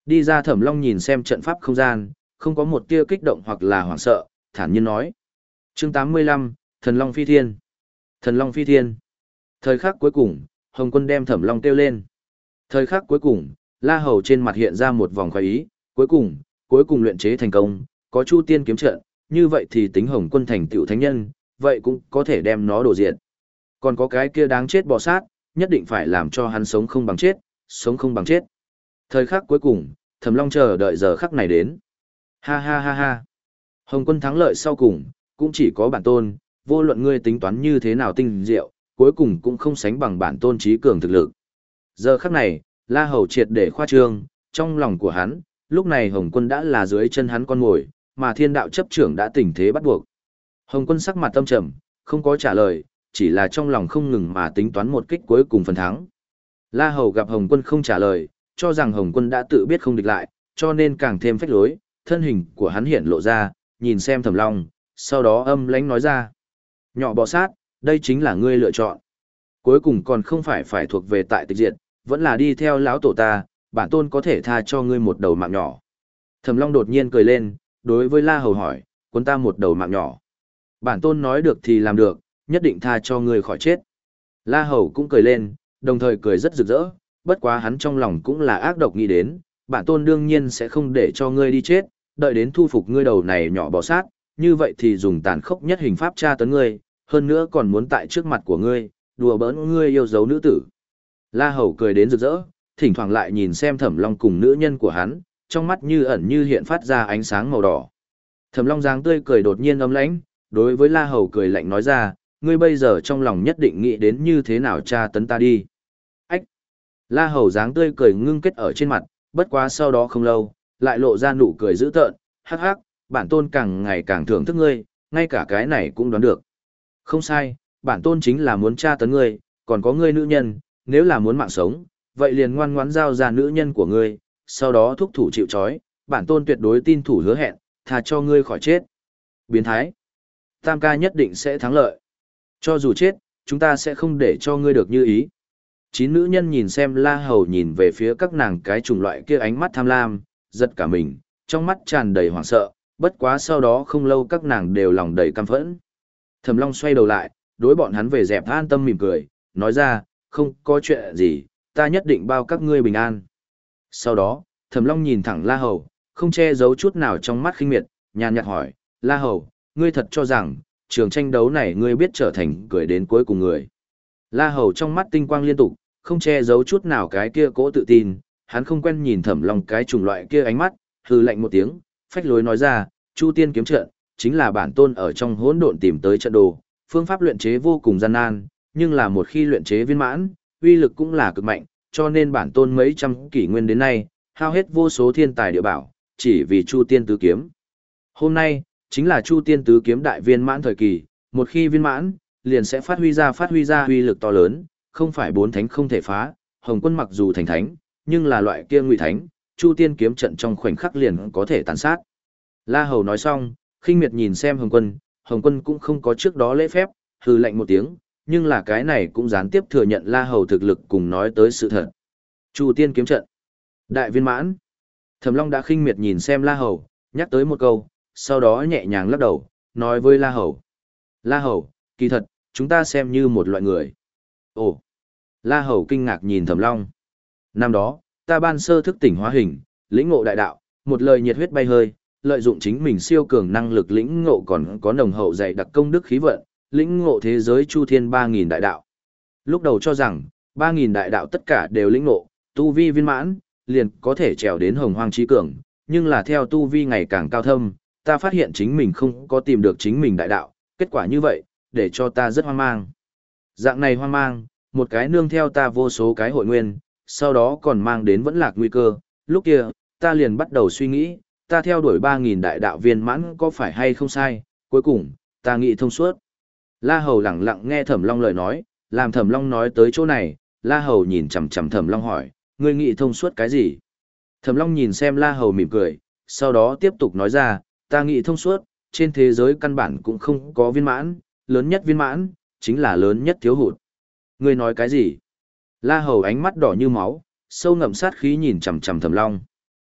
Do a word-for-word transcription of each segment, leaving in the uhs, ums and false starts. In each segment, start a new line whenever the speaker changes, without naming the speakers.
Đi ra Thẩm Long nhìn xem trận pháp không gian, không có một tia kích động hoặc là hoảng sợ, thản nhiên nói. Chương tám mươi lăm, Thần Long Phi Thiên. Thần Long Phi Thiên. Thời khắc cuối cùng, Hồng Quân đem Thẩm Long kêu lên. Thời khắc cuối cùng, La Hầu trên mặt hiện ra một vòng khoái ý, cuối cùng, cuối cùng luyện chế thành công, có Chu Tiên kiếm trận, như vậy thì tính Hồng Quân thành tựu thánh nhân, vậy cũng có thể đem nó đổ diệt. Còn có cái kia đáng chết bò sát, nhất định phải làm cho hắn sống không bằng chết, sống không bằng chết. Thời khắc cuối cùng, Thẩm Long chờ đợi giờ khắc này đến. Ha ha ha ha. Hồng Quân thắng lợi sau cùng, cũng chỉ có bản tôn, vô luận ngươi tính toán như thế nào tinh diệu, cuối cùng cũng không sánh bằng bản tôn trí cường thực lực. Giờ khắc này, La Hầu triệt để khoa trương, trong lòng của hắn, lúc này Hồng Quân đã là dưới chân hắn con ngồi, mà thiên đạo chấp trưởng đã tình thế bắt buộc. Hồng Quân sắc mặt tâm trầm, không có trả lời, chỉ là trong lòng không ngừng mà tính toán một kích cuối cùng phần thắng. La Hầu gặp Hồng Quân không trả lời, cho rằng Hồng Quân đã tự biết không địch lại, cho nên càng thêm phách lối, thân hình của hắn hiện lộ ra, nhìn xem Thẩm Long, sau đó âm lãnh nói ra. Nhỏ bò sát, đây chính là ngươi lựa chọn. Cuối cùng còn không phải phải thuộc về tại tịch diệt, vẫn là đi theo lão tổ ta, bản tôn có thể tha cho ngươi một đầu mạng nhỏ. Thẩm Long đột nhiên cười lên, đối với La Hầu hỏi, quân ta một đầu mạng nhỏ. Bản tôn nói được thì làm được, nhất định tha cho ngươi khỏi chết. La Hầu cũng cười lên, đồng thời cười rất rực rỡ, bất quá hắn trong lòng cũng là ác độc nghĩ đến, bản tôn đương nhiên sẽ không để cho ngươi đi chết, đợi đến thu phục ngươi đầu này nhỏ bò sát, như vậy thì dùng tàn khốc nhất hình pháp tra tấn ngươi, hơn nữa còn muốn tại trước mặt của ngươi, đùa bỡn ngươi yêu dấu nữ tử. La Hầu cười đến rực rỡ, thỉnh thoảng lại nhìn xem Thẩm Long cùng nữ nhân của hắn, trong mắt như ẩn như hiện phát ra ánh sáng màu đỏ. Thẩm Long dáng tươi cười đột nhiên ấm lãnh, đối với La Hầu cười lạnh nói ra, ngươi bây giờ trong lòng nhất định nghĩ đến như thế nào tra tấn ta đi. Ách! La Hầu dáng tươi cười ngưng kết ở trên mặt, bất quá sau đó không lâu, lại lộ ra nụ cười dữ tợn, hắc hắc, bản tôn càng ngày càng thưởng thức ngươi, ngay cả cái này cũng đoán được. Không sai, bản tôn chính là muốn tra tấn ngươi, còn có ngươi nữ nhân, nếu là muốn mạng sống, vậy liền ngoan ngoãn giao ra nữ nhân của ngươi, sau đó thúc thủ chịu trói, bản tôn tuyệt đối tin thủ hứa hẹn, thà cho ngươi khỏi chết. Biến thái! Tam ca nhất định sẽ thắng lợi. Cho dù chết, chúng ta sẽ không để cho ngươi được như ý. Chín nữ nhân nhìn xem La Hầu nhìn về phía các nàng cái chủng loại kia ánh mắt tham lam, giật cả mình, trong mắt tràn đầy hoảng sợ, bất quá sau đó không lâu các nàng đều lòng đầy căm phẫn. Thẩm Long xoay đầu lại, đối bọn hắn về dẹp an tâm mỉm cười, nói ra, không có chuyện gì, ta nhất định bao các ngươi bình an. Sau đó, Thẩm Long nhìn thẳng La Hầu, không che giấu chút nào trong mắt khinh miệt, nhàn nhạt hỏi, La Hầu, ngươi thật cho rằng, trường tranh đấu này ngươi biết trở thành cười đến cuối cùng người. La Hầu trong mắt tinh quang liên tục, không che giấu chút nào cái kia cỗ tự tin, hắn không quen nhìn Thẩm Long cái chủng loại kia ánh mắt, hừ lạnh một tiếng, phách lối nói ra, Chu Tiên kiếm trận, chính là bản tôn ở trong hỗn độn tìm tới trận đồ, phương pháp luyện chế vô cùng gian nan, nhưng là một khi luyện chế viên mãn, uy lực cũng là cực mạnh, cho nên bản tôn mấy trăm kỷ nguyên đến nay, hao hết vô số thiên tài địa bảo, chỉ vì Chu Tiên tứ kiếm. Hôm nay, chính là Chu Tiên tứ kiếm đại viên mãn thời kỳ, một khi viên mãn, liền sẽ phát huy ra phát huy ra uy lực to lớn, không phải bốn thánh không thể phá, Hồng Quân mặc dù thành thánh, nhưng là loại kia ngụy thánh, Chu Tiên kiếm trận trong khoảnh khắc liền có thể tàn sát. La Hầu nói xong, khinh miệt nhìn xem Hồng Quân, Hồng Quân cũng không có trước đó lễ phép, hừ lạnh một tiếng, nhưng là cái này cũng gián tiếp thừa nhận La Hầu thực lực cùng nói tới sự thật. Chu Tiên kiếm trận, đại viên mãn. Thẩm Long đã khinh miệt nhìn xem La Hầu, nhắc tới một câu, sau đó nhẹ nhàng lắc đầu, nói với La Hầu. La Hầu, kỳ thật, chúng ta xem như một loại người. Ồ! La Hầu kinh ngạc nhìn Thẩm Long. Năm đó, ta ban sơ thức tỉnh hóa hình, lĩnh ngộ đại đạo, một lời nhiệt huyết bay hơi, lợi dụng chính mình siêu cường năng lực lĩnh ngộ còn có nồng hậu dày đặc công đức khí vận, lĩnh ngộ thế giới chu thiên ba nghìn đại đạo. Lúc đầu cho rằng, ba nghìn đại đạo tất cả đều lĩnh ngộ, tu vi viên mãn, liền có thể trèo đến hồng hoang trí cường, nhưng là theo tu vi ngày càng cao thâm, ta phát hiện chính mình không có tìm được chính mình đại đạo, kết quả như vậy, để cho ta rất hoang mang. Dạng này hoang mang, một cái nương theo ta vô số cái hội nguyên, sau đó còn mang đến vẫn lạc nguy cơ, lúc kia, ta liền bắt đầu suy nghĩ, ta theo đuổi ba nghìn đại đạo viên mãn có phải hay không sai, cuối cùng, ta nghĩ thông suốt. La Hầu lẳng lặng nghe Thẩm Long lời nói, làm Thẩm Long nói tới chỗ này, La Hầu nhìn chằm chằm Thẩm Long hỏi, ngươi nghĩ thông suốt cái gì? Thẩm Long nhìn xem La Hầu mỉm cười, sau đó tiếp tục nói ra, ta nghĩ thông suốt, trên thế giới căn bản cũng không có viên mãn, lớn nhất viên mãn, chính là lớn nhất thiếu hụt. Ngươi nói cái gì? La Hầu ánh mắt đỏ như máu, sâu ngậm sát khí nhìn chằm chằm Thẩm Long.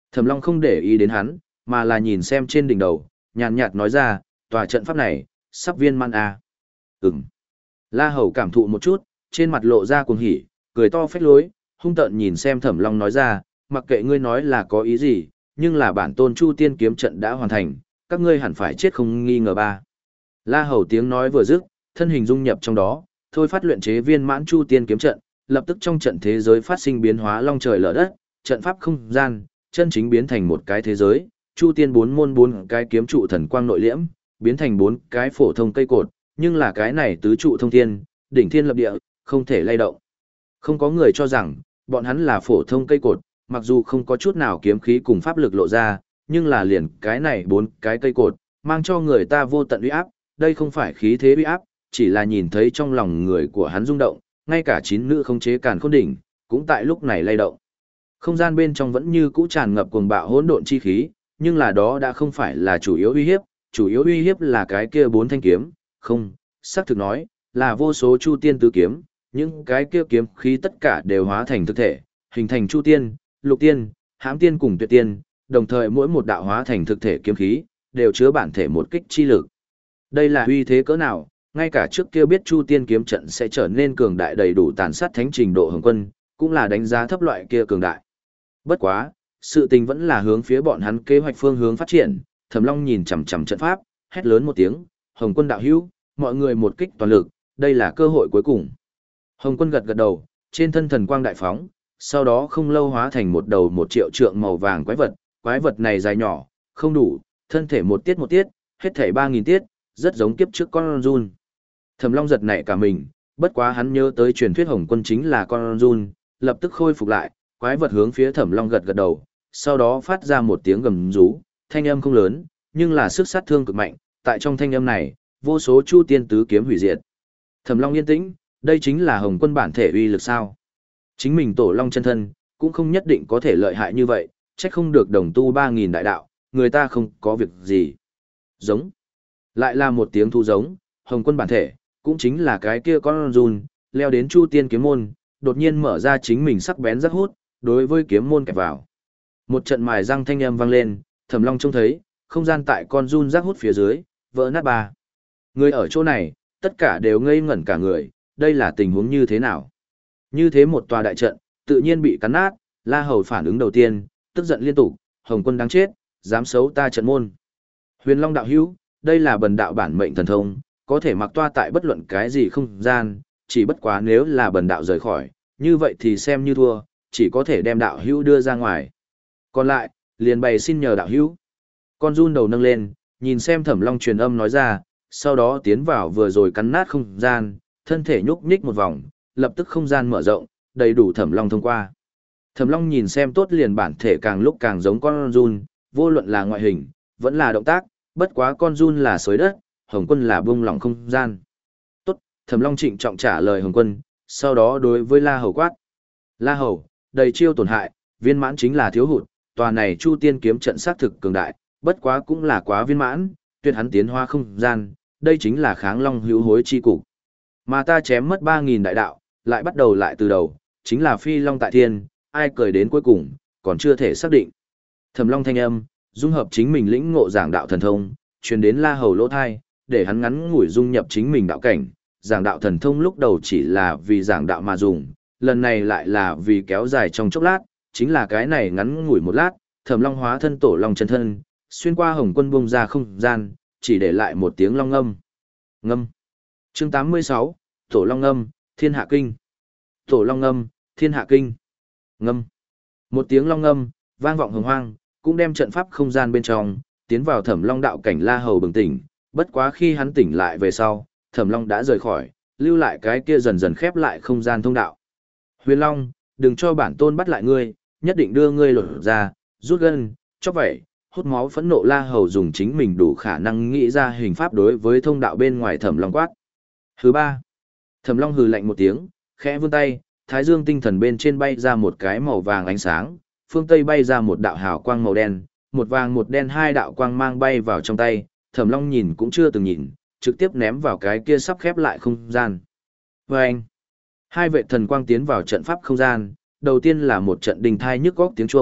Thẩm Long không để ý đến hắn, mà là nhìn xem trên đỉnh đầu, nhàn nhạt nói ra, tòa trận pháp này, sắp viên mãn à. Ừm. La Hầu cảm thụ một chút, trên mặt lộ ra cuồng hỉ, cười to phách lối, hung tợn nhìn xem Thẩm Long nói ra, mặc kệ ngươi nói là có ý gì, nhưng là bản tôn Chu Tiên kiếm trận đã hoàn thành, các ngươi hẳn phải chết không nghi ngờ ba. La Hầu tiếng nói vừa dứt, thân hình dung nhập trong đó, thôi phát luyện chế viên mãn Chu Tiên kiếm trận, lập tức trong trận thế giới phát sinh biến hóa long trời lở đất, trận pháp không gian, chân chính biến thành một cái thế giới, Chu Tiên bốn môn bốn cái kiếm trụ thần quang nội liễm, biến thành bốn cái phổ thông cây cột, nhưng là cái này tứ trụ thông thiên, đỉnh thiên lập địa, không thể lay động. Không có người cho rằng, bọn hắn là phổ thông cây cột, mặc dù không có chút nào kiếm khí cùng pháp lực lộ ra, nhưng là liền cái này bốn cái cây cột, mang cho người ta vô tận uy áp, đây không phải khí thế uy áp, chỉ là nhìn thấy trong lòng người của hắn rung động, ngay cả chín nữ không chế càn khôn đỉnh, cũng tại lúc này lay động. Không gian bên trong vẫn như cũ tràn ngập cuồng bạo hỗn độn chi khí, nhưng là đó đã không phải là chủ yếu uy hiếp, chủ yếu uy hiếp là cái kia bốn thanh kiếm, không, xác thực nói, là vô số chu tiên tứ kiếm, những cái kia kiếm khí tất cả đều hóa thành thực thể, hình thành chu tiên, lục tiên, hãm tiên cùng tuyệt tiên, đồng thời mỗi một đạo hóa thành thực thể kiếm khí, đều chứa bản thể một kích chi lực. Đây là uy thế cỡ nào, ngay cả trước kia biết chu tiên kiếm trận sẽ trở nên cường đại đầy đủ tàn sát thánh trình độ Hồng Quân, cũng là đánh giá thấp loại kia cường đại. Bất quá, sự tình vẫn là hướng phía bọn hắn kế hoạch phương hướng phát triển, Thẩm Long nhìn chằm chằm trận pháp, hét lớn một tiếng, "Hồng Quân đạo hữu, mọi người một kích toàn lực, đây là cơ hội cuối cùng." Hồng Quân gật gật đầu, trên thân thần quang đại phóng, sau đó không lâu hóa thành một đầu một triệu trượng màu vàng quái vật, quái vật này dài nhỏ, không đủ, thân thể một tiết một tiết, hết thảy ba nghìn tiết, rất giống kiếp trước con run. Thẩm Long giật nảy cả mình, bất quá hắn nhớ tới truyền thuyết Hồng Quân chính là con run, lập tức khôi phục lại, quái vật hướng phía Thẩm Long gật gật đầu, sau đó phát ra một tiếng gầm rú, thanh âm không lớn, nhưng là sức sát thương cực mạnh, tại trong thanh âm này, vô số chu tiên tứ kiếm hủy diệt. Thẩm Long yên tĩnh, đây chính là Hồng Quân bản thể uy lực sao? Chính mình Tổ Long chân thân, cũng không nhất định có thể lợi hại như vậy, trách không được đồng tu ba nghìn đại đạo, người ta không có việc gì. Giống. Lại là một tiếng thu giống, Hồng Quân bản thể, cũng chính là cái kia con run, leo đến Chu Tiên kiếm môn, đột nhiên mở ra chính mình sắc bén rất hút, đối với kiếm môn kẹp vào. Một trận mài răng thanh âm vang lên, Thẩm Long trông thấy, không gian tại con run rác hút phía dưới, vỡ nát ba. Người ở chỗ này, tất cả đều ngây ngẩn cả người, đây là tình huống như thế nào? Như thế một tòa đại trận, tự nhiên bị cắn nát, La Hầu phản ứng đầu tiên, tức giận liên tục, Hồng Quân đáng chết, dám xấu ta trận môn. Huyền Long đạo hữu, đây là bần đạo bản mệnh thần thông, có thể mặc toa tại bất luận cái gì không gian, chỉ bất quá nếu là bần đạo rời khỏi, như vậy thì xem như thua, chỉ có thể đem đạo hữu đưa ra ngoài. Còn lại, liền bày xin nhờ đạo hữu. Con run đầu nâng lên, nhìn xem Thẩm Long truyền âm nói ra, sau đó tiến vào vừa rồi cắn nát không gian, thân thể nhúc nhích một vòng, lập tức không gian mở rộng, đầy đủ Thẩm Long thông qua. Thẩm Long nhìn xem tốt liền bản thể càng lúc càng giống con run, vô luận là ngoại hình, vẫn là động tác, bất quá con run là xới đất, Hồng Quân là buông lỏng không gian. Tốt, Thẩm Long trịnh trọng trả lời Hồng Quân, sau đó đối với La Hầu quát. La Hầu, đầy chiêu tổn hại, viên mãn chính là thiếu hụt, tòa này Chu Tiên kiếm trận sát thực cường đại, bất quá cũng là quá viên mãn, tuyệt hắn tiến hóa không gian, đây chính là kháng long hữu hối chi cục. Mà ta chém mất ba nghìn đại đạo, lại bắt đầu lại từ đầu, chính là phi long tại thiên, ai cười đến cuối cùng, còn chưa thể xác định. Thẩm Long thanh âm, dung hợp chính mình lĩnh ngộ giảng đạo thần thông, truyền đến La Hầu lỗ thai, để hắn ngắn ngủi dung nhập chính mình đạo cảnh. Giảng đạo thần thông lúc đầu chỉ là vì giảng đạo mà dùng, lần này lại là vì kéo dài trong chốc lát, chính là cái này ngắn ngủi một lát, Thẩm Long hóa thân Tổ Long chân thân, xuyên qua Hồng Quân bung ra không gian, chỉ để lại một tiếng long ngâm. Ngâm. Chương tám mươi sáu, Tổ Long ngâm, Thiên Hạ Kinh. Tổ Long ngâm, Thiên Hạ Kinh. Ngâm. Một tiếng long ngâm, vang vọng hồng hoang, cũng đem trận pháp không gian bên trong, tiến vào Thẩm Long đạo cảnh La Hầu bừng tỉnh, bất quá khi hắn tỉnh lại về sau, Thẩm Long đã rời khỏi, lưu lại cái kia dần dần khép lại không gian thông đạo. Huyền Long, đừng cho bản tôn bắt lại ngươi, nhất định đưa ngươi lột ra, rút gân, chóc vẩy, hút máu phẫn nộ La Hầu dùng chính mình đủ khả năng nghĩ ra hình pháp đối với thông đạo bên ngoài Thẩm Long quát. Thứ ba. Thẩm Long hừ lạnh một tiếng, khẽ vươn tay, Thái Dương tinh thần bên trên bay ra một cái màu vàng ánh sáng, phương Tây bay ra một đạo hào quang màu đen, một vàng một đen hai đạo quang mang bay vào trong tay, Thẩm Long nhìn cũng chưa từng nhìn, trực tiếp ném vào cái kia sắp khép lại không gian. Vâng! Hai vệ thần quang tiến vào trận pháp không gian, đầu tiên là một trận đình thai nhức góc tiếng chuông,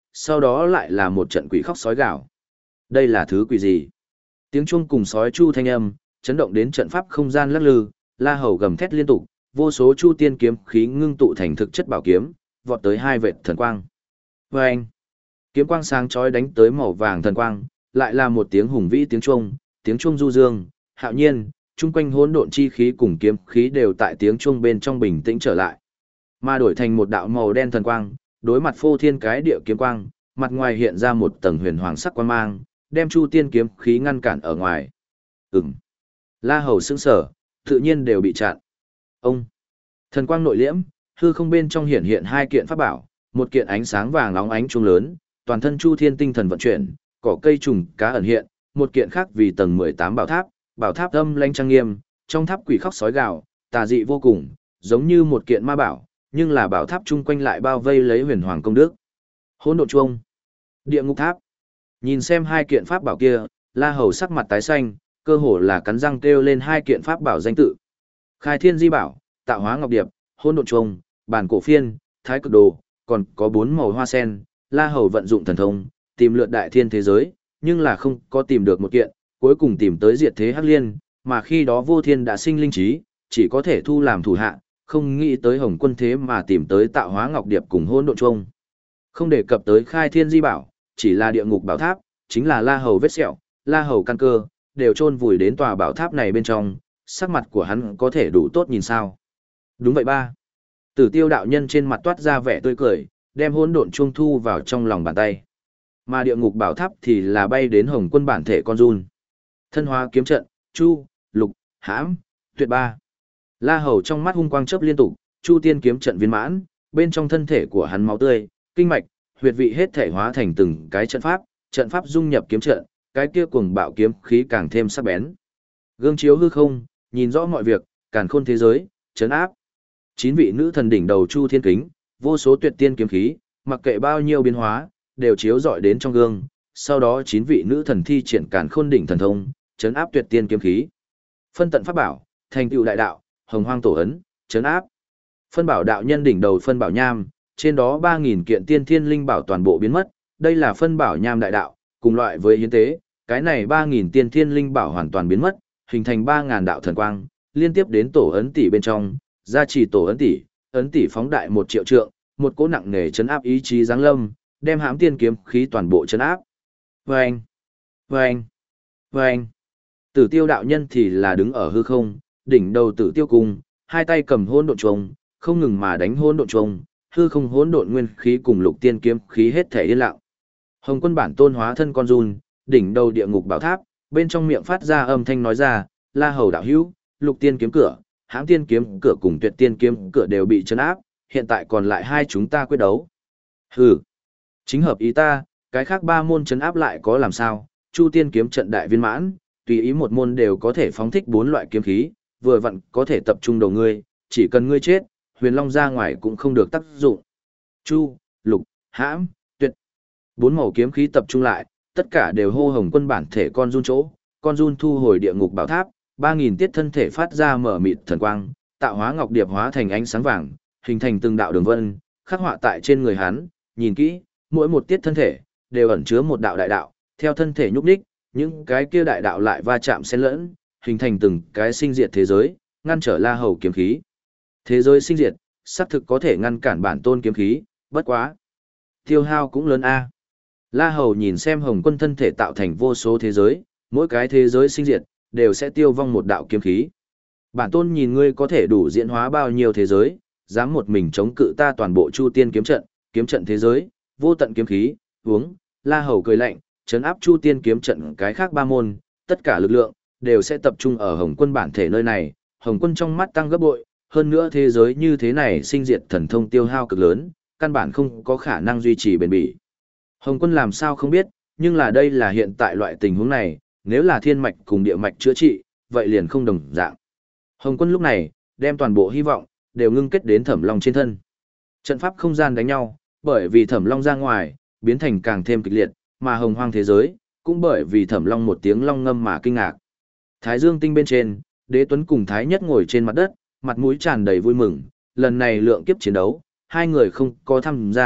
sau đó lại là một trận quỷ khóc sói gào. Đây là thứ quỷ gì? Tiếng chuông cùng sói chu thanh âm, chấn động đến trận pháp không gian lắc lư, La Hầu gầm thét liên tục, vô số chu tiên kiếm khí ngưng tụ thành thực chất bảo kiếm, vọt tới hai vệt thần quang. Vâng! Kiếm quang sáng chói đánh tới màu vàng thần quang, lại là một tiếng hùng vĩ tiếng chuông, tiếng chuông du dương, hạo nhiên, chung quanh hỗn độn chi khí cùng kiếm khí đều tại tiếng chuông bên trong bình tĩnh trở lại. Mà đổi thành một đạo màu đen thần quang, đối mặt phô thiên cái địa kiếm quang, mặt ngoài hiện ra một tầng huyền hoàng sắc quang mang, đem chu tiên kiếm khí ngăn cản ở ngoài. Ừm. La Hầu sững sờ, tự nhiên đều bị chặn. Ông. Thần quang nội liễm, hư không bên trong hiện hiện hai kiện pháp bảo, một kiện ánh sáng vàng óng ánh trung lớn, toàn thân chu thiên tinh thần vận chuyển, cỏ cây trùng cá ẩn hiện, một kiện khác vì tầng mười tám bảo tháp, bảo tháp âm lãnh trang nghiêm, trong tháp quỷ khóc sói gào, tà dị vô cùng, giống như một kiện ma bảo, nhưng là bảo tháp chung quanh lại bao vây lấy huyền hoàng công đức. Hỗn độn chuông, địa ngục tháp. Nhìn xem hai kiện pháp bảo kia, La Hầu sắc mặt tái xanh, cơ hồ là cắn răng kêu lên hai kiện pháp bảo danh tự. Khai Thiên Di Bảo, Tạo Hóa Ngọc Điệp, Hỗn Độn Chuông, Bản Cổ Phiên, Thái Cực Đồ, còn có bốn màu hoa sen. La Hầu vận dụng thần thông, tìm lượt đại thiên thế giới, nhưng là không có tìm được một kiện, cuối cùng tìm tới Diệt Thế Hắc Liên, mà khi đó Vô Thiên đã sinh linh trí, chỉ có thể thu làm thủ hạ, không nghĩ tới Hồng Quân thế mà tìm tới Tạo Hóa Ngọc Điệp cùng Hỗn Độn Chuông. Không đề cập tới Khai Thiên Di Bảo, chỉ là địa ngục bảo tháp, chính là La Hầu vết sẹo, La Hầu căn cơ, đều chôn vùi đến tòa bảo tháp này bên trong, sắc mặt của hắn có thể đủ tốt nhìn sao. Đúng vậy ba. Tử Tiêu đạo nhân trên mặt toát ra vẻ tươi cười, đem hỗn độn chuông thu vào trong lòng bàn tay. Mà địa ngục bảo tháp thì là bay đến Hồng Quân bản thể con run. Thân hóa kiếm trận, chu, lục, hãm, tuyệt ba. La Hầu trong mắt hung quang chớp liên tục, chu tiên kiếm trận viên mãn, bên trong thân thể của hắn máu tươi, kinh mạch, huyệt vị hết thể hóa thành từng cái trận pháp, trận pháp dung nhập kiếm trận, cái kia cuồng bạo kiếm khí càng thêm sắc bén. Gương chiếu hư không, nhìn rõ mọi việc, càn khôn thế giới, chấn áp. Chín vị nữ thần đỉnh đầu chu thiên kính, vô số tuyệt tiên kiếm khí, mặc kệ bao nhiêu biến hóa, đều chiếu rọi đến trong gương. Sau đó chín vị nữ thần thi triển càn khôn đỉnh thần thông, chấn áp tuyệt tiên kiếm khí. Phân tận pháp bảo, thành tựu đại đạo, hồng hoang tổ ấn, chấn áp. Phân bảo đạo nhân đỉnh đầu phân bảo nham, trên đó ba nghìn kiện tiên thiên linh bảo toàn bộ biến mất, đây là phân bảo nham đại đạo, cùng loại với hiến tế, cái này ba nghìn tiên thiên linh bảo hoàn toàn biến mất, hình thành ba nghìn đạo thần quang, liên tiếp đến tổ ấn tỷ bên trong, gia trì tổ ấn tỷ, ấn tỷ phóng đại một triệu trượng, một cỗ nặng nề chấn áp ý chí giáng lâm, đem hãm tiên kiếm khí toàn bộ chấn áp. Vâng! Vâng! Vâng! Tử Tiêu đạo nhân thì là đứng ở hư không, đỉnh đầu Tử Tiêu cung, hai tay cầm hỗn độn chuông, không ngừng mà đánh hỗn độn chuông, hư không hỗn độn nguyên khí cùng lục tiên kiếm khí hết thể yên lặng. Hồng Quân bản tôn hóa thân con run, đỉnh đầu địa ngục bảo tháp, bên trong miệng phát ra âm thanh nói ra, La Hầu đạo hữu, lục tiên kiếm cửa, hãm tiên kiếm cửa cùng tuyệt tiên kiếm cửa đều bị chấn áp, hiện tại còn lại hai chúng ta quyết đấu. Hừ, chính hợp ý ta, cái khác ba môn chấn áp lại có làm sao, chu tiên kiếm trận đại viên mãn, tùy ý một môn đều có thể phóng thích bốn loại kiếm khí, vừa vặn có thể tập trung đầu ngươi, chỉ cần ngươi chết, huyền long ra ngoài cũng không được tác dụng. Chu, lục, hãm, tuyệt. Bốn màu kiếm khí tập trung lại, tất cả đều hô Hồng Quân bản thể con run chỗ, con run thu hồi địa ngục bảo tháp, ba nghìn tiết thân thể phát ra mở mịt thần quang, tạo hóa ngọc điệp hóa thành ánh sáng vàng, hình thành từng đạo đường vân, khắc họa tại trên người hắn, nhìn kỹ, mỗi một tiết thân thể đều ẩn chứa một đạo đại đạo, theo thân thể nhúc nhích, những cái kia đại đạo lại va chạm xen lẫn, hình thành từng cái sinh diệt thế giới, ngăn trở La Hầu kiếm khí. Thế giới sinh diệt, xác thực có thể ngăn cản bản tôn kiếm khí, bất quá. Tiêu hao cũng lớn a. La Hầu nhìn xem Hồng Quân thân thể tạo thành vô số thế giới, mỗi cái thế giới sinh diệt, đều sẽ tiêu vong một đạo kiếm khí. Bản tôn nhìn ngươi có thể đủ diễn hóa bao nhiêu thế giới, dám một mình chống cự ta toàn bộ chu tiên kiếm trận, kiếm trận thế giới, vô tận kiếm khí, uống. La Hầu cười lạnh, trấn áp chu tiên kiếm trận cái khác ba môn, tất cả lực lượng, đều sẽ tập trung ở Hồng Quân bản thể nơi này, Hồng Quân trong mắt tăng gấp bội, hơn nữa thế giới như thế này sinh diệt thần thông tiêu hao cực lớn, căn bản không có khả năng duy trì bền bỉ. Hồng Quân làm sao không biết, nhưng là đây là hiện tại loại tình huống này, nếu là thiên mạch cùng địa mạch chữa trị, vậy liền không đồng dạng. Hồng Quân lúc này, đem toàn bộ hy vọng, đều ngưng kết đến Thẩm Long trên thân. Trận pháp không gian đánh nhau, bởi vì Thẩm Long ra ngoài, biến thành càng thêm kịch liệt, mà hồng hoang thế giới, cũng bởi vì Thẩm Long một tiếng long ngâm mà kinh ngạc. Thái Dương tinh bên trên, Đế Tuấn cùng Thái Nhất ngồi trên mặt đất, mặt mũi tràn đầy vui mừng, lần này lượng kiếp chiến đấu, hai người không có tham gia,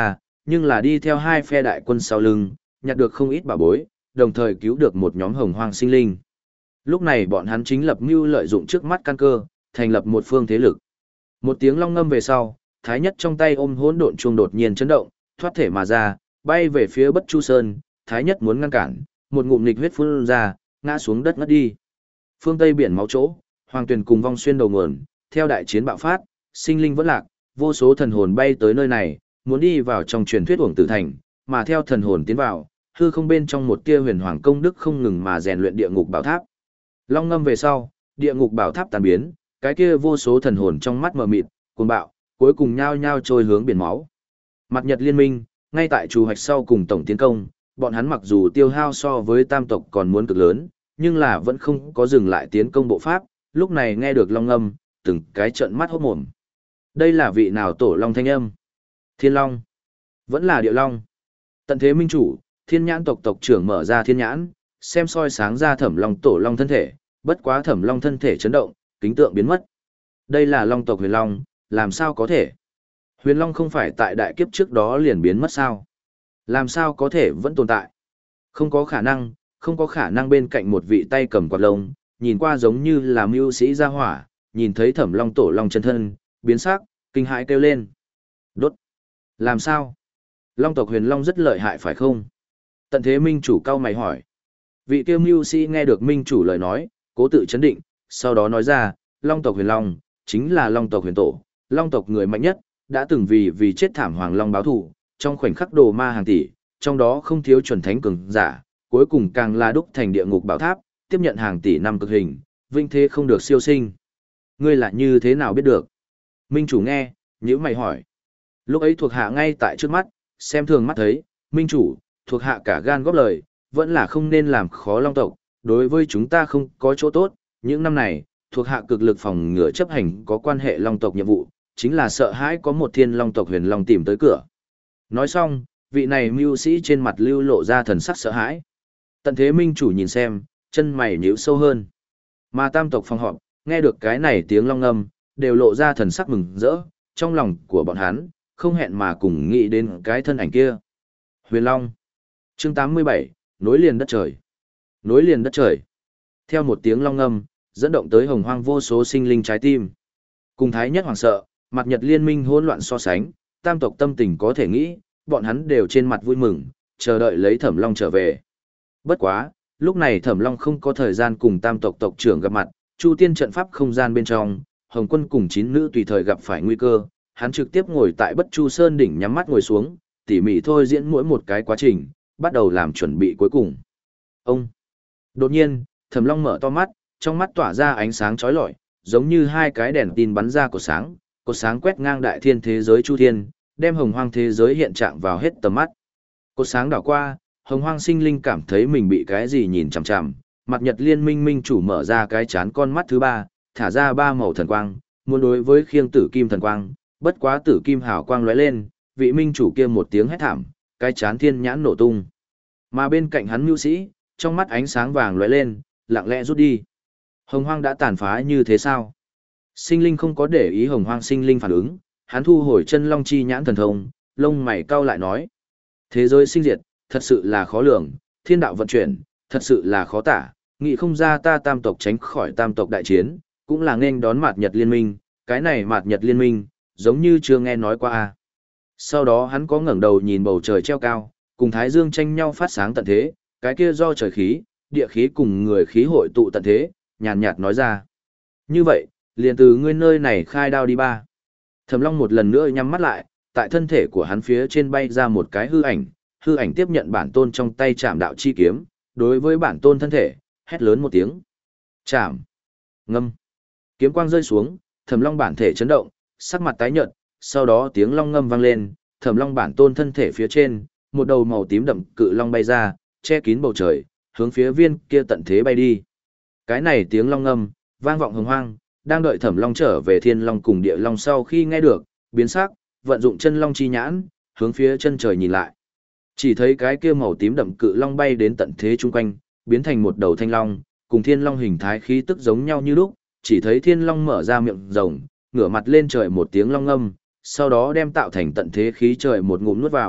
nhưng là đi theo hai phe đại quân sau lưng, nhặt được không ít bảo bối, đồng thời cứu được một nhóm hồng hoang sinh linh. Lúc này bọn hắn chính lập mưu lợi dụng trước mắt căn cơ, thành lập một phương thế lực. Một tiếng long ngâm về sau, Thái Nhất trong tay ôm hỗn độn chuông đột nhiên chấn động, thoát thể mà ra, bay về phía Bất Chu Sơn, Thái Nhất muốn ngăn cản, một ngụm nghịch huyết phun ra, ngã xuống đất ngất đi. Phương Tây biển máu chỗ, Hoàng Tuyền cùng vong xuyên đầu nguồn, theo đại chiến bạo phát, sinh linh vẫn lạc, vô số thần hồn bay tới nơi này, muốn đi vào trong truyền thuyết uổng tử thành, mà theo thần hồn tiến vào, hư không bên trong một tia huyền hoàng công đức không ngừng mà rèn luyện địa ngục bảo tháp. Long ngâm về sau, địa ngục bảo tháp tàn biến, cái kia vô số thần hồn trong mắt mờ mịt, cuồng bạo, cuối cùng nhao nhao trôi hướng biển máu. Mặt Nhật Liên Minh, ngay tại trù hoạch sau cùng tổng tiến công, bọn hắn mặc dù tiêu hao so với tam tộc còn muốn cực lớn, nhưng là vẫn không có dừng lại tiến công bộ pháp, lúc này nghe được long ngâm, từng cái trợn mắt hốt mồm. Đây là vị nào tổ long thanh âm? Thiên long? Vẫn là điệu long? Tận thế minh chủ, thiên nhãn tộc tộc trưởng mở ra thiên nhãn, xem soi sáng ra thẩm long tổ long thân thể, bất quá thẩm long thân thể chấn động, kính tượng biến mất. Đây là long tộc huyền long, làm sao có thể? Huyền long không phải tại đại kiếp trước đó liền biến mất sao? Làm sao có thể vẫn tồn tại? Không có khả năng, không có khả năng. Bên cạnh một vị tay cầm quạt lông, nhìn qua giống như là mưu sĩ gia hỏa, nhìn thấy thẩm long tổ long chân thân, biến sắc, kinh hãi kêu lên. Đốt! Làm sao? Long tộc huyền long rất lợi hại phải không? Tận thế minh chủ cao mày hỏi. Vị tiêu mưu sĩ nghe được minh chủ lời nói, cố tự chấn định, sau đó nói ra, long tộc huyền long, chính là long tộc huyền tổ, long tộc người mạnh nhất, đã từng vì vì chết thảm hoàng long báo thù, trong khoảnh khắc đồ ma hàng tỷ, trong đó không thiếu chuẩn thánh cường giả, cuối cùng càng là đúc thành địa ngục bảo tháp, tiếp nhận hàng tỷ năm cực hình, vinh thế không được siêu sinh. Ngươi là như thế nào biết được? Minh chủ nghe, nhíu mày hỏi. Lúc ấy thuộc hạ ngay tại trước mắt, xem thường mắt thấy, minh chủ, thuộc hạ cả gan góp lời, vẫn là không nên làm khó long tộc, đối với chúng ta không có chỗ tốt, những năm này, thuộc hạ cực lực phòng ngừa chấp hành có quan hệ long tộc nhiệm vụ, chính là sợ hãi có một thiên long tộc huyền long tìm tới cửa. Nói xong, vị này mưu sĩ trên mặt lưu lộ ra thần sắc sợ hãi. Tận thế minh chủ nhìn xem, chân mày nhíu sâu hơn. Mà tam tộc phòng họp, nghe được cái này tiếng long ngâm, đều lộ ra thần sắc mừng rỡ, trong lòng của bọn hắn, không hẹn mà cùng nghĩ đến cái thân ảnh kia. Huyền Long. Chương tám mươi bảy, nối liền đất trời. Nối liền đất trời. Theo một tiếng long ngâm, dẫn động tới hồng hoang vô số sinh linh trái tim. Cùng Thái Nhất hoảng sợ, Mặt Nhật Liên Minh hỗn loạn so sánh, tam tộc tâm tình có thể nghĩ, bọn hắn đều trên mặt vui mừng, chờ đợi lấy Thẩm Long trở về. Bất quá, lúc này Thẩm Long không có thời gian cùng tam tộc tộc trưởng gặp mặt, Chu Tiên trận pháp không gian bên trong, Hồng Quân cùng chín nữ tùy thời gặp phải nguy cơ, hắn trực tiếp ngồi tại Bất Chu Sơn đỉnh nhắm mắt ngồi xuống, tỉ mỉ thôi diễn mỗi một cái quá trình, bắt đầu làm chuẩn bị cuối cùng. Ông. Đột nhiên, Thẩm Long mở to mắt, trong mắt tỏa ra ánh sáng chói lọi, giống như hai cái đèn tin bắn ra của sáng, cột sáng quét ngang đại thiên thế giới chu thiên, đem hồng hoang thế giới hiện trạng vào hết tầm mắt. Cột sáng đảo qua, hồng hoang sinh linh cảm thấy mình bị cái gì nhìn chằm chằm, Mặt Nhật Liên Minh minh chủ mở ra cái chán con mắt thứ ba, thả ra ba màu thần quang, muốn đối với khiêng tử kim thần quang, bất quá tử kim hào quang lóe lên, vị minh chủ kia một tiếng hét thảm, cái chán thiên nhãn nổ tung. Mà bên cạnh hắn mưu sĩ, trong mắt ánh sáng vàng lóe lên, lặng lẽ rút đi. Hồng hoang đã tàn phá như thế sao? Sinh linh không có để ý hồng hoang sinh linh phản ứng, hắn thu hồi chân long chi nhãn thần thông, lông mày cau lại nói. Thế giới sinh diệt, thật sự là khó lường, thiên đạo vận chuyển, thật sự là khó tả, nghĩ không ra ta tam tộc tránh khỏi tam tộc đại chiến, cũng là nên đón Mạt Nhật Liên Minh, cái này Mạt Nhật Liên Minh, giống như chưa nghe nói qua a. Sau đó hắn có ngẩng đầu nhìn bầu trời treo cao, cùng Thái Dương tranh nhau phát sáng tận thế, cái kia do trời khí, địa khí cùng người khí hội tụ tận thế, nhàn nhạt nói ra. Như vậy, liền từ ngươi nơi này khai đao đi ba. Thẩm Long một lần nữa nhắm mắt lại, tại thân thể của hắn phía trên bay ra một cái hư ảnh, hư ảnh tiếp nhận bản tôn trong tay Trảm Đạo chi kiếm, đối với bản tôn thân thể, hét lớn một tiếng. Trảm. Ngâm. Kiếm quang rơi xuống, Thẩm Long bản thể chấn động, sắc mặt tái nhợt, sau đó tiếng long ngâm vang lên, Thẩm Long bản tôn thân thể phía trên, một đầu màu tím đậm cự long bay ra, che kín bầu trời, hướng phía viên kia tận thế bay đi. Cái này tiếng long ngâm, vang vọng hồng hoang, đang đợi Thẩm Long trở về Thiên Long cùng Địa Long sau khi nghe được, biến sắc, vận dụng chân long chi nhãn, hướng phía chân trời nhìn lại. Chỉ thấy cái kia màu tím đậm cự long bay đến tận thế chung quanh, biến thành một đầu thanh long, cùng Thiên Long hình thái khí tức giống nhau như lúc, chỉ thấy Thiên Long mở ra miệng rồng, ngửa mặt lên trời một tiếng long ngâm, sau đó đem tạo thành tận thế khí trời một ngụm nuốt vào,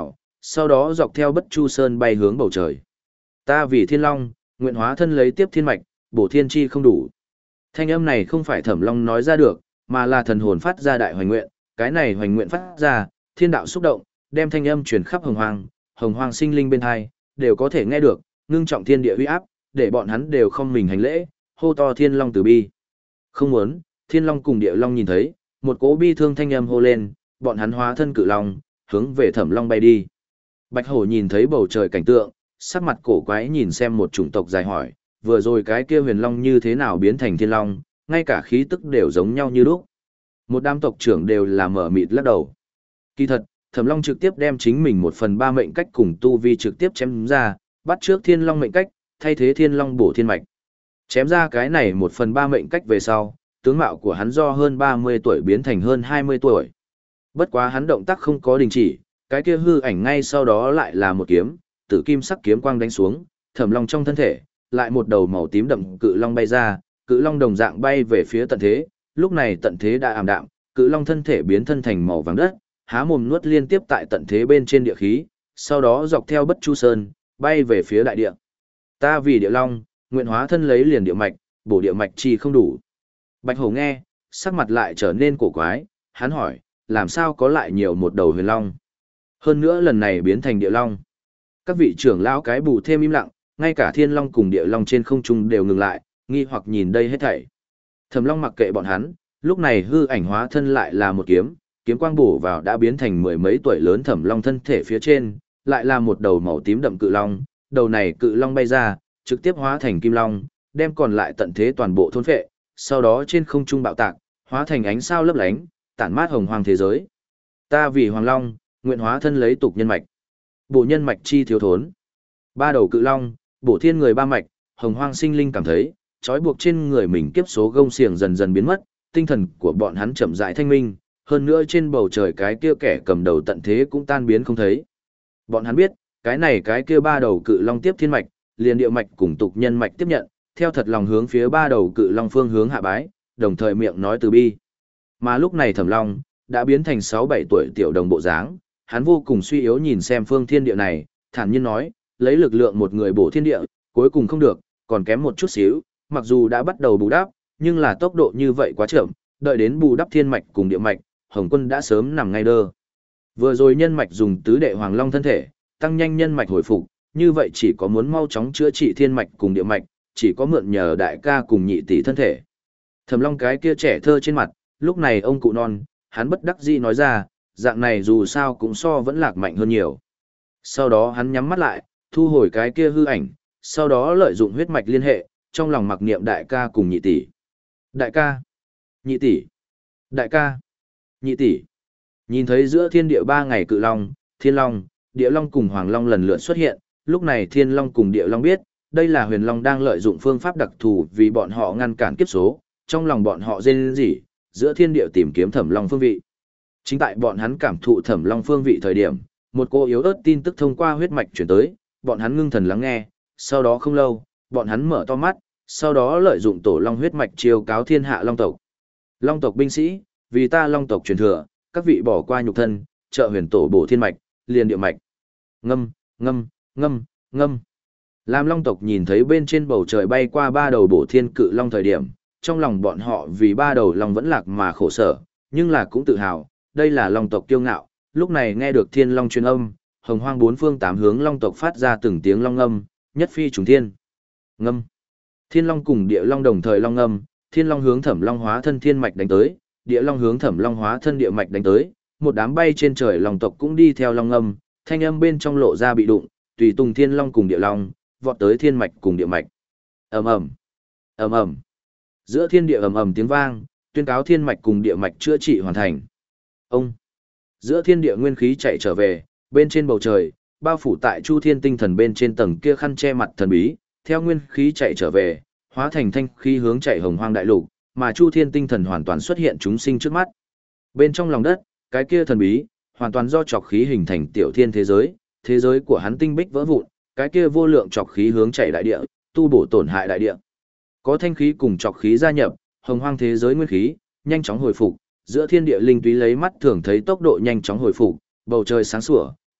sau đó dọc theo Bất Chu Sơn bay hướng bầu trời. Ta vì Thiên Long, nguyện hóa thân lấy tiếp thiên mạch, bổ thiên chi không đủ. Thanh âm này không phải Thẩm Long nói ra được, mà là thần hồn phát ra đại hoành nguyện, cái này hoành nguyện phát ra, thiên đạo xúc động, đem thanh âm truyền khắp hồng hoang, hồng hoang sinh linh bên hai, đều có thể nghe được, ngưng trọng thiên địa uy áp, để bọn hắn đều không mình hành lễ, hô to Thiên Long từ bi. Không muốn, Thiên Long cùng Địa Long nhìn thấy, một cỗ bi thương thanh âm hô lên, bọn hắn hóa thân cự long, hướng về Thẩm Long bay đi. Bạch Hổ nhìn thấy bầu trời cảnh tượng, sắc mặt cổ quái nhìn xem một chủng tộc dài hỏi, vừa rồi cái kia huyền long như thế nào biến thành thiên long, ngay cả khí tức đều giống nhau như lúc. Một đám tộc trưởng đều là mở mịt lắc đầu. Kỳ thật, Thẩm Long trực tiếp đem chính mình một phần ba mệnh cách cùng tu vi trực tiếp chém ra, bắt trước thiên long mệnh cách, thay thế thiên long bổ thiên mạch. Chém ra cái này một phần ba mệnh cách về sau, tướng mạo của hắn do hơn ba mươi tuổi biến thành hơn hai mươi tuổi. Bất quá hắn động tác không có đình chỉ, cái kia hư ảnh ngay sau đó lại là một kiếm, tử kim sắc kiếm quang đánh xuống, Thẩm Long trong thân thể, lại một đầu màu tím đậm cự long bay ra, cự long đồng dạng bay về phía tận thế, lúc này tận thế đã ảm đạm, cự long thân thể biến thân thành màu vàng đất, há mồm nuốt liên tiếp tại tận thế bên trên địa khí, sau đó dọc theo Bất Chu Sơn, bay về phía đại địa. Ta vì địa long, nguyện hóa thân lấy liền địa mạch, bổ địa mạch chi không đủ. Bạch Hổ nghe, sắc mặt lại trở nên cổ quái, hắn hỏi, làm sao có lại nhiều một đầu huyền long? Hơn nữa lần này biến thành địa long. Các vị trưởng lão cái bù thêm im lặng, ngay cả thiên long cùng địa long trên không trung đều ngừng lại, nghi hoặc nhìn đây hết thảy. Thẩm Long mặc kệ bọn hắn, lúc này hư ảnh hóa thân lại là một kiếm, kiếm quang bổ vào đã biến thành mười mấy tuổi lớn Thẩm Long thân thể phía trên, lại là một đầu màu tím đậm cự long, đầu này cự long bay ra, trực tiếp hóa thành kim long, đem còn lại tận thế toàn bộ thôn phệ, sau đó trên không trung bạo tạc, hóa thành ánh sao lấp lánh, tản mát hồng hoàng thế giới. Ta vì Hoàng Long, nguyện hóa thân lấy tục nhân mạch, bổ nhân mạch chi thiếu thốn. Ba đầu cự long, bổ thiên người ba mạch, hồng hoang sinh linh cảm thấy, trói buộc trên người mình kiếp số gông xiềng dần dần biến mất, tinh thần của bọn hắn chậm rãi thanh minh, hơn nữa trên bầu trời cái kia kẻ cầm đầu tận thế cũng tan biến không thấy. Bọn hắn biết, cái này cái kia ba đầu cự long tiếp thiên mạch, liền địa mạch cùng tục nhân mạch tiếp nhận, theo thật lòng hướng phía ba đầu cự long phương hướng hạ bái, đồng thời miệng nói từ bi. Mà lúc này Thẩm Long đã biến thành sáu bảy tuổi tiểu đồng bộ dáng, hắn vô cùng suy yếu nhìn xem phương thiên địa này, thản nhiên nói, lấy lực lượng một người bổ thiên địa, cuối cùng không được, còn kém một chút xíu, mặc dù đã bắt đầu bù đắp, nhưng là tốc độ như vậy quá chậm, đợi đến bù đắp thiên mạch cùng địa mạch, Hồng Quân đã sớm nằm ngay đơ. Vừa rồi nhân mạch dùng tứ đệ hoàng long thân thể, tăng nhanh nhân mạch hồi phục, như vậy chỉ có muốn mau chóng chữa trị thiên mạch cùng địa mạch, chỉ có mượn nhờ đại ca cùng nhị tỷ thân thể. Thẩm Long cái kia trẻ thơ trên mặt, lúc này ông cụ non, hắn bất đắc dĩ nói ra, dạng này dù sao cũng so vẫn lạc mạnh hơn nhiều. Sau đó hắn nhắm mắt lại, thu hồi cái kia hư ảnh, sau đó lợi dụng huyết mạch liên hệ, trong lòng mặc niệm đại ca cùng nhị tỷ. Đại ca, nhị tỷ, đại ca, nhị tỷ. Nhìn thấy giữa thiên địa ba ngày cự long, thiên long, địa long cùng hoàng long lần lượt xuất hiện, lúc này thiên long cùng địa long biết, đây là huyền long đang lợi dụng phương pháp đặc thù vì bọn họ ngăn cản kiếp số, trong lòng bọn họ rên rỉ, giữa thiên địa tìm kiếm Thẩm Long phương vị. Chính tại bọn hắn cảm thụ Thẩm Long phương vị thời điểm, một cô yếu ớt tin tức thông qua huyết mạch chuyển tới, bọn hắn ngưng thần lắng nghe, sau đó không lâu, bọn hắn mở to mắt, sau đó lợi dụng tổ long huyết mạch chiêu cáo thiên hạ long tộc. Long tộc binh sĩ, vì ta long tộc truyền thừa, các vị bỏ qua nhục thân, trợ huyền tổ bổ thiên mạch, liền địa mạch. Ngâm, ngâm, ngâm, ngâm. Làm long tộc nhìn thấy bên trên bầu trời bay qua ba đầu bổ thiên cự long thời điểm, trong lòng bọn họ vì ba đầu long vẫn lạc mà khổ sở, nhưng là cũng tự hào, đây là long tộc kiêu ngạo. Lúc này nghe được thiên long truyền âm, hồng hoang bốn phương tám hướng long tộc phát ra từng tiếng long ngâm, nhất phi trùng thiên. Ngâm. Thiên long cùng địa long đồng thời long ngâm, thiên long hướng Thẩm Long hóa thân thiên mạch đánh tới, địa long hướng Thẩm Long hóa thân địa mạch đánh tới, một đám bay trên trời long tộc cũng đi theo long ngâm, thanh âm bên trong lộ ra bị đụng, tùy tùng thiên long cùng địa long, vọt tới thiên mạch cùng địa mạch. Ầm ầm, ầm ầm. Giữa thiên địa ầm ầm tiếng vang, tuyên cáo thiên mạch cùng địa mạch chữa trị hoàn thành. Ông. Giữa thiên địa nguyên khí chạy trở về, bên trên bầu trời, bao phủ tại Chu Thiên tinh thần bên trên tầng kia khăn che mặt thần bí, theo nguyên khí chạy trở về, hóa thành thanh khí hướng chạy hồng hoang đại lục, mà Chu Thiên tinh thần hoàn toàn xuất hiện chúng sinh trước mắt. Bên trong lòng đất, cái kia thần bí, hoàn toàn do trọc khí hình thành tiểu thiên thế giới, thế giới của hắn tinh bích vỡ vụn, cái kia vô lượng trọc khí hướng chạy đại địa, tu bổ tổn hại đại địa. Có thanh khí cùng trọc khí gia nhập, hồng hoang thế giới nguyên khí nhanh chóng hồi phục, giữa thiên địa linh túy lấy mắt thường thấy tốc độ nhanh chóng hồi phục, bầu trời sáng sủa,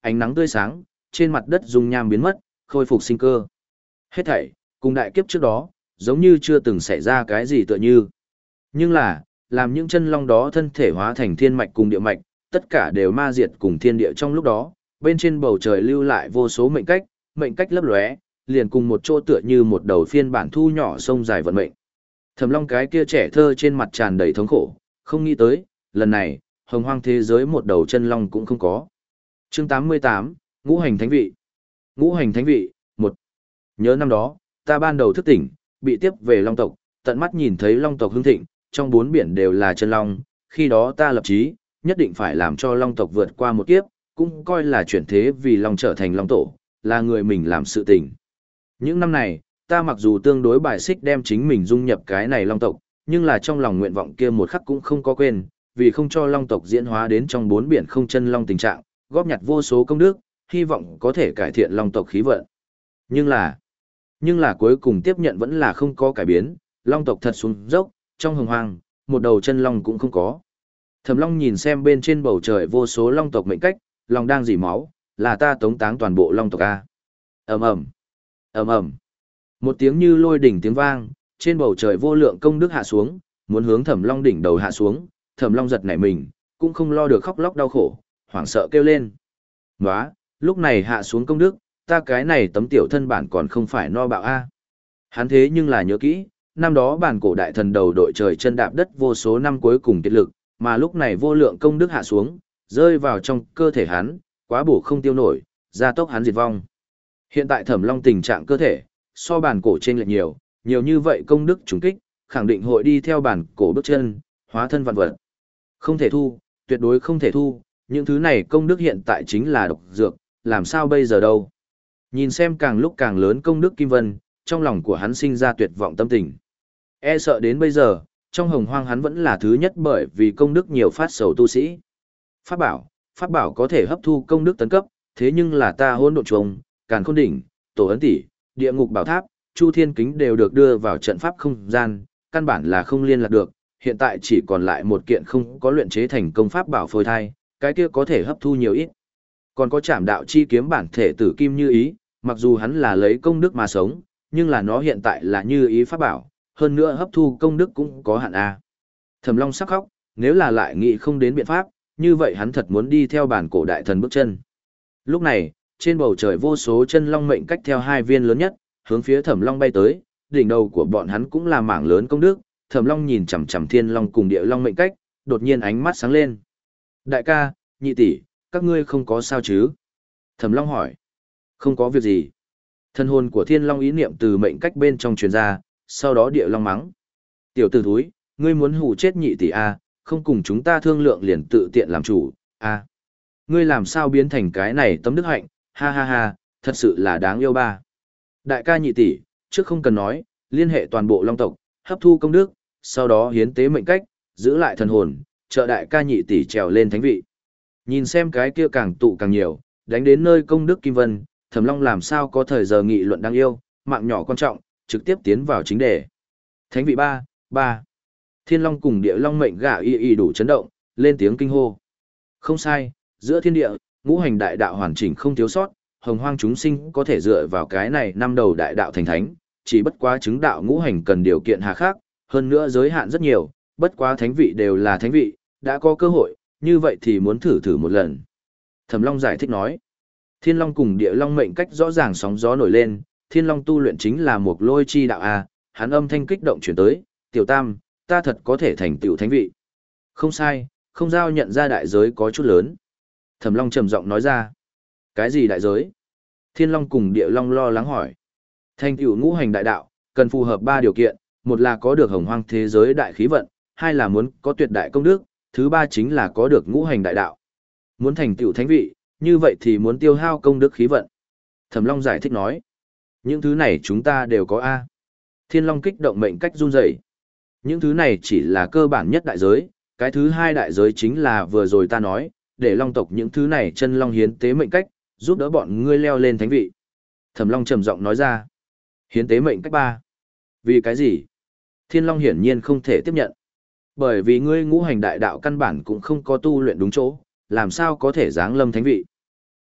ánh nắng tươi sáng, trên mặt đất dung nham biến mất, khôi phục sinh cơ. Hết thảy, cùng đại kiếp trước đó, giống như chưa từng xảy ra cái gì tựa như. Nhưng là, làm những chân long đó thân thể hóa thành thiên mạch cùng địa mạch, tất cả đều ma diệt cùng thiên địa trong lúc đó, bên trên bầu trời lưu lại vô số mệnh cách, mệnh cách lấp lóe, liền cùng một chỗ tựa như một đầu phiên bản thu nhỏ sông dài vận mệnh. Thẩm Long cái kia trẻ thơ trên mặt tràn đầy thống khổ, không nghĩ tới, lần này, hồng hoang thế giới một đầu chân long cũng không có. Chương tám mươi tám, Ngũ hành thánh vị. Ngũ hành thánh vị, một. Nhớ năm đó, ta ban đầu thức tỉnh, bị tiếp về long tộc, tận mắt nhìn thấy long tộc hưng thịnh, trong bốn biển đều là chân long, khi đó ta lập chí, nhất định phải làm cho long tộc vượt qua một kiếp, cũng coi là chuyển thế vì long trở thành long tổ, là người mình làm sự tình. Những năm này, ta mặc dù tương đối bài xích đem chính mình dung nhập cái này long tộc, nhưng là trong lòng nguyện vọng kia một khắc cũng không có quên, vì không cho long tộc diễn hóa đến trong bốn biển không chân long tình trạng, góp nhặt vô số công đức, hy vọng có thể cải thiện long tộc khí vận. Nhưng là, nhưng là cuối cùng tiếp nhận vẫn là không có cải biến, long tộc thật xuống dốc, trong hồng hoang, một đầu chân long cũng không có. Thẩm Long nhìn xem bên trên bầu trời vô số long tộc mệnh cách, lòng đang dỉ máu, là ta tống táng toàn bộ long tộc a. Ầm ầm, ầm ầm. Một tiếng như lôi đỉnh tiếng vang, trên bầu trời vô lượng công đức hạ xuống, muốn hướng Thẩm Long đỉnh đầu hạ xuống, Thẩm Long giật nảy mình, cũng không lo được khóc lóc đau khổ, hoảng sợ kêu lên. "Nóa, lúc này hạ xuống công đức, ta cái này tấm tiểu thân bản còn không phải no bạo a." Hắn thế nhưng là nhớ kỹ, năm đó bản cổ đại thần đầu đội trời chân đạp đất vô số năm cuối cùng kết lực, mà lúc này vô lượng công đức hạ xuống, rơi vào trong cơ thể hắn, quá bổ không tiêu nổi, gia tốc hắn diệt vong. Hiện tại Thẩm Long tình trạng cơ thể, so bản cổ trên lệch nhiều, nhiều như vậy công đức trùng kích, khẳng định hội đi theo bản cổ bước chân, hóa thân vạn vật. Không thể thu, tuyệt đối không thể thu, những thứ này công đức hiện tại chính là độc dược, làm sao bây giờ đâu. Nhìn xem càng lúc càng lớn công đức Kim Vân, trong lòng của hắn sinh ra tuyệt vọng tâm tình. E sợ đến bây giờ, trong hồng hoang hắn vẫn là thứ nhất bởi vì công đức nhiều phát sầu tu sĩ. Pháp bảo, pháp bảo có thể hấp thu công đức tấn cấp, thế nhưng là ta hỗn độn trùng, càn khôn đỉnh, tổ ấn tỷ, địa ngục bảo tháp, chu thiên kính đều được đưa vào trận pháp không gian, căn bản là không liên lạc được, hiện tại chỉ còn lại một kiện không có luyện chế thành công pháp bảo phôi thai, cái kia có thể hấp thu nhiều ít. Còn có Trảm Đạo chi kiếm bản thể tử kim như ý, mặc dù hắn là lấy công đức mà sống, nhưng là nó hiện tại là như ý pháp bảo, hơn nữa hấp thu công đức cũng có hạn a. Thẩm Long sắc khóc, nếu là lại nghĩ không đến biện pháp, như vậy hắn thật muốn đi theo bản cổ đại thần bước chân. Lúc này, trên bầu trời vô số chân long mệnh cách theo hai viên lớn nhất, hướng phía Thẩm Long bay tới, đỉnh đầu của bọn hắn cũng là mảng lớn công đức. Thẩm Long nhìn chằm chằm Thiên Long cùng Địa Long mệnh cách, đột nhiên ánh mắt sáng lên. "Đại ca, nhị tỷ, các ngươi không có sao chứ?" Thẩm Long hỏi. "Không có việc gì." Thân hồn của Thiên Long ý niệm từ mệnh cách bên trong truyền ra, sau đó Địa Long mắng: "Tiểu tử thúi, ngươi muốn hù chết nhị tỷ a, không cùng chúng ta thương lượng liền tự tiện làm chủ, a. Ngươi làm sao biến thành cái này tấm đức hạnh, ha ha ha, thật sự là đáng yêu ba." Đại ca nhị tỷ, trước không cần nói, liên hệ toàn bộ long tộc, hấp thu công đức, sau đó hiến tế mệnh cách, giữ lại thần hồn, trợ đại ca nhị tỷ trèo lên thánh vị. Nhìn xem cái kia càng tụ càng nhiều, đánh đến nơi công đức Kim Vân, Thẩm Long làm sao có thời giờ nghị luận đáng yêu, mạng nhỏ quan trọng, trực tiếp tiến vào chính đề. Thánh vị ba, ba. Thiên Long cùng Địa Long mệnh gà y y đủ chấn động, lên tiếng kinh hô. Không sai, giữa thiên địa, ngũ hành đại đạo hoàn chỉnh không thiếu sót, hồng hoang chúng sinh có thể dựa vào cái này năm đầu đại đạo thành thánh, chỉ bất quá chứng đạo ngũ hành cần điều kiện hà khắc, hơn nữa giới hạn rất nhiều, bất quá thánh vị đều là thánh vị, đã có cơ hội, như vậy thì muốn thử thử một lần. Thẩm Long giải thích nói, Thiên Long cùng Địa Long mệnh cách rõ ràng sóng gió nổi lên, Thiên Long tu luyện chính là một lôi chi đạo a, hắn âm thanh kích động chuyển tới, "Tiểu Tam, ta thật có thể thành tựu thánh vị." Không sai, không giao nhận ra đại giới có chút lớn. Thẩm Long trầm giọng nói ra, "Cái gì đại giới?" Thiên Long cùng Địa Long lo lắng hỏi. Thành tựu ngũ hành đại đạo, cần phù hợp ba điều kiện, một là có được hồng hoang thế giới đại khí vận, hai là muốn có tuyệt đại công đức, thứ ba chính là có được ngũ hành đại đạo. Muốn thành tựu thánh vị, như vậy thì muốn tiêu hao công đức khí vận. Thẩm Long giải thích nói, những thứ này chúng ta đều có a. Thiên Long kích động mệnh cách run rẩy. Những thứ này chỉ là cơ bản nhất đại giới, cái thứ hai đại giới chính là vừa rồi ta nói, để long tộc những thứ này chân long hiến tế mệnh cách, giúp đỡ bọn ngươi leo lên thánh vị. Thẩm Long trầm giọng nói ra, hiến tế mệnh cách ba. Vì cái gì? Thiên Long hiển nhiên không thể tiếp nhận. Bởi vì ngươi ngũ hành đại đạo căn bản cũng không có tu luyện đúng chỗ, làm sao có thể giáng lâm thánh vị.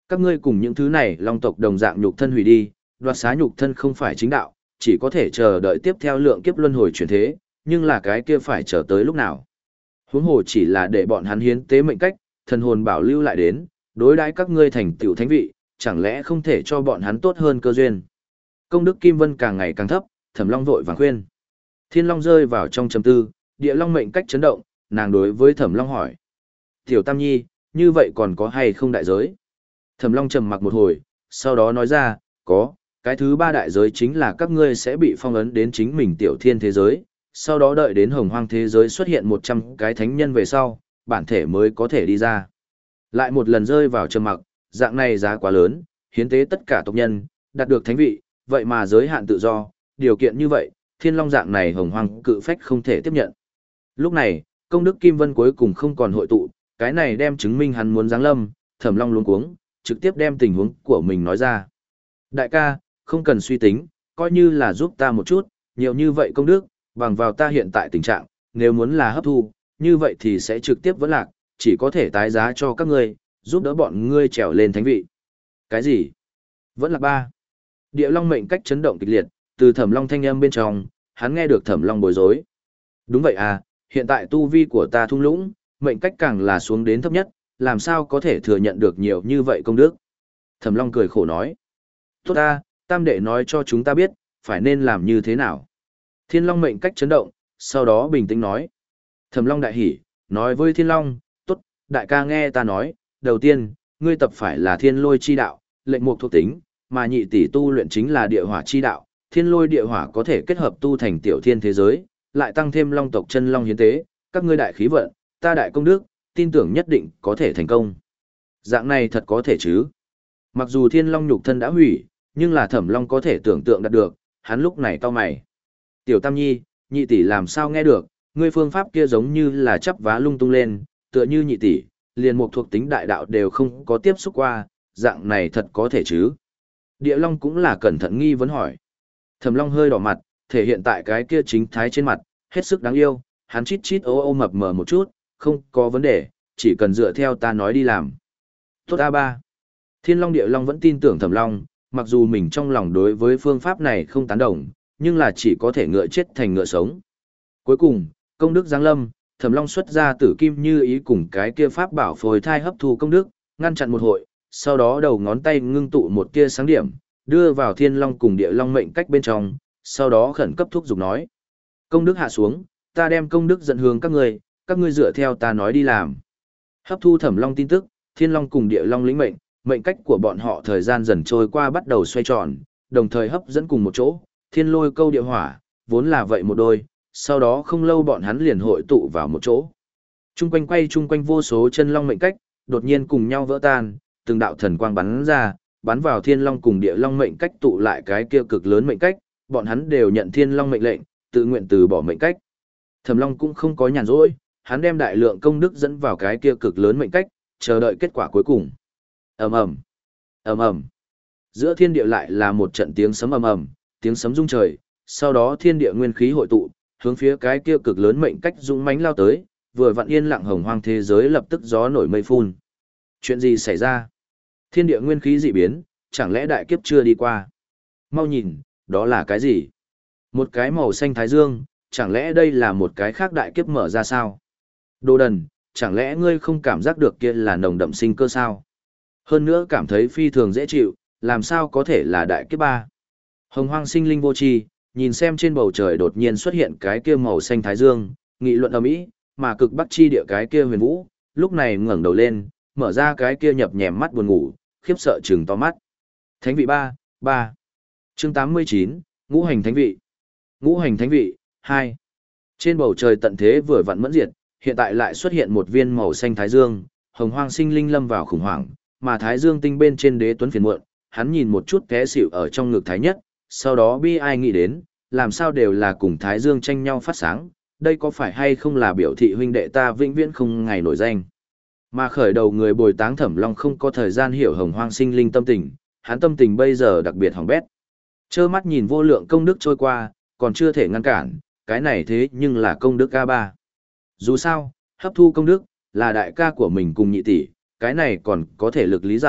Các ngươi cùng những thứ này long tộc đồng dạng nhục thân hủy đi, đoạt xá nhục thân không phải chính đạo, chỉ có thể chờ đợi tiếp theo lượng kiếp luân hồi chuyển thế, nhưng là cái kia phải chờ tới lúc nào. Huống hồ chỉ là để bọn hắn hiến tế mệnh cách, thần hồn bảo lưu lại đến, đối đãi các ngươi thành tiểu thánh vị, chẳng lẽ không thể cho bọn hắn tốt hơn cơ duyên. Công đức Kim Vân càng ngày càng thấp, Thẩm Long vội vàng khuyên. Thiên Long rơi vào trong trầm tư, Địa Long mệnh cách chấn động, nàng đối với Thẩm Long hỏi. Tiểu Tam Nhi, như vậy còn có hay không đại giới? Thẩm Long trầm mặc một hồi, sau đó nói ra, có, cái thứ ba đại giới chính là các ngươi sẽ bị phong ấn đến chính mình tiểu thiên thế giới, sau đó đợi đến hồng hoang thế giới xuất hiện một trăm cái thánh nhân về sau, bản thể mới có thể đi ra. Lại một lần rơi vào trầm mặc, dạng này giá quá lớn, hiến tế tất cả tộc nhân, đạt được thánh vị, vậy mà giới hạn tự do, điều kiện như vậy, Thiên Long dạng này hồng hoang cự phách không thể tiếp nhận. Lúc này, công đức Kim Vân cuối cùng không còn hội tụ, cái này đem chứng minh hắn muốn giáng lâm, Thẩm Long luống cuống, trực tiếp đem tình huống của mình nói ra. Đại ca, không cần suy tính, coi như là giúp ta một chút, nhiều như vậy công đức, bằng vào ta hiện tại tình trạng, nếu muốn là hấp thu, như vậy thì sẽ trực tiếp vẫn lạc, chỉ có thể tái giá cho các ngươi, giúp đỡ bọn ngươi trèo lên thánh vị. Cái gì? Vẫn là ba. Địa Long mệnh cách chấn động kịch liệt, từ Thẩm Long thanh âm bên trong, hắn nghe được Thẩm Long bối rối. Đúng vậy à, hiện tại tu vi của ta thung lũng, mệnh cách càng là xuống đến thấp nhất, làm sao có thể thừa nhận được nhiều như vậy công đức. Thẩm Long cười khổ nói. Tốt ta, Tam đệ nói cho chúng ta biết, phải nên làm như thế nào. Thiên Long mệnh cách chấn động, sau đó bình tĩnh nói. Thẩm Long đại hỉ, nói với Thiên Long, tốt, đại ca nghe ta nói, đầu tiên, ngươi tập phải là thiên lôi chi đạo, lệnh mục thuộc tính, mà nhị tỷ tu luyện chính là địa hỏa chi đạo, thiên lôi địa hỏa có thể kết hợp tu thành tiểu thiên thế giới, lại tăng thêm long tộc chân long hiến tế, các ngươi đại khí vận, ta đại công đức, tin tưởng nhất định có thể thành công. Dạng này thật có thể chứ. Mặc dù thiên long nhục thân đã hủy, nhưng là Thẩm Long có thể tưởng tượng đạt được, hắn lúc này cau mày. Tiểu Tam Nhi, nhị tỷ làm sao nghe được, ngươi phương pháp kia giống như là chắp vá lung tung lên, tựa như nhị tỷ, liền một thuộc tính đại đạo đều không có tiếp xúc qua, dạng này thật có thể chứ. Địa Long cũng là cẩn thận nghi vấn hỏi. Thẩm Long hơi đỏ mặt, thể hiện tại cái kia chính thái trên mặt, hết sức đáng yêu, hắn chít chít ô ô mập mờ một chút, không có vấn đề, chỉ cần dựa theo ta nói đi làm. Tốt a ba. Thiên Long Địa Long vẫn tin tưởng Thẩm Long, mặc dù mình trong lòng đối với phương pháp này không tán đồng, nhưng là chỉ có thể ngựa chết thành ngựa sống. Cuối cùng, công đức giáng lâm, Thẩm Long xuất ra tử kim như ý cùng cái kia pháp bảo phôi thai hấp thu công đức, ngăn chặn một hội, sau đó đầu ngón tay ngưng tụ một tia sáng điểm, đưa vào Thiên Long cùng Địa Long mệnh cách bên trong, sau đó khẩn cấp thúc giục nói. Công đức hạ xuống, ta đem công đức dẫn hướng các ngươi, các ngươi dựa theo ta nói đi làm. Hấp thu Thẩm Long tin tức, Thiên Long cùng Địa Long lĩnh mệnh, mệnh cách của bọn họ thời gian dần trôi qua bắt đầu xoay tròn, đồng thời hấp dẫn cùng một chỗ, thiên lôi câu địa hỏa, vốn là vậy một đôi, sau đó không lâu bọn hắn liền hội tụ vào một chỗ. Trung quanh quay trung quanh vô số chân long mệnh cách, đột nhiên cùng nhau vỡ tan, từng đạo thần quang bắn ra, bắn vào thiên long cùng địa long mệnh cách tụ lại cái kia cực lớn mệnh cách, bọn hắn đều nhận thiên long mệnh lệnh, tự nguyện từ bỏ mệnh cách. Thẩm Long cũng không có nhàn rỗi, hắn đem đại lượng công đức dẫn vào cái kia cực lớn mệnh cách, chờ đợi kết quả cuối cùng. Ầm ầm, ầm ầm. Giữa thiên địa lại là một trận tiếng sấm ầm ầm, tiếng sấm rung trời, sau đó thiên địa nguyên khí hội tụ, hướng phía cái kia cực lớn mệnh cách dũng mãnh lao tới, vừa vặn yên lặng hồng hoang thế giới lập tức gió nổi mây phun. Chuyện gì xảy ra? Thiên địa nguyên khí dị biến, chẳng lẽ đại kiếp chưa đi qua? Mau nhìn, đó là cái gì? Một cái màu xanh thái dương, chẳng lẽ đây là một cái khác đại kiếp mở ra sao? Đồ đần, chẳng lẽ ngươi không cảm giác được kia là nồng đậm sinh cơ sao? Hơn nữa cảm thấy phi thường dễ chịu, làm sao có thể là đại kiếp ba? Hồng hoang sinh linh vô tri, nhìn xem trên bầu trời đột nhiên xuất hiện cái kia màu xanh thái dương, nghị luận ầm ĩ, mà cực bắc chi địa cái kia huyền vũ, lúc này ngẩng đầu lên, mở ra cái kia nhập nhèm mắt buồn ngủ, khiếp sợ trừng to mắt. Thánh vị ba, ba. Chương tám mươi chín, ngũ hành thánh vị. Ngũ hành thánh vị, hai. Trên bầu trời tận thế vừa vặn mẫn diệt, hiện tại lại xuất hiện một viên màu xanh thái dương, hồng hoang sinh linh lâm vào khủng hoảng, mà thái dương tinh bên trên đế tuấn phiền muộn, hắn nhìn một chút té xỉu ở trong ngực thái nhất, sau đó bi ai nghĩ đến, làm sao đều là cùng thái dương tranh nhau phát sáng, đây có phải hay không là biểu thị huynh đệ ta vĩnh viễn không ngày nổi danh. Mà khởi đầu người bồi táng Thẩm Long không có thời gian hiểu hồng hoang sinh linh tâm tình, hắn tâm tình bây giờ đặc biệt hỏng bét. Trơ mắt nhìn vô lượng công đức trôi qua, còn chưa thể ngăn cản, cái này thế nhưng là công đức a ba. Dù sao, hấp thu công đức, là đại ca của mình cùng nhị tỷ, cái này còn có thể lực lý giải,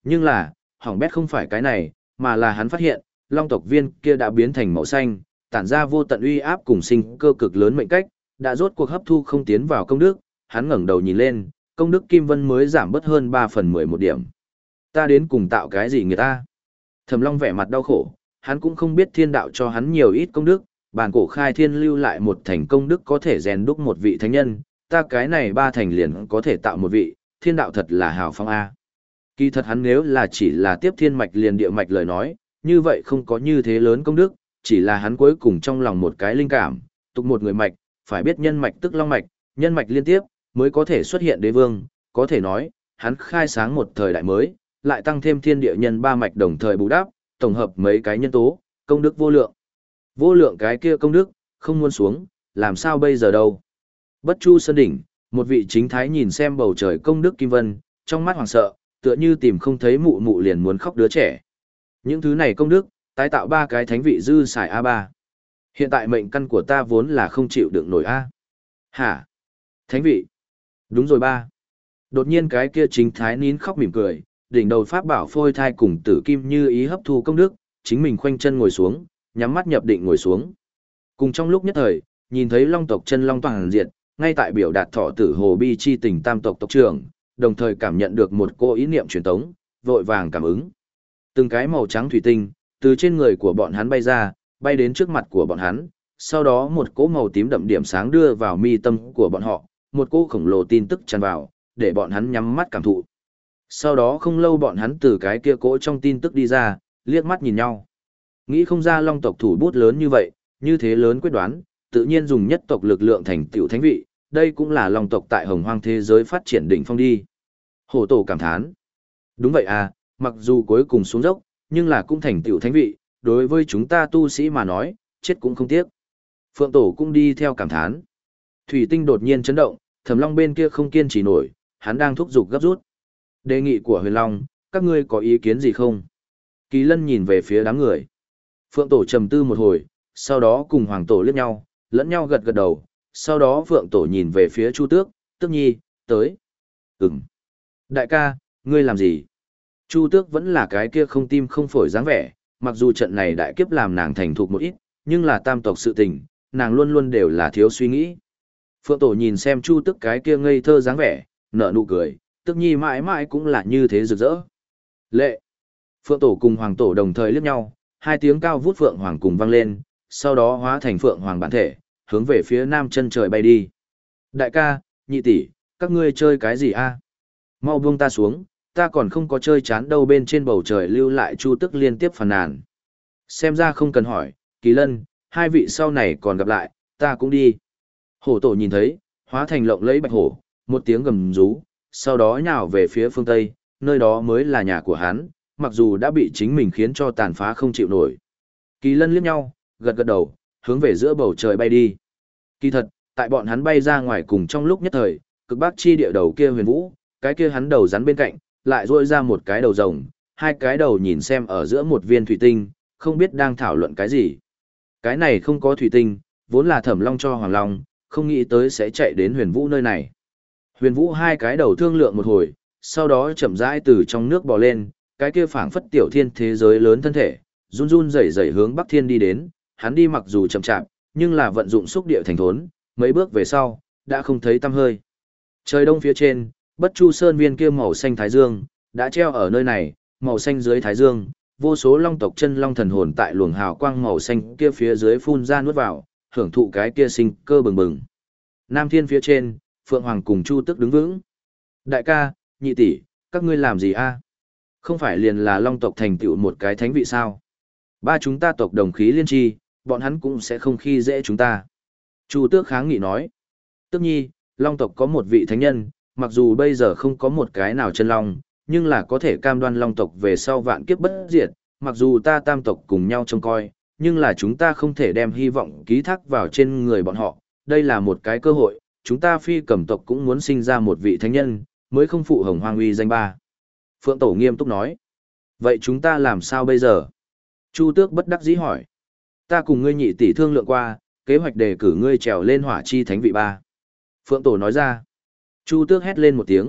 nhưng là, hỏng bét không phải cái này, mà là hắn phát hiện, long tộc viên kia đã biến thành màu xanh, tản ra vô tận uy áp cùng sinh cơ cực lớn mệnh cách, đã rốt cuộc hấp thu không tiến vào công đức, hắn ngẩng đầu nhìn lên, công đức kim vân mới giảm bớt hơn ba phần mười một điểm. Ta đến cùng tạo cái gì người ta? Thẩm Long vẻ mặt đau khổ, hắn cũng không biết thiên đạo cho hắn nhiều ít công đức, bản cổ khai thiên lưu lại một thành công đức có thể rèn đúc một vị thánh nhân, ta cái này ba thành liền có thể tạo một vị, thiên đạo thật là hào phong a. Kỳ thật hắn nếu là chỉ là tiếp thiên mạch liền địa mạch lời nói, như vậy không có như thế lớn công đức, chỉ là hắn cuối cùng trong lòng một cái linh cảm, tục một người mạch, phải biết nhân mạch tức long mạch, nhân mạch liên tiếp, mới có thể xuất hiện đế vương, có thể nói, hắn khai sáng một thời đại mới, lại tăng thêm thiên địa nhân ba mạch đồng thời bù đắp, tổng hợp mấy cái nhân tố, công đức vô lượng. Vô lượng cái kia công đức, không muốn xuống, làm sao bây giờ đâu. Bất Chu Sơn đỉnh, một vị chính thái nhìn xem bầu trời công đức kim vân, trong mắt hoảng sợ, tựa như tìm không thấy mụ mụ liền muốn khóc đứa trẻ. Những thứ này công đức, tái tạo ba cái thánh vị dư xài a ba. Hiện tại mệnh căn của ta vốn là không chịu đựng nổi a. Hả? Thánh vị? Đúng rồi ba. Đột nhiên cái kia chính thái nín khóc mỉm cười, đỉnh đầu pháp bảo phôi thai cùng tử kim như ý hấp thu công đức, chính mình khoanh chân ngồi xuống, nhắm mắt nhập định ngồi xuống. Cùng trong lúc nhất thời, nhìn thấy long tộc chân long toàn diệt, ngay tại biểu đạt thọ tử hồ bi chi tình tam tộc tộc trưởng, đồng thời cảm nhận được một cô ý niệm truyền tống, vội vàng cảm ứng. Từng cái màu trắng thủy tinh, từ trên người của bọn hắn bay ra, bay đến trước mặt của bọn hắn, sau đó một cỗ màu tím đậm điểm sáng đưa vào mi tâm của bọn họ, một cỗ khổng lồ tin tức tràn vào, để bọn hắn nhắm mắt cảm thụ. Sau đó không lâu bọn hắn từ cái kia cỗ trong tin tức đi ra, liếc mắt nhìn nhau. Nghĩ không ra long tộc thủ bút lớn như vậy, như thế lớn quyết đoán, tự nhiên dùng nhất tộc lực lượng thành tiểu thánh vị, đây cũng là long tộc tại hồng hoang thế giới phát triển đỉnh phong đi. Hổ tổ cảm thán. Đúng vậy à, mặc dù cuối cùng xuống dốc, nhưng là cũng thành tiểu thánh vị, đối với chúng ta tu sĩ mà nói, chết cũng không tiếc. Phượng tổ cũng đi theo cảm thán. Thủy tinh đột nhiên chấn động, Thẩm Long bên kia không kiên trì nổi, hắn đang thúc giục gấp rút. Đề nghị của Huyền Long, các ngươi có ý kiến gì không? Kỳ Lân nhìn về phía đám người. Phượng tổ trầm tư một hồi, sau đó cùng Hoàng tổ liếc nhau, lẫn nhau gật gật đầu, sau đó Phượng tổ nhìn về phía Chu Tước, Tước Nhi, tới. Ừm. Đại ca, ngươi làm gì? Chu Tước vẫn là cái kia không tim không phổi dáng vẻ, mặc dù trận này đại kiếp làm nàng thành thục một ít, nhưng là tam tộc sự tình, nàng luôn luôn đều là thiếu suy nghĩ. Phượng tổ nhìn xem Chu Tước cái kia ngây thơ dáng vẻ, nở nụ cười, Tước Nhi mãi mãi cũng là như thế rực rỡ. Lệ. Phượng tổ cùng Hoàng tổ đồng thời liếc nhau, hai tiếng cao vút Phượng Hoàng cùng vang lên, sau đó hóa thành Phượng Hoàng bản thể, hướng về phía nam chân trời bay đi. Đại ca, nhị tỷ, các ngươi chơi cái gì a? Mau buông ta xuống, ta còn không có chơi chán đâu. Bên trên bầu trời lưu lại Chu Tước liên tiếp phàn nàn. Xem ra không cần hỏi, Kỳ Lân, hai vị sau này còn gặp lại, ta cũng đi. Hổ tổ nhìn thấy, hóa thành lộng lẫy bạch hổ, một tiếng gầm rú, sau đó nhào về phía phương Tây, nơi đó mới là nhà của hắn, mặc dù đã bị chính mình khiến cho tàn phá không chịu nổi. Kỳ Lân liếc nhau, gật gật đầu, hướng về giữa bầu trời bay đi. Kỳ thật, tại bọn hắn bay ra ngoài cùng trong lúc nhất thời, cực bắc chi địa đầu kia Huyền Vũ, cái kia hắn đầu rắn bên cạnh, lại rôi ra một cái đầu rồng, hai cái đầu nhìn xem ở giữa một viên thủy tinh, không biết đang thảo luận cái gì. Cái này không có thủy tinh, vốn là Thẩm Long cho Hoàng Long, không nghĩ tới sẽ chạy đến Huyền Vũ nơi này. Huyền Vũ hai cái đầu thương lượng một hồi, sau đó chậm rãi từ trong nước bò lên, cái kia phảng phất tiểu thiên thế giới lớn thân thể, run run rẩy rẩy hướng Bắc Thiên đi đến, hắn đi mặc dù chậm chạp, nhưng là vận dụng xúc địa thành thốn, mấy bước về sau, đã không thấy tăm hơi. Trời đông phía trên, Bất Chu Sơn viên kia màu xanh thái dương, đã treo ở nơi này, màu xanh dưới thái dương, vô số long tộc chân long thần hồn tại luồng hào quang màu xanh kia phía dưới phun ra nuốt vào, hưởng thụ cái kia sinh cơ bừng bừng. Nam Thiên phía trên, Phượng Hoàng cùng Chu Tước đứng vững. Đại ca, nhị tỷ, các ngươi làm gì a? Không phải liền là long tộc thành tựu một cái thánh vị sao? Ba chúng ta tộc đồng khí liên tri, bọn hắn cũng sẽ không khi dễ chúng ta. Chu Tước kháng nghị nói. Tước Nhi, long tộc có một vị thánh nhân, mặc dù bây giờ không có một cái nào chân long, nhưng là có thể cam đoan long tộc về sau vạn kiếp bất diệt, mặc dù ta tam tộc cùng nhau trông coi, nhưng là chúng ta không thể đem hy vọng ký thác vào trên người bọn họ, đây là một cái cơ hội, chúng ta phi cầm tộc cũng muốn sinh ra một vị thánh nhân, mới không phụ hồng hoang uy danh ba. Phượng Tổ nghiêm túc nói. Vậy chúng ta làm sao bây giờ? Chu Tước bất đắc dĩ hỏi. Ta cùng ngươi nhị tỷ thương lượng qua, kế hoạch đề cử ngươi trèo lên hỏa chi thánh vị ba. Phượng Tổ nói ra. Chu Tước hét lên một tiếng,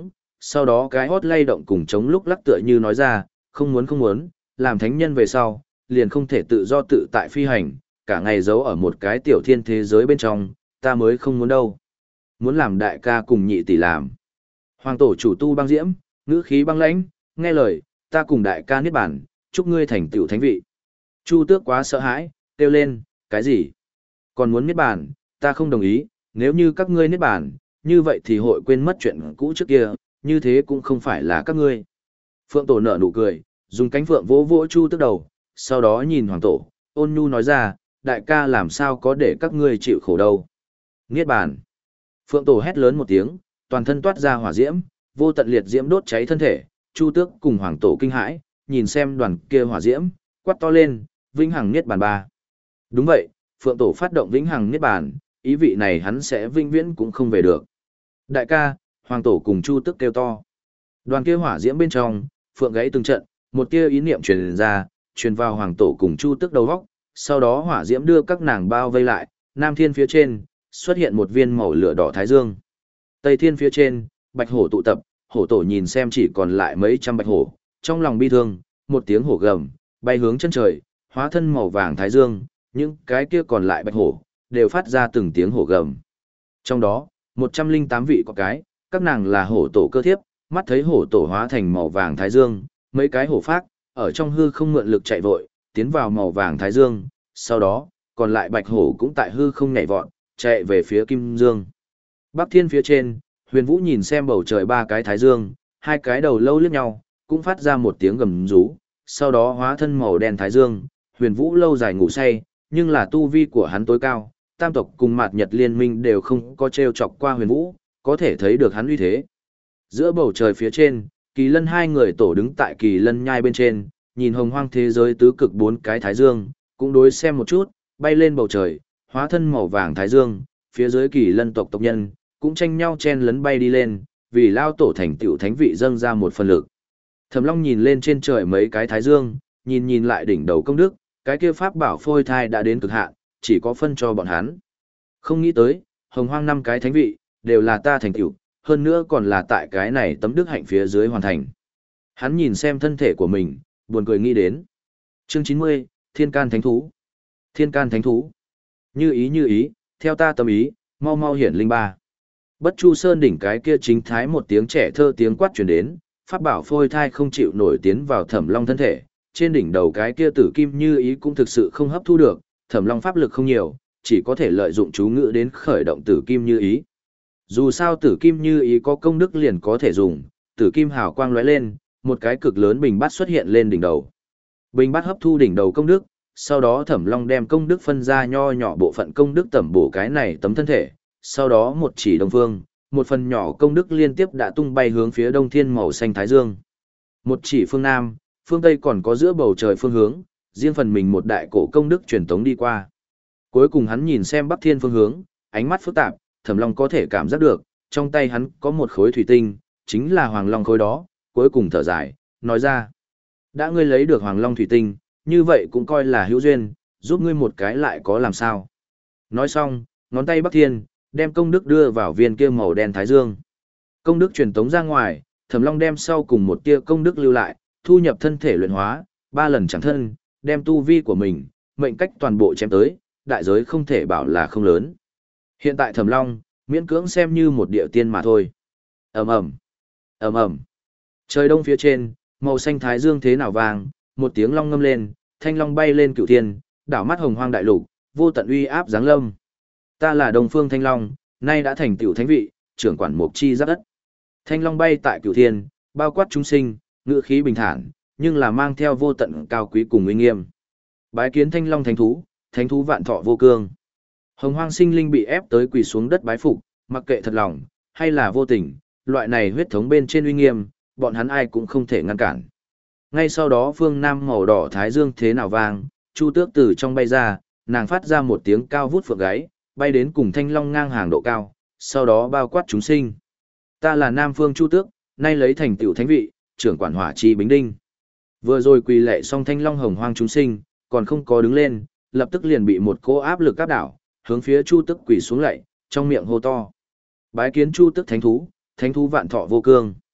sau đó cái hót lay động cùng chống lúc lắc tựa như nói ra, không muốn không muốn, làm thánh nhân về sau, liền không thể tự do tự tại phi hành, cả ngày giấu ở một cái tiểu thiên thế giới bên trong, ta mới không muốn đâu. Muốn làm đại ca cùng nhị tỷ làm. Hoàng tổ chủ tu băng diễm, ngữ khí băng lãnh, nghe lời, ta cùng đại ca niết bản, chúc ngươi thành tựu thánh vị. Chu Tước quá sợ hãi, kêu lên, cái gì? Còn muốn niết bản, ta không đồng ý, nếu như các ngươi niết bản, như vậy thì hội quên mất chuyện cũ trước kia, như thế cũng không phải là các ngươi. Phượng tổ nở nụ cười, dùng cánh phượng vỗ vỗ Chu Tước đầu, sau đó nhìn Hoàng tổ, ôn nhu nói ra, đại ca làm sao có để các ngươi chịu khổ đâu. Niết bàn. Phượng tổ hét lớn một tiếng, toàn thân toát ra hỏa diễm, vô tận liệt diễm đốt cháy thân thể, Chu Tước cùng Hoàng tổ kinh hãi, nhìn xem đoàn kia hỏa diễm, quát to lên, vĩnh hằng niết bàn ba. Đúng vậy, Phượng tổ phát động vĩnh hằng niết bàn, ý vị này hắn sẽ vĩnh viễn cũng không về được. Đại ca, Hoàng tổ cùng Chu Tước kêu to. Đoàn kia hỏa diễm bên trong, Phượng gãy từng trận, một tia ý niệm truyền ra, truyền vào Hoàng tổ cùng Chu Tước đầu góc, sau đó hỏa diễm đưa các nàng bao vây lại, Nam Thiên phía trên xuất hiện một viên màu lửa đỏ thái dương. Tây Thiên phía trên, bạch hổ tụ tập, hổ tổ nhìn xem chỉ còn lại mấy trăm bạch hổ, trong lòng bi thương, một tiếng hổ gầm, bay hướng chân trời, hóa thân màu vàng thái dương, những cái kia còn lại bạch hổ đều phát ra từng tiếng hổ gầm. Trong đó, một trăm linh tám vị có cái, các nàng là hổ tổ cơ thiếp, mắt thấy hổ tổ hóa thành màu vàng thái dương, mấy cái hổ phác ở trong hư không mượn lực chạy vội, tiến vào màu vàng thái dương, sau đó, còn lại bạch hổ cũng tại hư không nhảy vọt, chạy về phía kim dương. Bắc Thiên phía trên, Huyền Vũ nhìn xem bầu trời ba cái thái dương, hai cái đầu lâu liếc nhau, cũng phát ra một tiếng gầm rú, sau đó hóa thân màu đen thái dương, Huyền Vũ lâu dài ngủ say, nhưng là tu vi của hắn tối cao, tam tộc cùng Mạt Nhật liên minh đều không có trêu chọc qua Huyền Vũ, có thể thấy được hắn uy thế. Giữa bầu trời phía trên, Kỳ Lân hai người tổ đứng tại Kỳ Lân nhai bên trên, nhìn hồng hoang thế giới tứ cực bốn cái thái dương, cũng đối xem một chút, bay lên bầu trời, hóa thân màu vàng thái dương, phía dưới Kỳ Lân tộc tộc nhân cũng tranh nhau chen lấn bay đi lên, vì lao tổ thành tựu thánh vị dâng ra một phần lực. Thẩm Long nhìn lên trên trời mấy cái thái dương, nhìn nhìn lại đỉnh đầu công đức, cái kia pháp bảo phôi thai đã đến cực hạn, chỉ có phân cho bọn hắn. Không nghĩ tới, hồng hoang năm cái thánh vị đều là ta thành tựu, hơn nữa còn là tại cái này tấm đức hạnh phía dưới hoàn thành. Hắn nhìn xem thân thể của mình, buồn cười nghĩ đến. Chương chín mươi, Thiên Can Thánh Thú. Thiên Can Thánh Thú. Như ý như ý, theo ta tâm ý, mau mau hiển linh ba. Bất Chu Sơn đỉnh cái kia chính thái một tiếng trẻ thơ tiếng quát truyền đến, pháp bảo phôi thai không chịu nổi tiến vào Thẩm Long thân thể, trên đỉnh đầu cái kia tử kim như ý cũng thực sự không hấp thu được, Thẩm Long pháp lực không nhiều, chỉ có thể lợi dụng chú ngữ đến khởi động tử kim như ý. Dù sao tử kim như ý có công đức liền có thể dùng, tử kim hào quang lóe lên, một cái cực lớn bình bát xuất hiện lên đỉnh đầu. Bình bát hấp thu đỉnh đầu công đức, sau đó Thẩm Long đem công đức phân ra nho nhỏ bộ phận công đức tẩm bổ cái này tấm thân thể, sau đó một chỉ đông phương, một phần nhỏ công đức liên tiếp đã tung bay hướng phía đông thiên màu xanh thái dương. Một chỉ phương nam, phương tây còn có giữa bầu trời phương hướng, riêng phần mình một đại cổ công đức truyền tống đi qua. Cuối cùng hắn nhìn xem bắc thiên phương hướng, ánh mắt phức tạp, Thẩm Long có thể cảm giác được, trong tay hắn có một khối thủy tinh, chính là Hoàng Long khối đó, cuối cùng thở dài, nói ra. Đã ngươi lấy được Hoàng Long thủy tinh, như vậy cũng coi là hữu duyên, giúp ngươi một cái lại có làm sao. Nói xong, ngón tay bắc thiên, đem công đức đưa vào viên kia màu đen thái dương. Công đức truyền tống ra ngoài, Thẩm Long đem sau cùng một tia công đức lưu lại, thu nhập thân thể luyện hóa, ba lần chẳng thân, đem tu vi của mình, mệnh cách toàn bộ chém tới, đại giới không thể bảo là không lớn. Hiện tại Thẩm Long, miễn cưỡng xem như một địa tiên mà thôi. Ầm ầm, ầm ầm. Trời đông phía trên, màu xanh thái dương thế nào vàng, một tiếng long ngâm lên, thanh long bay lên cửu thiên, đảo mắt hồng hoang đại lục, vô tận uy áp giáng lâm. Ta là Đông Phương Thanh Long, nay đã thành tiểu thánh vị, trưởng quản mục chi giáp đất. Thanh Long bay tại cửu thiên, bao quát chúng sinh, ngữ khí bình thản, nhưng là mang theo vô tận cao quý cùng uy nghiêm. Bái kiến Thanh Long thánh thú, thánh thú vạn thọ vô cương. Hồng hoang sinh linh bị ép tới quỳ xuống đất bái phục, mặc kệ thật lòng, hay là vô tình, loại này huyết thống bên trên uy nghiêm, bọn hắn ai cũng không thể ngăn cản. Ngay sau đó phương Nam màu đỏ thái dương thế nào vang, Chu Tước từ trong bay ra, nàng phát ra một tiếng cao vút phượng gáy, bay đến cùng Thanh Long ngang hàng độ cao, sau đó bao quát chúng sinh. Ta là Nam Phương Chu Tước, nay lấy thành tựu thánh vị, trưởng quản hỏa chi bính đinh. Vừa rồi quỳ lệ xong Thanh Long hồng hoang chúng sinh, còn không có đứng lên, lập tức liền bị một cỗ áp lực áp đảo, hướng phía Chu Tước quỳ xuống lạy, trong miệng hô to. Bái kiến Chu Tước thánh thú, thánh thú vạn thọ vô cương.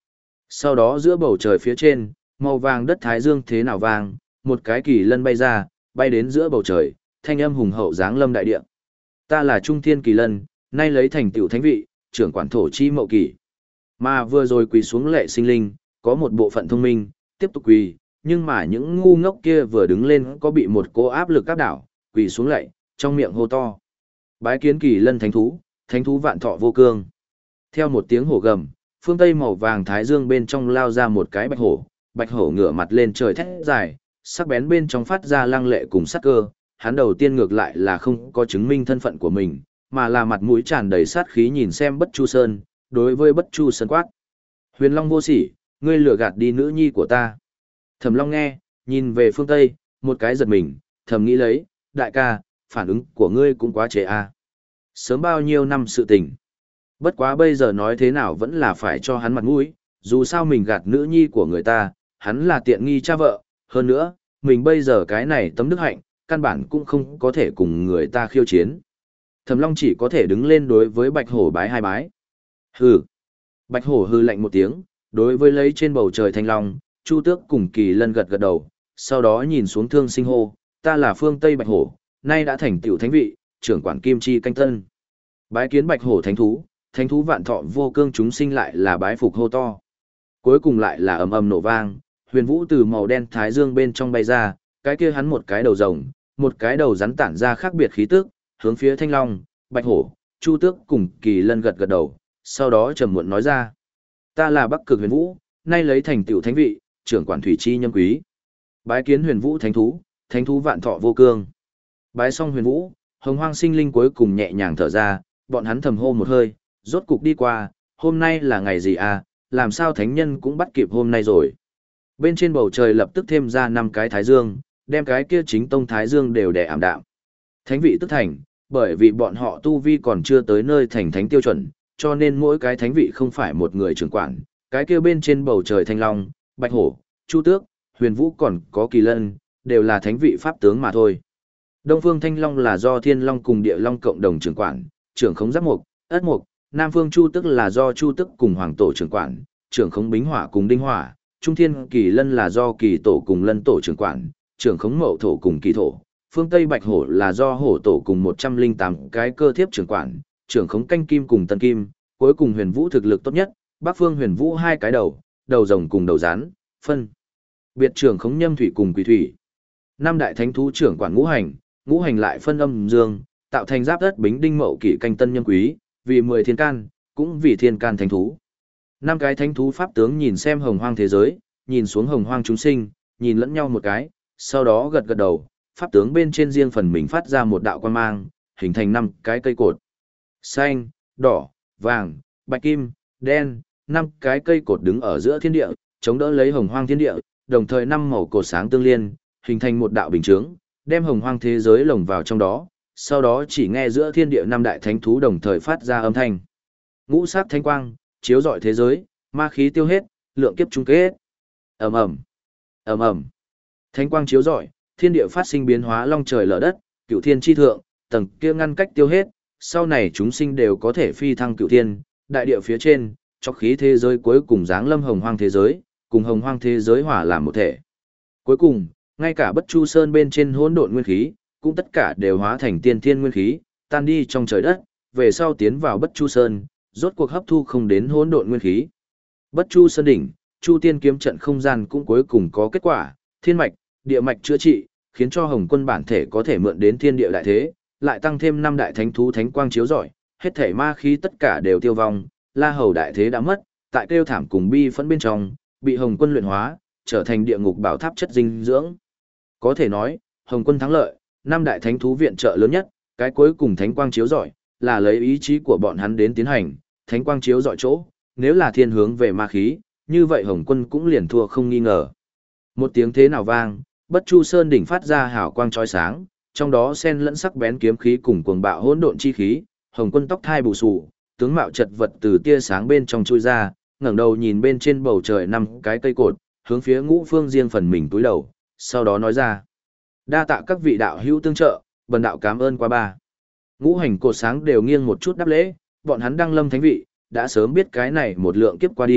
Sau đó giữa bầu trời phía trên, màu vàng đất thái dương thế nào vàng, một cái kỳ lân bay ra, bay đến giữa bầu trời, thanh âm hùng hậu giáng lâm đại địa. Ta là Trung Thiên Kỳ Lân, nay lấy thành tựu thánh vị, trưởng quản thổ chi mậu kỳ. Mà vừa rồi quỳ xuống lệ sinh linh, có một bộ phận thông minh, tiếp tục quỳ, nhưng mà những ngu ngốc kia vừa đứng lên có bị một cỗ áp lực áp đảo, quỳ xuống lệ, trong miệng hô to. Bái kiến Kỳ Lân thánh thú, thánh thú vạn thọ vô cương. Theo một tiếng hổ gầm, phương tây màu vàng thái dương bên trong lao ra một cái bạch hổ, bạch hổ ngửa mặt lên trời thét dài, sắc bén bên trong phát ra lăng lệ cùng sắc cơ, hắn đầu tiên ngược lại là không có chứng minh thân phận của mình, mà là mặt mũi tràn đầy sát khí nhìn xem Bất Chu Sơn, đối với Bất Chu Sơn quát. Huyền Long vô sỉ, ngươi lừa gạt đi nữ nhi của ta. Thẩm Long nghe, nhìn về phương Tây, một cái giật mình, thầm nghĩ lấy, đại ca, phản ứng của ngươi cũng quá trễ a. Sớm bao nhiêu năm sự tình. Bất quá bây giờ nói thế nào vẫn là phải cho hắn mặt mũi, dù sao mình gạt nữ nhi của người ta, hắn là tiện nghi cha vợ, hơn nữa, mình bây giờ cái này tấm đức hạnh, căn bản cũng không có thể cùng người ta khiêu chiến. Thẩm Long chỉ có thể đứng lên đối với Bạch Hổ bái hai bái. Hừ. Bạch Hổ hừ lạnh một tiếng, đối với lấy trên bầu trời thanh long, Chu Tước cùng Kỳ Lân gật gật đầu, sau đó nhìn xuống Thương Sinh hô, ta là phương Tây Bạch Hổ, nay đã thành tựu thánh vị, trưởng quản Kim Chi canh tân. Bái kiến Bạch Hổ thánh thú, thánh thú vạn thọ vô cương chúng sinh lại là bái phục hô to. Cuối cùng lại là ầm ầm nổ vang, huyền vũ từ màu đen thái dương bên trong bay ra, cái kia hắn một cái đầu rồng, một cái đầu rắn tản ra khác biệt khí tức, hướng phía Thanh Long, Bạch Hổ, Chu Tước cùng Kỳ Lân gật gật đầu, sau đó trầm muộn nói ra: "Ta là Bắc Cực Huyền Vũ, nay lấy thành tựu thánh vị, trưởng quản thủy chi nhâm quý. Bái kiến Huyền Vũ thánh thú, thánh thú vạn thọ vô cương." Bái xong Huyền Vũ, Hồng Hoang sinh linh cuối cùng nhẹ nhàng thở ra, bọn hắn thầm hô một hơi, rốt cục đi qua, hôm nay là ngày gì à, làm sao thánh nhân cũng bắt kịp hôm nay rồi. Bên trên bầu trời lập tức thêm ra năm cái thái dương, đem cái kia chính tông thái dương đều đè ảm đạm. Thánh vị tức thành, bởi vì bọn họ tu vi còn chưa tới nơi thành thánh tiêu chuẩn, cho nên mỗi cái thánh vị không phải một người trưởng quản, cái kia bên trên bầu trời Thanh Long, Bạch Hổ, Chu Tước, Huyền Vũ còn có Kỳ Lân, đều là thánh vị pháp tướng mà thôi. Đông phương Thanh Long là do Thiên Long cùng Địa Long cộng đồng trưởng quản, trưởng khống Giáp Mục, Ất Mục, Nam phương Chu Tước là do Chu Tước cùng Hoàng Tổ trưởng quản, trưởng khống Bính Hỏa cùng Đinh Hỏa, Trung Thiên Kỳ Lân là do Kỳ Tổ cùng Lân Tổ trưởng quản, trưởng khống Mậu Thổ cùng Kỳ Thổ, phương Tây Bạch Hổ là do Hổ Tổ cùng một trăm lẻ tám cái cơ thiếp trưởng quản, trưởng khống Canh Kim cùng Tân Kim, cuối cùng Huyền Vũ thực lực tốt nhất, Bắc phương Huyền Vũ hai cái đầu, đầu rồng cùng đầu rắn, phân biệt trưởng khống Nhâm Thủy cùng Quỷ Thủy. Năm đại thánh thú trưởng quản ngũ hành, ngũ hành lại phân âm dương, tạo thành giáp đất Bính Đinh Mậu Kỷ Canh Tân Nhâm Quý, vì mười thiên can, cũng vì thiên can thánh thú. Năm cái thánh thú pháp tướng nhìn xem hồng hoang thế giới, nhìn xuống hồng hoang chúng sinh, nhìn lẫn nhau một cái, sau đó gật gật đầu, pháp tướng bên trên riêng phần mình phát ra một đạo quan mang, hình thành năm cái cây cột. Xanh, đỏ, vàng, bạch kim, đen, năm cái cây cột đứng ở giữa thiên địa, chống đỡ lấy hồng hoang thiên địa, đồng thời năm màu cột sáng tương liên, hình thành một đạo bình chướng, đem hồng hoang thế giới lồng vào trong đó, sau đó chỉ nghe giữa thiên địa năm đại thánh thú đồng thời phát ra âm thanh. Ngũ sắc thanh quang, chiếu rọi thế giới, ma khí tiêu hết, lượng kiếp chung kết. Ầm ầm, ầm ầm. Thánh quang chiếu rọi, thiên địa phát sinh biến hóa long trời lở đất, cửu thiên chi thượng, tầng kia ngăn cách tiêu hết, sau này chúng sinh đều có thể phi thăng cửu thiên, đại địa phía trên, cho khí thế giới cuối cùng giáng lâm hồng hoang thế giới, cùng hồng hoang thế giới hòa làm một thể. Cuối cùng, ngay cả Bất Chu Sơn bên trên hỗn độn nguyên khí, cũng tất cả đều hóa thành tiên thiên nguyên khí, tan đi trong trời đất, về sau tiến vào Bất Chu Sơn, rốt cuộc hấp thu không đến hỗn độn nguyên khí. Bất Chu Sơn đỉnh, Chu Tiên kiếm trận không gian cũng cuối cùng có kết quả, thiên mạch, địa mạch chữa trị, khiến cho Hồng Quân bản thể có thể mượn đến thiên địa đại thế, lại tăng thêm năm đại thánh thú thánh quang chiếu rọi, hết thể ma khí tất cả đều tiêu vong, La Hầu đại thế đã mất, tại kêu thảm cùng bi phẫn bên trong, bị Hồng Quân luyện hóa, trở thành địa ngục bảo tháp chất dinh dưỡng. Có thể nói, Hồng Quân thắng lợi, năm đại thánh thú viện trợ lớn nhất, cái cuối cùng thánh quang chiếu rọi, là lấy ý chí của bọn hắn đến tiến hành, thánh quang chiếu rọi chỗ, nếu là thiên hướng về ma khí, như vậy Hồng Quân cũng liền thua không nghi ngờ. Một tiếng thế nào vang, Bất Chu Sơn đỉnh phát ra hào quang chói sáng, trong đó xen lẫn sắc bén kiếm khí cùng cuồng bạo hỗn độn chi khí, Hồng Quân tóc thai bù xù, tướng mạo chật vật từ tia sáng bên trong chui ra, ngẩng đầu nhìn bên trên bầu trời năm cái cây cột, hướng phía ngũ phương riêng phần mình túi đầu, sau đó nói ra: "Đa tạ các vị đạo hữu tương trợ, bần đạo cảm ơn qua ba." Ngũ hành cột sáng đều nghiêng một chút đáp lễ, bọn hắn đăng lâm thánh vị, đã sớm biết cái này một lượng kiếp qua đi,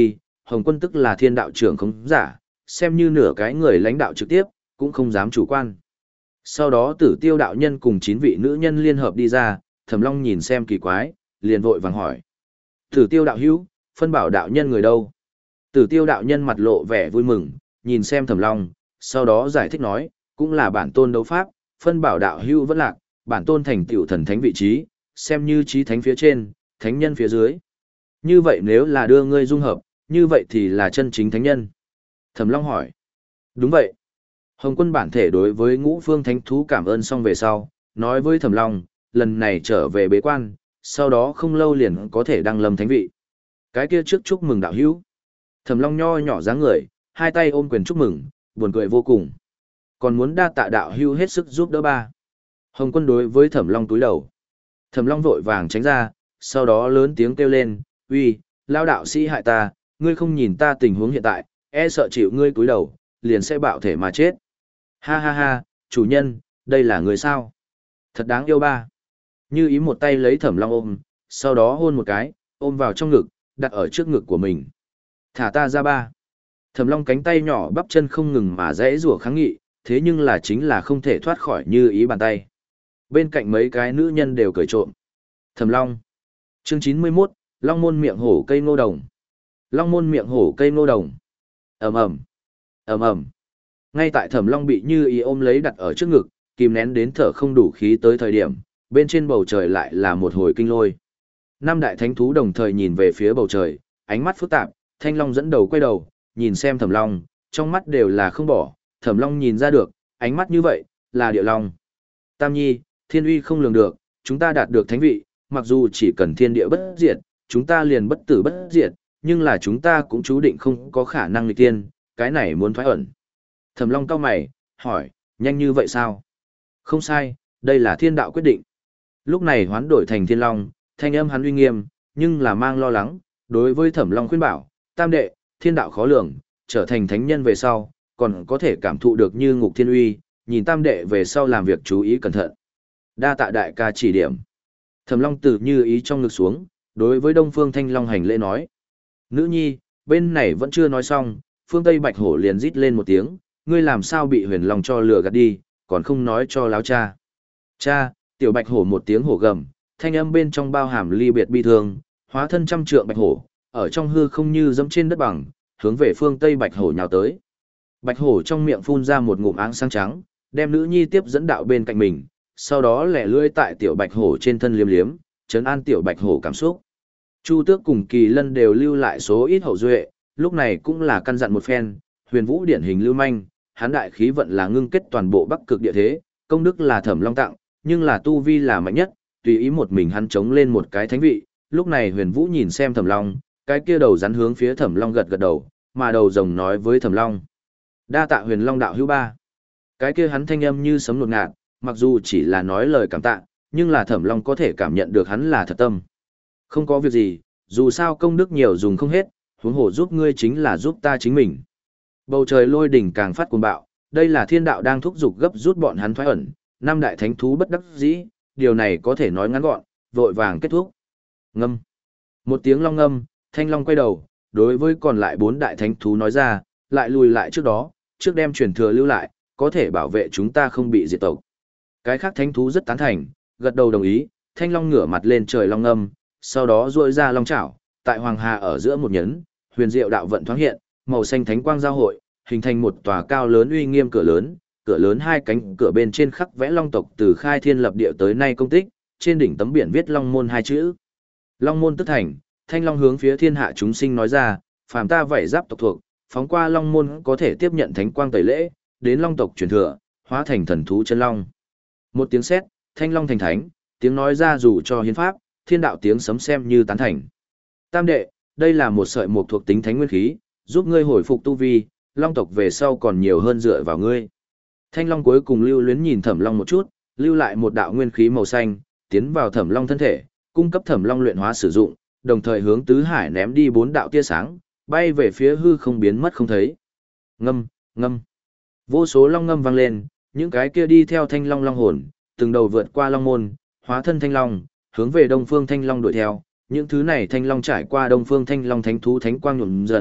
Hồng Quân tức là thiên đạo trưởng không giả, xem như nửa cái người lãnh đạo trực tiếp, cũng không dám chủ quan. Sau đó Tử Tiêu đạo nhân cùng chín vị nữ nhân liên hợp đi ra, Thẩm Long nhìn xem kỳ quái, liền vội vàng hỏi: "Tử Tiêu đạo hữu, phân bảo đạo nhân người đâu?" Tử Tiêu đạo nhân mặt lộ vẻ vui mừng, nhìn xem Thẩm Long, sau đó giải thích nói: "Cũng là bản tôn đấu pháp, phân bảo đạo hữu vẫn lạc, bản tôn thành tựu thần thánh vị trí, xem như chí thánh phía trên, thánh nhân phía dưới. Như vậy nếu là đưa ngươi dung hợp, như vậy thì là chân chính thánh nhân." Thẩm Long hỏi: "Đúng vậy." Hồng Quân bản thể đối với Ngũ Phương Thánh Thú cảm ơn xong về sau, nói với Thẩm Long, lần này trở về bế quan, sau đó không lâu liền có thể đăng lâm thánh vị. Cái kia trước chúc mừng đạo hữu. Thẩm Long nho nhỏ dáng người, hai tay ôm quyền chúc mừng, buồn cười vô cùng. Còn muốn đa tạ đạo hữu hết sức giúp đỡ ba. Hồng Quân đối với Thẩm Long túi đầu. Thẩm Long vội vàng tránh ra, sau đó lớn tiếng kêu lên, uy, lao đạo sĩ hại ta, ngươi không nhìn ta tình huống hiện tại, e sợ chịu ngươi túi đầu, liền sẽ bạo thể mà chết. Ha ha ha, chủ nhân, đây là người sao? Thật đáng yêu ba. Như ý một tay lấy Thẩm Long ôm, sau đó hôn một cái, ôm vào trong ngực, đặt ở trước ngực của mình. Thả ta ra ba. Thẩm Long cánh tay nhỏ bắp chân không ngừng mà rẽ rủa kháng nghị, thế nhưng là chính là không thể thoát khỏi Như ý bàn tay. Bên cạnh mấy cái nữ nhân đều cười trộm. Thẩm Long. Chương chín mươi mốt, Long môn miệng hổ cây ngô đồng. Long môn miệng hổ cây ngô đồng. Ầm ầm. Ầm ầm. Ngay tại Thẩm Long bị Như ý ôm lấy đặt ở trước ngực, kìm nén đến thở không đủ khí tới thời điểm, bên trên bầu trời lại là một hồi kinh lôi. Năm đại thánh thú đồng thời nhìn về phía bầu trời, ánh mắt phức tạp, Thanh Long dẫn đầu quay đầu, nhìn xem Thẩm Long, trong mắt đều là không bỏ, Thẩm Long nhìn ra được, ánh mắt như vậy, là Địa Long. Tam Nhi, thiên uy không lường được, chúng ta đạt được thánh vị, mặc dù chỉ cần thiên địa bất diệt, chúng ta liền bất tử bất diệt, nhưng là chúng ta cũng chú định không có khả năng nghịch tiên, cái này muốn thoái ẩn. Thẩm Long cau mày, hỏi, nhanh như vậy sao? Không sai, đây là thiên đạo quyết định. Lúc này hoán đổi thành Thiên Long, thanh âm hắn uy nghiêm, nhưng là mang lo lắng, đối với Thẩm Long khuyên bảo, tam đệ, thiên đạo khó lường, trở thành thánh nhân về sau, còn có thể cảm thụ được như ngục thiên uy, nhìn tam đệ về sau làm việc chú ý cẩn thận. Đa tạ đại ca chỉ điểm. Thẩm Long từ Như ý trong ngực xuống, đối với Đông Phương Thanh Long hành lễ nói. Nữ nhi, bên này vẫn chưa nói xong, phương Tây Bạch Hổ liền rít lên một tiếng, ngươi làm sao bị Huyền Long cho lừa gạt đi, còn không nói cho láo cha. Cha, tiểu Bạch Hổ một tiếng hổ gầm, thanh âm bên trong bao hàm ly biệt bi thương, hóa thân trăm trượng Bạch Hổ, ở trong hư không như dẫm trên đất bằng, hướng về phương Tây Bạch Hổ nhào tới. Bạch Hổ trong miệng phun ra một ngụm áng sáng trắng, đem nữ nhi tiếp dẫn đạo bên cạnh mình, sau đó lẻ lưỡi tại tiểu Bạch Hổ trên thân liếm liếm, trấn an tiểu Bạch Hổ cảm xúc. Chu Tước cùng Kỳ Lân đều lưu lại số ít hậu duệ, lúc này cũng là căn dặn một phen, Huyền Vũ điển hình lưu manh, hắn đại khí vận là ngưng kết toàn bộ Bắc Cực địa thế, công đức là Thẩm Long tặng, nhưng là tu vi là mạnh nhất, tùy ý một mình hắn chống lên một cái thánh vị. Lúc này Huyền Vũ nhìn xem Thẩm Long, cái kia đầu rắn hướng phía Thẩm Long gật gật đầu, mà đầu rồng nói với Thẩm Long: "Đa tạ Huyền Long đạo hữu ba." Cái kia hắn thanh âm như sấm nột ngạt, mặc dù chỉ là nói lời cảm tạ, nhưng là Thẩm Long có thể cảm nhận được hắn là thật tâm. Không có việc gì, dù sao công đức nhiều dùng không hết, huống hồ giúp ngươi chính là giúp ta chính mình. Bầu trời lôi đỉnh càng phát cuồng bạo, đây là thiên đạo đang thúc giục gấp rút bọn hắn thoái ẩn, năm đại thánh thú bất đắc dĩ, điều này có thể nói ngắn gọn, vội vàng kết thúc. Ngâm. Một tiếng long ngâm, Thanh Long quay đầu, đối với còn lại bốn đại thánh thú nói ra, lại lùi lại trước đó, trước đem truyền thừa lưu lại, có thể bảo vệ chúng ta không bị diệt tộc. Cái khác thánh thú rất tán thành, gật đầu đồng ý, Thanh Long ngửa mặt lên trời long ngâm, sau đó duỗi ra long chảo, tại hoàng hà ở giữa một nhấn, huyền diệu đạo vận thoáng hiện, màu xanh thánh quang giao hội, hình thành một tòa cao lớn uy nghiêm cửa lớn, cửa lớn hai cánh cửa bên trên khắc vẽ long tộc từ khai thiên lập địa tới nay công tích, trên đỉnh tấm biển viết Long môn hai chữ. Long môn tức thành, Thanh Long hướng phía thiên hạ chúng sinh nói ra, phàm ta vảy giáp tộc thuộc, phóng qua Long môn có thể tiếp nhận thánh quang tẩy lễ, đến long tộc truyền thừa, hóa thành thần thú chân long. Một tiếng sét, Thanh Long thành thánh, tiếng nói ra dù cho hiến pháp, thiên đạo tiếng sấm xem như tán thành. Tam đệ, đây là một sợi mục thuộc tính thánh nguyên khí, giúp ngươi hồi phục tu vi, long tộc về sau còn nhiều hơn dựa vào ngươi. Thanh Long cuối cùng lưu luyến nhìn Thẩm Long một chút, lưu lại một đạo nguyên khí màu xanh, tiến vào Thẩm Long thân thể, cung cấp Thẩm Long luyện hóa sử dụng, đồng thời hướng tứ hải ném đi bốn đạo tia sáng, bay về phía hư không biến mất không thấy. Ngâm, ngâm. Vô số long ngâm vang lên, những cái kia đi theo Thanh Long long hồn, từng đầu vượt qua long môn, hóa thân Thanh Long, hướng về Đông Phương Thanh Long đuổi theo. Những thứ này Thanh Long trải qua Đông Phương Thanh Long thánh thú thánh quang nhuộm dần,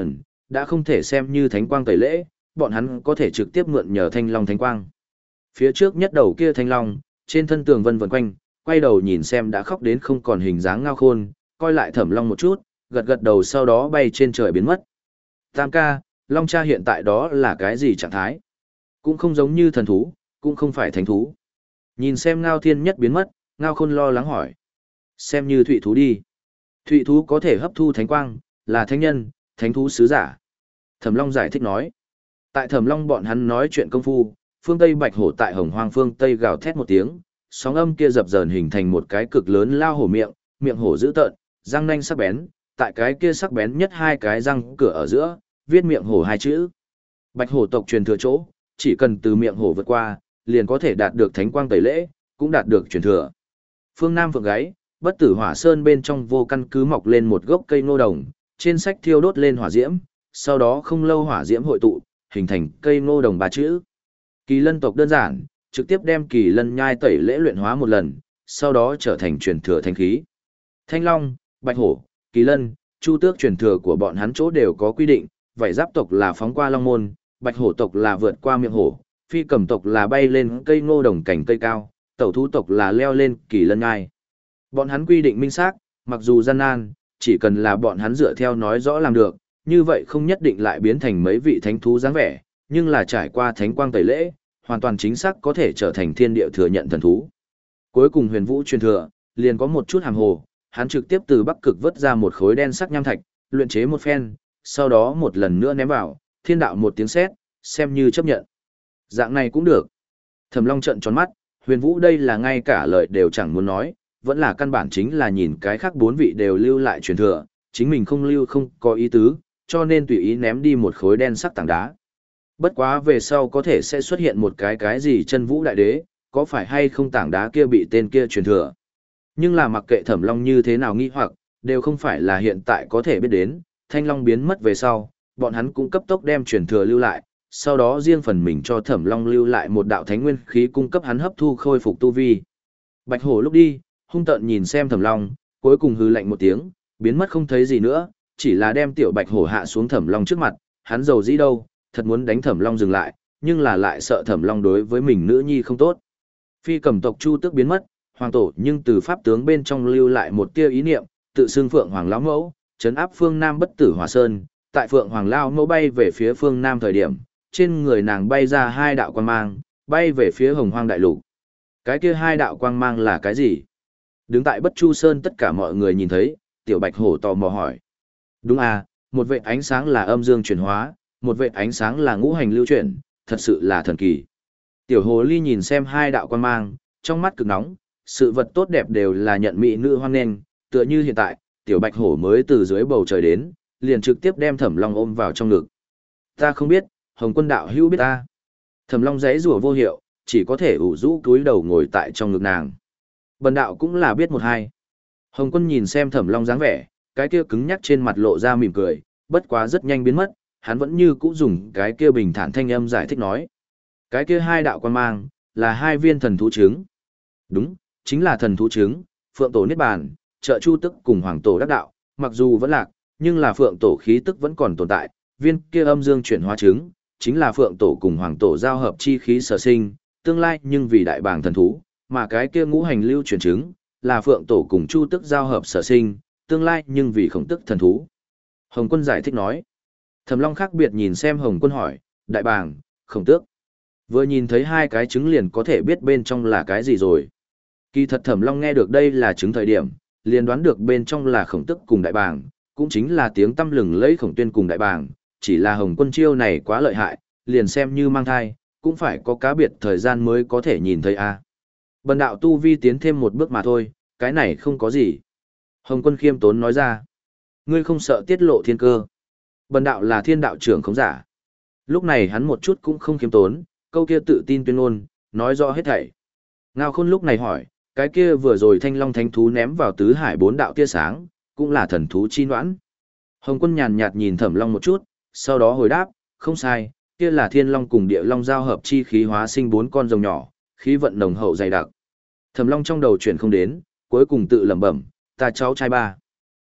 đã không thể xem như thánh quang tẩy lễ, bọn hắn có thể trực tiếp mượn nhờ thanh long thánh quang. Phía trước nhất đầu kia thanh long, trên thân tường vân vần quanh, quay đầu nhìn xem đã khóc đến không còn hình dáng Ngao Khôn, coi lại Thẩm Long một chút, gật gật đầu sau đó bay trên trời biến mất. Tam ca, Long cha hiện tại đó là cái gì trạng thái? Cũng không giống như thần thú, cũng không phải thánh thú. Nhìn xem Ngao Thiên Nhất biến mất, Ngao Khôn lo lắng hỏi. Xem như thụy thú đi. Thụy thú có thể hấp thu thánh quang, là thánh nhân, thánh thú sứ giả. Thẩm Long giải thích nói. Tại Thẩm Long bọn hắn nói chuyện công phu, phương Tây Bạch Hổ tại Hồng Hoang phương Tây gào thét một tiếng, sóng âm kia dập dờn hình thành một cái cực lớn lao hổ miệng, miệng hổ dữ tợn, răng nanh sắc bén, tại cái kia sắc bén nhất hai cái răng cửa ở giữa, viết miệng hổ hai chữ. Bạch hổ tộc truyền thừa chỗ, chỉ cần từ miệng hổ vượt qua, liền có thể đạt được thánh quang tẩy lễ, cũng đạt được truyền thừa. Phương Nam Phượng Gáy, Bất Tử Hỏa Sơn bên trong vô căn cứ mọc lên một gốc cây ngô đồng, trên sách thiêu đốt lên hỏa diễm, sau đó không lâu hỏa diễm hội tụ, hình thành cây ngô đồng ba chữ. Kỳ Lân tộc đơn giản, trực tiếp đem Kỳ Lân nhai tẩy lễ luyện hóa một lần, sau đó trở thành truyền thừa thánh khí. Thanh Long, Bạch Hổ, Kỳ Lân, Chu Tước truyền thừa của bọn hắn chỗ đều có quy định, vậy giáp tộc là phóng qua long môn, Bạch Hổ tộc là vượt qua miệng hổ, Phi Cầm tộc là bay lên cây ngô đồng cảnh cây cao, Tẩu Thú tộc là leo lên Kỳ Lân nhai. Bọn hắn quy định minh xác, mặc dù gian nan, chỉ cần là bọn hắn dựa theo nói rõ làm được, như vậy không nhất định lại biến thành mấy vị thánh thú dáng vẻ, nhưng là trải qua thánh quang tẩy lễ, hoàn toàn chính xác có thể trở thành thiên địa thừa nhận thần thú. Cuối cùng Huyền Vũ truyền thừa, liền có một chút hàm hồ, hắn trực tiếp từ Bắc Cực vớt ra một khối đen sắc nham thạch, luyện chế một phen, sau đó một lần nữa ném vào, thiên đạo một tiếng sét, xem như chấp nhận. Dạng này cũng được. Thẩm Long trợn tròn mắt, Huyền Vũ đây là ngay cả lời đều chẳng muốn nói, vẫn là căn bản chính là nhìn cái khác bốn vị đều lưu lại truyền thừa, chính mình không lưu không có ý tứ, cho nên tùy ý ném đi một khối đen sắc tảng đá. Bất quá về sau có thể sẽ xuất hiện một cái cái gì chân vũ đại đế, có phải hay không tảng đá kia bị tên kia truyền thừa. Nhưng là mặc kệ Thẩm Long như thế nào nghi hoặc, đều không phải là hiện tại có thể biết đến, Thanh Long biến mất về sau, bọn hắn cũng cấp tốc đem truyền thừa lưu lại, sau đó riêng phần mình cho Thẩm Long lưu lại một đạo thánh nguyên khí cung cấp hắn hấp thu khôi phục tu vi. Bạch Hổ lúc đi, hung tợn nhìn xem Thẩm Long, cuối cùng hừ lạnh một tiếng, biến mất không thấy gì nữa, chỉ là đem tiểu Bạch Hổ hạ xuống Thẩm Long trước mặt, hắn giàu dĩ đâu, thật muốn đánh Thẩm Long dừng lại, nhưng là lại sợ Thẩm Long đối với mình nữ nhi không tốt. Phi Cầm tộc Chu Tước biến mất, hoàng tổ nhưng từ pháp tướng bên trong lưu lại một tia ý niệm, tự xưng Phượng Hoàng lão mẫu, trấn áp phương Nam Bất Tử Hỏa Sơn, tại Phượng Hoàng lão mẫu bay về phía phương Nam thời điểm, trên người nàng bay ra hai đạo quang mang, bay về phía Hồng Hoang đại lục. Cái kia hai đạo quang mang là cái gì? Đứng tại Bất Chu Sơn tất cả mọi người nhìn thấy, tiểu Bạch Hổ tò mò hỏi. Đúng à, một vệt ánh sáng là âm dương chuyển hóa, một vệt ánh sáng là ngũ hành lưu chuyển, thật sự là thần kỳ. Tiểu Hồ Ly nhìn xem hai đạo quang mang, trong mắt cực nóng, sự vật tốt đẹp đều là nhận mỹ nữ hoan nghênh, tựa như hiện tại, tiểu Bạch Hổ mới từ dưới bầu trời đến, liền trực tiếp đem Thẩm Long ôm vào trong ngực. Ta không biết, Hồng Quân đạo hữu biết ta. Thẩm Long giãy giụa vô hiệu, chỉ có thể ủ rũ cúi đầu ngồi tại trong ngực nàng. Bần đạo cũng là biết một hai. Hồng Quân nhìn xem Thẩm Long dáng vẻ, cái kia cứng nhắc trên mặt lộ ra mỉm cười, bất quá rất nhanh biến mất, hắn vẫn như cũ dùng cái kia bình thản thanh âm giải thích nói. Cái kia hai đạo quan mang, là hai viên thần thú trứng. Đúng, chính là thần thú trứng, Phượng Tổ Niết Bàn, trợ Chu Tức cùng Hoàng Tổ đắc đạo, mặc dù vẫn lạc, nhưng là Phượng Tổ khí tức vẫn còn tồn tại, viên kia âm dương chuyển hóa trứng, chính là Phượng Tổ cùng Hoàng Tổ giao hợp chi khí sở sinh, tương lai nhưng vì đại bàng thần thú, mà cái kia ngũ hành lưu chuyển trứng, là Phượng Tổ cùng Chu Tức giao hợp sở sinh, tương lai nhưng vì Khổng Tức thần thú. Hồng Quân giải thích nói. Thẩm Long khác biệt nhìn xem Hồng Quân hỏi, đại bàng, Khổng Tước. Vừa nhìn thấy hai cái trứng liền có thể biết bên trong là cái gì rồi. Kỳ thật Thẩm Long nghe được đây là trứng thời điểm, liền đoán được bên trong là Khổng Tước cùng đại bàng, cũng chính là tiếng tăm lừng lẫy Khổng Tuyên cùng đại bàng, chỉ là Hồng Quân chiêu này quá lợi hại, liền xem như mang thai, cũng phải có cá biệt thời gian mới có thể nhìn thấy a. Bần đạo tu vi tiến thêm một bước mà thôi, cái này không có gì. Hồng Quân khiêm tốn nói ra. Ngươi không sợ tiết lộ thiên cơ. Bần đạo là thiên đạo trưởng không giả. Lúc này hắn một chút cũng không khiêm tốn, câu kia tự tin tuyên ngôn, nói rõ hết thảy. Ngao Khôn lúc này hỏi, cái kia vừa rồi thanh long thánh thú ném vào tứ hải bốn đạo tia sáng, cũng là thần thú chi noãn. Hồng Quân nhàn nhạt nhìn Thẩm Long một chút, sau đó hồi đáp, không sai, kia là thiên long cùng địa long giao hợp chi khí hóa sinh bốn con rồng nhỏ, khí vận nồng hậu dày đặc. Thẩm Long trong đầu chuyển không đến, cuối cùng tự lẩm bẩm, ta cháu trai ba.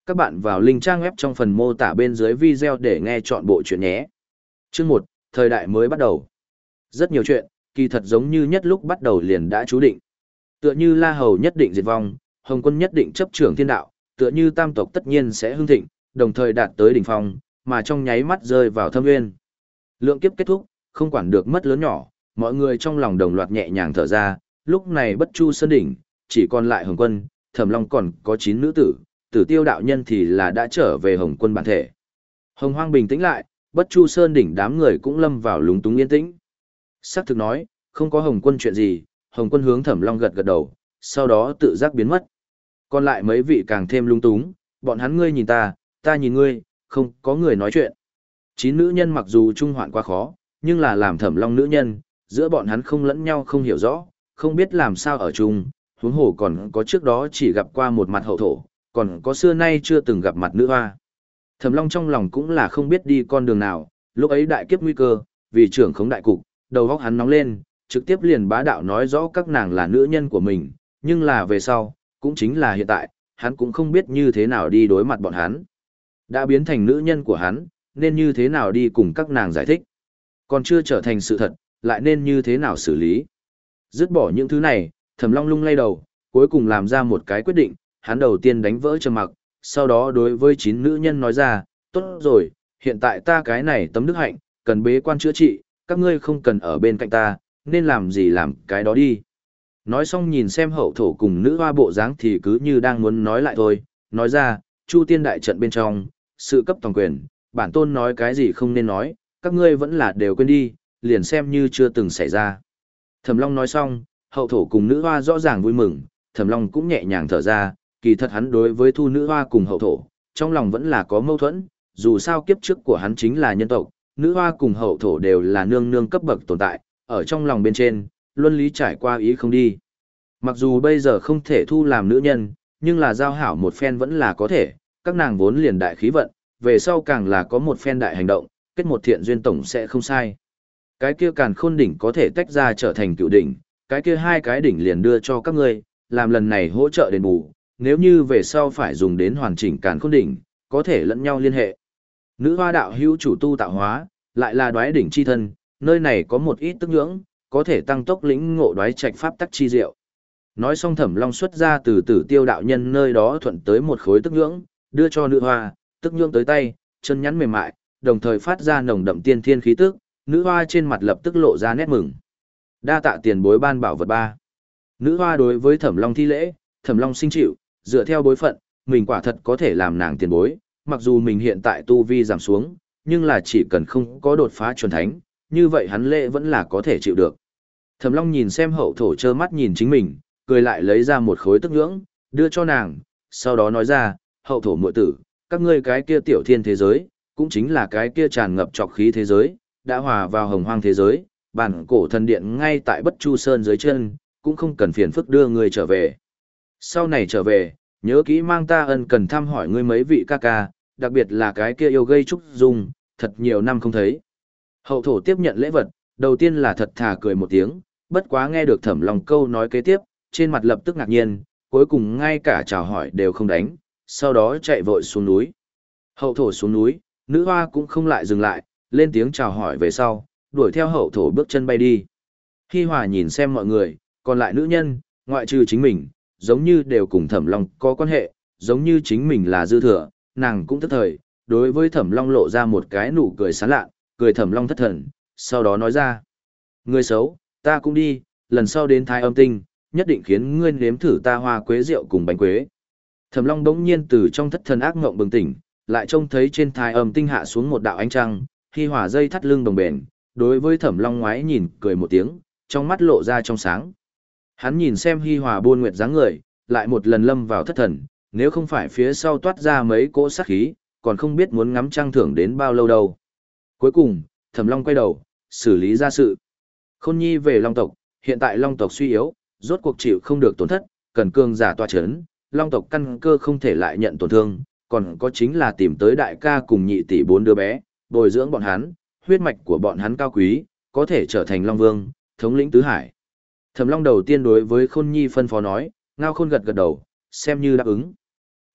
Các bạn vào link trang web trong phần mô tả bên dưới video để nghe chọn bộ chuyện nhé. Chương một, thời đại mới bắt đầu. Rất nhiều chuyện, kỳ thật giống như nhất lúc bắt đầu liền đã chú định. Tựa như La Hầu nhất định diệt vong, Hồng Quân nhất định chấp trưởng thiên đạo, tựa như tam tộc tất nhiên sẽ hưng thịnh, đồng thời đạt tới đỉnh phong, mà trong nháy mắt rơi vào thâm nguyên. Lượng kiếp kết thúc, không quản được mất lớn nhỏ, mọi người trong lòng đồng loạt nhẹ nhàng thở ra, lúc này Bất Chu Sơn đỉnh, chỉ còn lại Hồng Quân, Thẩm Long còn có chín nữ tử, Tử Tiêu đạo nhân thì là đã trở về Hồng Quân bản thể. Hồng Hoang bình tĩnh lại, Bất Chu Sơn đỉnh đám người cũng lâm vào lúng túng yên tĩnh. Sắc thực nói, không có Hồng Quân chuyện gì, Hồng Quân hướng Thẩm Long gật gật đầu, sau đó tự giác biến mất. Còn lại mấy vị càng thêm lung túng, bọn hắn ngươi nhìn ta, ta nhìn ngươi, không có người nói chuyện. Chín nữ nhân mặc dù trung hoạn quá khó, nhưng là làm Thẩm Long nữ nhân, giữa bọn hắn không lẫn nhau không hiểu rõ, không biết làm sao ở chung, huống hồ còn có trước đó chỉ gặp qua một mặt hậu thổ, còn có xưa nay chưa từng gặp mặt nữ hoa. Thẩm Long trong lòng cũng là không biết đi con đường nào, lúc ấy đại kiếp nguy cơ, vì trưởng khống đại cục, đầu óc hắn nóng lên, trực tiếp liền bá đạo nói rõ các nàng là nữ nhân của mình, nhưng là về sau, cũng chính là hiện tại, hắn cũng không biết như thế nào đi đối mặt bọn hắn. Đã biến thành nữ nhân của hắn, nên như thế nào đi cùng các nàng giải thích. Còn chưa trở thành sự thật, lại nên như thế nào xử lý. Dứt bỏ những thứ này, Thẩm Long lung lay đầu, cuối cùng làm ra một cái quyết định, hắn đầu tiên đánh vỡ trầm mặc, sau đó đối với chín nữ nhân nói ra, tốt rồi, hiện tại ta cái này tấm đức hạnh, cần bế quan chữa trị, các ngươi không cần ở bên cạnh ta, nên làm gì làm cái đó đi. Nói xong nhìn xem hậu thổ cùng nữ hoa bộ dáng thì cứ như đang muốn nói lại thôi, nói ra, Chu Tiên đại trận bên trong, sự cấp toàn quyền, bản tôn nói cái gì không nên nói, các ngươi vẫn là đều quên đi, liền xem như chưa từng xảy ra. Thẩm Long nói xong, hậu thổ cùng nữ hoa rõ ràng vui mừng, Thẩm Long cũng nhẹ nhàng thở ra, kỳ thật hắn đối với thu nữ hoa cùng hậu thổ, trong lòng vẫn là có mâu thuẫn, dù sao kiếp trước của hắn chính là nhân tộc, nữ hoa cùng hậu thổ đều là nương nương cấp bậc tồn tại, ở trong lòng bên trên, luân lý trải qua ý không đi. Mặc dù bây giờ không thể thu làm nữ nhân, nhưng là giao hảo một phen vẫn là có thể, các nàng vốn liền đại khí vận, về sau càng là có một phen đại hành động, kết một thiện duyên tổng sẽ không sai. Cái kia càn khôn đỉnh có thể tách ra trở thành cựu đỉnh, cái kia hai cái đỉnh liền đưa cho các ngươi, làm lần này hỗ trợ đền bù, nếu như về sau phải dùng đến hoàn chỉnh càn khôn đỉnh, có thể lẫn nhau liên hệ. Nữ hoa đạo hữu chủ tu tạo hóa, lại là đoái đỉnh chi thân, nơi này có một ít tức nhưỡng, có thể tăng tốc lĩnh ngộ đoái trạch pháp tắc chi diệu. Nói xong Thẩm Long xuất ra từ Tử Tiêu đạo nhân nơi đó thuận tới một khối tức nhưỡng, đưa cho nữ hoa, tức nhưỡng tới tay, chân nhắn mềm mại, đồng thời phát ra nồng đậm tiên thiên khí tức, nữ hoa trên mặt lập tức lộ ra nét mừng. Đa tạ tiền bối ban bảo vật ba. Nữ hoa đối với Thẩm Long thi lễ, Thẩm Long sinh chịu, dựa theo bối phận, mình quả thật có thể làm nàng tiền bối, mặc dù mình hiện tại tu vi giảm xuống, nhưng là chỉ cần không có đột phá chuẩn thánh, như vậy hắn lễ vẫn là có thể chịu được. Thẩm Long nhìn xem hậu thổ trơ mắt nhìn chính mình, cười lại lấy ra một khối tức nhưỡng, đưa cho nàng, sau đó nói ra, hậu thổ muội tử, các ngươi cái kia tiểu thiên thế giới, cũng chính là cái kia tràn ngập trọc khí thế giới, đã hòa vào hồng hoang thế giới, bản cổ thần điện ngay tại Bất Chu Sơn dưới chân, cũng không cần phiền phức đưa người trở về. Sau này trở về, nhớ kỹ mang ta ân cần thăm hỏi ngươi mấy vị ca ca, đặc biệt là cái kia yêu gây trúc dung, thật nhiều năm không thấy. Hậu thổ tiếp nhận lễ vật, đầu tiên là thật thà cười một tiếng, bất quá nghe được Thẩm Long câu nói kế tiếp, trên mặt lập tức ngạc nhiên, cuối cùng ngay cả chào hỏi đều không đánh, sau đó chạy vội xuống núi. Hậu thổ xuống núi, nữ hoa cũng không lại dừng lại, lên tiếng chào hỏi về sau, đuổi theo hậu thổ bước chân bay đi. Hi Hòa nhìn xem mọi người, còn lại nữ nhân, ngoại trừ chính mình, giống như đều cùng Thẩm Long có quan hệ, giống như chính mình là dư thừa, nàng cũng thất thời, đối với Thẩm Long lộ ra một cái nụ cười sán lạ, cười Thẩm Long thất thần, sau đó nói ra: "Ngươi xấu, ta cũng đi, lần sau đến Thái Âm Tinh, nhất định khiến ngươi nếm thử ta hoa quế rượu cùng bánh quế." Thẩm Long bỗng nhiên từ trong thất thần ác ngộng bừng tỉnh, lại trông thấy trên Thái Âm Tinh hạ xuống một đạo ánh trăng, Hi Hòa dây thắt lưng đồng bền, đối với Thẩm Long ngoái nhìn cười một tiếng, trong mắt lộ ra trong sáng. Hắn nhìn xem Hi Hòa buôn nguyệt dáng người, lại một lần lâm vào thất thần, nếu không phải phía sau toát ra mấy cỗ sát khí, còn không biết muốn ngắm trăng thưởng đến bao lâu đâu. Cuối cùng, Thẩm Long quay đầu, xử lý ra sự. Khôn Nhi về Long tộc, hiện tại Long tộc suy yếu, rốt cuộc chịu không được tổn thất, cần cường giả tọa chấn, Long tộc căn cơ không thể lại nhận tổn thương, còn có chính là tìm tới đại ca cùng nhị tỷ bốn đứa bé, bồi dưỡng bọn hắn, huyết mạch của bọn hắn cao quý, có thể trở thành Long Vương, thống lĩnh tứ hải. Thẩm Long đầu tiên đối với Khôn Nhi phân phó nói, Ngao Khôn gật gật đầu, xem như đáp ứng.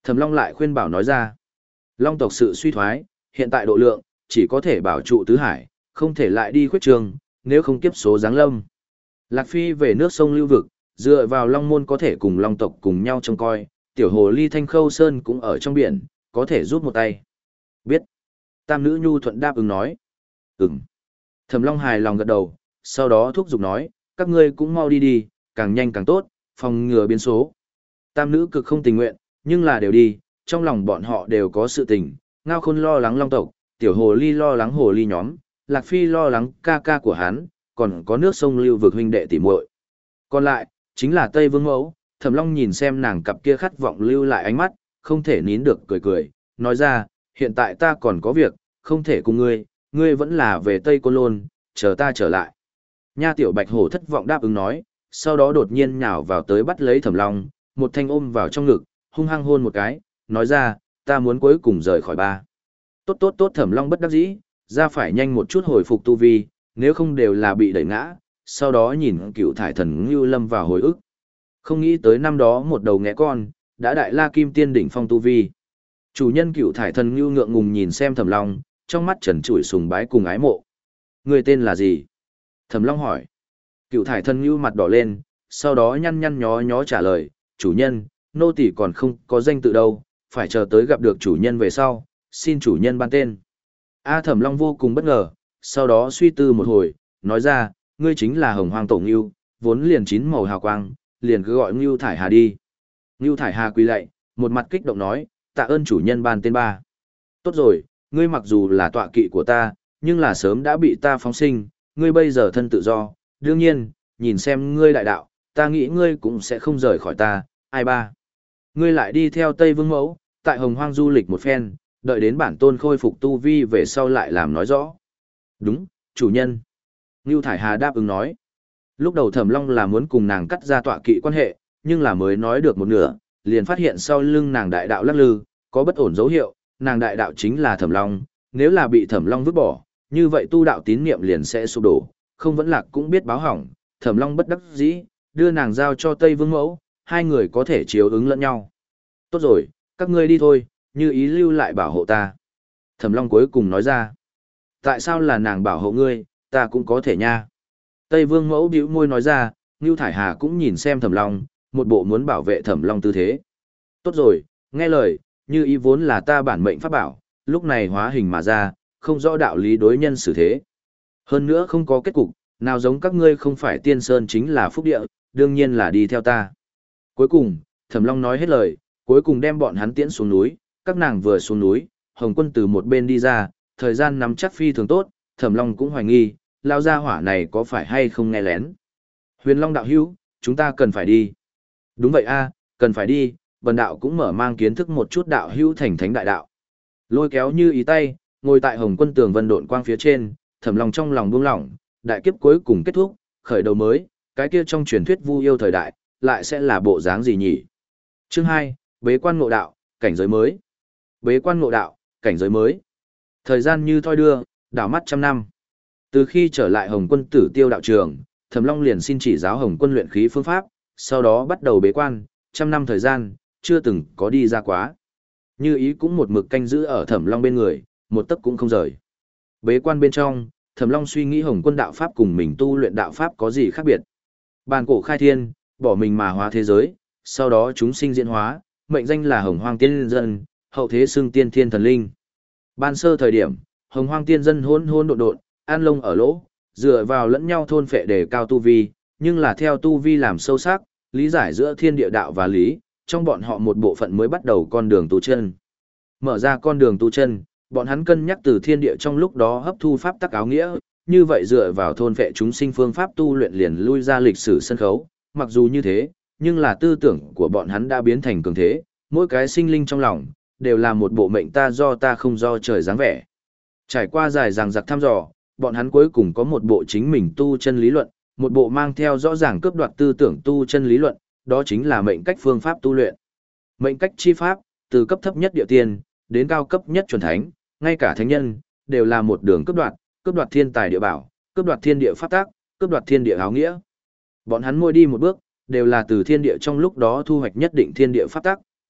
Thẩm Long lại khuyên bảo nói ra. Long tộc sự suy thoái, hiện tại độ lượng, chỉ có thể bảo trụ tứ hải, không thể lại đi khuyết trường, nếu không kiếp số giáng lâm. Lạc Phi về nước sông lưu vực, dựa vào Long môn có thể cùng Long tộc cùng nhau trông coi, tiểu hồ ly Thanh Khâu Sơn cũng ở trong biển, có thể giúp một tay. Biết. Tam nữ nhu thuận đáp ứng nói. Ừm. Thẩm Long hài lòng gật đầu, sau đó thúc giục nói, các ngươi cũng mau đi đi, càng nhanh càng tốt, phòng ngừa biến số. Tam nữ cực không tình nguyện, nhưng là đều đi, trong lòng bọn họ đều có sự tình, Ngao Khôn lo lắng Long tộc, tiểu hồ ly lo lắng hồ ly nhóm, Lạc Phi lo lắng ca ca của hắn, còn có nước sông lưu vực huynh đệ tỉ muội. Còn lại, chính là Tây Vương Mẫu, Thẩm Long nhìn xem nàng cặp kia khát vọng lưu lại ánh mắt, không thể nín được cười cười, nói ra, hiện tại ta còn có việc, không thể cùng ngươi, ngươi vẫn là về Tây Côn Lôn, chờ ta trở lại. Nha tiểu bạch hổ thất vọng đáp ứng nói, sau đó đột nhiên nhào vào tới bắt lấy Thẩm Long, một thanh ôm vào trong ngực, hung hăng hôn một cái, nói ra, ta muốn cuối cùng rời khỏi ba. Tốt tốt tốt Thẩm Long bất đắc dĩ, ra phải nhanh một chút hồi phục tu vi, nếu không đều là bị đẩy ngã, sau đó nhìn cựu thải thần ngưu lâm vào hồi ức. Không nghĩ tới năm đó một đầu ngẽ con, đã đại la kim tiên đỉnh phong tu vi. Chủ nhân cựu thải thần ngưu ngượng ngùng nhìn xem Thẩm Long, trong mắt trần trụi sùng bái cùng ái mộ. Người tên là gì? Thẩm Long hỏi. Cựu thải thần ngưu mặt đỏ lên, sau đó nhăn nhăn nhó nhó trả lời, chủ nhân, nô tỳ còn không có danh tự đâu, phải chờ tới gặp được chủ nhân về sau, xin chủ nhân ban tên. A Thẩm Long vô cùng bất ngờ, sau đó suy tư một hồi, nói ra, ngươi chính là Hồng Hoang Tổ Ngưu, vốn liền chín màu hào quang, liền cứ gọi Ngưu Thải Hà đi. Ngưu Thải Hà quỳ lạy, một mặt kích động nói, tạ ơn chủ nhân ban tên ba. Tốt rồi, ngươi mặc dù là tọa kỵ của ta, nhưng là sớm đã bị ta phóng sinh, ngươi bây giờ thân tự do, đương nhiên, nhìn xem ngươi đại đạo, ta nghĩ ngươi cũng sẽ không rời khỏi ta, ai ba. Ngươi lại đi theo Tây Vương Mẫu, tại Hồng Hoang du lịch một phen, đợi đến bản tôn khôi phục tu vi về sau lại làm nói rõ. Đúng, chủ nhân. Ngưu Thải Hà đáp ứng nói. Lúc đầu Thẩm Long là muốn cùng nàng cắt ra tọa kỵ quan hệ, nhưng là mới nói được một nửa, liền phát hiện sau lưng nàng đại đạo lắc lư, có bất ổn dấu hiệu, nàng đại đạo chính là Thẩm Long, nếu là bị Thẩm Long vứt bỏ, như vậy tu đạo tín niệm liền sẽ sụp đổ, không vẫn lạc cũng biết báo hỏng, Thẩm Long bất đắc dĩ, đưa nàng giao cho Tây Vương Mẫu, hai người có thể chiếu ứng lẫn nhau. Tốt rồi, các ngươi đi thôi, như ý lưu lại bảo hộ ta. Thẩm Long cuối cùng nói ra. Tại sao là nàng bảo hộ ngươi, ta cũng có thể nha. Tây Vương Mẫu bĩu môi nói ra, Ngưu Thải Hà cũng nhìn xem Thẩm Long, một bộ muốn bảo vệ Thẩm Long tư thế. Tốt rồi, nghe lời, như ý vốn là ta bản mệnh pháp bảo, lúc này hóa hình mà ra, không rõ đạo lý đối nhân xử thế. Hơn nữa không có kết cục, nào giống các ngươi không phải tiên sơn chính là phúc địa, đương nhiên là đi theo ta. Cuối cùng, Thẩm Long nói hết lời, cuối cùng đem bọn hắn tiễn xuống núi, các nàng vừa xuống núi, Hồng Quân từ một bên đi ra, thời gian nắm chắc phi thường tốt, Thẩm Long cũng hoài nghi, lao gia hỏa này có phải hay không nghe lén. Huyền Long đạo hữu, chúng ta cần phải đi. Đúng vậy a, cần phải đi, bần đạo cũng mở mang kiến thức một chút đạo hữu thành thánh đại đạo. Lôi kéo như ý tay, ngồi tại Hồng Quân tường vân độn quang phía trên, Thẩm Long trong lòng buông lỏng, đại kiếp cuối cùng kết thúc, khởi đầu mới, cái kia trong truyền thuyết vu yêu thời đại, lại sẽ là bộ dáng gì nhỉ? Chương hai, bế quan ngộ đạo, cảnh giới mới. Bế quan ngộ đạo, cảnh giới mới. Thời gian như thoi đưa, đảo mắt trăm năm. Từ khi trở lại Hồng Quân Tử Tiêu đạo trường, Thẩm Long liền xin chỉ giáo Hồng Quân luyện khí phương pháp, sau đó bắt đầu bế quan, trăm năm thời gian, chưa từng có đi ra quá. Như ý cũng một mực canh giữ ở Thẩm Long bên người, một tấc cũng không rời. Bế quan bên trong, Thẩm Long suy nghĩ Hồng Quân đạo pháp cùng mình tu luyện đạo pháp có gì khác biệt. Bàn cổ khai thiên, bỏ mình mà hóa thế giới, sau đó chúng sinh diễn hóa, mệnh danh là Hồng Hoang Tiên Dân, hậu thế xưng Tiên Thiên Thần Linh. Ban sơ thời điểm, Hồng Hoang Tiên Dân hỗn hỗn độn độn, an lông ở lỗ, dựa vào lẫn nhau thôn phệ để cao tu vi, nhưng là theo tu vi làm sâu sắc, lý giải giữa thiên địa đạo và lý, trong bọn họ một bộ phận mới bắt đầu con đường tu chân. Mở ra con đường tu chân, bọn hắn cân nhắc từ thiên địa trong lúc đó hấp thu pháp tắc áo nghĩa, như vậy dựa vào thôn phệ chúng sinh phương pháp tu luyện liền lui ra lịch sử sân khấu, mặc dù như thế, nhưng là tư tưởng của bọn hắn đã biến thành cường thế, mỗi cái sinh linh trong lòng, đều là một bộ mệnh ta do ta không do trời dáng vẻ. Trải qua dài dằng dặc thăm dò, bọn hắn cuối cùng có một bộ chính mình tu chân lý luận, một bộ mang theo rõ ràng cướp đoạt tư tưởng tu chân lý luận, đó chính là mệnh cách phương pháp tu luyện. Mệnh cách chi pháp, từ cấp thấp nhất địa tiên, đến cao cấp nhất chuẩn thánh, ngay cả thánh nhân, đều là một đường cướp đoạt, cướp đoạt thiên tài địa bảo, cướp đoạt thiên địa pháp tác, cướp đoạt thiên địa áo nghĩa. Bọn hắn mỗi đi một bước, đều là từ thiên địa trong lúc đó thu hoạch nhất định thiên địa pháp tác,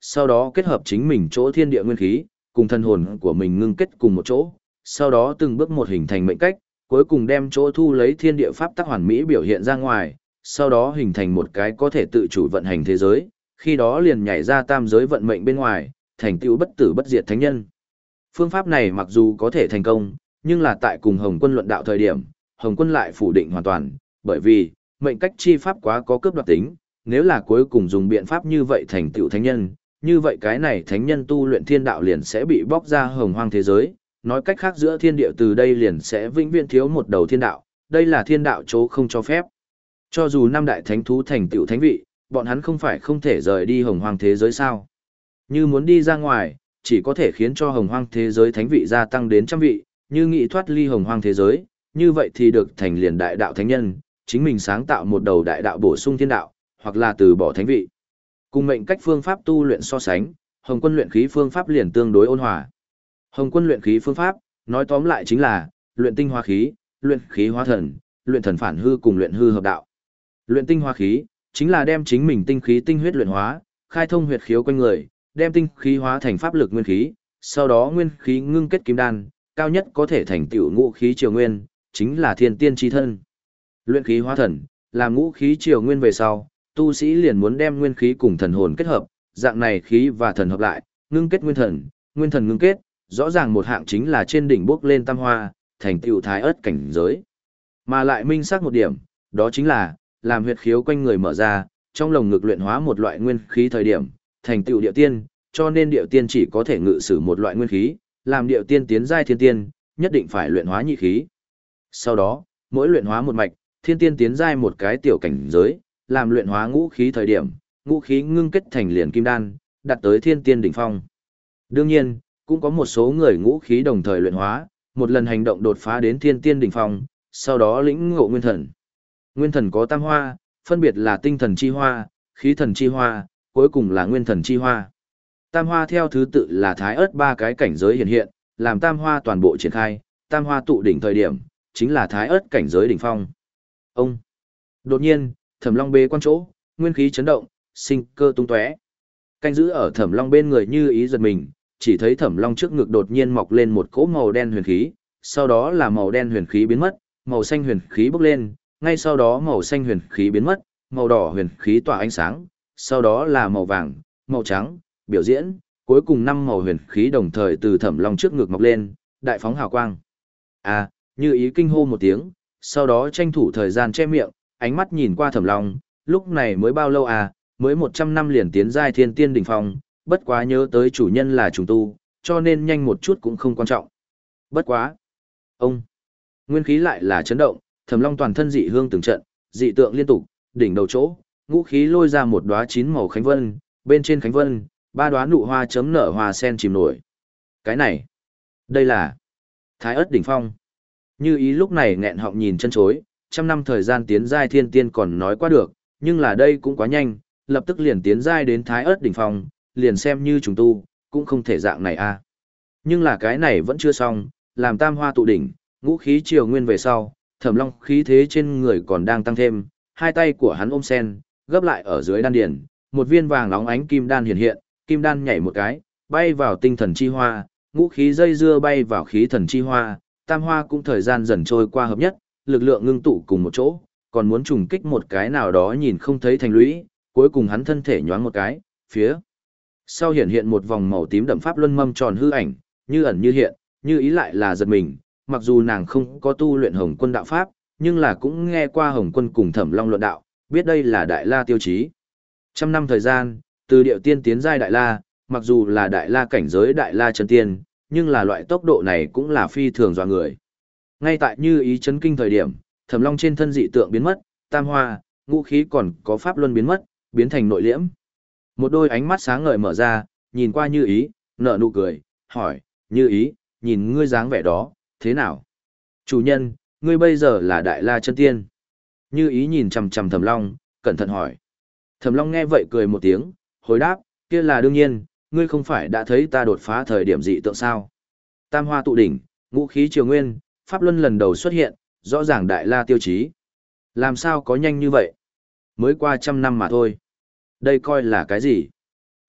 sau đó kết hợp chính mình chỗ thiên địa nguyên khí, cùng thân hồn của mình ngưng kết cùng một chỗ, sau đó từng bước một hình thành mệnh cách, cuối cùng đem chỗ thu lấy thiên địa pháp tắc hoàn mỹ biểu hiện ra ngoài, sau đó hình thành một cái có thể tự chủ vận hành thế giới, khi đó liền nhảy ra tam giới vận mệnh bên ngoài, thành tựu bất tử bất diệt thánh nhân. Phương pháp này mặc dù có thể thành công, nhưng là tại cùng Hồng Quân luận đạo thời điểm, Hồng Quân lại phủ định hoàn toàn, bởi vì, mệnh cách chi pháp quá có cướp đoạt tính, nếu là cuối cùng dùng biện pháp như vậy thành tựu thánh nhân, như vậy cái này thánh nhân tu luyện thiên đạo liền sẽ bị bóc ra hồng hoang thế giới, nói cách khác giữa thiên địa từ đây liền sẽ vĩnh viễn thiếu một đầu thiên đạo, đây là thiên đạo chỗ không cho phép. Cho dù năm đại thánh thú thành tựu thánh vị, bọn hắn không phải không thể rời đi hồng hoang thế giới sao? Như muốn đi ra ngoài, chỉ có thể khiến cho hồng hoang thế giới thánh vị gia tăng đến trăm vị, như nghị thoát ly hồng hoang thế giới, như vậy thì được thành liền đại đạo thánh nhân, chính mình sáng tạo một đầu đại đạo bổ sung thiên đạo, hoặc là từ bỏ thánh vị. Cùng mệnh cách phương pháp tu luyện so sánh, Hồng Quân luyện khí phương pháp liền tương đối ôn hòa. Hồng Quân luyện khí phương pháp, nói tóm lại chính là luyện tinh hóa khí, luyện khí hóa thần, luyện thần phản hư cùng luyện hư hợp đạo. Luyện tinh hóa khí chính là đem chính mình tinh khí tinh huyết luyện hóa, khai thông huyệt khiếu quanh người, đem tinh khí hóa thành pháp lực nguyên khí, sau đó nguyên khí ngưng kết kim đan, cao nhất có thể thành tựu ngũ khí triều nguyên, chính là thiên tiên chi thân. Luyện khí hóa thần, làm ngũ khí triều nguyên về sau, tu sĩ liền muốn đem nguyên khí cùng thần hồn kết hợp, dạng này khí và thần hợp lại, ngưng kết nguyên thần, nguyên thần ngưng kết, rõ ràng một hạng chính là trên đỉnh bước lên tam hoa, thành tựu thái ớt cảnh giới. Mà lại minh xác một điểm, đó chính là làm huyệt khiếu quanh người mở ra, trong lồng ngực luyện hóa một loại nguyên khí thời điểm, thành tựu điệu tiên, cho nên điệu tiên chỉ có thể ngự sử một loại nguyên khí, làm điệu tiên tiến giai thiên tiên, nhất định phải luyện hóa nhị khí. Sau đó, mỗi luyện hóa một mạch, thiên tiên tiến giai một cái tiểu cảnh giới, làm luyện hóa ngũ khí thời điểm, ngũ khí ngưng kết thành liền kim đan, đạt tới thiên tiên đỉnh phong. Đương nhiên, cũng có một số người ngũ khí đồng thời luyện hóa, một lần hành động đột phá đến thiên tiên đỉnh phong, sau đó lĩnh ngộ nguyên thần. Nguyên thần có tam hoa, phân biệt là tinh thần chi hoa, khí thần chi hoa, cuối cùng là nguyên thần chi hoa. Tam hoa theo thứ tự là thái ớt ba cái cảnh giới hiện hiện, làm tam hoa toàn bộ triển khai, tam hoa tụ đỉnh thời điểm, chính là thái ớt cảnh giới đỉnh phong. Ông. Đột nhiên, Thẩm Long bế quan chỗ, nguyên khí chấn động, sinh cơ tung tóe. Canh giữ ở Thẩm Long bên người Như Ý giật mình, chỉ thấy Thẩm Long trước ngực đột nhiên mọc lên một cỗ màu đen huyền khí, sau đó là màu đen huyền khí biến mất, màu xanh huyền khí bốc lên, ngay sau đó màu xanh huyền khí biến mất, màu đỏ huyền khí tỏa ánh sáng, sau đó là màu vàng, màu trắng, biểu diễn, cuối cùng năm màu huyền khí đồng thời từ Thẩm Long trước ngực mọc lên, đại phóng hào quang. À, Như Ý kinh hô một tiếng, sau đó tranh thủ thời gian che miệng, ánh mắt nhìn qua Thẩm Long, lúc này mới bao lâu à, mới một trăm năm liền tiến giai thiên tiên đỉnh phong, bất quá nhớ tới chủ nhân là trùng tu, cho nên nhanh một chút cũng không quan trọng. Bất quá. Ông. Nguyên khí lại là chấn động, Thẩm Long toàn thân dị hương từng trận, dị tượng liên tục, đỉnh đầu chỗ, ngũ khí lôi ra một đóa chín màu khánh vân, bên trên khánh vân, ba đóa nụ hoa chấm nở hoa sen chìm nổi. Cái này, đây là Thái Ức đỉnh phong. Như Ý lúc này nghẹn họng nhìn chân chối, trăm năm thời gian tiến giai thiên tiên còn nói qua được, nhưng là đây cũng quá nhanh, lập tức liền tiến giai đến Thái Ức đỉnh phong, liền xem như trùng tu, cũng không thể dạng này a. Nhưng là cái này vẫn chưa xong, làm tam hoa tụ đỉnh, ngũ khí triều nguyên về sau, Thẩm Long khí thế trên người còn đang tăng thêm, hai tay của hắn ôm sen, gấp lại ở dưới đan điền, một viên vàng nóng ánh kim đan hiện hiện, kim đan nhảy một cái, bay vào tinh thần chi hoa, ngũ khí dây dưa bay vào khí thần chi hoa, tam hoa cũng thời gian dần trôi qua hợp nhất, lực lượng ngưng tụ cùng một chỗ, còn muốn trùng kích một cái nào đó nhìn không thấy thành lũy, cuối cùng hắn thân thể nhoáng một cái, phía sau hiện hiện một vòng màu tím đậm pháp luân mâm tròn hư ảnh, như ẩn như hiện, Như Ý lại là giật mình, mặc dù nàng không có tu luyện Hồng Quân đạo pháp, nhưng là cũng nghe qua Hồng Quân cùng Thẩm Long luận đạo, biết đây là Đại La tiêu chí. Trăm năm thời gian, từ điệu tiên tiến giai Đại La, mặc dù là Đại La cảnh giới Đại La chân tiên, nhưng là loại tốc độ này cũng là phi thường dọa người. Ngay tại Như Ý chấn kinh thời điểm, Thẩm Long trên thân dị tượng biến mất, tam hoa, ngũ khí còn có pháp luân biến mất, biến thành nội liễm. Một đôi ánh mắt sáng ngời mở ra, nhìn qua Như Ý, nở nụ cười, hỏi, Như Ý, nhìn ngươi dáng vẻ đó, thế nào? Chủ nhân, ngươi bây giờ là Đại La chân tiên. Như Ý nhìn chằm chằm Thẩm Long, cẩn thận hỏi. Thẩm Long nghe vậy cười một tiếng, hồi đáp, kia là đương nhiên, ngươi không phải đã thấy ta đột phá thời điểm dị tượng sao? Tam hoa tụ đỉnh, ngũ khí triều nguyên, pháp luân lần đầu xuất hiện, rõ ràng Đại La tiêu chí. Làm sao có nhanh như vậy? Mới qua trăm năm mà thôi. Đây coi là cái gì?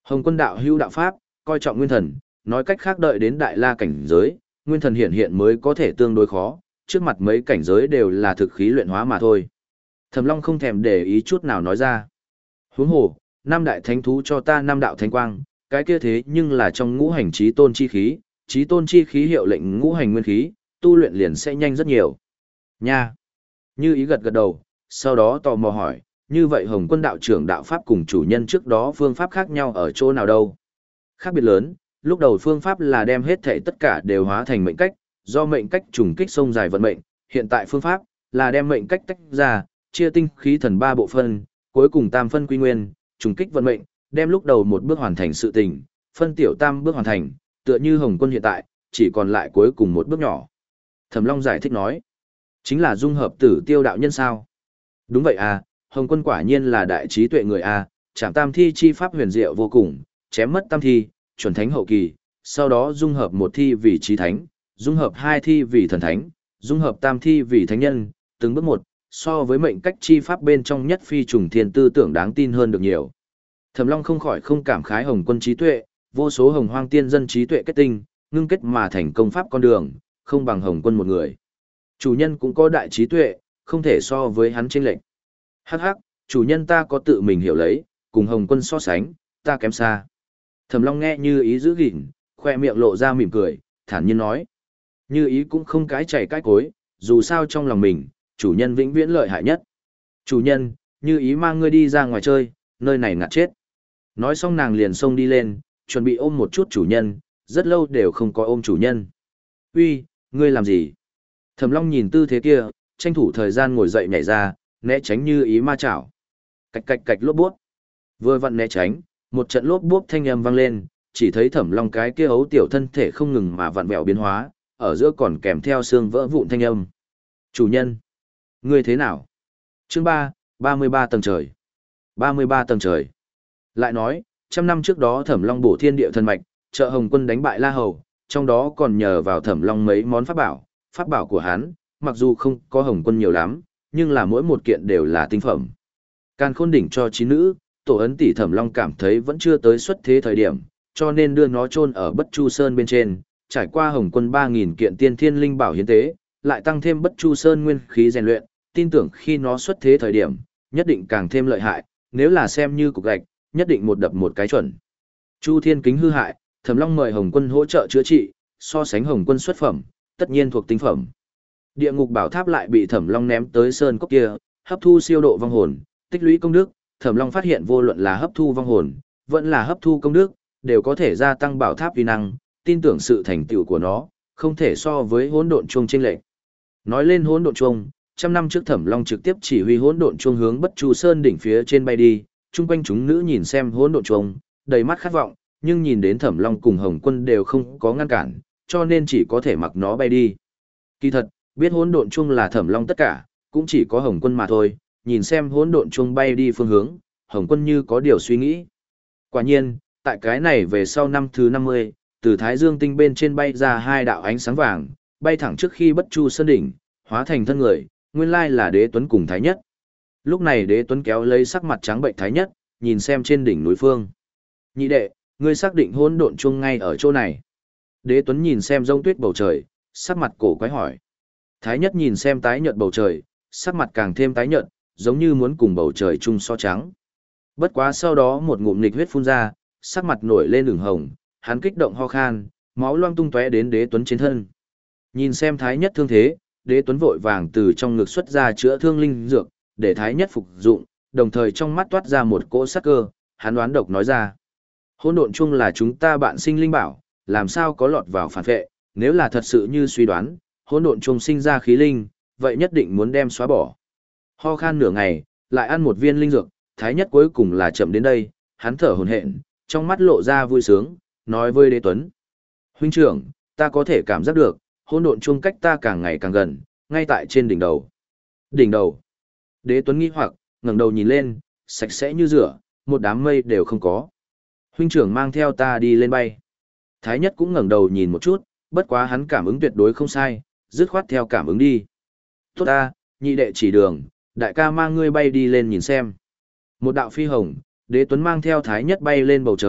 Hồng Quân đạo hữu đạo pháp, coi trọng nguyên thần, nói cách khác đợi đến đại la cảnh giới, nguyên thần hiện hiện mới có thể tương đối khó, trước mặt mấy cảnh giới đều là thực khí luyện hóa mà thôi. Thẩm Long không thèm để ý chút nào nói ra. Huống hồ, năm đại thánh thú cho ta năm đạo thánh quang, cái kia thế nhưng là trong ngũ hành chí tôn chi khí, chí tôn chi khí hiệu lệnh ngũ hành nguyên khí, tu luyện liền sẽ nhanh rất nhiều. Nha. Như ý gật gật đầu, sau đó tò mò hỏi, như vậy Hồng Quân đạo trưởng đạo pháp cùng chủ nhân trước đó phương pháp khác nhau ở chỗ nào đâu? Khác biệt lớn, lúc đầu phương pháp là đem hết thảy tất cả đều hóa thành mệnh cách, do mệnh cách trùng kích sông dài vận mệnh, hiện tại phương pháp là đem mệnh cách tách ra, chia tinh khí thần ba bộ phân, cuối cùng tam phân quy nguyên, trùng kích vận mệnh, đem lúc đầu một bước hoàn thành sự tình, phân tiểu tam bước hoàn thành, tựa như Hồng Quân hiện tại, chỉ còn lại cuối cùng một bước nhỏ. Thẩm Long giải thích nói, chính là dung hợp tử tiêu đạo nhân sao? Đúng vậy à, Hồng Quân quả nhiên là đại trí tuệ người a, chạm tam thi chi pháp huyền diệu vô cùng, chém mất tam thi, chuẩn thánh hậu kỳ, sau đó dung hợp một thi vì trí thánh, dung hợp hai thi vì thần thánh, dung hợp tam thi vì thánh nhân, từng bước một, so với mệnh cách chi pháp bên trong nhất phi trùng thiên tư tưởng đáng tin hơn được nhiều. Thẩm Long không khỏi không cảm khái Hồng Quân trí tuệ, vô số hồng hoang tiên dân trí tuệ kết tinh, ngưng kết mà thành công pháp con đường, không bằng Hồng Quân một người. Chủ nhân cũng có đại trí tuệ, không thể so với hắn chênh lệch. Hắc hắc, chủ nhân ta có tự mình hiểu lấy, cùng Hồng Quân so sánh, ta kém xa. Thẩm Long nghe Như ý giữ gìn, khoe miệng lộ ra mỉm cười, thản nhiên nói. Như ý cũng không cái chảy cái cối, dù sao trong lòng mình, chủ nhân vĩnh viễn lợi hại nhất. Chủ nhân, Như ý mang ngươi đi ra ngoài chơi, nơi này ngạt chết. Nói xong nàng liền xông đi lên, chuẩn bị ôm một chút chủ nhân, rất lâu đều không có ôm chủ nhân. Uy, ngươi làm gì? Thẩm Long nhìn tư thế kia, tranh thủ thời gian ngồi dậy nhảy ra, né tránh Như ý ma chảo. Cạch cạch cạch lốp bút. Vừa vặn né tránh, một trận lốp bút thanh âm vang lên, chỉ thấy Thẩm Long cái kia ấu tiểu thân thể không ngừng mà vặn vẹo biến hóa, ở giữa còn kèm theo xương vỡ vụn thanh âm. Chủ nhân, ngươi thế nào? Chương ba, ba mươi ba tầng trời. ba mươi ba tầng trời. Lại nói, trăm năm trước đó Thẩm Long bổ thiên địa thần mạch, trợ Hồng Quân đánh bại La Hầu, trong đó còn nhờ vào Thẩm Long mấy món pháp bảo, pháp bảo của hắn, mặc dù không có Hồng Quân nhiều lắm, nhưng là mỗi một kiện đều là tinh phẩm. Càn Khôn đỉnh cho chín nữ, tổ ấn tỷ Thẩm Long cảm thấy vẫn chưa tới xuất thế thời điểm, cho nên đưa nó chôn ở Bất Chu Sơn bên trên, trải qua Hồng Quân ba nghìn kiện tiên thiên linh bảo hiến tế, lại tăng thêm Bất Chu Sơn nguyên khí rèn luyện, tin tưởng khi nó xuất thế thời điểm, nhất định càng thêm lợi hại, nếu là xem như cục gạch, nhất định một đập một cái chuẩn. Chu Thiên kính hư hại, Thẩm Long mời Hồng Quân hỗ trợ chữa trị, so sánh Hồng Quân xuất phẩm, tất nhiên thuộc tinh phẩm. Địa ngục bảo tháp lại bị Thẩm Long ném tới sơn cốc kia, hấp thu siêu độ vong hồn, tích lũy công đức, Thẩm Long phát hiện vô luận là hấp thu vong hồn, vẫn là hấp thu công đức, đều có thể gia tăng bảo tháp uy năng, tin tưởng sự thành tựu của nó, không thể so với hỗn độn chuông chênh lệch. Nói lên hỗn độn chuông, trăm năm trước Thẩm Long trực tiếp chỉ huy hỗn độn chuông hướng Bất Chu Sơn đỉnh phía trên bay đi, chung quanh chúng nữ nhìn xem hỗn độn chuông, đầy mắt khát vọng, nhưng nhìn đến Thẩm Long cùng Hồng Quân đều không có ngăn cản, cho nên chỉ có thể mặc nó bay đi. Kỳ thật, biết hỗn độn chuông là Thẩm Long tất cả, cũng chỉ có Hồng Quân mà thôi, nhìn xem hỗn độn chuông bay đi phương hướng, Hồng Quân như có điều suy nghĩ. Quả nhiên, tại cái này về sau năm thứ năm mươi, từ Thái Dương tinh bên trên bay ra hai đạo ánh sáng vàng, bay thẳng trước khi Bất Chu Sơn đỉnh, hóa thành thân người, nguyên lai là Đế Tuấn cùng Thái Nhất. Lúc này Đế Tuấn kéo lấy sắc mặt trắng bệnh Thái Nhất, nhìn xem trên đỉnh núi phương. Nhị đệ, ngươi xác định hỗn độn chuông ngay ở chỗ này. Đế Tuấn nhìn xem rông tuyết bầu trời, sắc mặt cổ quái hỏi. Thái Nhất nhìn xem tái nhợt bầu trời, sắc mặt càng thêm tái nhợt, giống như muốn cùng bầu trời chung so trắng. Bất quá sau đó một ngụm nghịch huyết phun ra, sắc mặt nổi lên ửng hồng, hắn kích động ho khan, máu loang tung tóe đến Đế Tuấn trên thân. Nhìn xem Thái Nhất thương thế, Đế Tuấn vội vàng từ trong ngực xuất ra chữa thương linh dược, để Thái Nhất phục dụng, đồng thời trong mắt toát ra một cỗ sát cơ, hắn đoán độc nói ra. Hỗn độn chung là chúng ta bạn sinh linh bảo, làm sao có lọt vào phản vệ, nếu là thật sự như suy đoán, hỗn độn chung sinh ra khí linh, vậy nhất định muốn đem xóa bỏ. Ho khan nửa ngày, lại ăn một viên linh dược, Thái Nhất cuối cùng là chậm đến đây, hắn thở hổn hển, trong mắt lộ ra vui sướng, nói với Đế Tuấn. Huynh trưởng, ta có thể cảm giác được, hỗn độn chung cách ta càng ngày càng gần, ngay tại trên đỉnh đầu. Đỉnh đầu. Đế Tuấn nghi hoặc, ngẩng đầu nhìn lên, sạch sẽ như rửa, một đám mây đều không có. Huynh trưởng mang theo ta đi lên bay. Thái Nhất cũng ngẩng đầu nhìn một chút, bất quá hắn cảm ứng tuyệt đối không sai, dứt khoát theo cảm ứng đi. Tốt ta, nhị đệ chỉ đường, đại ca mang ngươi bay đi lên nhìn xem. Một đạo phi hồng, Đế Tuấn mang theo Thái Nhất bay lên bầu trời,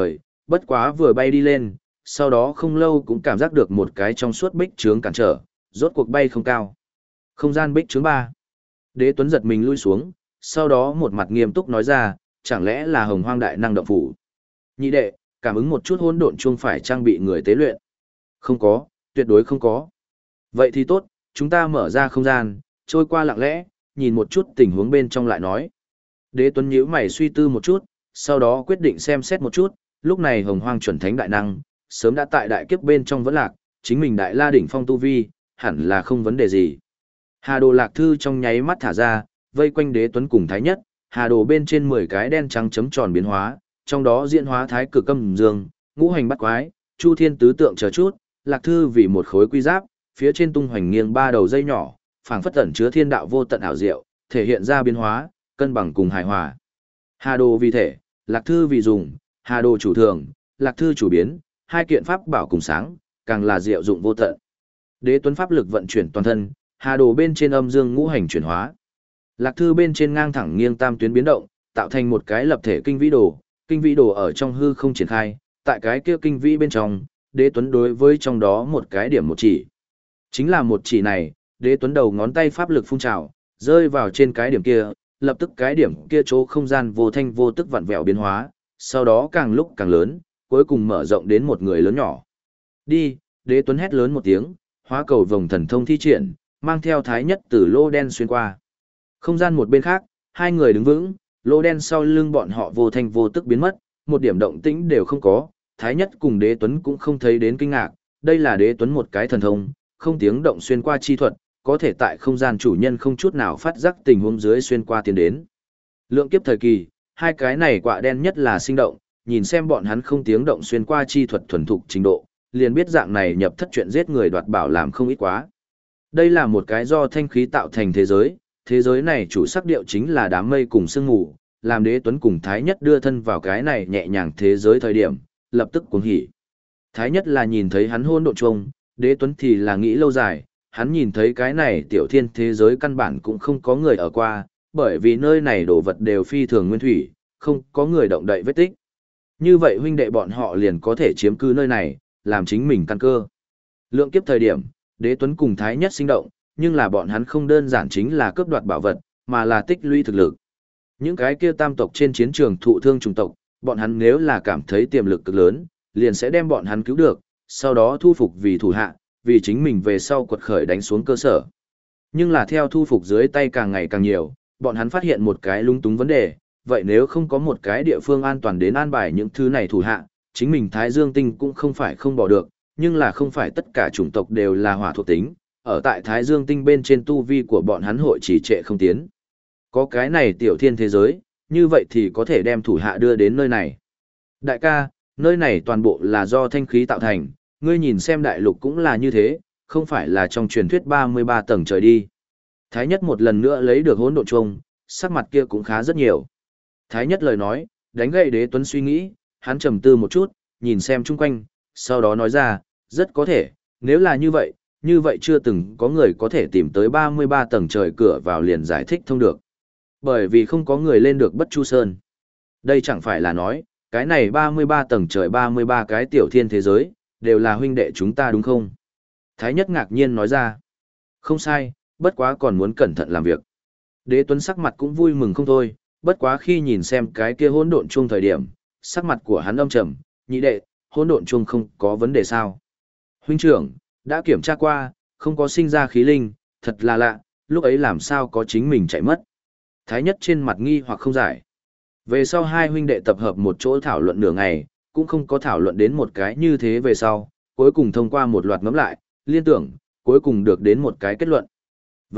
bất quá vừa bay đi lên, sau đó không lâu cũng cảm giác được một cái trong suốt bích trướng cản trở, rốt cuộc bay không cao. Không gian bích trướng ba. Đế Tuấn giật mình lui xuống, sau đó một mặt nghiêm túc nói ra, chẳng lẽ là Hồng Hoang đại năng động phủ. Nhị đệ, cảm ứng một chút hỗn độn chuông phải trang bị người tế luyện. Không có, tuyệt đối không có. Vậy thì tốt, chúng ta mở ra không gian, trôi qua lặng lẽ, nhìn một chút tình huống bên trong lại nói. Đế Tuấn nhíu mày suy tư một chút, sau đó quyết định xem xét một chút, lúc này Hồng Hoang chuẩn thánh đại năng, sớm đã tại đại kiếp bên trong vẫn lạc, chính mình đại la đỉnh phong tu vi, hẳn là không vấn đề gì. Hà đồ lạc thư trong nháy mắt thả ra, vây quanh Đế Tuấn cùng Thái Nhất, hà đồ bên trên mười cái đen trắng chấm tròn biến hóa, trong đó diễn hóa thái cực âm dương, ngũ hành bắt quái, chu thiên tứ tượng chờ chút, lạc thư vì một khối quy giáp, phía trên tung hoành nghiêng ba đầu dây nhỏ, phảng phất ẩn chứa thiên đạo vô tận ảo diệu, thể hiện ra biến hóa, cân bằng cùng hài hòa. Hà đồ vì thể, lạc thư vì dùng, hà đồ chủ thường, lạc thư chủ biến, hai kiện pháp bảo cùng sáng, càng là diệu dụng vô tận. Đế Tuấn pháp lực vận chuyển toàn thân, hà đồ bên trên âm dương ngũ hành chuyển hóa. Lạc thư bên trên ngang thẳng nghiêng tam tuyến biến động, tạo thành một cái lập thể kinh vĩ đồ, kinh vĩ đồ ở trong hư không triển khai, tại cái kia kinh vĩ bên trong, Đế Tuấn đối với trong đó một cái điểm một chỉ. Chính là một chỉ này, Đế Tuấn đầu ngón tay pháp lực phun trào, rơi vào trên cái điểm kia, lập tức cái điểm kia chỗ không gian vô thanh vô tức vặn vẹo biến hóa, sau đó càng lúc càng lớn, cuối cùng mở rộng đến một người lớn nhỏ. Đi, Đế Tuấn hét lớn một tiếng, hóa cầu vồng thần thông thi triển, mang theo Thái Nhất từ lô đen xuyên qua. Không gian một bên khác, hai người đứng vững, lô đen sau lưng bọn họ vô thanh vô tức biến mất, một điểm động tĩnh đều không có, Thái Nhất cùng Đế Tuấn cũng không thấy đến kinh ngạc, đây là Đế Tuấn một cái thần thông, không tiếng động xuyên qua chi thuật, có thể tại không gian chủ nhân không chút nào phát giác tình huống dưới xuyên qua tiến đến. Lượng kiếp thời kỳ, hai cái này quạ đen nhất là sinh động, nhìn xem bọn hắn không tiếng động xuyên qua chi thuật thuần thục trình độ, liền biết dạng này nhập thất chuyện giết người đoạt bảo làm không ít quá. Đây là một cái do thanh khí tạo thành thế giới, thế giới này chủ sắc điệu chính là đám mây cùng sương mù, làm Đế Tuấn cùng Thái Nhất đưa thân vào cái này nhẹ nhàng thế giới thời điểm, lập tức cuồng hỉ. Thái Nhất là nhìn thấy hắn hôn độn chung, Đế Tuấn thì là nghĩ lâu dài, hắn nhìn thấy cái này tiểu thiên thế giới căn bản cũng không có người ở qua, bởi vì nơi này đồ vật đều phi thường nguyên thủy, không có người động đậy vết tích. Như vậy huynh đệ bọn họ liền có thể chiếm cư nơi này, làm chính mình căn cơ. Lượng kiếp thời điểm, Đế Tuấn cùng Thái Nhất sinh động, nhưng là bọn hắn không đơn giản chính là cướp đoạt bảo vật, mà là tích lũy thực lực. Những cái kia tam tộc trên chiến trường thụ thương trùng tộc, bọn hắn nếu là cảm thấy tiềm lực cực lớn, liền sẽ đem bọn hắn cứu được, sau đó thu phục vì thủ hạ, vì chính mình về sau quật khởi đánh xuống cơ sở. Nhưng là theo thu phục dưới tay càng ngày càng nhiều, bọn hắn phát hiện một cái lung túng vấn đề, vậy nếu không có một cái địa phương an toàn đến an bài những thứ này thủ hạ, chính mình Thái Dương Tinh cũng không phải không bỏ được, nhưng là không phải tất cả chủng tộc đều là hỏa thuộc tính, ở tại Thái Dương Tinh bên trên tu vi của bọn hắn hội chỉ trệ không tiến. Có cái này tiểu thiên thế giới, như vậy thì có thể đem thủ hạ đưa đến nơi này. Đại ca, nơi này toàn bộ là do thanh khí tạo thành, ngươi nhìn xem đại lục cũng là như thế, không phải là trong truyền thuyết ba mươi ba tầng trời đi. Thái Nhất một lần nữa lấy được hỗn độn chung, sắc mặt kia cũng khá rất nhiều. Thái Nhất lời nói, đánh gậy Đế Tuấn suy nghĩ, hắn trầm tư một chút, nhìn xem chung quanh, sau đó nói ra, rất có thể, nếu là như vậy, như vậy chưa từng có người có thể tìm tới ba mươi ba tầng trời cửa vào liền giải thích thông được. Bởi vì không có người lên được Bất Chu Sơn. Đây chẳng phải là nói, cái này ba mươi ba tầng trời ba mươi ba cái tiểu thiên thế giới, đều là huynh đệ chúng ta đúng không? Thái Nhất ngạc nhiên nói ra. Không sai, bất quá còn muốn cẩn thận làm việc. Đế Tuấn sắc mặt cũng vui mừng không thôi, bất quá khi nhìn xem cái kia hỗn độn chung thời điểm, sắc mặt của hắn âm trầm, nhị đệ, hỗn độn chung không có vấn đề sao? Huynh trưởng, đã kiểm tra qua, không có sinh ra khí linh, thật là lạ, lúc ấy làm sao có chính mình chạy mất. Thái Nhất trên mặt nghi hoặc không giải. Về sau hai huynh đệ tập hợp một chỗ thảo luận nửa ngày, cũng không có thảo luận đến một cái như thế về sau, cuối cùng thông qua một loạt ngẫm lại, liên tưởng, cuối cùng được đến một cái kết luận. V.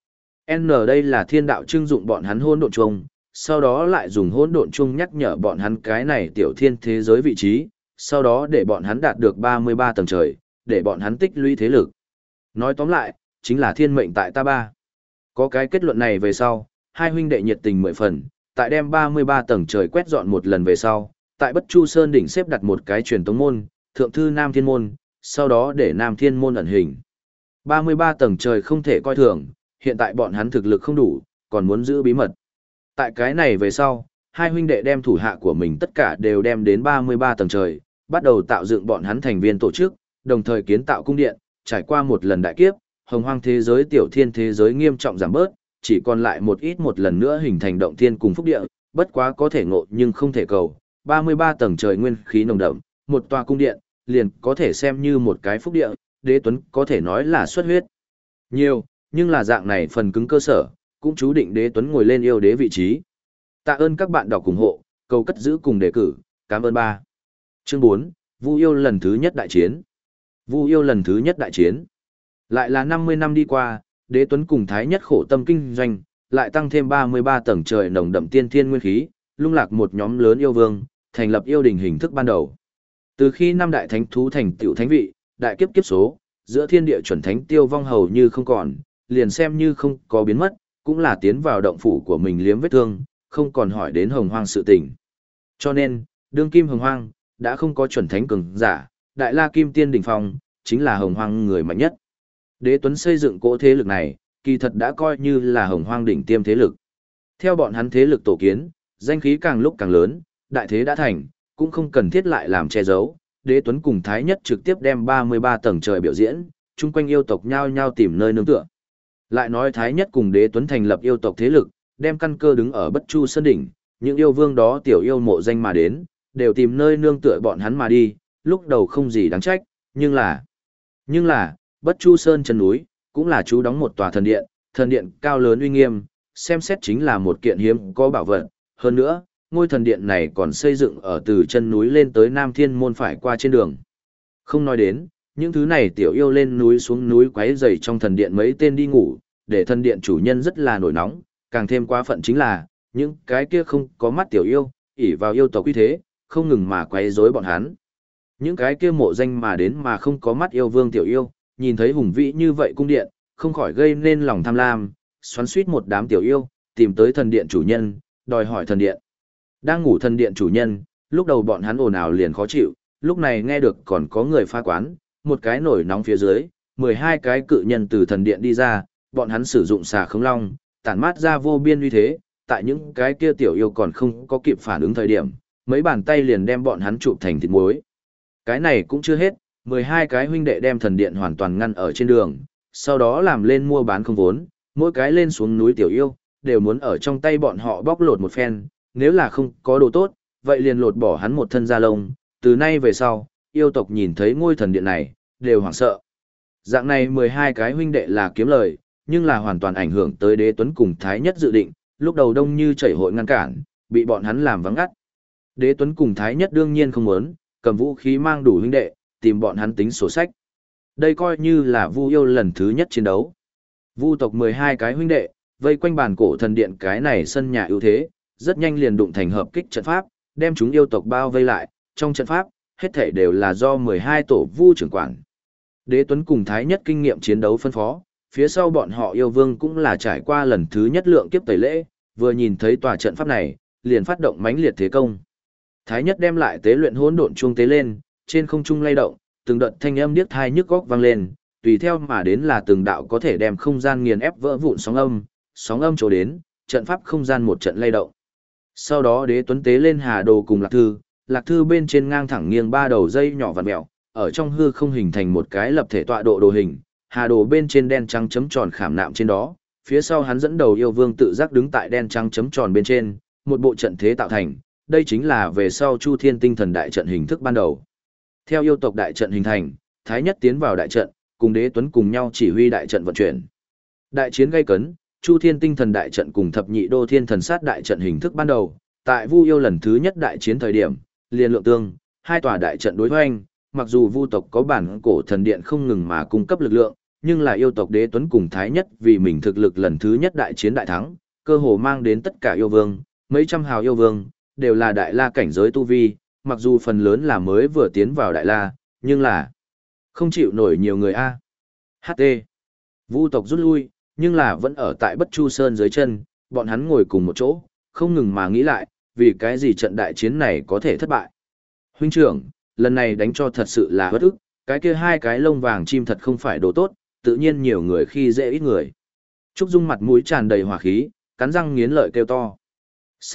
N đây là thiên đạo trưng dụng bọn hắn hỗn độn chung, sau đó lại dùng hỗn độn chung nhắc nhở bọn hắn cái này tiểu thiên thế giới vị trí, sau đó để bọn hắn đạt được ba mươi ba tầng trời, để bọn hắn tích lũy thế lực. Nói tóm lại, chính là thiên mệnh tại ta ba. Có cái kết luận này về sau, hai huynh đệ nhiệt tình mười phần, tại đem ba mươi ba tầng trời quét dọn một lần về sau, tại Bất Chu Sơn đỉnh xếp đặt một cái truyền tống môn, thượng thư Nam Thiên Môn, sau đó để Nam Thiên Môn ẩn hình. ba mươi ba tầng trời không thể coi thường, hiện tại bọn hắn thực lực không đủ, còn muốn giữ bí mật. Tại cái này về sau, hai huynh đệ đem thủ hạ của mình tất cả đều đem đến ba mươi ba tầng trời, bắt đầu tạo dựng bọn hắn thành viên tổ chức, đồng thời kiến tạo cung điện, trải qua một lần đại kiếp, hồng hoang thế giới tiểu thiên thế giới nghiêm trọng giảm bớt, chỉ còn lại một ít một lần nữa hình thành động thiên cùng phúc địa, bất quá có thể ngộ nhưng không thể cầu, ba mươi ba tầng trời nguyên khí nồng đậm, một tòa cung điện, liền có thể xem như một cái phúc địa, Đế Tuấn có thể nói là xuất huyết nhiều, nhưng là dạng này phần cứng cơ sở, cũng chú định Đế Tuấn ngồi lên yêu đế vị trí. Tạ ơn các bạn đọc ủng hộ, cầu cất giữ cùng đề cử, cảm ơn ba. Chương bốn, Vu yêu lần thứ nhất đại chiến. Vu yêu lần thứ nhất đại chiến. Lại là năm mươi năm đi qua, Đế Tuấn cùng Thái Nhất khổ tâm kinh doanh, lại tăng thêm ba mươi ba tầng trời nồng đậm tiên thiên nguyên khí, lung lạc một nhóm lớn yêu vương, thành lập yêu đình hình thức ban đầu. Từ khi năm đại thánh thú thành tựu thánh vị, đại kiếp kiếp số, giữa thiên địa chuẩn thánh tiêu vong hầu như không còn, liền xem như không có biến mất, cũng là tiến vào động phủ của mình liếm vết thương, không còn hỏi đến hồng hoang sự tình. Cho nên, đương kim hồng hoang, đã không có chuẩn thánh cường giả, đại la kim tiên đỉnh phong, chính là hồng hoang người mạnh nhất. Đế Tuấn xây dựng cỗ thế lực này, kỳ thật đã coi như là hồng hoang đỉnh tiêm thế lực. Theo bọn hắn thế lực tổ kiến, danh khí càng lúc càng lớn, đại thế đã thành, cũng không cần thiết lại làm che giấu. Đế Tuấn cùng Thái Nhất trực tiếp đem ba mươi ba tầng trời biểu diễn, chung quanh yêu tộc nhao nhao tìm nơi nương tựa. Lại nói Thái Nhất cùng Đế Tuấn thành lập yêu tộc thế lực, đem căn cơ đứng ở Bất Chu Sơn đỉnh, những yêu vương đó tiểu yêu mộ danh mà đến, đều tìm nơi nương tựa bọn hắn mà đi, lúc đầu không gì đáng trách, nhưng là nhưng là Bất Chu Sơn chân núi, cũng là chú đóng một tòa thần điện, thần điện cao lớn uy nghiêm, xem xét chính là một kiện hiếm có bảo vật, hơn nữa, ngôi thần điện này còn xây dựng ở từ chân núi lên tới Nam Thiên môn phải qua trên đường. Không nói đến, những thứ này tiểu yêu lên núi xuống núi quấy rầy trong thần điện mấy tên đi ngủ, để thần điện chủ nhân rất là nổi nóng, càng thêm quá phận chính là, những cái kia không có mắt tiểu yêu, ỷ vào yêu tộc uy thế, không ngừng mà quấy rối bọn hắn. Những cái kia mộ danh mà đến mà không có mắt yêu vương tiểu yêu, nhìn thấy hùng vĩ như vậy cung điện, không khỏi gây nên lòng tham lam, xoắn suýt một đám tiểu yêu, tìm tới thần điện chủ nhân, đòi hỏi thần điện. Đang ngủ thần điện chủ nhân, lúc đầu bọn hắn ồn ào liền khó chịu, lúc này nghe được còn có người pha quán, một cái nổi nóng phía dưới, mười hai cái cự nhân từ thần điện đi ra, bọn hắn sử dụng xà khống long, tản mát ra vô biên uy thế, tại những cái kia tiểu yêu còn không có kịp phản ứng thời điểm, mấy bàn tay liền đem bọn hắn chụp thành thịt muối. Cái này cũng chưa hết, mười hai cái huynh đệ đem thần điện hoàn toàn ngăn ở trên đường, sau đó làm lên mua bán không vốn, mỗi cái lên xuống núi tiểu yêu, đều muốn ở trong tay bọn họ bóc lột một phen, nếu là không có đồ tốt, vậy liền lột bỏ hắn một thân da lông, từ nay về sau, yêu tộc nhìn thấy ngôi thần điện này, đều hoảng sợ. Dạng này mười hai cái huynh đệ là kiếm lời, nhưng là hoàn toàn ảnh hưởng tới Đế Tuấn cùng Thái Nhất dự định, lúc đầu đông như chảy hội ngăn cản, bị bọn hắn làm vắng ngắt. Đế Tuấn cùng Thái Nhất đương nhiên không muốn, cầm vũ khí mang đủ huynh đệ, tìm bọn hắn tính sổ sách. Đây coi như là Vu yêu lần thứ nhất chiến đấu. Vu tộc mười hai cái huynh đệ, vây quanh bàn cổ thần điện cái này sân nhà ưu thế, rất nhanh liền đụng thành hợp kích trận pháp, đem chúng yêu tộc bao vây lại, trong trận pháp, hết thảy đều là do mười hai tổ Vu trưởng quản. Đế Tuấn cùng Thái Nhất kinh nghiệm chiến đấu phân phó, phía sau bọn họ yêu vương cũng là trải qua lần thứ nhất lượng kiếp tẩy lễ, vừa nhìn thấy tòa trận pháp này, liền phát động mãnh liệt thế công. Thái Nhất đem lại tế luyện hỗn độn chuông tế lên, trên không trung lay động, từng đợt thanh âm điếc tai nhức óc vang lên, tùy theo mà đến là từng đạo có thể đem không gian nghiền ép vỡ vụn sóng âm, sóng âm chỗ đến, trận pháp không gian một trận lay động. Sau đó Đế Tuấn tế lên Hà Đồ cùng Lạc Thư, Lạc Thư bên trên ngang thẳng nghiêng ba đầu dây nhỏ vặn mèo, ở trong hư không hình thành một cái lập thể tọa độ đồ hình, Hà Đồ bên trên đen trắng chấm tròn khảm nạm trên đó, phía sau hắn dẫn đầu yêu vương tự giác đứng tại đen trắng chấm tròn bên trên, một bộ trận thế tạo thành, đây chính là về sau Chu Thiên Tinh Thần đại trận hình thức ban đầu. Theo yêu tộc đại trận hình thành, Thái Nhất tiến vào đại trận, cùng Đế Tuấn cùng nhau chỉ huy đại trận vận chuyển. Đại chiến gay cấn, Chu Thiên Tinh Thần đại trận cùng Thập Nhị Đô Thiên Thần Sát đại trận hình thức ban đầu, tại Vu yêu lần thứ nhất đại chiến thời điểm, liền lượng tương, hai tòa đại trận đối hoành, mặc dù Vu tộc có bản cổ thần điện không ngừng mà cung cấp lực lượng, nhưng là yêu tộc Đế Tuấn cùng Thái Nhất vì mình thực lực lần thứ nhất đại chiến đại thắng, cơ hồ mang đến tất cả yêu vương, mấy trăm hào yêu vương, đều là đại la cảnh giới tu vi, mặc dù phần lớn là mới vừa tiến vào đại la, nhưng là không chịu nổi nhiều người a. hát tê. Vu tộc rút lui, nhưng là vẫn ở tại Bất Chu Sơn dưới chân, bọn hắn ngồi cùng một chỗ, không ngừng mà nghĩ lại, vì cái gì trận đại chiến này có thể thất bại. Huynh trưởng, lần này đánh cho thật sự là bất ức, cái kia hai cái lông vàng chim thật không phải đồ tốt, tự nhiên nhiều người khi dễ ít người. Trúc Dung mặt mũi tràn đầy hỏa khí, cắn răng nghiến lợi kêu to. Xác thực,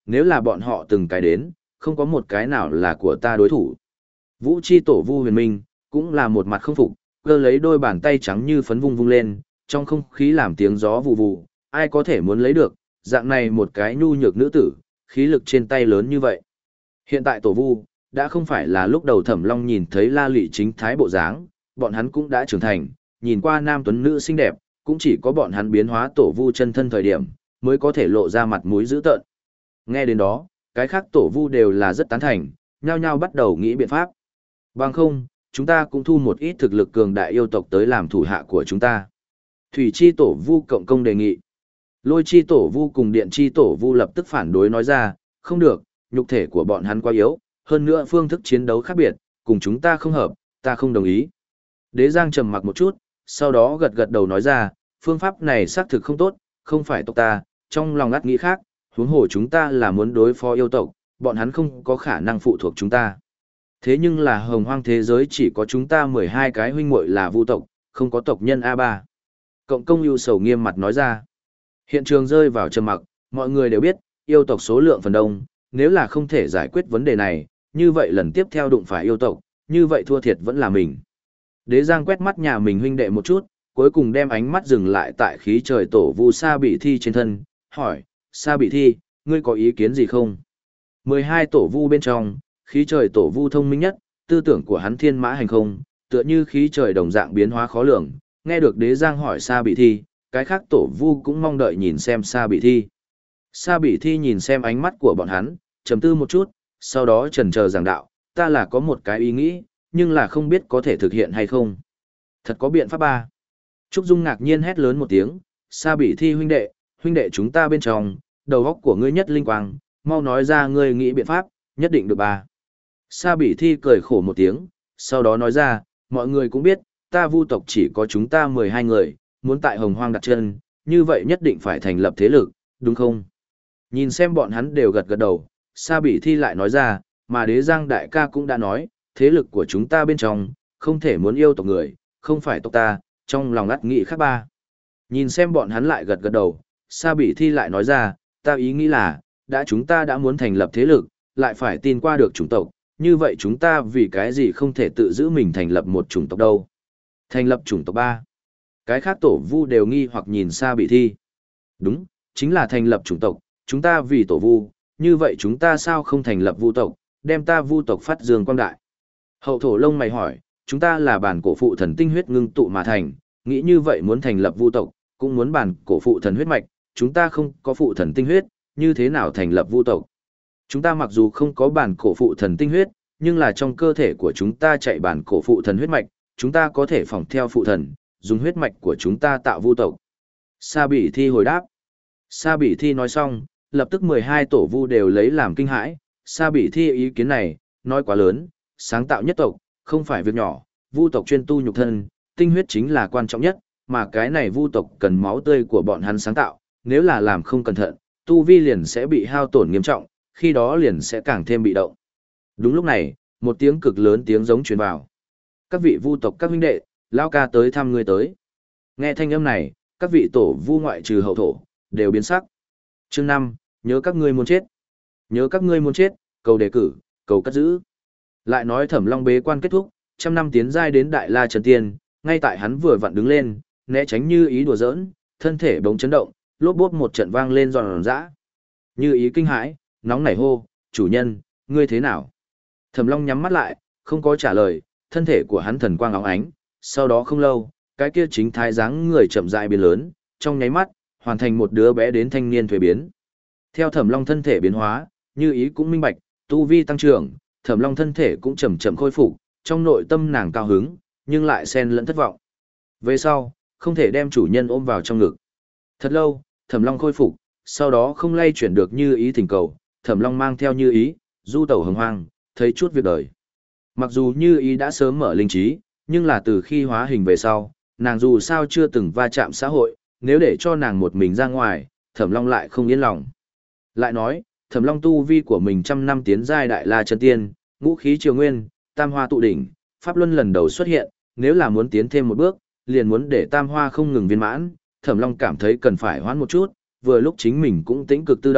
nếu là bọn họ từng cái đến, không có một cái nào là của ta đối thủ. Vũ chi tổ Vu Huyền Minh, cũng là một mặt không phục, cơ lấy đôi bàn tay trắng như phấn vung vung lên, trong không khí làm tiếng gió vù vù, ai có thể muốn lấy được, dạng này một cái nhu nhược nữ tử, khí lực trên tay lớn như vậy. Hiện tại tổ Vu, đã không phải là lúc đầu Thẩm Long nhìn thấy La Lị chính thái bộ dáng, bọn hắn cũng đã trưởng thành, nhìn qua nam tuấn nữ xinh đẹp, cũng chỉ có bọn hắn biến hóa tổ Vu chân thân thời điểm, mới có thể lộ ra mặt mũi dữ tợn. Nghe đến đó, cái khác tổ Vu đều là rất tán thành, nhao nhao bắt đầu nghĩ biện pháp. Bằng không, chúng ta cũng thu một ít thực lực cường đại yêu tộc tới làm thủ hạ của chúng ta. Thủy chi tổ Vu cộng công đề nghị. Lôi chi tổ Vu cùng điện chi tổ Vu lập tức phản đối nói ra, không được, nhục thể của bọn hắn quá yếu, hơn nữa phương thức chiến đấu khác biệt, cùng chúng ta không hợp, ta không đồng ý. Đế Giang trầm mặc một chút, sau đó gật gật đầu nói ra, phương pháp này xác thực không tốt, không phải tộc ta, trong lòng ngắt nghĩ khác, huống hồ chúng ta là muốn đối phó yêu tộc, bọn hắn không có khả năng phụ thuộc chúng ta. Thế nhưng là hồng hoang thế giới chỉ có chúng ta mười hai cái huynh muội là vu tộc, không có tộc nhân a ba. Cộng công ưu sầu nghiêm mặt nói ra. Hiện trường rơi vào trầm mặc, mọi người đều biết, yêu tộc số lượng phần đông, nếu là không thể giải quyết vấn đề này, như vậy lần tiếp theo đụng phải yêu tộc, như vậy thua thiệt vẫn là mình. Đế Giang quét mắt nhà mình huynh đệ một chút, cuối cùng đem ánh mắt dừng lại tại khí trời tổ Vu Sa Bị Thi trên thân, hỏi, Sa Bị Thi, ngươi có ý kiến gì không? mười hai tổ Vu bên trong, khí trời tổ Vu thông minh nhất, tư tưởng của hắn thiên mã hành không, tựa như khí trời đồng dạng biến hóa khó lường, nghe được Đế Giang hỏi Sa Bị Thi, cái khác tổ Vu cũng mong đợi nhìn xem Sa Bị Thi. Sa Bị Thi nhìn xem ánh mắt của bọn hắn, trầm tư một chút, sau đó chần chờ giảng đạo, ta là có một cái ý nghĩ, nhưng là không biết có thể thực hiện hay không. Thật có biện pháp ba. Trúc Dung ngạc nhiên hét lớn một tiếng, Sa Bị Thi huynh đệ, huynh đệ chúng ta bên trong, đầu óc của ngươi nhất linh quang, mau nói ra ngươi nghĩ biện pháp, nhất định được ba. Sa Bị Thi cười khổ một tiếng, sau đó nói ra, mọi người cũng biết, ta Vu tộc chỉ có chúng ta mười hai người, muốn tại Hồng Hoang đặt chân, như vậy nhất định phải thành lập thế lực, đúng không? Nhìn xem bọn hắn đều gật gật đầu, Sa Bị Thi lại nói ra, mà Đế Giang đại ca cũng đã nói, thế lực của chúng ta bên trong, không thể muốn yêu tộc người, không phải tộc ta, trong lòng ngắt nghĩ khác ba. Nhìn xem bọn hắn lại gật gật đầu, Sa Bị Thi lại nói ra, ta ý nghĩ là, đã chúng ta đã muốn thành lập thế lực, lại phải tin qua được chủng tộc, như vậy chúng ta vì cái gì không thể tự giữ mình thành lập một chủng tộc đâu. Thành lập chủng tộc ba. Cái khác tổ Vu đều nghi hoặc nhìn Sa Bị Thi. Đúng, chính là thành lập chủng tộc, chúng ta vì tổ Vu, như vậy chúng ta sao không thành lập Vu tộc, đem ta Vu tộc phát dương quang đại. Hậu thổ lông mày hỏi, chúng ta là bản cổ phụ thần tinh huyết ngưng tụ mà thành, nghĩ như vậy muốn thành lập Vu tộc, cũng muốn bản cổ phụ thần huyết mạch, chúng ta không có phụ thần tinh huyết, như thế nào thành lập Vu tộc? Chúng ta mặc dù không có bản cổ phụ thần tinh huyết, nhưng là trong cơ thể của chúng ta chạy bản cổ phụ thần huyết mạch, chúng ta có thể phỏng theo phụ thần, dùng huyết mạch của chúng ta tạo Vu tộc. Sa Bị Thi hồi đáp. Sa Bị Thi nói xong, lập tức mười hai tổ Vu đều lấy làm kinh hãi, Sa Bị Thi ý kiến này, nói quá lớn, sáng tạo nhất tộc, không phải việc nhỏ, Vu tộc chuyên tu nhục thân, tinh huyết chính là quan trọng nhất, mà cái này Vu tộc cần máu tươi của bọn hắn sáng tạo, nếu là làm không cẩn thận, tu vi liền sẽ bị hao tổn nghiêm trọng, khi đó liền sẽ càng thêm bị động. Đúng lúc này, một tiếng cực lớn tiếng giống truyền vào. Các vị Vu tộc các huynh đệ, lão ca tới thăm ngươi tới. Nghe thanh âm này, các vị tổ Vu ngoại trừ hậu thổ, đều biến sắc. Chương năm, nhớ các ngươi muốn chết. Nhớ các ngươi muốn chết, cầu đề cử, cầu cất giữ. Lại nói Thẩm Long bế quan kết thúc, trăm năm tiến giai đến Đại La Chân Tiên, ngay tại hắn vừa vặn đứng lên, né tránh Như Ý đùa giỡn, thân thể bỗng chấn động, lốp bốp một trận vang lên giòn giã. Như Ý kinh hãi, nóng nảy hô, chủ nhân, ngươi thế nào? Thẩm Long nhắm mắt lại, không có trả lời, thân thể của hắn thần quang óng ánh, sau đó không lâu, cái kia chính thái dáng người chậm rãi biến lớn, trong nháy mắt, hoàn thành một đứa bé đến thanh niên thuế biến. Theo Thẩm Long thân thể biến hóa, Như Ý cũng minh bạch, tu vi tăng trưởng, Thẩm Long thân thể cũng chậm chậm khôi phục, trong nội tâm nàng cao hứng, nhưng lại xen lẫn thất vọng. Về sau, không thể đem chủ nhân ôm vào trong ngực. Thật lâu, Thẩm Long khôi phục, sau đó không lay chuyển được Như Ý thỉnh cầu, Thẩm Long mang theo Như Ý, du tẩu hồng hoang, thấy chút việc đời. Mặc dù Như Ý đã sớm mở linh trí, nhưng là từ khi hóa hình về sau, nàng dù sao chưa từng va chạm xã hội, nếu để cho nàng một mình ra ngoài, Thẩm Long lại không yên lòng. Lại nói, Thẩm Long tu vi của mình trăm năm tiến giai Đại La Chân Tiên, ngũ khí triều nguyên, tam hoa tụ đỉnh, pháp luân lần đầu xuất hiện, nếu là muốn tiến thêm một bước, liền muốn để tam hoa không ngừng viên mãn, Thẩm Long cảm thấy cần phải hoãn một chút, vừa lúc chính mình cũng tĩnh cực tự động,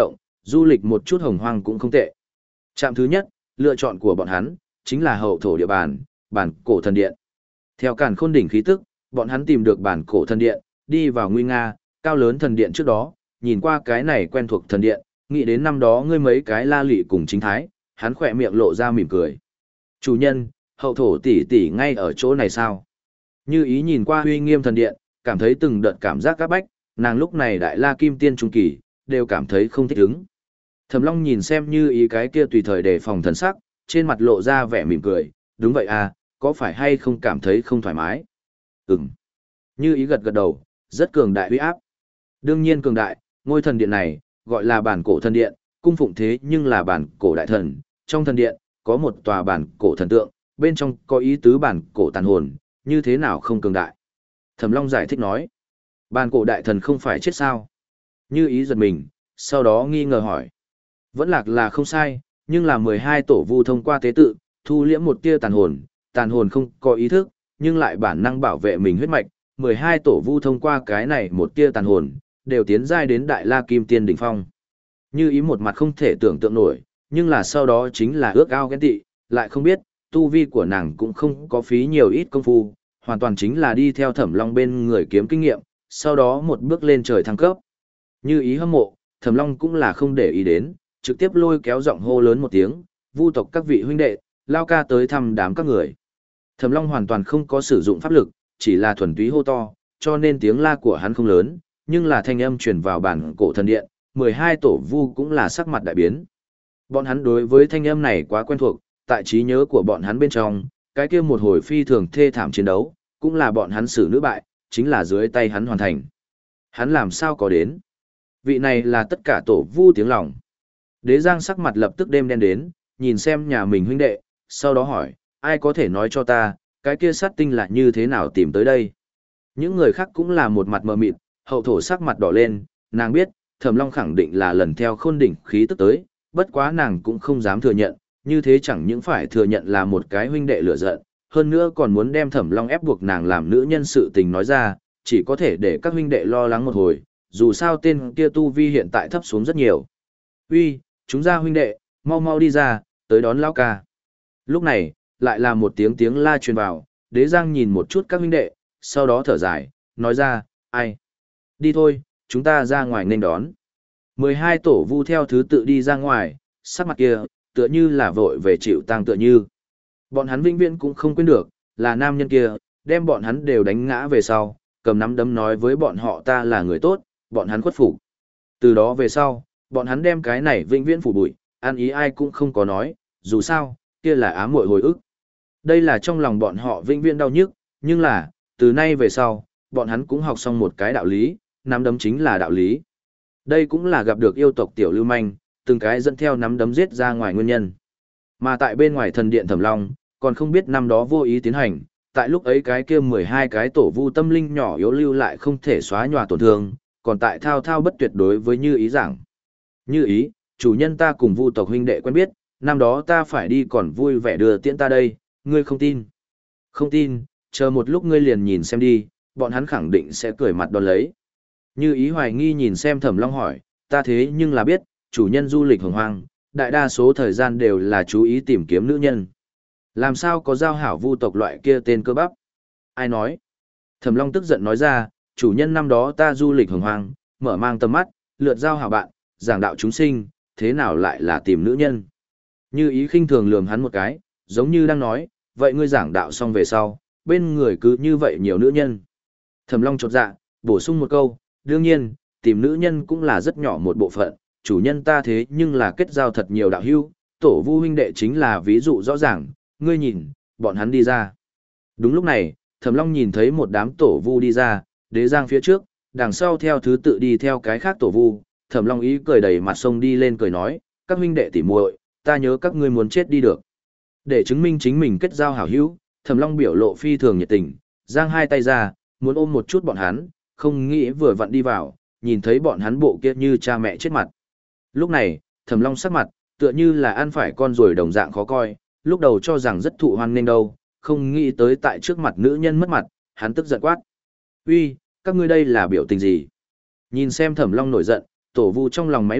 Du lịch một chút hồng hoang cũng không tệ. Trạm thứ nhất, lựa chọn của bọn hắn, chính là hậu thổ địa bàn, bản cổ thần điện. Theo càn khôn đỉnh khí tức, bọn hắn tìm được bản cổ thần điện, đi vào nguy nga, cao lớn thần điện trước đó, nhìn qua cái này quen thuộc thần điện, nghĩ đến năm đó ngươi mấy cái la lị cùng chính thái, hắn khỏe miệng lộ ra mỉm cười. Chủ nhân, hậu thổ tỷ tỷ ngay ở chỗ này sao? Như ý nhìn qua uy nghiêm thần điện, cảm thấy từng đợt cảm giác các bách, nàng lúc này đại la kim tiên trung kỳ, đều cảm thấy không thích ứng. Thẩm Long nhìn xem Như ý cái kia tùy thời đề phòng thần sắc, trên mặt lộ ra vẻ mỉm cười, đúng vậy à, có phải hay không cảm thấy không thoải mái? Ừm. Như ý gật gật đầu, rất cường đại uy áp. Đương nhiên cường đại, ngôi thần điện này, gọi là bản cổ thần điện, cung phụng thế nhưng là bản cổ đại thần. Trong thần điện, có một tòa bản cổ thần tượng, bên trong có ý tứ bản cổ tàn hồn, như thế nào không cường đại. Thẩm Long giải thích nói, bản cổ đại thần không phải chết sao? Như ý giật mình, sau đó nghi ngờ hỏi. Vẫn lạc là không sai, nhưng là mười hai tổ vu thông qua tế tự, thu liễm một tia tàn hồn, tàn hồn không có ý thức, nhưng lại bản năng bảo vệ mình huyết mạch, mười hai tổ vu thông qua cái này một tia tàn hồn, đều tiến giai đến đại la kim tiên đỉnh phong. Như ý một mặt không thể tưởng tượng nổi, nhưng là sau đó chính là ước ao ghen tị, lại không biết, tu vi của nàng cũng không có phí nhiều ít công phu, hoàn toàn chính là đi theo Thẩm Long bên người kiếm kinh nghiệm, sau đó một bước lên trời thăng cấp. Như ý hâm mộ, Thẩm Long cũng là không để ý đến, trực tiếp lôi kéo giọng hô lớn một tiếng, vu tộc các vị huynh đệ, lao ca tới thăm đám các người. Thẩm Long hoàn toàn không có sử dụng pháp lực, chỉ là thuần túy hô to, cho nên tiếng la của hắn không lớn, nhưng là thanh âm truyền vào bản cổ thần điện, mười hai tổ vu cũng là sắc mặt đại biến. Bọn hắn đối với thanh âm này quá quen thuộc, tại trí nhớ của bọn hắn bên trong, cái kia một hồi phi thường thê thảm chiến đấu, cũng là bọn hắn xử nữ bại, chính là dưới tay hắn hoàn thành. Hắn làm sao có đến? Vị này là tất cả tổ vu tiếng lòng. Đế Giang sắc mặt lập tức đêm đen đến, nhìn xem nhà mình huynh đệ, sau đó hỏi, ai có thể nói cho ta, cái kia sát tinh là như thế nào tìm tới đây? Những người khác cũng là một mặt mờ mịt, hậu thổ sắc mặt đỏ lên, nàng biết, Thẩm Long khẳng định là lần theo khôn đỉnh khí tức tới, bất quá nàng cũng không dám thừa nhận, như thế chẳng những phải thừa nhận là một cái huynh đệ lửa giận, hơn nữa còn muốn đem Thẩm Long ép buộc nàng làm nữ nhân sự tình nói ra, chỉ có thể để các huynh đệ lo lắng một hồi, dù sao tên kia tu vi hiện tại thấp xuống rất nhiều. Uy, chúng ra huynh đệ, mau mau đi ra, tới đón lão ca. Lúc này, lại là một tiếng tiếng la truyền vào, Đế Giang nhìn một chút các huynh đệ, sau đó thở dài, nói ra, ai? Đi thôi, chúng ta ra ngoài nên đón. mười hai tổ vu theo thứ tự đi ra ngoài, sắc mặt kia, tựa như là vội về chịu tang tựa như. Bọn hắn vĩnh viễn cũng không quên được, là nam nhân kia, đem bọn hắn đều đánh ngã về sau, cầm nắm đấm nói với bọn họ ta là người tốt, bọn hắn khuất phục. Từ đó về sau, bọn hắn đem cái này vĩnh viễn phủ bụi, ăn ý ai cũng không có nói, dù sao, kia là ám muội hồi ức. Đây là trong lòng bọn họ vĩnh viễn đau nhức, nhưng là, từ nay về sau, bọn hắn cũng học xong một cái đạo lý, nắm đấm chính là đạo lý. Đây cũng là gặp được yêu tộc tiểu lưu manh, từng cái dẫn theo nắm đấm giết ra ngoài nguyên nhân. Mà tại bên ngoài thần điện Thẩm Long, còn không biết năm đó vô ý tiến hành, tại lúc ấy cái kia mười hai cái tổ vu tâm linh nhỏ yếu lưu lại không thể xóa nhòa tổn thương, còn tại thao thao bất tuyệt đối với Như ý giảng. Như ý, chủ nhân ta cùng vu tộc huynh đệ quen biết, năm đó ta phải đi còn vui vẻ đưa tiễn ta đây, ngươi không tin. Không tin, chờ một lúc ngươi liền nhìn xem đi, bọn hắn khẳng định sẽ cười mặt đón lấy. Như ý hoài nghi nhìn xem Thẩm Long hỏi, ta thế nhưng là biết, chủ nhân du lịch hồng hoang, đại đa số thời gian đều là chú ý tìm kiếm nữ nhân. Làm sao có giao hảo vu tộc loại kia tên cơ bắp? Ai nói? Thẩm Long tức giận nói ra, chủ nhân năm đó ta du lịch hồng hoang, mở mang tầm mắt, lượt giao hảo bạn, giảng đạo chúng sinh, thế nào lại là tìm nữ nhân? Như ý khinh thường lườm hắn một cái, giống như đang nói, vậy ngươi giảng đạo xong về sau, bên người cứ như vậy nhiều nữ nhân. Thẩm Long chột dạ, bổ sung một câu, đương nhiên, tìm nữ nhân cũng là rất nhỏ một bộ phận, chủ nhân ta thế nhưng là kết giao thật nhiều đạo hữu, tổ vu huynh đệ chính là ví dụ rõ ràng, ngươi nhìn, bọn hắn đi ra. Đúng lúc này, Thẩm Long nhìn thấy một đám tổ vu đi ra, Đế Giang phía trước, đằng sau theo thứ tự đi theo cái khác tổ vu, Thẩm Long ý cười đầy mặt sông đi lên cười nói, các huynh đệ tỉ muội, ta nhớ các ngươi muốn chết đi được. Để chứng minh chính mình kết giao hảo hữu, Thẩm Long biểu lộ phi thường nhiệt tình, giang hai tay ra, muốn ôm một chút bọn hắn, không nghĩ vừa vặn đi vào, nhìn thấy bọn hắn bộ kia như cha mẹ chết mặt. Lúc này, Thẩm Long sắc mặt, tựa như là ăn phải con ruồi đồng dạng khó coi, lúc đầu cho rằng rất thụ hoan nên đâu, không nghĩ tới tại trước mặt nữ nhân mất mặt, hắn tức giận quát. Uy, các ngươi đây là biểu tình gì? Nhìn xem Thẩm Long nổi giận, tổ vu trong lòng máy động,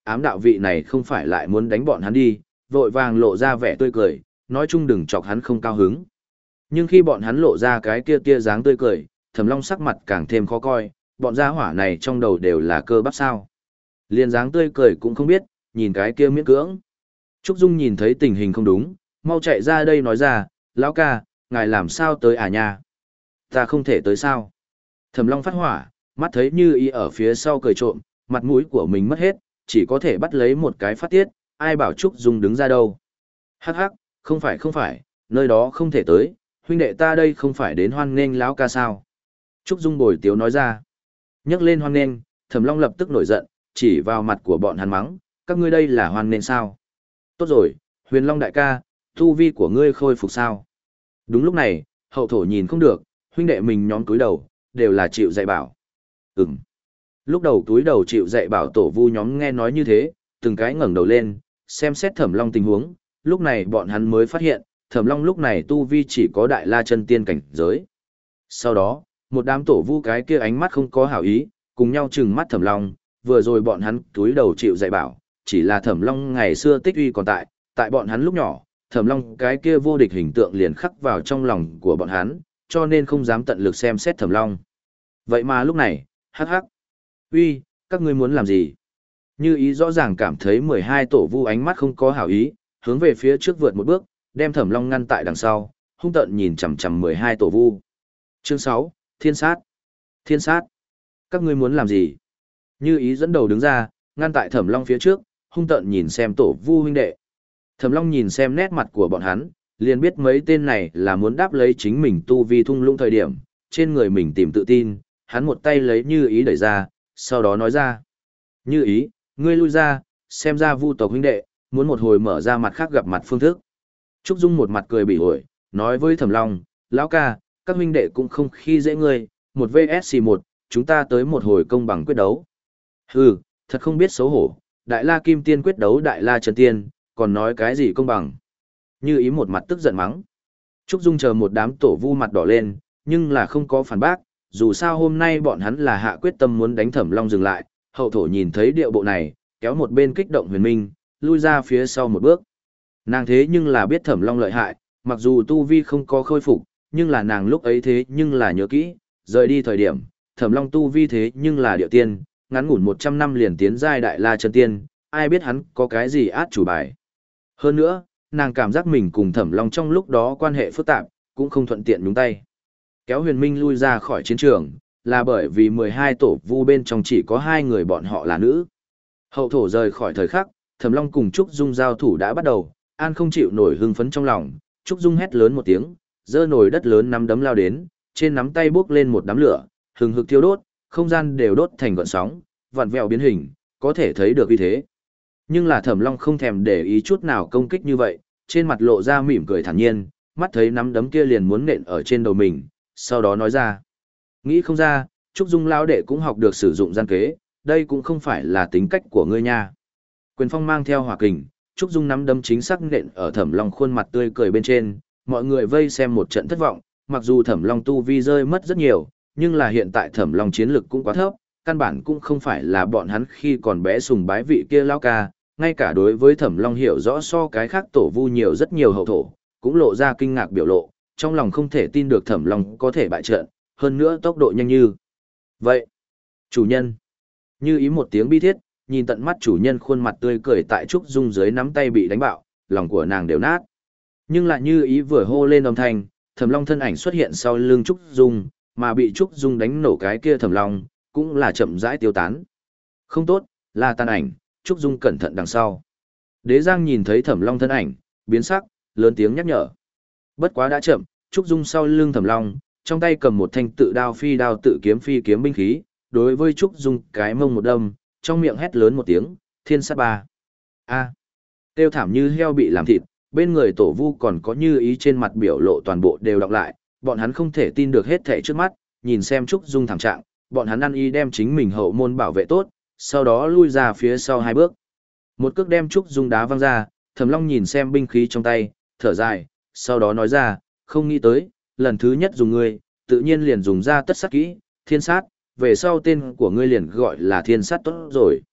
ám đạo vị này không phải lại muốn đánh bọn hắn đi, vội vàng lộ ra vẻ tươi cười, nói chung đừng chọc hắn không cao hứng. Nhưng khi bọn hắn lộ ra cái kia tia dáng tươi cười, Thẩm Long sắc mặt càng thêm khó coi, bọn gia hỏa này trong đầu đều là cơ bắp sao. Liên dáng tươi cười cũng không biết, nhìn cái kia miễn cưỡng. Trúc Dung nhìn thấy tình hình không đúng, mau chạy ra đây nói ra, lão ca, ngài làm sao tới à nha? Ta không thể tới sao? Thẩm Long phát hỏa, mắt thấy Như Ý ở phía sau cười trộm, mặt mũi của mình mất hết, chỉ có thể bắt lấy một cái phát tiết, ai bảo Trúc Dung đứng ra đâu. Hắc hắc, không phải không phải, nơi đó không thể tới, huynh đệ ta đây không phải đến hoan nghênh lão ca sao? Trúc Dung bồi tiếu nói ra. Nhắc lên hoan nghênh, Thẩm Long lập tức nổi giận, chỉ vào mặt của bọn hắn mắng, các ngươi đây là hoan nghênh sao? Tốt rồi, Huyền Long đại ca, tu vi của ngươi khôi phục sao? Đúng lúc này, hậu thổ nhìn không được, huynh đệ mình nhóm túi đầu, đều là chịu dạy bảo. Ừm. Lúc đầu túi đầu chịu dạy bảo tổ vu nhóm nghe nói như thế, từng cái ngẩng đầu lên, xem xét Thẩm Long tình huống, lúc này bọn hắn mới phát hiện, Thẩm Long lúc này tu vi chỉ có đại la chân tiên cảnh giới. Sau đó, một đám tổ vu cái kia ánh mắt không có hảo ý, cùng nhau trừng mắt Thẩm Long, vừa rồi bọn hắn túi đầu chịu dạy bảo, chỉ là Thẩm Long ngày xưa tích uy còn tại, tại bọn hắn lúc nhỏ, Thẩm Long cái kia vô địch hình tượng liền khắc vào trong lòng của bọn hắn, cho nên không dám tận lực xem xét Thẩm Long. Vậy mà lúc này, hắc hắc. Uy, các ngươi muốn làm gì? Như Ý rõ ràng cảm thấy mười hai tổ vu ánh mắt không có hảo ý, hướng về phía trước vượt một bước, đem Thẩm Long ngăn tại đằng sau, hung tợn nhìn chằm chằm mười hai tổ vu. Chương sáu, Thiên sát. Thiên sát. Các ngươi muốn làm gì? Như Ý dẫn đầu đứng ra, ngăn tại Thẩm Long phía trước, hung tợn nhìn xem tổ vu huynh đệ. Thẩm Long nhìn xem nét mặt của bọn hắn, liền biết mấy tên này là muốn đáp lấy chính mình tu vi thung lũng thời điểm, trên người mình tìm tự tin, hắn một tay lấy Như Ý đẩy ra, sau đó nói ra. Như Ý, ngươi lui ra, xem ra vu tộc huynh đệ, muốn một hồi mở ra mặt khác gặp mặt phương thức. Trúc Dung một mặt cười bỉ ổi, nói với Thẩm Long, lão ca, các huynh đệ cũng không khi dễ ngươi, một vs một, chúng ta tới một hồi công bằng quyết đấu. Hừ, thật không biết xấu hổ, Đại La Kim Tiên quyết đấu Đại La Chân Tiên, còn nói cái gì công bằng. Như Ý một mặt tức giận mắng. Trúc Dung chờ một đám tổ vu mặt đỏ lên, nhưng là không có phản bác, dù sao hôm nay bọn hắn là hạ quyết tâm muốn đánh Thẩm Long dừng lại, hậu thổ nhìn thấy điệu bộ này, kéo một bên kích động Huyền Minh, lui ra phía sau một bước. Nàng thế nhưng là biết Thẩm Long lợi hại, mặc dù tu vi không có khôi phục, nhưng là nàng lúc ấy thế nhưng là nhớ kỹ, rời đi thời điểm, Thẩm Long tu vi thế nhưng là địa tiên, ngắn ngủn một trăm năm liền tiến giai Đại La Chân Tiên, ai biết hắn có cái gì át chủ bài. Hơn nữa, nàng cảm giác mình cùng Thẩm Long trong lúc đó quan hệ phức tạp, cũng không thuận tiện nhúng tay. Kéo Huyền Minh lui ra khỏi chiến trường, là bởi vì mười hai tổ vu bên trong chỉ có hai người bọn họ là nữ. Hậu thổ rời khỏi thời khắc, Thẩm Long cùng Trúc Dung giao thủ đã bắt đầu, An không chịu nổi hưng phấn trong lòng, Trúc Dung hét lớn một tiếng, giơ nồi đất lớn nắm đấm lao đến, trên nắm tay bốc lên một đám lửa, hừng hực thiêu đốt, không gian đều đốt thành gợn sóng, vặn vẹo biến hình, có thể thấy được uy thế. Nhưng là Thẩm Long không thèm để ý chút nào công kích như vậy, trên mặt lộ ra mỉm cười thản nhiên, mắt thấy nắm đấm kia liền muốn nện ở trên đầu mình, sau đó nói ra. Nghĩ không ra, Trúc Dung lão đệ cũng học được sử dụng gian kế, đây cũng không phải là tính cách của ngươi nha. Quyền phong mang theo hỏa kình, Trúc Dung nắm đấm chính xác nện ở Thẩm Long khuôn mặt tươi cười bên trên, mọi người vây xem một trận thất vọng, mặc dù Thẩm Long tu vi rơi mất rất nhiều, nhưng là hiện tại Thẩm Long chiến lực cũng quá thấp, căn bản cũng không phải là bọn hắn khi còn bé sùng bái vị kia lão ca, ngay cả đối với Thẩm Long hiểu rõ so cái khác tổ vu nhiều rất nhiều hậu thổ, cũng lộ ra kinh ngạc biểu lộ, trong lòng không thể tin được Thẩm Long có thể bại trận, hơn nữa tốc độ nhanh như vậy. Chủ nhân, Như Ý một tiếng bi thiết, nhìn tận mắt chủ nhân khuôn mặt tươi cười tại Trúc Dung dưới nắm tay bị đánh bạo, lòng của nàng đều nát. Nhưng lại Như Ý vừa hô lên âm thanh, Thẩm Long thân ảnh xuất hiện sau lưng Trúc Dung, mà bị Trúc Dung đánh nổ cái kia Thẩm Long, cũng là chậm rãi tiêu tán. Không tốt, là tàn ảnh, Trúc Dung cẩn thận đằng sau. Đế Giang nhìn thấy Thẩm Long thân ảnh, biến sắc, lớn tiếng nhắc nhở. Bất quá đã chậm, Trúc Dung sau lưng Thẩm Long, trong tay cầm một thanh tự đao phi đao tự kiếm phi kiếm binh khí, đối với Trúc Dung cái mông một đâm, trong miệng hét lớn một tiếng, thiên sát ba. A. Tiêu thảm như heo bị làm thịt, bên người tổ vu còn có Như Ý trên mặt biểu lộ toàn bộ đều đọc lại, bọn hắn không thể tin được hết thảy trước mắt, nhìn xem Trúc Dung thảm trạng, bọn hắn ăn y đem chính mình hậu môn bảo vệ tốt, sau đó lui ra phía sau hai bước. Một cước đem Trúc Dung đá văng ra, Thẩm Long nhìn xem binh khí trong tay, thở dài, sau đó nói ra, không nghĩ tới, lần thứ nhất dùng ngươi, tự nhiên liền dùng ra tất sát kỹ, thiên sát, về sau tên của ngươi liền gọi là thiên sát tốt rồi.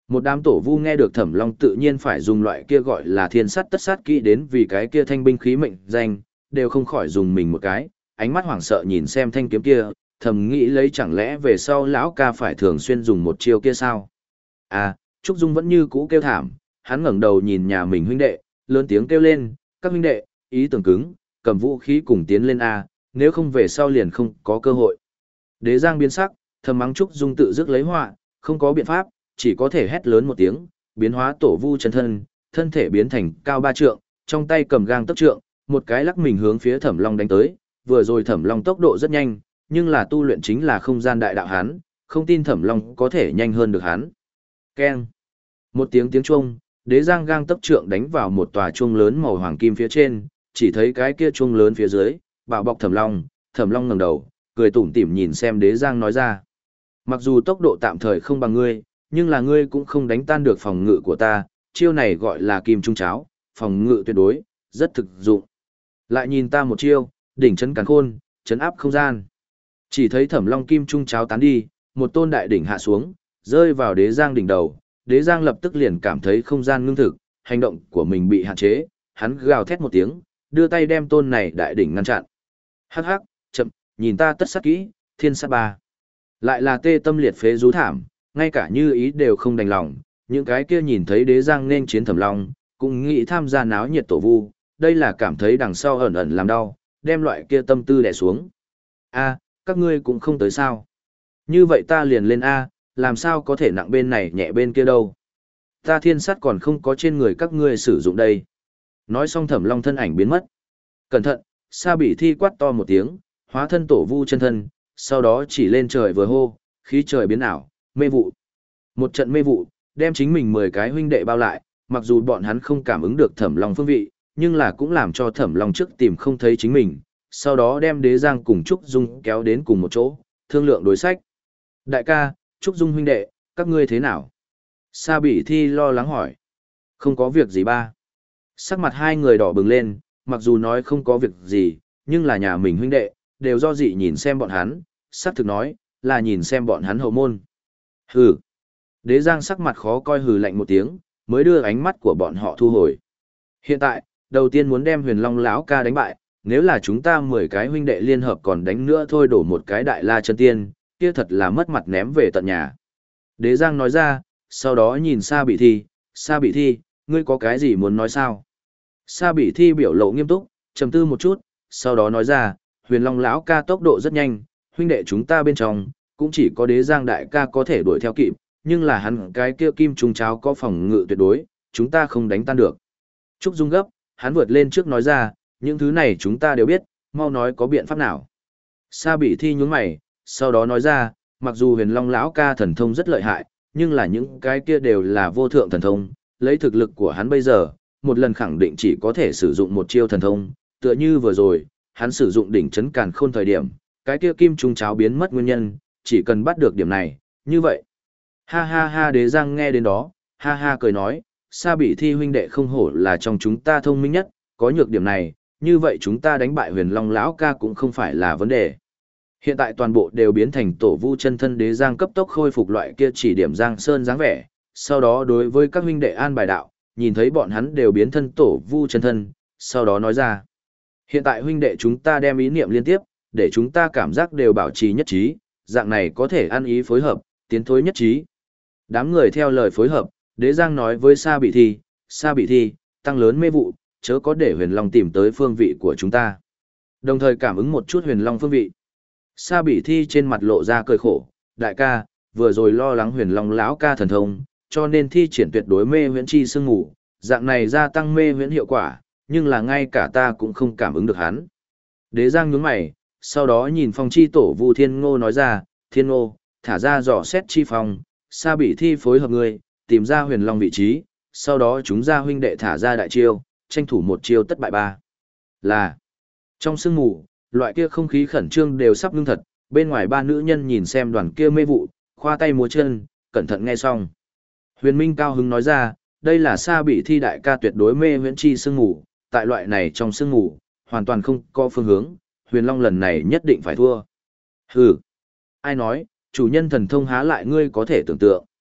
Một đám tổ vu nghe được Thẩm Long tự nhiên phải dùng loại kia gọi là thiên sát tất sát kỹ đến vì cái kia thanh binh khí mệnh danh, đều không khỏi dùng mình một cái, ánh mắt hoảng sợ nhìn xem thanh kiếm kia, thầm nghĩ lấy chẳng lẽ về sau lão ca phải thường xuyên dùng một chiêu kia sao? À, Trúc Dung vẫn như cũ kêu thảm, hắn ngẩng đầu nhìn nhà mình huynh đệ, lớn tiếng kêu lên, các huynh đệ, ý tưởng cứng, cầm vũ khí cùng tiến lên A, nếu không về sau liền không có cơ hội. Đế Giang biến sắc, thầm mắng Trúc Dung tự dứt lấy họa, không có biện pháp, chỉ có thể hét lớn một tiếng, biến hóa tổ vu chân thân, thân thể biến thành cao ba trượng, trong tay cầm gang tấc trượng, một cái lắc mình hướng phía Thẩm Long đánh tới, vừa rồi Thẩm Long tốc độ rất nhanh, nhưng là tu luyện chính là không gian đại đạo hắn, không tin Thẩm Long có thể nhanh hơn được hắn. Keng. Một tiếng tiếng chuông, Đế Giang gang tấc trượng đánh vào một tòa chuông lớn màu hoàng kim phía trên, chỉ thấy cái kia chuông lớn phía dưới, bảo bọc Thẩm Long, Thẩm Long ngẩng đầu, cười tủm tỉm nhìn xem Đế Giang nói ra: "Mặc dù tốc độ tạm thời không bằng ngươi, nhưng là ngươi cũng không đánh tan được phòng ngự của ta, chiêu này gọi là kim trung cháo, phòng ngự tuyệt đối, rất thực dụng. Lại nhìn ta một chiêu, đỉnh chấn càn khôn, chấn áp không gian." Chỉ thấy Thẩm Long kim trung cháo tán đi, một tôn đại đỉnh hạ xuống, rơi vào Đế Giang đỉnh đầu, Đế Giang lập tức liền cảm thấy không gian ngưng thực, hành động của mình bị hạn chế, hắn gào thét một tiếng, đưa tay đem tôn này đại đỉnh ngăn chặn. Hắc hắc, chậm, nhìn ta tất sát kỹ, thiên sát ba. Lại là tê tâm liệt phế rú thảm, ngay cả Như Ý đều không đành lòng, những cái kia nhìn thấy Đế Giang nên chiến Thẩm Long, cũng nghĩ tham gia náo nhiệt tổ vu, đây là cảm thấy đằng sau ẩn ẩn làm đau, đem loại kia tâm tư đè xuống. A, các ngươi cũng không tới sao? Như vậy ta liền lên A, làm sao có thể nặng bên này nhẹ bên kia đâu? Ta thiên sát còn không có trên người các ngươi sử dụng đây. Nói xong Thẩm Long thân ảnh biến mất. Cẩn thận, Sa Bỉ Thi quát to một tiếng, hóa thân tổ vu chân thân, sau đó chỉ lên trời vừa hô, khí trời biến ảo, mê vụ. Một trận mê vụ, đem chính mình mười cái huynh đệ bao lại, mặc dù bọn hắn không cảm ứng được Thẩm Long phương vị, nhưng là cũng làm cho Thẩm Long trước tìm không thấy chính mình, sau đó đem Đế Giang cùng Trúc Dung kéo đến cùng một chỗ, thương lượng đối sách. Đại ca, Trúc Dung huynh đệ, các ngươi thế nào? Sa Bỉ Thi lo lắng hỏi. Không có việc gì ba. Sắc mặt hai người đỏ bừng lên, mặc dù nói không có việc gì, nhưng là nhà mình huynh đệ, đều do dị nhìn xem bọn hắn, sắc thực nói, là nhìn xem bọn hắn hậu môn. Hừ. Đế Giang sắc mặt khó coi hừ lạnh một tiếng, mới đưa ánh mắt của bọn họ thu hồi. Hiện tại, đầu tiên muốn đem Huyền Long lão ca đánh bại, nếu là chúng ta mười cái huynh đệ liên hợp còn đánh nữa thôi đổ một cái đại la chân tiên, kia thật là mất mặt ném về tận nhà. Đế Giang nói ra, sau đó nhìn Sa Bỉ Thi, Sa Bỉ Thi, ngươi có cái gì muốn nói sao? Sa Bỉ Thi biểu lộ nghiêm túc, trầm tư một chút, sau đó nói ra, Huyền Long lão ca tốc độ rất nhanh, huynh đệ chúng ta bên trong, cũng chỉ có Đế Giang đại ca có thể đuổi theo kịp, nhưng là hắn cái kia kim trung cháo có phòng ngự tuyệt đối, chúng ta không đánh tan được. Trúc Dung gấp, hắn vượt lên trước nói ra, những thứ này chúng ta đều biết, mau nói có biện pháp nào. Sa Bỉ Thi nhún mày, sau đó nói ra, mặc dù Huyền Long lão ca thần thông rất lợi hại, nhưng là những cái kia đều là vô thượng thần thông, lấy thực lực của hắn bây giờ, một lần khẳng định chỉ có thể sử dụng một chiêu thần thông, tựa như vừa rồi, hắn sử dụng đỉnh chấn càn khôn thời điểm, cái kia kim trung cháo biến mất nguyên nhân, chỉ cần bắt được điểm này, như vậy. Ha ha ha, Đế Giang nghe đến đó, ha ha cười nói, Sa Bỉ Thi huynh đệ không hổ là trong chúng ta thông minh nhất, có nhược điểm này, như vậy chúng ta đánh bại Huyền Long lão ca cũng không phải là vấn đề. Hiện tại toàn bộ đều biến thành tổ vu chân thân. Đế Giang cấp tốc khôi phục loại kia chỉ điểm Giang Sơn dáng vẻ, sau đó đối với các huynh đệ an bài đạo, nhìn thấy bọn hắn đều biến thân tổ vu chân thân, sau đó nói ra. Hiện tại huynh đệ chúng ta đem ý niệm liên tiếp, để chúng ta cảm giác đều bảo trì nhất trí, dạng này có thể ăn ý phối hợp, tiến thối nhất trí. Đám người theo lời phối hợp, Đế Giang nói với Sa Bỉ Thi, Sa Bỉ Thi, tăng lớn mê vụ, chớ có để Huyền Long tìm tới phương vị của chúng ta. Đồng thời cảm ứng một chút Huyền Long phương vị. Sa Bỉ Thi trên mặt lộ ra cười khổ, đại ca, vừa rồi lo lắng Huyền Long lão ca thần thông, cho nên thi triển tuyệt đối mê huyễn chi sương ngủ, dạng này gia tăng mê huyễn hiệu quả, nhưng là ngay cả ta cũng không cảm ứng được hắn. Đế Giang nhướng mày, sau đó nhìn phong chi tổ Vu Thiên Ngô nói ra, Thiên Ngô, thả ra dò xét chi phong, Sa Bỉ Thi phối hợp ngươi, tìm ra Huyền Long vị trí, sau đó chúng ra huynh đệ thả ra đại chiêu, tranh thủ một chiêu tất bại ba. Là, trong sương mù, loại kia không khí khẩn trương đều sắp ngưng thật, bên ngoài ba nữ nhân nhìn xem đoàn kia mê vụ, khoa tay múa chân, cẩn thận nghe xong. Huyền Minh cao hứng nói ra, đây là Sa Bỉ Thi đại ca tuyệt đối mê huyễn chi sương mù, tại loại này trong sương mù, hoàn toàn không có phương hướng, Huyền Long lần này nhất định phải thua. Hừ, ai nói, chủ nhân thần thông há lại ngươi có thể tưởng tượng.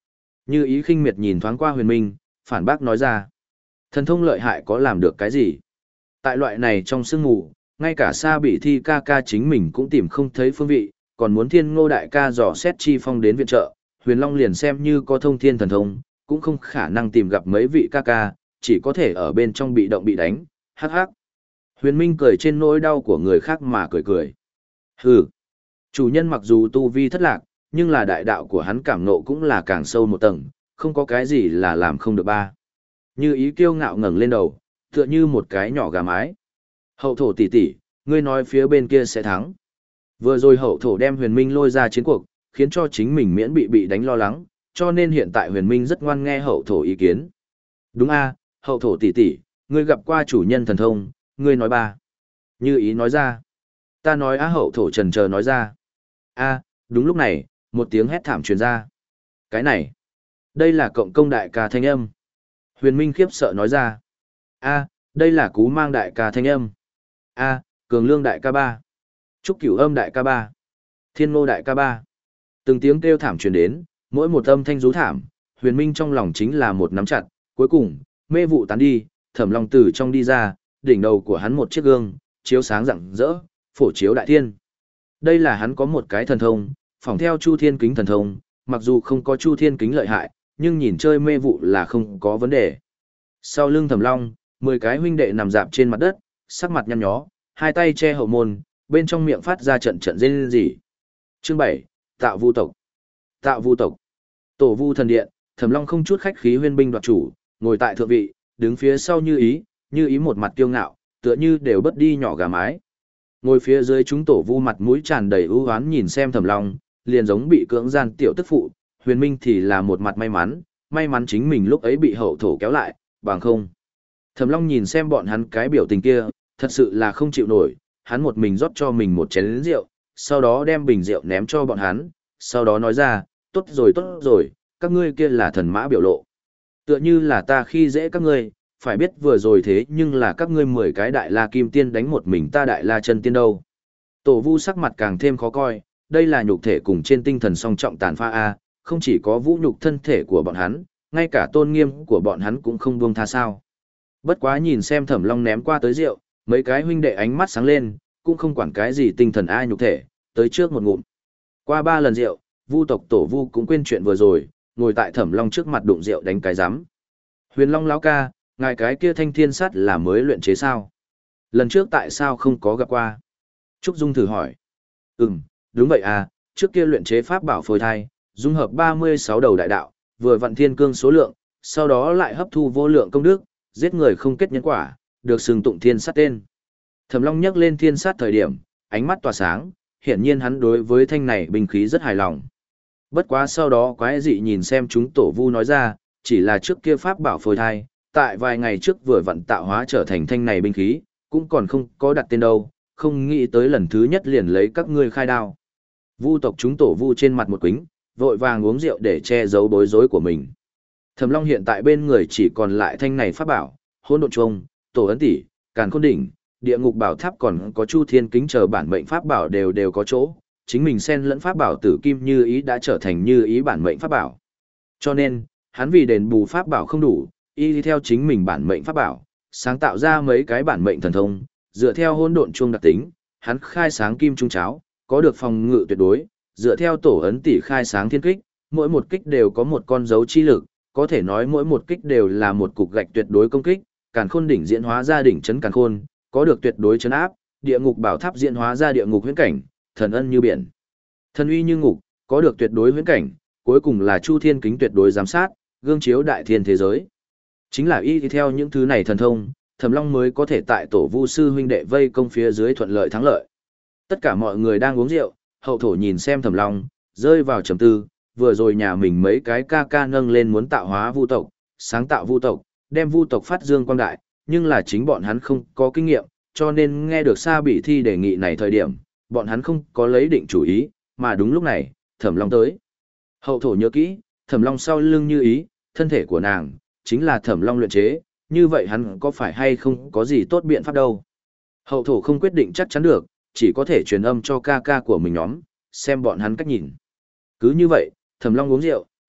Như ý khinh miệt nhìn thoáng qua Huyền Minh, phản bác nói ra. Thần thông lợi hại có làm được cái gì? Tại loại này trong sương mù, ngay cả Sa Bị Thi ca ca chính mình cũng tìm không thấy phương vị, còn muốn Thiên Ngô đại ca dò xét chi phong đến viện trợ, Huyền Long liền xem như có thông thiên thần thông, cũng không khả năng tìm gặp mấy vị ca ca, chỉ có thể ở bên trong bị động bị đánh, hắc hắc. Huyền Minh cười trên nỗi đau của người khác mà cười cười. Hừ, chủ nhân mặc dù tu vi thất lạc, nhưng là đại đạo của hắn cảm nộ cũng là càng sâu một tầng, không có cái gì là làm không được ba. Như ý kiêu ngạo ngẩng lên đầu, tựa như một cái nhỏ gà mái. Hậu thổ tỷ tỷ, ngươi nói phía bên kia sẽ thắng. Vừa rồi hậu thổ đem Huyền Minh lôi ra chiến cuộc, khiến cho chính mình miễn bị bị đánh lo lắng, cho nên hiện tại Huyền Minh rất ngoan nghe hậu thổ ý kiến. Đúng a, hậu thổ tỷ tỷ, ngươi gặp qua chủ nhân thần thông, ngươi nói ba. Như ý nói ra. Ta nói á hậu thổ trần chờ nói ra. A, đúng lúc này, một tiếng hét thảm truyền ra. Cái này, đây là cộng công đại ca thanh âm. Huyền Minh khiếp sợ nói ra. A, đây là cú mang đại ca thanh âm. A, cường lương đại ca ba. Trúc cửu âm đại ca ba. Thiên ngô đại ca ba. Từng tiếng kêu thảm truyền đến, mỗi một âm thanh rú thảm, Huyền Minh trong lòng chính là một nắm chặt, cuối cùng, mê vụ tán đi, Thẩm Long từ trong đi ra, đỉnh đầu của hắn một chiếc gương, chiếu sáng rạng rỡ, phổ chiếu đại thiên. Đây là hắn có một cái thần thông, phỏng theo Chu Thiên Kính thần thông, mặc dù không có Chu Thiên Kính lợi hại, nhưng nhìn chơi mê vụ là không có vấn đề. Sau lưng Thẩm Long, mười cái huynh đệ nằm dạp trên mặt đất, sắc mặt nhăn nhó, hai tay che hậu môn, bên trong miệng phát ra trận trận rên rỉ. Chương bảy, Tạo Vu tộc. Tạo Vu tộc. Tổ Vu thần điện, Thẩm Long không chút khách khí huyên binh đoạt chủ, ngồi tại thượng vị, đứng phía sau Như Ý, Như Ý một mặt kiêu ngạo, tựa như đều bất đi nhỏ gà mái. Ngồi phía dưới chúng Tổ Vu mặt mũi tràn đầy ưu oán nhìn xem Thẩm Long, liền giống bị cưỡng gian tiểu tức phụ, Huyền Minh thì là một mặt may mắn, may mắn chính mình lúc ấy bị hậu thổ kéo lại, bằng không. Thẩm Long nhìn xem bọn hắn cái biểu tình kia, thật sự là không chịu nổi, hắn một mình rót cho mình một chén rượu, sau đó đem bình rượu ném cho bọn hắn, sau đó nói ra, tốt rồi tốt rồi, các ngươi kia là thần mã biểu lộ. Tựa như là ta khi dễ các ngươi, phải biết vừa rồi thế nhưng là các ngươi mười cái đại la kim tiên đánh một mình ta đại la chân tiên đâu. Tổ Vu sắc mặt càng thêm khó coi, đây là nhục thể cùng trên tinh thần song trọng tàn pha A, không chỉ có vũ nhục thân thể của bọn hắn, ngay cả tôn nghiêm của bọn hắn cũng không buông tha sao. Bất quá nhìn xem Thẩm Long ném qua tới rượu, mấy cái huynh đệ ánh mắt sáng lên, cũng không quản cái gì tinh thần ai nhục thể, tới trước một ngụm. Qua ba lần rượu, Vu tộc Tổ Vu cũng quên chuyện vừa rồi, ngồi tại Thẩm Long trước mặt đụng rượu đánh cái rắm. Huyền Long lão ca, ngài cái kia thanh thiên sắt là mới luyện chế sao? Lần trước tại sao không có gặp qua? Trúc Dung thử hỏi. Ừm, đúng vậy à, trước kia luyện chế pháp bảo phôi thai, dung hợp ba mươi sáu đầu đại đạo, vừa vặn thiên cương số lượng, sau đó lại hấp thu vô lượng công đức, giết người không kết nhân quả, được xưng tụng thiên sát tên. Thẩm Long nhắc lên thiên sát thời điểm, ánh mắt tỏa sáng, hiển nhiên hắn đối với thanh này binh khí rất hài lòng. Bất quá sau đó quái dị nhìn xem chúng Tổ Vu nói ra, chỉ là trước kia pháp bảo phôi thai, tại vài ngày trước vừa vặn tạo hóa trở thành thanh này binh khí, cũng còn không có đặt tên đâu, không nghĩ tới lần thứ nhất liền lấy các ngươi khai đao. Vu tộc chúng Tổ Vu trên mặt một quính, vội vàng uống rượu để che giấu bối rối của mình. Thẩm Long hiện tại bên người chỉ còn lại thanh này pháp bảo, Hỗn Độn Chuông, Tổ Ấn Tỷ, Càn Khôn Đỉnh, Địa Ngục Bảo Tháp còn có Chu Thiên Kính chờ bản mệnh pháp bảo đều đều có chỗ, chính mình xen lẫn pháp bảo Tử Kim Như Ý đã trở thành Như Ý bản mệnh pháp bảo. Cho nên, hắn vì đền bù pháp bảo không đủ, y theo chính mình bản mệnh pháp bảo, sáng tạo ra mấy cái bản mệnh thần thông, dựa theo Hỗn Độn Chuông đặc tính, hắn khai sáng Kim Trung Cháo, có được phòng ngự tuyệt đối, dựa theo Tổ Ấn Tỷ khai sáng thiên kích, mỗi một kích đều có một con dấu chi lực, có thể nói mỗi một kích đều là một cục gạch tuyệt đối công kích, Càn Khôn đỉnh diễn hóa ra đỉnh chấn Càn Khôn, có được tuyệt đối chấn áp, Địa Ngục Bảo Tháp diễn hóa ra địa ngục huyễn cảnh, thần ân như biển, thần uy như ngục, có được tuyệt đối huyễn cảnh, cuối cùng là Chu Thiên Kính tuyệt đối giám sát, gương chiếu đại thiên thế giới. Chính là y theo những thứ này thần thông, Thẩm Long mới có thể tại Tổ Vu sư huynh đệ vây công phía dưới thuận lợi thắng lợi. Tất cả mọi người đang uống rượu, hậu thổ nhìn xem Thẩm Long, rơi vào trầm tư, vừa rồi nhà mình mấy cái ca ca nâng lên muốn tạo hóa vu tộc, sáng tạo vu tộc, đem vu tộc phát dương quang đại, nhưng là chính bọn hắn không có kinh nghiệm, cho nên nghe được Sa Bị Thi đề nghị này thời điểm, bọn hắn không có lấy định chủ ý, mà đúng lúc này, Thẩm Long tới. Hậu thổ nhớ kỹ, Thẩm Long sau lưng Như Ý, thân thể của nàng, chính là Thẩm Long luyện chế, như vậy hắn có phải hay không có gì tốt biện pháp đâu. Hậu thổ không quyết định chắc chắn được, chỉ có thể truyền âm cho ca ca của mình nhóm, xem bọn hắn cách nhìn. Cứ như vậy, Thẩm Long uống rượu,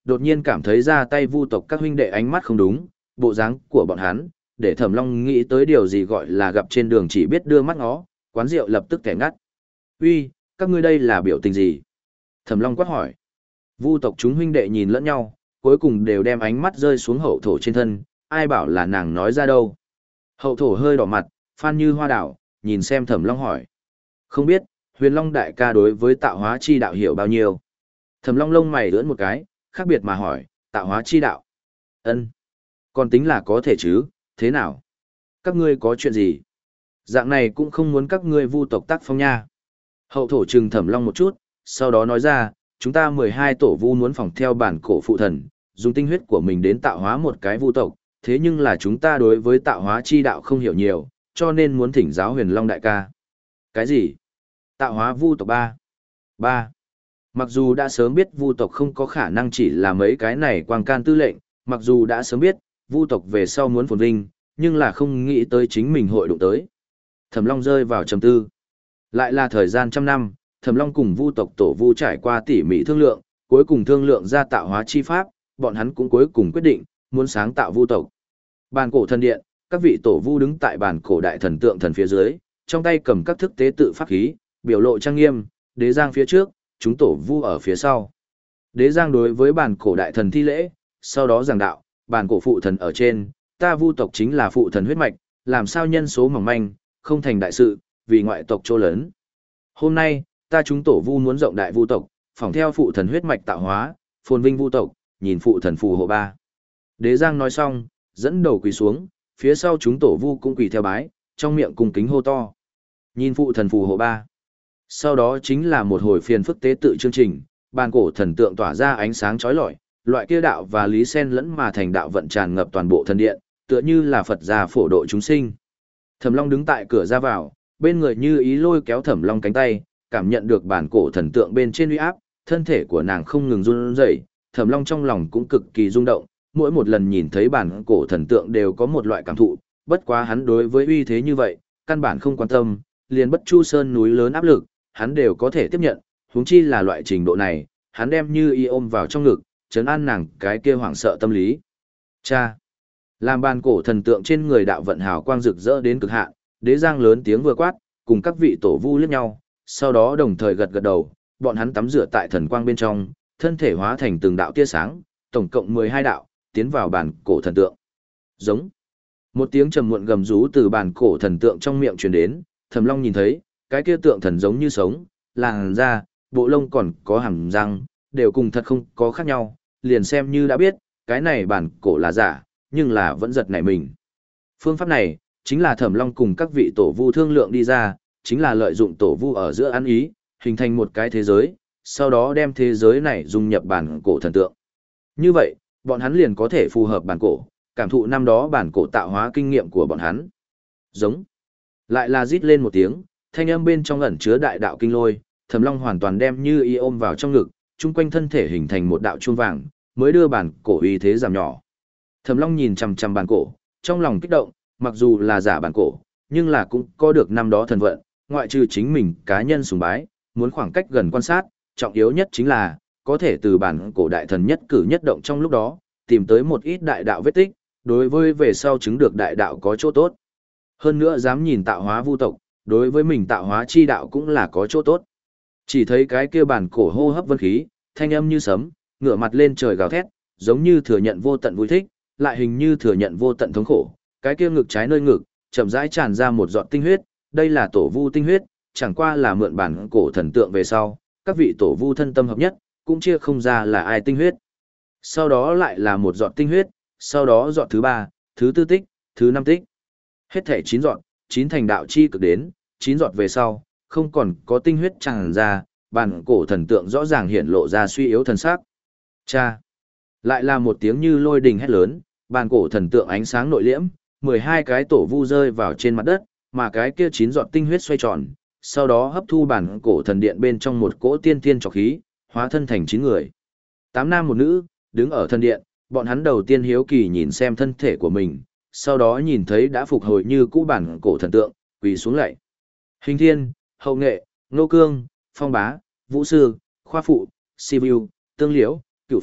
đột nhiên cảm thấy ra tay vu tộc các huynh đệ ánh mắt không đúng, bộ dáng của bọn hắn, để Thẩm Long nghĩ tới điều gì gọi là gặp trên đường chỉ biết đưa mắt ngó, quán rượu lập tức kẻ ngắt. Uy, các ngươi đây là biểu tình gì? Thẩm Long quát hỏi. Vu tộc chúng huynh đệ nhìn lẫn nhau, cuối cùng đều đem ánh mắt rơi xuống hậu thổ trên thân, ai bảo là nàng nói ra đâu. Hậu thổ hơi đỏ mặt, phan như hoa đảo, nhìn xem Thẩm Long hỏi. Không biết, Huyền Long đại ca đối với tạo hóa chi đạo hiểu bao nhiêu? Thẩm Long lông mày ưỡn một cái, khác biệt mà hỏi, tạo hóa chi đạo. Ân, còn tính là có thể chứ, thế nào? Các ngươi có chuyện gì? Dạng này cũng không muốn các ngươi vu tộc tác phong nha. Hậu thổ trừng Thẩm Long một chút, sau đó nói ra, chúng ta mười hai tổ vu muốn phỏng theo bản cổ phụ thần, dùng tinh huyết của mình đến tạo hóa một cái vu tộc, thế nhưng là chúng ta đối với tạo hóa chi đạo không hiểu nhiều, cho nên muốn thỉnh giáo Huyền Long đại ca. Cái gì? Tạo hóa vu tộc ba. Ba. Mặc dù đã sớm biết vu tộc không có khả năng chỉ là mấy cái này quang can tư lệnh, mặc dù đã sớm biết vu tộc về sau muốn phồn vinh, nhưng là không nghĩ tới chính mình hội đụng tới. Thẩm Long rơi vào trầm tư. Lại là thời gian trăm năm, Thẩm Long cùng vu tộc tổ vu trải qua tỉ mỉ thương lượng, cuối cùng thương lượng ra tạo hóa chi pháp, bọn hắn cũng cuối cùng quyết định muốn sáng tạo vu tộc. Bàn cổ thần điện, các vị tổ vu đứng tại bàn cổ đại thần tượng thần phía dưới, trong tay cầm các thức tế tự pháp khí, biểu lộ trang nghiêm, đế giang phía trước, chúng tổ vu ở phía sau. Đế giang đối với bàn cổ đại thần thi lễ, sau đó giảng đạo, bàn cổ phụ thần ở trên, ta vu tộc chính là phụ thần huyết mạch, làm sao nhân số mỏng manh, không thành đại sự, vì ngoại tộc trô lớn. Hôm nay, ta chúng tổ vu muốn rộng đại vu tộc, phỏng theo phụ thần huyết mạch tạo hóa, phồn vinh vu tộc, nhìn phụ thần phù hộ ba. Đế giang nói xong, dẫn đầu quỳ xuống, phía sau chúng tổ vu cũng quỳ theo bái, trong miệng cung kính hô to. Nhìn phụ thần phù hộ ba. Sau đó chính là một hồi phiền phức tế tự chương trình, bàn cổ thần tượng tỏa ra ánh sáng chói lọi, loại kia đạo và lý sen lẫn mà thành đạo vận tràn ngập toàn bộ thần điện, tựa như là Phật gia phổ độ chúng sinh. Thẩm Long đứng tại cửa ra vào, bên người Như Ý lôi kéo Thẩm Long cánh tay, cảm nhận được bản cổ thần tượng bên trên uy áp, thân thể của nàng không ngừng run rẩy, Thẩm Long trong lòng cũng cực kỳ rung động, mỗi một lần nhìn thấy bản cổ thần tượng đều có một loại cảm thụ, bất quá hắn đối với uy thế như vậy, căn bản không quan tâm, liền Bất Chu Sơn núi lớn áp lực, hắn đều có thể tiếp nhận, huống chi là loại trình độ này, hắn đem Như Ý ôm vào trong ngực, trấn an nàng cái kia hoảng sợ tâm lý. Cha! Làm bàn cổ thần tượng trên người đạo vận hào quang rực rỡ đến cực hạn, Đế Giang lớn tiếng vừa quát, cùng các vị tổ vu liếc nhau, sau đó đồng thời gật gật đầu, bọn hắn tắm rửa tại thần quang bên trong, thân thể hóa thành từng đạo tia sáng, tổng cộng mười hai đạo, tiến vào bàn cổ thần tượng. Giống. Một tiếng trầm muộn gầm rú từ bàn cổ thần tượng trong miệng truyền đến, Thẩm Long nhìn thấy, cái kia tượng thần giống như sống, làn da, bộ lông còn có hàm răng, đều cùng thật không có khác nhau, liền xem như đã biết, cái này bản cổ là giả, nhưng là vẫn giật nảy mình. Phương pháp này, chính là Thẩm Long cùng các vị tổ vu thương lượng đi ra, chính là lợi dụng tổ vu ở giữa ăn ý, hình thành một cái thế giới, sau đó đem thế giới này dung nhập bản cổ thần tượng. Như vậy, bọn hắn liền có thể phù hợp bản cổ, cảm thụ năm đó bản cổ tạo hóa kinh nghiệm của bọn hắn. Giống. Lại là rít lên một tiếng, thanh âm bên trong ẩn chứa đại đạo kinh lôi, Thẩm Long hoàn toàn đem Như Ý ôm vào trong ngực, chung quanh thân thể hình thành một đạo chuông vàng, mới đưa bản cổ uy thế giảm nhỏ. Thẩm Long nhìn chằm chằm bản cổ, trong lòng kích động, mặc dù là giả bản cổ, nhưng là cũng có được năm đó thần vận, ngoại trừ chính mình cá nhân sùng bái, muốn khoảng cách gần quan sát, trọng yếu nhất chính là có thể từ bản cổ đại thần nhất cử nhất động trong lúc đó, tìm tới một ít đại đạo vết tích, đối với về sau chứng được đại đạo có chỗ tốt. Hơn nữa dám nhìn tạo hóa vu tộc, đối với mình tạo hóa chi đạo cũng là có chỗ tốt. Chỉ thấy cái kia bản cổ hô hấp vân khí, thanh âm như sấm, ngửa mặt lên trời gào thét, giống như thừa nhận vô tận vui thích, lại hình như thừa nhận vô tận thống khổ. Cái kia ngực trái nơi ngực, chậm rãi tràn ra một giọt tinh huyết, đây là tổ vu tinh huyết, chẳng qua là mượn bản cổ thần tượng về sau, các vị tổ vu thân tâm hợp nhất, cũng chia không ra là ai tinh huyết. Sau đó lại là một giọt tinh huyết, sau đó giọt thứ ba, thứ tư tích, thứ năm tích. Hết thể chín giọt, chín thành đạo chi cực đến, chín giọt về sau, không còn có tinh huyết tràn ra, bản cổ thần tượng rõ ràng hiện lộ ra suy yếu thần sắc. Cha! Lại là một tiếng như lôi đình hét lớn, bản cổ thần tượng ánh sáng nội liễm, mười hai cái tổ vu rơi vào trên mặt đất, mà cái kia chín giọt tinh huyết xoay tròn, sau đó hấp thu bản cổ thần điện bên trong một cỗ tiên tiên trọc khí, hóa thân thành chín người. Tám nam một nữ, đứng ở thần điện, bọn hắn đầu tiên hiếu kỳ nhìn xem thân thể của mình, sau đó nhìn thấy đã phục hồi như cũ bản cổ thần tượng, quỳ xuống lạy. Hình Thiên, Hậu Nghệ, Nô Cương, Phong Bá, Vũ Sư, Khoa Phụ, Si View, Tương Liễu, Cửu Phượng,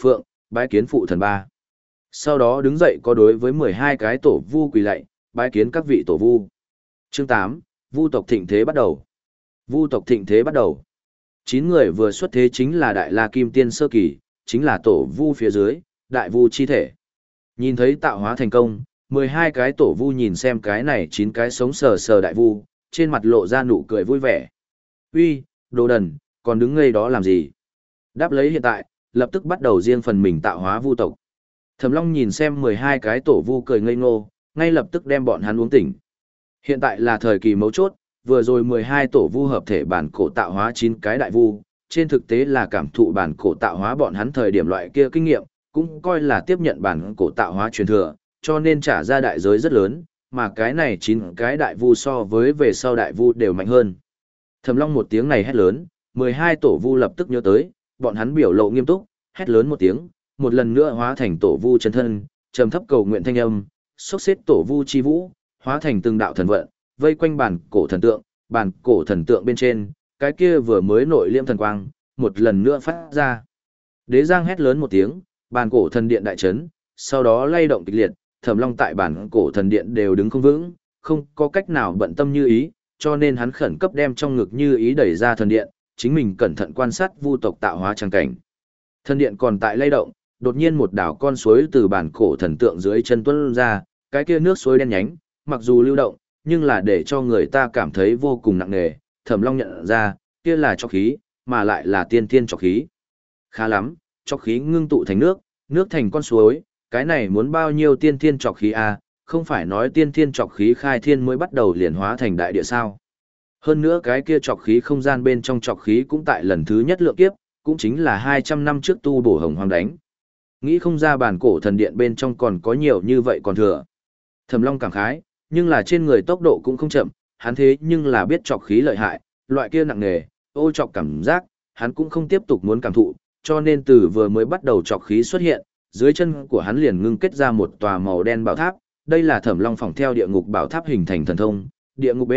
bái kiến phụ thần ba. Sau đó đứng dậy có đối với mười hai cái tổ vu quỳ lạy, bái kiến các vị tổ vu. Chương tám, Vu tộc thịnh thế bắt đầu. Vu tộc thịnh thế bắt đầu. Chín người vừa xuất thế chính là Đại La Kim Tiên sơ kỳ, chính là tổ vu phía dưới, đại vu chi thể. Nhìn thấy tạo hóa thành công, mười hai cái tổ vu nhìn xem cái này chín cái sống sờ sờ đại vu, trên mặt lộ ra nụ cười vui vẻ. Uy, đồ đần, còn đứng ngây đó làm gì? Đáp lấy hiện tại, lập tức bắt đầu riêng phần mình tạo hóa vu tộc. Thẩm Long nhìn xem mười hai cái tổ vu cười ngây ngô, ngay lập tức đem bọn hắn uống tỉnh. Hiện tại là thời kỳ mấu chốt, vừa rồi mười hai tổ vu hợp thể bản cổ tạo hóa chín cái đại vu, trên thực tế là cảm thụ bản cổ tạo hóa bọn hắn thời điểm loại kia kinh nghiệm, cũng coi là tiếp nhận bản cổ tạo hóa truyền thừa, cho nên trả ra đại giới rất lớn, mà cái này chín cái đại vu so với về sau đại vu đều mạnh hơn. Thẩm Long một tiếng này hét lớn, mười hai tổ vu lập tức nhớ tới, bọn hắn biểu lộ nghiêm túc, hét lớn một tiếng, một lần nữa hóa thành tổ vu chân thân, trầm thấp cầu nguyện thanh âm, xốc xếp tổ vu chi vũ, hóa thành từng đạo thần vận, vây quanh bản cổ thần tượng, bản cổ thần tượng bên trên, cái kia vừa mới nội liễm thần quang, một lần nữa phát ra. Đế Giang hét lớn một tiếng, bản cổ thần điện đại chấn, sau đó lay động kịch liệt, Thẩm Long tại bản cổ thần điện đều đứng không vững, không có cách nào bận tâm Như Ý, cho nên hắn khẩn cấp đem trong ngực Như Ý đẩy ra thần điện, chính mình cẩn thận quan sát vu tộc tạo hóa trang cảnh. Thần điện còn tại lay động, đột nhiên một đảo con suối từ bản cổ thần tượng dưới chân tuôn ra, cái kia nước suối đen nhánh, mặc dù lưu động, nhưng là để cho người ta cảm thấy vô cùng nặng nề. Thẩm Long nhận ra, kia là trọc khí, mà lại là tiên thiên trọc khí. Khá lắm, trọc khí ngưng tụ thành nước, nước thành con suối, cái này muốn bao nhiêu tiên thiên trọc khí à, không phải nói tiên thiên trọc khí khai thiên mới bắt đầu liền hóa thành đại địa sao. Hơn nữa cái kia trọc khí không gian bên trong trọc khí cũng tại lần thứ nhất lượng kiếp, cũng chính là hai trăm năm trước tu bổ hồng hoang đánh. Nghĩ không ra bản cổ thần điện bên trong còn có nhiều như vậy còn thừa. Thẩm Long cảm khái, nhưng là trên người tốc độ cũng không chậm, hắn thế nhưng là biết trọc khí lợi hại, loại kia nặng nề, ô trọc cảm giác, hắn cũng không tiếp tục muốn cảm thụ, cho nên từ vừa mới bắt đầu trọc khí xuất hiện, dưới chân của hắn liền ngưng kết ra một tòa màu đen bảo tháp, đây là Thẩm Long phỏng theo địa ngục bảo tháp hình thành thần thông, địa ngục B.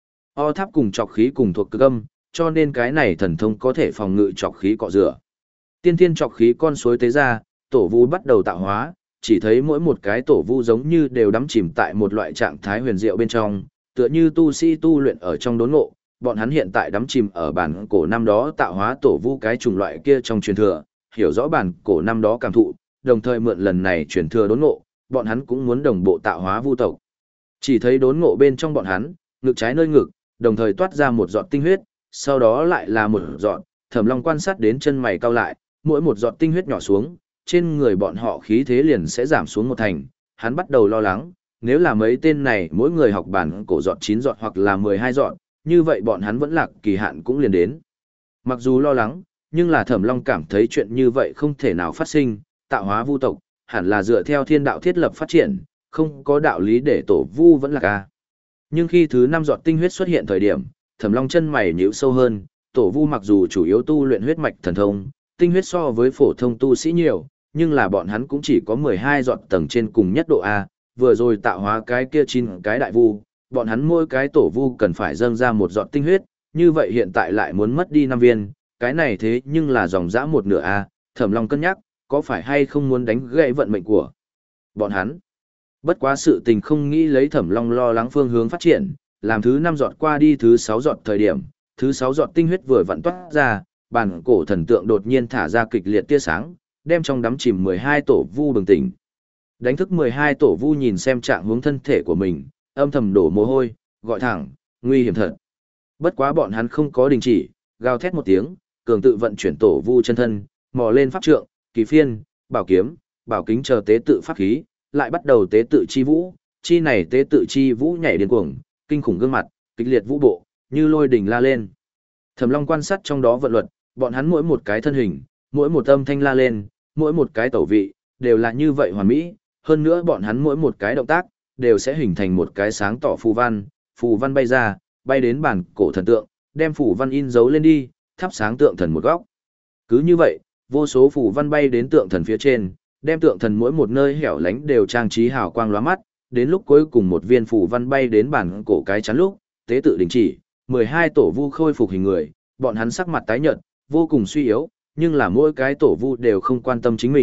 O tháp cùng trọc khí cùng thuộc cực âm, cho nên cái này thần thông có thể phòng ngự trọc khí cọ rửa. Tiên thiên trọc khí con suối tế ra, tổ vu bắt đầu tạo hóa, chỉ thấy mỗi một cái tổ vu giống như đều đắm chìm tại một loại trạng thái huyền diệu bên trong, tựa như tu sĩ tu luyện ở trong đốn ngộ, bọn hắn hiện tại đắm chìm ở bản cổ năm đó tạo hóa tổ vu cái chủng loại kia trong truyền thừa, hiểu rõ bản cổ năm đó cảm thụ, đồng thời mượn lần này truyền thừa đốn ngộ, bọn hắn cũng muốn đồng bộ tạo hóa vu tộc. Chỉ thấy đốn ngộ bên trong bọn hắn, ngực trái nơi ngực, đồng thời toát ra một giọt tinh huyết, sau đó lại là một giọt, Thẩm Long quan sát đến chân mày cau lại, mỗi một giọt tinh huyết nhỏ xuống, trên người bọn họ khí thế liền sẽ giảm xuống một thành, hắn bắt đầu lo lắng, nếu là mấy tên này mỗi người học bản cổ giọt chín giọt hoặc là mười hai giọt, như vậy bọn hắn vẫn lạc kỳ hạn cũng liền đến. Mặc dù lo lắng, nhưng là Thẩm Long cảm thấy chuyện như vậy không thể nào phát sinh, tạo hóa vu tộc, hẳn là dựa theo thiên đạo thiết lập phát triển, không có đạo lý để tổ vu vẫn lạc a. Nhưng khi thứ năm giọt tinh huyết xuất hiện thời điểm, Thẩm Long chân mày nhíu sâu hơn, tổ vu mặc dù chủ yếu tu luyện huyết mạch thần thông, tinh huyết so với phổ thông tu sĩ nhiều, nhưng là bọn hắn cũng chỉ có mười hai giọt tầng trên cùng nhất độ A, vừa rồi tạo hóa cái kia chín cái đại vu, bọn hắn mỗi cái tổ vu cần phải dâng ra một giọt tinh huyết, như vậy hiện tại lại muốn mất đi năm viên, cái này thế nhưng là dòng dã một nửa A, Thẩm Long cân nhắc, có phải hay không muốn đánh gãy vận mệnh của bọn hắn. Bất quá sự tình không nghĩ lấy Thẩm Long lo lắng phương hướng phát triển, làm thứ năm giọt qua đi thứ sáu giọt thời điểm, thứ sáu giọt tinh huyết vừa vặn toát ra, bản cổ thần tượng đột nhiên thả ra kịch liệt tia sáng, đem trong đắm chìm mười hai tổ vu bừng tỉnh. Đánh thức mười hai tổ vu nhìn xem trạng huống thân thể của mình, âm thầm đổ mồ hôi, gọi thẳng, nguy hiểm thật. Bất quá bọn hắn không có đình chỉ, gào thét một tiếng, cường tự vận chuyển tổ vu chân thân, mò lên pháp trượng, kỳ phiên, bảo kiếm, bảo kính chờ tế tự pháp khí, lại bắt đầu tế tự chi vũ, chi này tế tự chi vũ nhảy điên cuồng, kinh khủng gương mặt, kịch liệt vũ bộ, như lôi đình la lên. Thẩm Long quan sát trong đó vận luật, bọn hắn mỗi một cái thân hình, mỗi một âm thanh la lên, mỗi một cái tẩu vị, đều là như vậy hoàn mỹ, hơn nữa bọn hắn mỗi một cái động tác, đều sẽ hình thành một cái sáng tỏ phù văn, phù văn bay ra, bay đến bản cổ thần tượng, đem phù văn in dấu lên đi, thắp sáng tượng thần một góc. Cứ như vậy, vô số phù văn bay đến tượng thần phía trên, đem tượng thần mỗi một nơi hẻo lánh đều trang trí hào quang lóa mắt, đến lúc cuối cùng một viên phù văn bay đến bản cổ cái chắn lúc, tế tự đình chỉ, mười hai tổ vu khôi phục hình người, bọn hắn sắc mặt tái nhợt, vô cùng suy yếu, nhưng là mỗi cái tổ vu đều không quan tâm chính mình,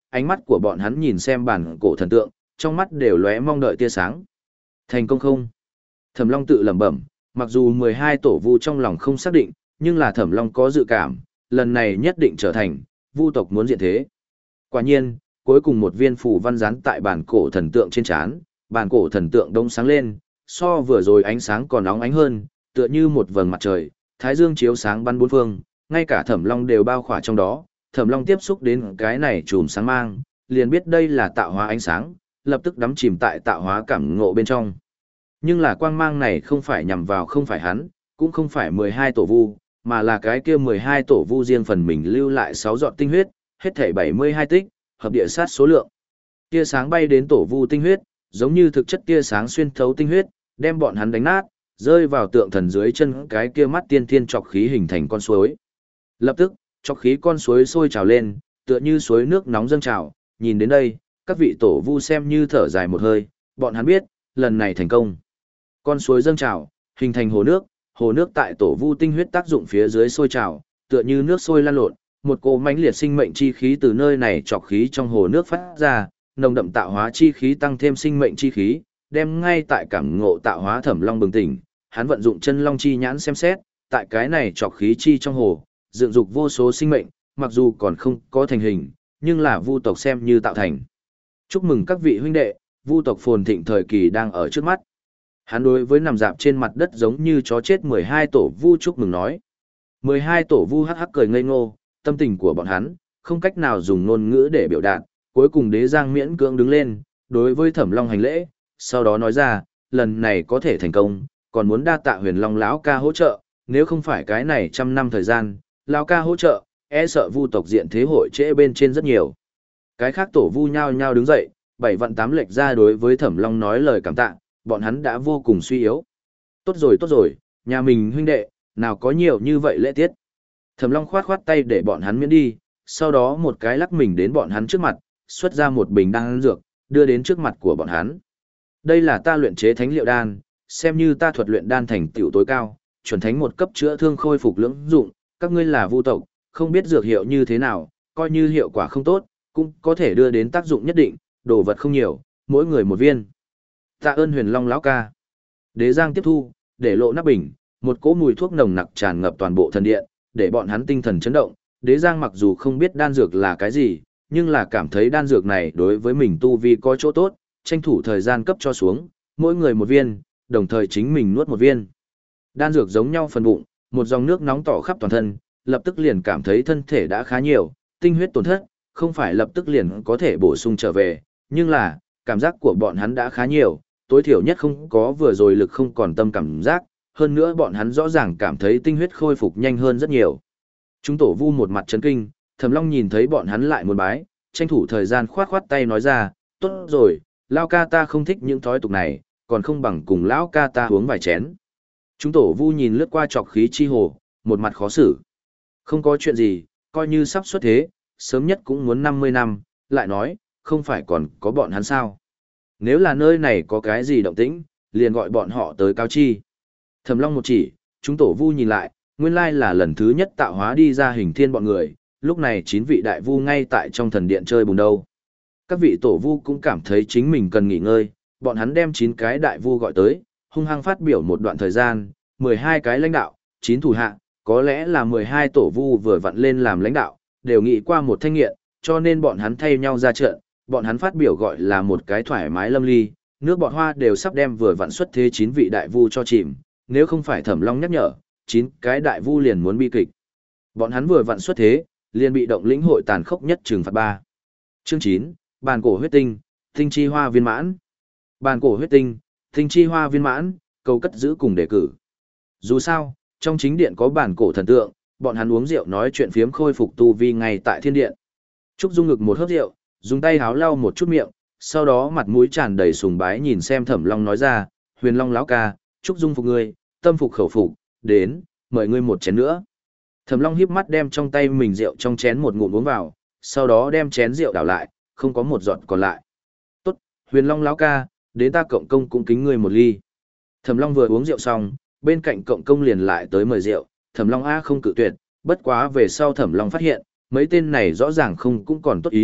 ánh mắt của bọn hắn nhìn xem bản cổ thần tượng, trong mắt đều lóe mong đợi tia sáng. Thành công không? Thẩm Long tự lẩm bẩm, mặc dù mười hai tổ vu trong lòng không xác định, nhưng là Thẩm Long có dự cảm, lần này nhất định trở thành, vu tộc muốn diện thế. Quả nhiên, cuối cùng một viên phù văn dán tại bản cổ thần tượng trên trán, bản cổ thần tượng đông sáng lên, so vừa rồi ánh sáng còn nóng ánh hơn, tựa như một vầng mặt trời, thái dương chiếu sáng bắn bốn phương, ngay cả Thẩm Long đều bao khỏa trong đó. Thẩm Long tiếp xúc đến cái này chùm sáng mang, liền biết đây là tạo hóa ánh sáng, lập tức đắm chìm tại tạo hóa cảm ngộ bên trong. Nhưng là quang mang này không phải nhằm vào không phải hắn, cũng không phải mười hai tổ vu, mà là cái kia mười hai tổ vu riêng phần mình lưu lại sáu giọt tinh huyết, hết thảy bảy mươi hai tích, hợp địa sát số lượng. Tia sáng bay đến tổ vu tinh huyết, giống như thực chất tia sáng xuyên thấu tinh huyết, đem bọn hắn đánh nát, rơi vào tượng thần dưới chân cái kia mắt tiên thiên trọc khí hình thành con suối. Lập tức, trọc khí con suối sôi trào lên, tựa như suối nước nóng dâng trào, nhìn đến đây, các vị tổ vu xem như thở dài một hơi, bọn hắn biết, lần này thành công. Con suối dâng trào, hình thành hồ nước, hồ nước tại tổ vu tinh huyết tác dụng phía dưới sôi trào, tựa như nước sôi lan lộn, một cỗ mãnh liệt sinh mệnh chi khí từ nơi này trọc khí trong hồ nước phát ra, nồng đậm tạo hóa chi khí tăng thêm sinh mệnh chi khí, đem ngay tại cảm ngộ tạo hóa Thẩm Long bừng tỉnh, hắn vận dụng chân long chi nhãn xem xét, tại cái này trọc khí chi trong hồ, dựng dục vô số sinh mệnh, mặc dù còn không có thành hình, nhưng là vu tộc xem như tạo thành. Chúc mừng các vị huynh đệ, vu tộc phồn thịnh thời kỳ đang ở trước mắt. Hắn đối với nằm dạp trên mặt đất giống như chó chết mười hai tổ vu chúc mừng nói. mười hai tổ vu hắc hắc cười ngây ngô, tâm tình của bọn hắn, không cách nào dùng ngôn ngữ để biểu đạt, cuối cùng Đế Giang miễn cưỡng đứng lên, đối với Thẩm Long hành lễ, sau đó nói ra, lần này có thể thành công, còn muốn đa tạ Huyền Long lão ca hỗ trợ, nếu không phải cái này trăm năm thời gian, lão ca hỗ trợ, e sợ vu tộc diện thế hội trễ bên trên rất nhiều. Cái khác tổ vu nhao nhao đứng dậy, bảy vạn tám lệch ra đối với Thẩm Long nói lời cảm tạ, bọn hắn đã vô cùng suy yếu. Tốt rồi tốt rồi, nhà mình huynh đệ, nào có nhiều như vậy lễ tiết. Thẩm Long khoát khoát tay để bọn hắn miễn đi, sau đó một cái lắc mình đến bọn hắn trước mặt, xuất ra một bình đan dược, đưa đến trước mặt của bọn hắn. Đây là ta luyện chế thánh liệu đan, xem như ta thuật luyện đan thành tựu tối cao, chuẩn thánh một cấp chữa thương khôi phục lưỡng dụng, các ngươi là vu tộc, không biết dược hiệu như thế nào, coi như hiệu quả không tốt, cũng có thể đưa đến tác dụng nhất định, đồ vật không nhiều, mỗi người một viên. Tạ ơn Huyền Long lão ca. Đế Giang tiếp thu, để lộ nắp bình, một cỗ mùi thuốc nồng nặc tràn ngập toàn bộ thần điện, để bọn hắn tinh thần chấn động. Đế Giang mặc dù không biết đan dược là cái gì, nhưng là cảm thấy đan dược này đối với mình tu vi có chỗ tốt, tranh thủ thời gian cấp cho xuống, mỗi người một viên, đồng thời chính mình nuốt một viên. Đan dược giống nhau phần bụng, một dòng nước nóng tỏ khắp toàn thân, lập tức liền cảm thấy thân thể đã khá nhiều, tinh huyết tổn thất, không phải lập tức liền có thể bổ sung trở về, nhưng là, cảm giác của bọn hắn đã khá nhiều, tối thiểu nhất không có vừa rồi lực không còn tâm cảm giác, hơn nữa bọn hắn rõ ràng cảm thấy tinh huyết khôi phục nhanh hơn rất nhiều. Chúng tổ vu một mặt chấn kinh, Thẩm Long nhìn thấy bọn hắn lại muốn bái, tranh thủ thời gian khoát khoát tay nói ra, tốt rồi, lão ca ta không thích những thói tục này, còn không bằng cùng lão ca ta uống vài chén. Chúng tổ vu nhìn lướt qua trọc khí chi hồ, một mặt khó xử. Không có chuyện gì, coi như sắp xuất thế, sớm nhất cũng muốn năm mươi năm, lại nói, không phải còn có bọn hắn sao. Nếu là nơi này có cái gì động tĩnh, liền gọi bọn họ tới cáo chi. Thẩm Long một chỉ, chúng tổ vu nhìn lại, nguyên lai là lần thứ nhất tạo hóa đi ra hình thiên bọn người, lúc này chín vị đại vu ngay tại trong thần điện chơi bùn đâu. Các vị tổ vu cũng cảm thấy chính mình cần nghỉ ngơi, bọn hắn đem chín cái đại vu gọi tới, hung hăng phát biểu một đoạn thời gian, mười hai cái lãnh đạo, chín thủ hạ, có lẽ là mười hai tổ vu vừa vặn lên làm lãnh đạo, đều nghĩ qua một thanh nghiện, cho nên bọn hắn thay nhau ra trận, bọn hắn phát biểu gọi là một cái thoải mái lâm ly, nước bọt hoa đều sắp đem vừa vặn xuất thế chín vị đại vu cho chìm, nếu không phải Thẩm Long nhắc nhở, chín cái đại vu liền muốn bi kịch. Bọn hắn vừa vặn xuất thế, liền bị động lĩnh hội tàn khốc nhất trừng phạt ba. Chương chín, bàn cổ huyết tinh, tinh chi hoa viên mãn. Bàn cổ huyết tinh, tinh chi hoa viên mãn, cầu cất giữ cùng đề cử. Dù sao, trong chính điện có bản cổ thần tượng, bọn hắn uống rượu nói chuyện phiếm khôi phục tu vi ngay tại thiên điện. Trúc Dung ngực một hớp rượu, dùng tay háo lau một chút miệng, sau đó mặt mũi tràn đầy sùng bái nhìn xem Thẩm Long nói ra, Huyền Long lão ca, Trúc Dung phục ngươi, tâm phục khẩu phục, đến, mời ngươi một chén nữa. Thẩm Long híp mắt đem trong tay mình rượu trong chén một ngụm uống vào, sau đó đem chén rượu đảo lại, không có một giọt còn lại. Tốt, Huyền Long lão ca, đến ta cộng công cũng kính ngươi một ly. Thẩm Long vừa uống rượu xong, bên cạnh cộng công liền lại tới mời rượu, Thẩm Long a không cự tuyệt, bất quá về sau Thẩm Long phát hiện, mấy tên này rõ ràng không cũng còn tốt ý,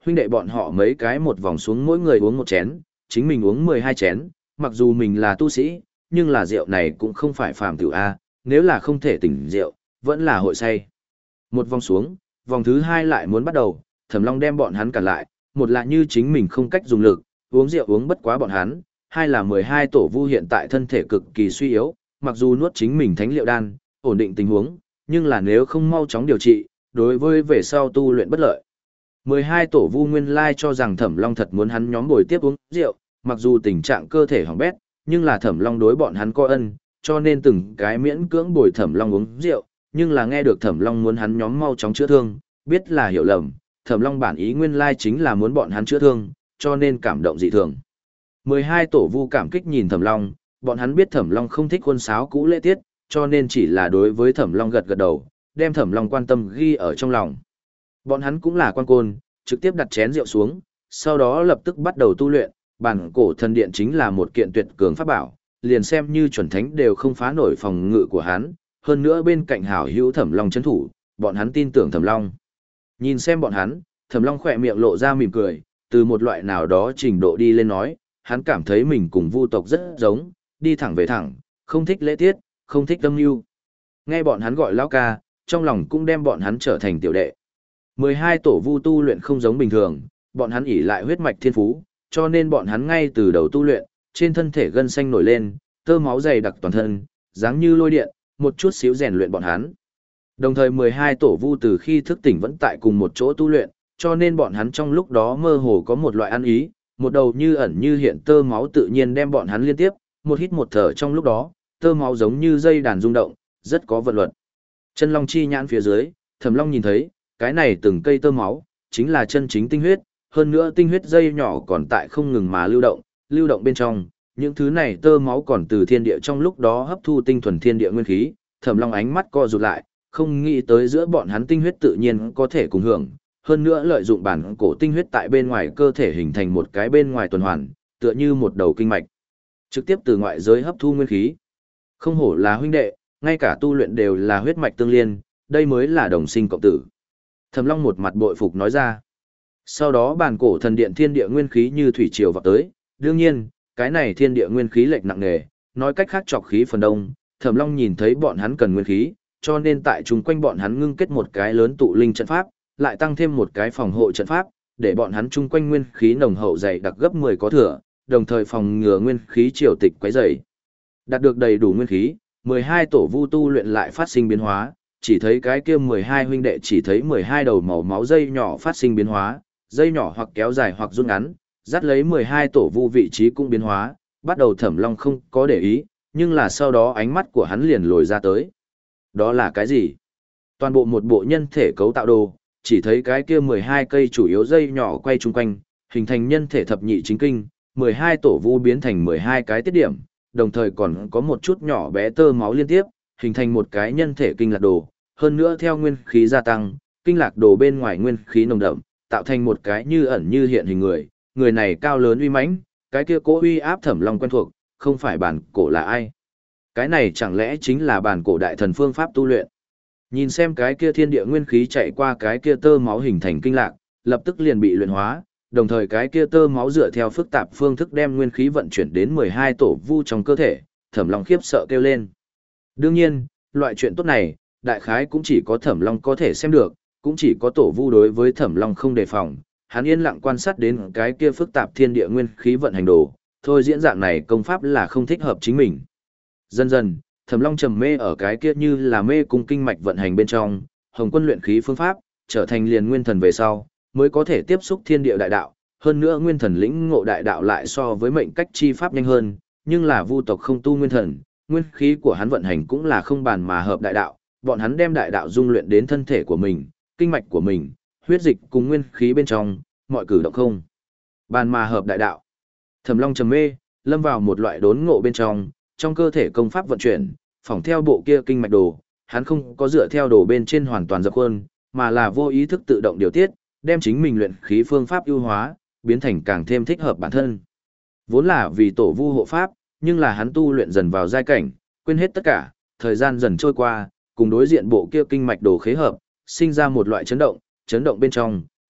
huynh đệ bọn họ mấy cái một vòng xuống mỗi người uống một chén, chính mình uống mười hai chén, mặc dù mình là tu sĩ, nhưng là rượu này cũng không phải phàm tử A, nếu là không thể tỉnh rượu, vẫn là hội say. Một vòng xuống, vòng thứ hai lại muốn bắt đầu, Thẩm Long đem bọn hắn cản lại, một là như chính mình không cách dùng lực, uống rượu uống bất quá bọn hắn, hai là mười hai tổ vu hiện tại thân thể cực kỳ suy yếu, mặc dù nuốt chính mình thánh liệu đan, ổn định tình huống, nhưng là nếu không mau chóng điều trị, đối với về sau tu luyện bất lợi. mười hai tổ vu nguyên lai cho rằng Thẩm Long thật muốn hắn nhóm bồi tiếp uống rượu, mặc dù tình trạng cơ thể hỏng bét, nhưng là Thẩm Long đối bọn hắn có ân, cho nên từng cái miễn cưỡng bồi Thẩm Long uống rượu, nhưng là nghe được Thẩm Long muốn hắn nhóm mau chóng chữa thương, biết là hiểu lầm, Thẩm Long bản ý nguyên lai chính là muốn bọn hắn chữa thương, cho nên cảm động dị thường. mười hai tổ vu cảm kích nhìn Thẩm Long, bọn hắn biết Thẩm Long không thích khuôn sáo cũ lễ tiết, cho nên chỉ là đối với Thẩm Long gật gật đầu, đem Thẩm Long quan tâm ghi ở trong lòng. Bọn hắn cũng là quan côn, trực tiếp đặt chén rượu xuống, sau đó lập tức bắt đầu tu luyện, bản cổ thần điện chính là một kiện tuyệt cường pháp bảo, liền xem như chuẩn thánh đều không phá nổi phòng ngự của hắn, hơn nữa bên cạnh hảo hữu Thẩm Long chấn thủ, bọn hắn tin tưởng Thẩm Long. Nhìn xem bọn hắn, Thẩm Long khỏe miệng lộ ra mỉm cười, từ một loại nào đó trình độ đi lên nói, hắn cảm thấy mình cùng vu tộc rất giống, đi thẳng về thẳng, không thích lễ tiết, không thích âm mưu. Nghe bọn hắn gọi lão ca, trong lòng cũng đem bọn hắn trở thành tiểu đệ. mười hai tổ vu tu luyện không giống bình thường, bọn hắn ỷ lại huyết mạch thiên phú, cho nên bọn hắn ngay từ đầu tu luyện, trên thân thể gân xanh nổi lên, tơ máu dày đặc toàn thân, dáng như lôi điện, một chút xíu rèn luyện bọn hắn. Đồng thời mười hai tổ vu từ khi thức tỉnh vẫn tại cùng một chỗ tu luyện, cho nên bọn hắn trong lúc đó mơ hồ có một loại ăn ý, một đầu như ẩn như hiện tơ máu tự nhiên đem bọn hắn liên tiếp, một hít một thở trong lúc đó, tơ máu giống như dây đàn rung động, rất có vận luật. Chân long chi nhãn phía dưới, Thẩm Long nhìn thấy, cái này từng cây tơ máu, chính là chân chính tinh huyết, hơn nữa tinh huyết dây nhỏ còn tại không ngừng mà lưu động, lưu động bên trong, những thứ này tơ máu còn từ thiên địa trong lúc đó hấp thu tinh thuần thiên địa nguyên khí, Thẩm Long ánh mắt co rụt lại, không nghĩ tới giữa bọn hắn tinh huyết tự nhiên có thể cùng hưởng, hơn nữa lợi dụng bản cổ tinh huyết tại bên ngoài cơ thể hình thành một cái bên ngoài tuần hoàn, tựa như một đầu kinh mạch, trực tiếp từ ngoại giới hấp thu nguyên khí. Không hổ là huynh đệ, ngay cả tu luyện đều là huyết mạch tương liên, đây mới là đồng sinh cộng tử. Thẩm Long một mặt bội phục nói ra. Sau đó bản cổ thần điện thiên địa nguyên khí như thủy triều vào tới, đương nhiên, cái này thiên địa nguyên khí lệch nặng nề, nói cách khác trọc khí phần đông, Thẩm Long nhìn thấy bọn hắn cần nguyên khí, cho nên tại chung quanh bọn hắn ngưng kết một cái lớn tụ linh trận pháp, lại tăng thêm một cái phòng hộ trận pháp, để bọn hắn chung quanh nguyên khí nồng hậu dày đặc gấp mười có thừa, đồng thời phòng ngừa nguyên khí triều tịch quấy rầy. Đạt được đầy đủ nguyên khí, mười hai tổ vu tu luyện lại phát sinh biến hóa, chỉ thấy cái kia mười hai huynh đệ chỉ thấy mười hai đầu màu máu dây nhỏ phát sinh biến hóa, dây nhỏ hoặc kéo dài hoặc rút ngắn, dắt lấy mười hai tổ vu vị trí cũng biến hóa, bắt đầu Thẩm Long không có để ý, nhưng là sau đó ánh mắt của hắn liền lồi ra tới. Đó là cái gì? Toàn bộ một bộ nhân thể cấu tạo đồ, chỉ thấy cái kia mười hai cây chủ yếu dây nhỏ quay chung quanh, hình thành nhân thể thập nhị chính kinh, mười hai tổ vu biến thành mười hai cái tiết điểm, đồng thời còn có một chút nhỏ bé tơ máu liên tiếp, hình thành một cái nhân thể kinh lạc đồ, hơn nữa theo nguyên khí gia tăng, kinh lạc đồ bên ngoài nguyên khí nồng đậm, tạo thành một cái như ẩn như hiện hình người, người này cao lớn uy mãnh, cái kia cố uy áp Thẩm Long quen thuộc, không phải bản cổ là ai? Cái này chẳng lẽ chính là bản cổ đại thần phương pháp tu luyện? Nhìn xem cái kia thiên địa nguyên khí chạy qua cái kia tơ máu hình thành kinh lạc, lập tức liền bị luyện hóa, đồng thời cái kia tơ máu dựa theo phức tạp phương thức đem nguyên khí vận chuyển đến mười hai tổ vu trong cơ thể, Thẩm Long khiếp sợ kêu lên. Đương nhiên, loại chuyện tốt này, đại khái cũng chỉ có Thẩm Long có thể xem được, cũng chỉ có tổ vu đối với Thẩm Long không đề phòng, hắn yên lặng quan sát đến cái kia phức tạp thiên địa nguyên khí vận hành đồ, thôi diễn dạng này công pháp là không thích hợp chính mình. Dần dần, Thẩm Long trầm mê ở cái kia như là mê cung kinh mạch vận hành bên trong, Hồng Quân luyện khí phương pháp, trở thành liền nguyên thần về sau, mới có thể tiếp xúc thiên địa đại đạo, hơn nữa nguyên thần lĩnh ngộ đại đạo lại so với mệnh cách chi pháp nhanh hơn, nhưng là vu tộc không tu nguyên thần, nguyên khí của hắn vận hành cũng là không bàn mà hợp đại đạo, bọn hắn đem đại đạo dung luyện đến thân thể của mình, kinh mạch của mình, huyết dịch cùng nguyên khí bên trong, mọi cử động không bàn mà hợp đại đạo. Thẩm Long trầm mê, lâm vào một loại đốn ngộ bên trong, trong cơ thể công pháp vận chuyển, phỏng theo bộ kia kinh mạch đồ, hắn không có dựa theo đồ bên trên hoàn toàn dập khuôn, mà là vô ý thức tự động điều tiết, đem chính mình luyện khí phương pháp ưu hóa, biến thành càng thêm thích hợp bản thân. Vốn là vì tổ vu hộ pháp, nhưng là hắn tu luyện dần vào giai cảnh, quên hết tất cả, thời gian dần trôi qua, cùng đối diện bộ kia kinh mạch đồ khế hợp, sinh ra một loại chấn động, chấn động bên trong,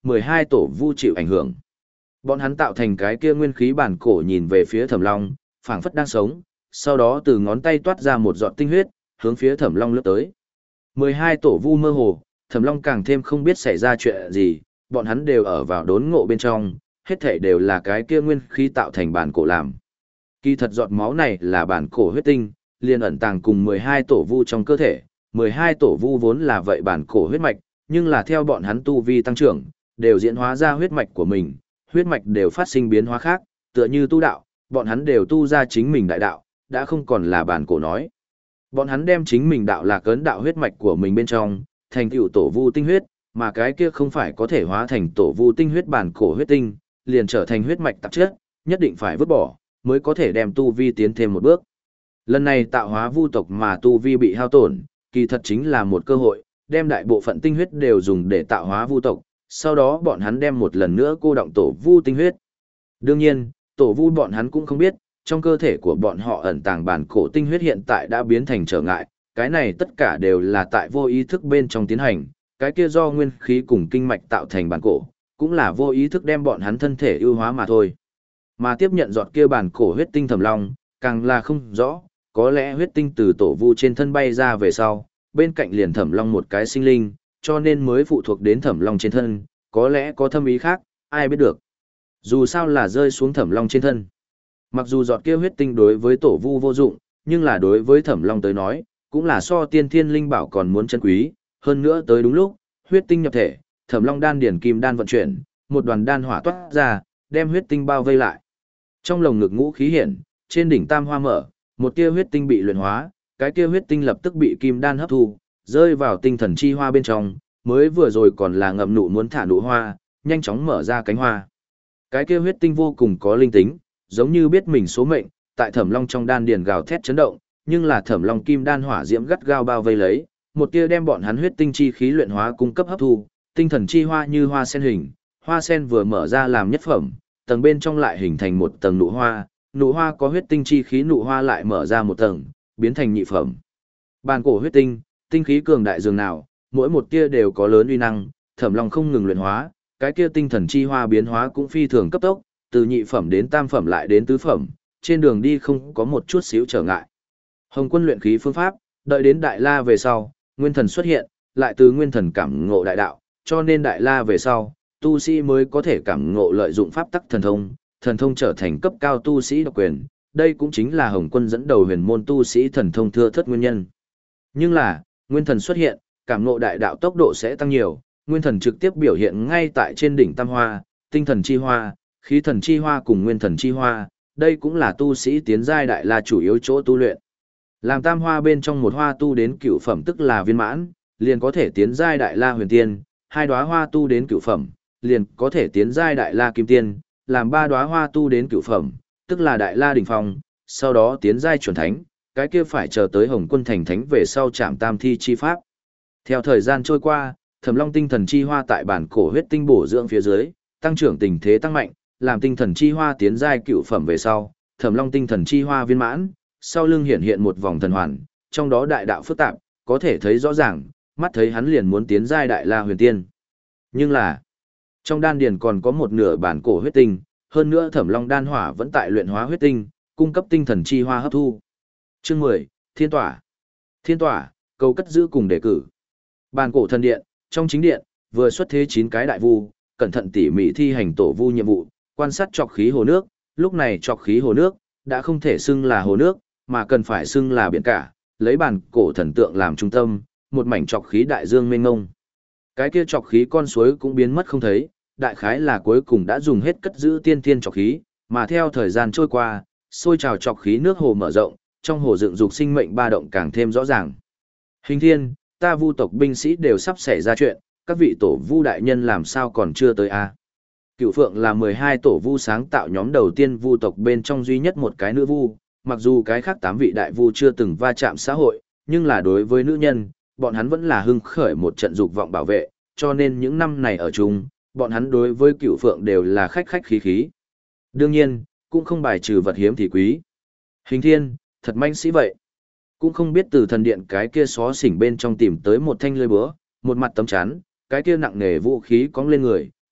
mười hai tổ vu chịu ảnh hưởng. Bọn hắn tạo thành cái kia nguyên khí bản cổ nhìn về phía Thẩm Long, phảng phất đang sống, sau đó từ ngón tay toát ra một giọt tinh huyết, hướng phía Thẩm Long lướt tới. mười hai tổ vu mơ hồ, Thẩm Long càng thêm không biết xảy ra chuyện gì, bọn hắn đều ở vào đốn ngộ bên trong, hết thảy đều là cái kia nguyên khí tạo thành bản cổ làm. Kỳ thật giọt máu này là bản cổ huyết tinh, liền ẩn tàng cùng mười hai tổ vu trong cơ thể, mười hai tổ vu vốn là vậy bản cổ huyết mạch, nhưng là theo bọn hắn tu vi tăng trưởng, đều diễn hóa ra huyết mạch của mình, huyết mạch đều phát sinh biến hóa khác, tựa như tu đạo, bọn hắn đều tu ra chính mình đại đạo, đã không còn là bản cổ nói. Bọn hắn đem chính mình đạo là cấn đạo huyết mạch của mình bên trong, thành tựu tổ vu tinh huyết, mà cái kia không phải có thể hóa thành tổ vu tinh huyết bản cổ huyết tinh, liền trở thành huyết mạch tạp chất, nhất định phải vứt bỏ, mới có thể đem tu vi tiến thêm một bước. Lần này tạo hóa vu tộc mà tu vi bị hao tổn, kỳ thật chính là một cơ hội, đem đại bộ phận tinh huyết đều dùng để tạo hóa vu tộc, sau đó bọn hắn đem một lần nữa cô động tổ vu tinh huyết. Đương nhiên, tổ vu bọn hắn cũng không biết, trong cơ thể của bọn họ ẩn tàng bản cổ tinh huyết hiện tại đã biến thành trở ngại, cái này tất cả đều là tại vô ý thức bên trong tiến hành, cái kia do nguyên khí cùng kinh mạch tạo thành bản cổ, cũng là vô ý thức đem bọn hắn thân thể ưu hóa mà thôi. Mà tiếp nhận giọt kia bản cổ huyết tinh Thẩm Long, càng là không rõ, có lẽ huyết tinh từ tổ vu trên thân bay ra về sau, bên cạnh liền Thẩm Long một cái sinh linh, cho nên mới phụ thuộc đến Thẩm Long trên thân, có lẽ có thâm ý khác, ai biết được. Dù sao là rơi xuống Thẩm Long trên thân. Mặc dù giọt kia huyết tinh đối với tổ vu vô dụng, nhưng là đối với Thẩm Long tới nói, cũng là so tiên thiên linh bảo còn muốn chân quý, hơn nữa tới đúng lúc, huyết tinh nhập thể, Thẩm Long đan điển kim đan vận chuyển, một đoàn đan hỏa toát ra, đem huyết tinh bao vây lại. Trong lồng ngực ngũ khí hiển, trên đỉnh tam hoa mở, một tia huyết tinh bị luyện hóa, cái tia huyết tinh lập tức bị kim đan hấp thu, rơi vào tinh thần chi hoa bên trong, mới vừa rồi còn là ngậm nụ muốn thả nụ hoa, nhanh chóng mở ra cánh hoa. Cái kia huyết tinh vô cùng có linh tính, giống như biết mình số mệnh, tại Thẩm Long trong đan điền gào thét chấn động, nhưng là Thẩm Long kim đan hỏa diễm gắt gao bao vây lấy, một tia đem bọn hắn huyết tinh chi khí luyện hóa cung cấp hấp thu, tinh thần chi hoa như hoa sen hình, hoa sen vừa mở ra làm nhất phẩm, tầng bên trong lại hình thành một tầng nụ hoa, nụ hoa có huyết tinh chi khí nụ hoa lại mở ra một tầng, biến thành nhị phẩm. Bản cổ huyết tinh, tinh khí cường đại dường nào, mỗi một tia đều có lớn uy năng, Thẩm Long không ngừng luyện hóa, cái kia tinh thần chi hoa biến hóa cũng phi thường cấp tốc, từ nhị phẩm đến tam phẩm lại đến tứ phẩm, trên đường đi không có một chút xíu trở ngại. Hồng Quân luyện khí phương pháp, đợi đến Đại La về sau, Nguyên Thần xuất hiện, lại từ Nguyên Thần cảm ngộ đại đạo, cho nên Đại La về sau, tu sĩ mới có thể cảm ngộ lợi dụng pháp tắc thần thông, thần thông trở thành cấp cao tu sĩ độc quyền, đây cũng chính là Hồng Quân dẫn đầu huyền môn tu sĩ thần thông thưa thớt nguyên nhân. Nhưng là, Nguyên Thần xuất hiện, cảm ngộ đại đạo tốc độ sẽ tăng nhiều, Nguyên Thần trực tiếp biểu hiện ngay tại trên đỉnh tam hoa, tinh thần chi hoa, khí thần chi hoa cùng Nguyên Thần chi hoa, đây cũng là tu sĩ tiến giai Đại La chủ yếu chỗ tu luyện. Làm tam hoa bên trong một hoa tu đến cửu phẩm tức là viên mãn, liền có thể tiến giai Đại La huyền tiên, hai đóa hoa tu đến cửu phẩm, liền có thể tiến giai Đại La kim tiên, làm ba đóa hoa tu đến cửu phẩm, tức là Đại La đỉnh phong, sau đó tiến giai chuẩn thánh, cái kia phải chờ tới Hồng Quân thành thánh về sau chạm tam thi chi pháp. Theo thời gian trôi qua, Thẩm Long tinh thần chi hoa tại bản cổ huyết tinh bổ dưỡng phía dưới, tăng trưởng tình thế tăng mạnh, làm tinh thần chi hoa tiến giai cửu phẩm về sau, Thẩm Long tinh thần chi hoa viên mãn, sau lưng hiện hiện một vòng thần hoàn, trong đó đại đạo phức tạp, có thể thấy rõ ràng, mắt thấy hắn liền muốn tiến giai Đại La huyền tiên. Nhưng là, trong đan điền còn có một nửa bản cổ huyết tinh, hơn nữa Thẩm Long đan hỏa vẫn tại luyện hóa huyết tinh, cung cấp tinh thần chi hoa hấp thu. Chương mười, Thiên Tỏa. Thiên Tỏa, cầu cất giữ cùng đề cử. Bản cổ thần điện, trong chính điện, vừa xuất thế chín cái đại vu, cẩn thận tỉ mỉ thi hành tổ vu nhiệm vụ, quan sát trọc khí hồ nước, lúc này trọc khí hồ nước đã không thể xưng là hồ nước, mà cần phải xưng là biển cả, lấy bản cổ thần tượng làm trung tâm, một mảnh trọc khí đại dương mênh mông. Cái kia trọc khí con suối cũng biến mất không thấy, đại khái là cuối cùng đã dùng hết cất giữ tiên thiên trọc khí, mà theo thời gian trôi qua, sôi trào trọc khí nước hồ mở rộng, trong hồ dựng dục sinh mệnh ba động càng thêm rõ ràng. Hình thiên, ta vu tộc binh sĩ đều sắp xảy ra chuyện, các vị tổ vu đại nhân làm sao còn chưa tới a? À? Cựu Phượng là mười hai tổ vu sáng tạo nhóm đầu tiên vu tộc bên trong duy nhất một cái nữ vu, mặc dù cái khác tám vị đại vu chưa từng va chạm xã hội, nhưng là đối với nữ nhân, bọn hắn vẫn là hưng khởi một trận dục vọng bảo vệ, cho nên những năm này ở chung, bọn hắn đối với Cựu Phượng đều là khách khách khí khí. Đương nhiên, cũng không bài trừ vật hiếm thì quý. Hình thiên, thật manh sĩ vậy. Cũng không biết từ thần điện cái kia xó xỉnh bên trong tìm tới một thanh lưỡi búa, một mặt tấm chắn, cái kia nặng nề vũ khí cong lên người,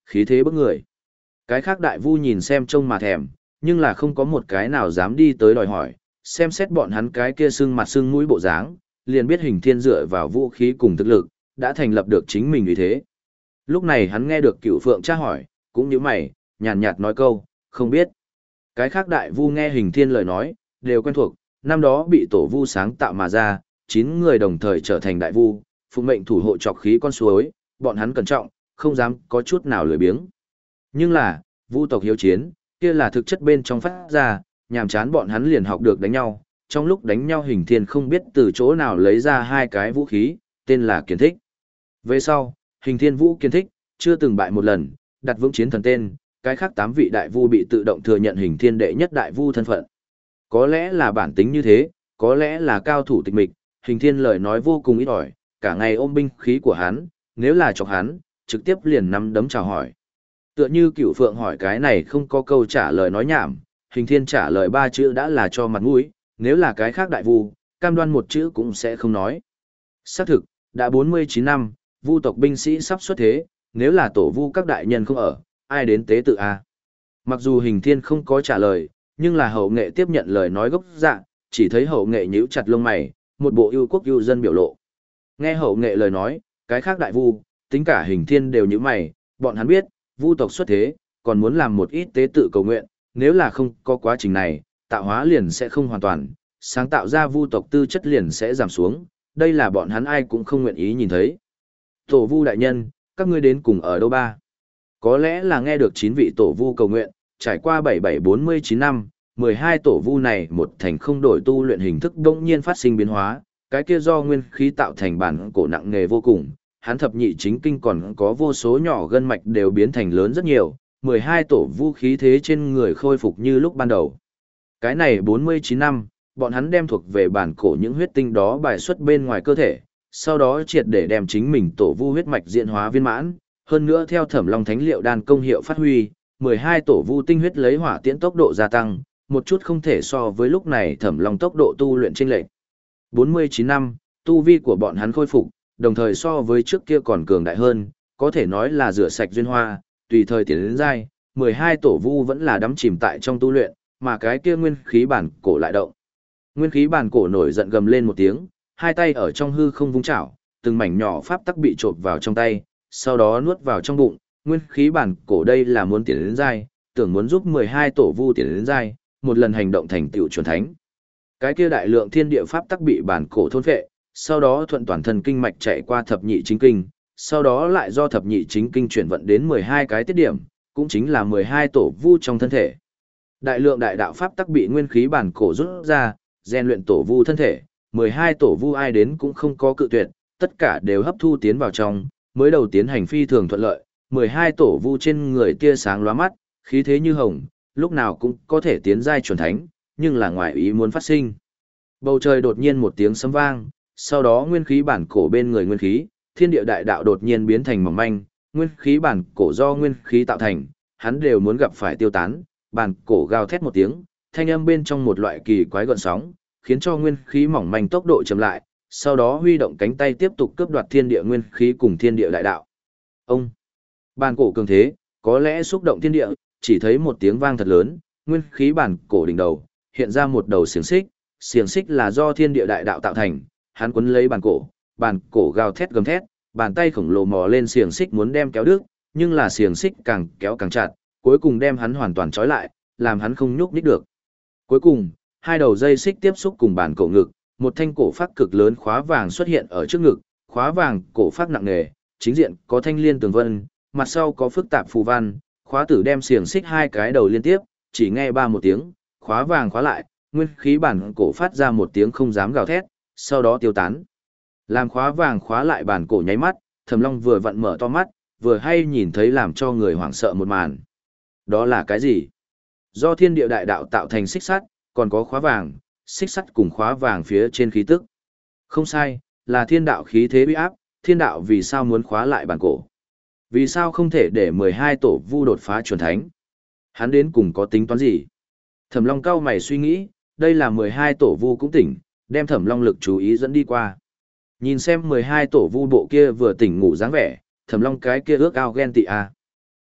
khí thế bức người. Cái khác đại vu nhìn xem trông mà thèm, nhưng là không có một cái nào dám đi tới đòi hỏi, xem xét bọn hắn cái kia sưng mặt sưng mũi bộ dáng, liền biết Hình Thiên dựa vào vũ khí cùng thực lực, đã thành lập được chính mình vì thế. Lúc này hắn nghe được Cửu Phượng tra hỏi, cũng như mày, nhàn nhạt nói câu, không biết. Cái khác đại vu nghe Hình Thiên lời nói, đều quen thuộc, năm đó bị tổ vu sáng tạo mà ra, chín người đồng thời trở thành đại vu, phụ mệnh thủ hộ trọc khí con suối, bọn hắn cẩn trọng, không dám có chút nào lười biếng. Nhưng là, vu tộc hiếu chiến, kia là thực chất bên trong phát ra, nhàm chán bọn hắn liền học được đánh nhau, trong lúc đánh nhau Hình Thiên không biết từ chỗ nào lấy ra hai cái vũ khí, tên là Kiến Thích. Về sau, Hình Thiên vũ Kiến Thích, chưa từng bại một lần, đặt vững chiến thần tên, cái khác tám vị đại vu bị tự động thừa nhận Hình Thiên đệ nhất đại vu thân phận. Có lẽ là bản tính như thế, có lẽ là cao thủ tịch mịch, Hình Thiên lời nói vô cùng ít ỏi, cả ngày ôm binh khí của hắn, nếu là chọc hắn, trực tiếp liền nắm đấm chào hỏi. Tựa như Cửu Phượng hỏi cái này không có câu trả lời nói nhảm, Hình Thiên trả lời ba chữ đã là cho mặt mũi, nếu là cái khác đại vu, cam đoan một chữ cũng sẽ không nói. Xác thực, đã bốn mươi chín năm, vu tộc binh sĩ sắp xuất thế, nếu là tổ vu các đại nhân không ở, ai đến tế tự a? Mặc dù Hình Thiên không có trả lời, nhưng là Hậu Nghệ tiếp nhận lời nói gốc dạ, chỉ thấy Hậu Nghệ nhíu chặt lông mày, một bộ yêu quốc yêu dân biểu lộ. Nghe Hậu Nghệ lời nói, cái khác đại vu, tính cả Hình Thiên đều nhíu mày, bọn hắn biết, vu tộc xuất thế, còn muốn làm một ít tế tự cầu nguyện, nếu là không có quá trình này, tạo hóa liền sẽ không hoàn toàn, sáng tạo ra vu tộc tư chất liền sẽ giảm xuống, đây là bọn hắn ai cũng không nguyện ý nhìn thấy. Tổ vu đại nhân, các ngươi đến cùng ở đâu ba? Có lẽ là nghe được chín vị tổ vu cầu nguyện, trải qua bảy bảy bốn mươi chín năm, mười hai tổ vu này một thành không đổi tu luyện hình thức đông nhiên phát sinh biến hóa, cái kia do nguyên khí tạo thành bản cổ nặng nghề vô cùng, hắn thập nhị chính kinh còn có vô số nhỏ gân mạch đều biến thành lớn rất nhiều, mười hai tổ vu khí thế trên người khôi phục như lúc ban đầu. Cái này bốn mươi chín năm, bọn hắn đem thuộc về bản cổ những huyết tinh đó bài xuất bên ngoài cơ thể, sau đó triệt để đem chính mình tổ vu huyết mạch diễn hóa viên mãn, hơn nữa theo Thẩm Long Thánh Liệu đan công hiệu phát huy, mười hai tổ vu tinh huyết lấy hỏa tiễn tốc độ gia tăng, một chút không thể so với lúc này Thẩm Long tốc độ tu luyện chênh lệch. bốn mươi chín năm, tu vi của bọn hắn khôi phục, đồng thời so với trước kia còn cường đại hơn, có thể nói là rửa sạch duyên hoa, tùy thời tiến đến giai, mười hai tổ vu vẫn là đắm chìm tại trong tu luyện, mà cái kia nguyên khí bản cổ lại động. Nguyên khí bản cổ nổi giận gầm lên một tiếng, hai tay ở trong hư không vung chảo, từng mảnh nhỏ pháp tắc bị trộn vào trong tay, sau đó nuốt vào trong bụng, nguyên khí bản cổ đây là muốn tiến đến giai, tưởng muốn giúp mười hai tổ vu tiến đến giai, một lần hành động thành tựu chuẩn thánh. Cái kia đại lượng thiên địa pháp tắc bị bản cổ thôn phệ, sau đó thuận toàn thân kinh mạch chạy qua thập nhị chính kinh, sau đó lại do thập nhị chính kinh chuyển vận đến mười hai cái tiết điểm, cũng chính là mười hai tổ vu trong thân thể. Đại lượng đại đạo pháp tắc bị nguyên khí bản cổ rút ra, rèn luyện tổ vu thân thể, mười hai tổ vu ai đến cũng không có cự tuyệt, tất cả đều hấp thu tiến vào trong, mới đầu tiến hành phi thường thuận lợi, mười hai tổ vu trên người tia sáng lóa mắt, khí thế như hồng, lúc nào cũng có thể tiến giai chuẩn thánh, nhưng là ngoài ý muốn phát sinh. Bầu trời đột nhiên một tiếng sấm vang, sau đó nguyên khí bản cổ bên người nguyên khí, thiên địa đại đạo đột nhiên biến thành mỏng manh, nguyên khí bản cổ do nguyên khí tạo thành, hắn đều muốn gặp phải tiêu tán, bản cổ gào thét một tiếng, thanh âm bên trong một loại kỳ quái gợn sóng, khiến cho nguyên khí mỏng manh tốc độ chậm lại, sau đó huy động cánh tay tiếp tục cướp đoạt thiên địa nguyên khí cùng thiên địa đại đạo. Ông, bản cổ cường thế, có lẽ xúc động thiên địa, chỉ thấy một tiếng vang thật lớn, nguyên khí bản cổ đỉnh đầu, hiện ra một đầu xiềng xích, xiềng xích là do thiên địa đại đạo tạo thành, hắn quấn lấy bản cổ, bản cổ gào thét gầm thét, bàn tay khổng lồ mò lên xiềng xích muốn đem kéo đứt, nhưng là xiềng xích càng kéo càng chặt, cuối cùng đem hắn hoàn toàn trói lại, làm hắn không nhúc nhích được. Cuối cùng, hai đầu dây xích tiếp xúc cùng bản cổ ngực, một thanh cổ phát cực lớn khóa vàng xuất hiện ở trước ngực, khóa vàng cổ phát nặng nề, chính diện có thanh liên tường vân, mặt sau có phức tạp phù văn, khóa tử đem xiềng xích hai cái đầu liên tiếp, chỉ nghe ba một tiếng, khóa vàng khóa lại, nguyên khí bản cổ phát ra một tiếng không dám gào thét, sau đó tiêu tán. Làm khóa vàng khóa lại bản cổ nháy mắt, Thẩm Long vừa vặn mở to mắt, vừa hay nhìn thấy làm cho người hoảng sợ một màn. Đó là cái gì? Do thiên địa đại đạo tạo thành xích sắt, còn có khóa vàng, xích sắt cùng khóa vàng phía trên khí tức. Không sai, là thiên đạo khí thế uy áp, thiên đạo vì sao muốn khóa lại bản cổ? Vì sao không thể để mười hai tổ vu đột phá chuẩn thánh? Hắn đến cùng có tính toán gì? Thẩm Long cau mày suy nghĩ, đây là mười hai tổ vu cũng tỉnh, đem Thẩm Long lực chú ý dẫn đi qua. Nhìn xem mười hai tổ vu bộ kia vừa tỉnh ngủ dáng vẻ, Thẩm Long cái kia ước ao ghen tị à.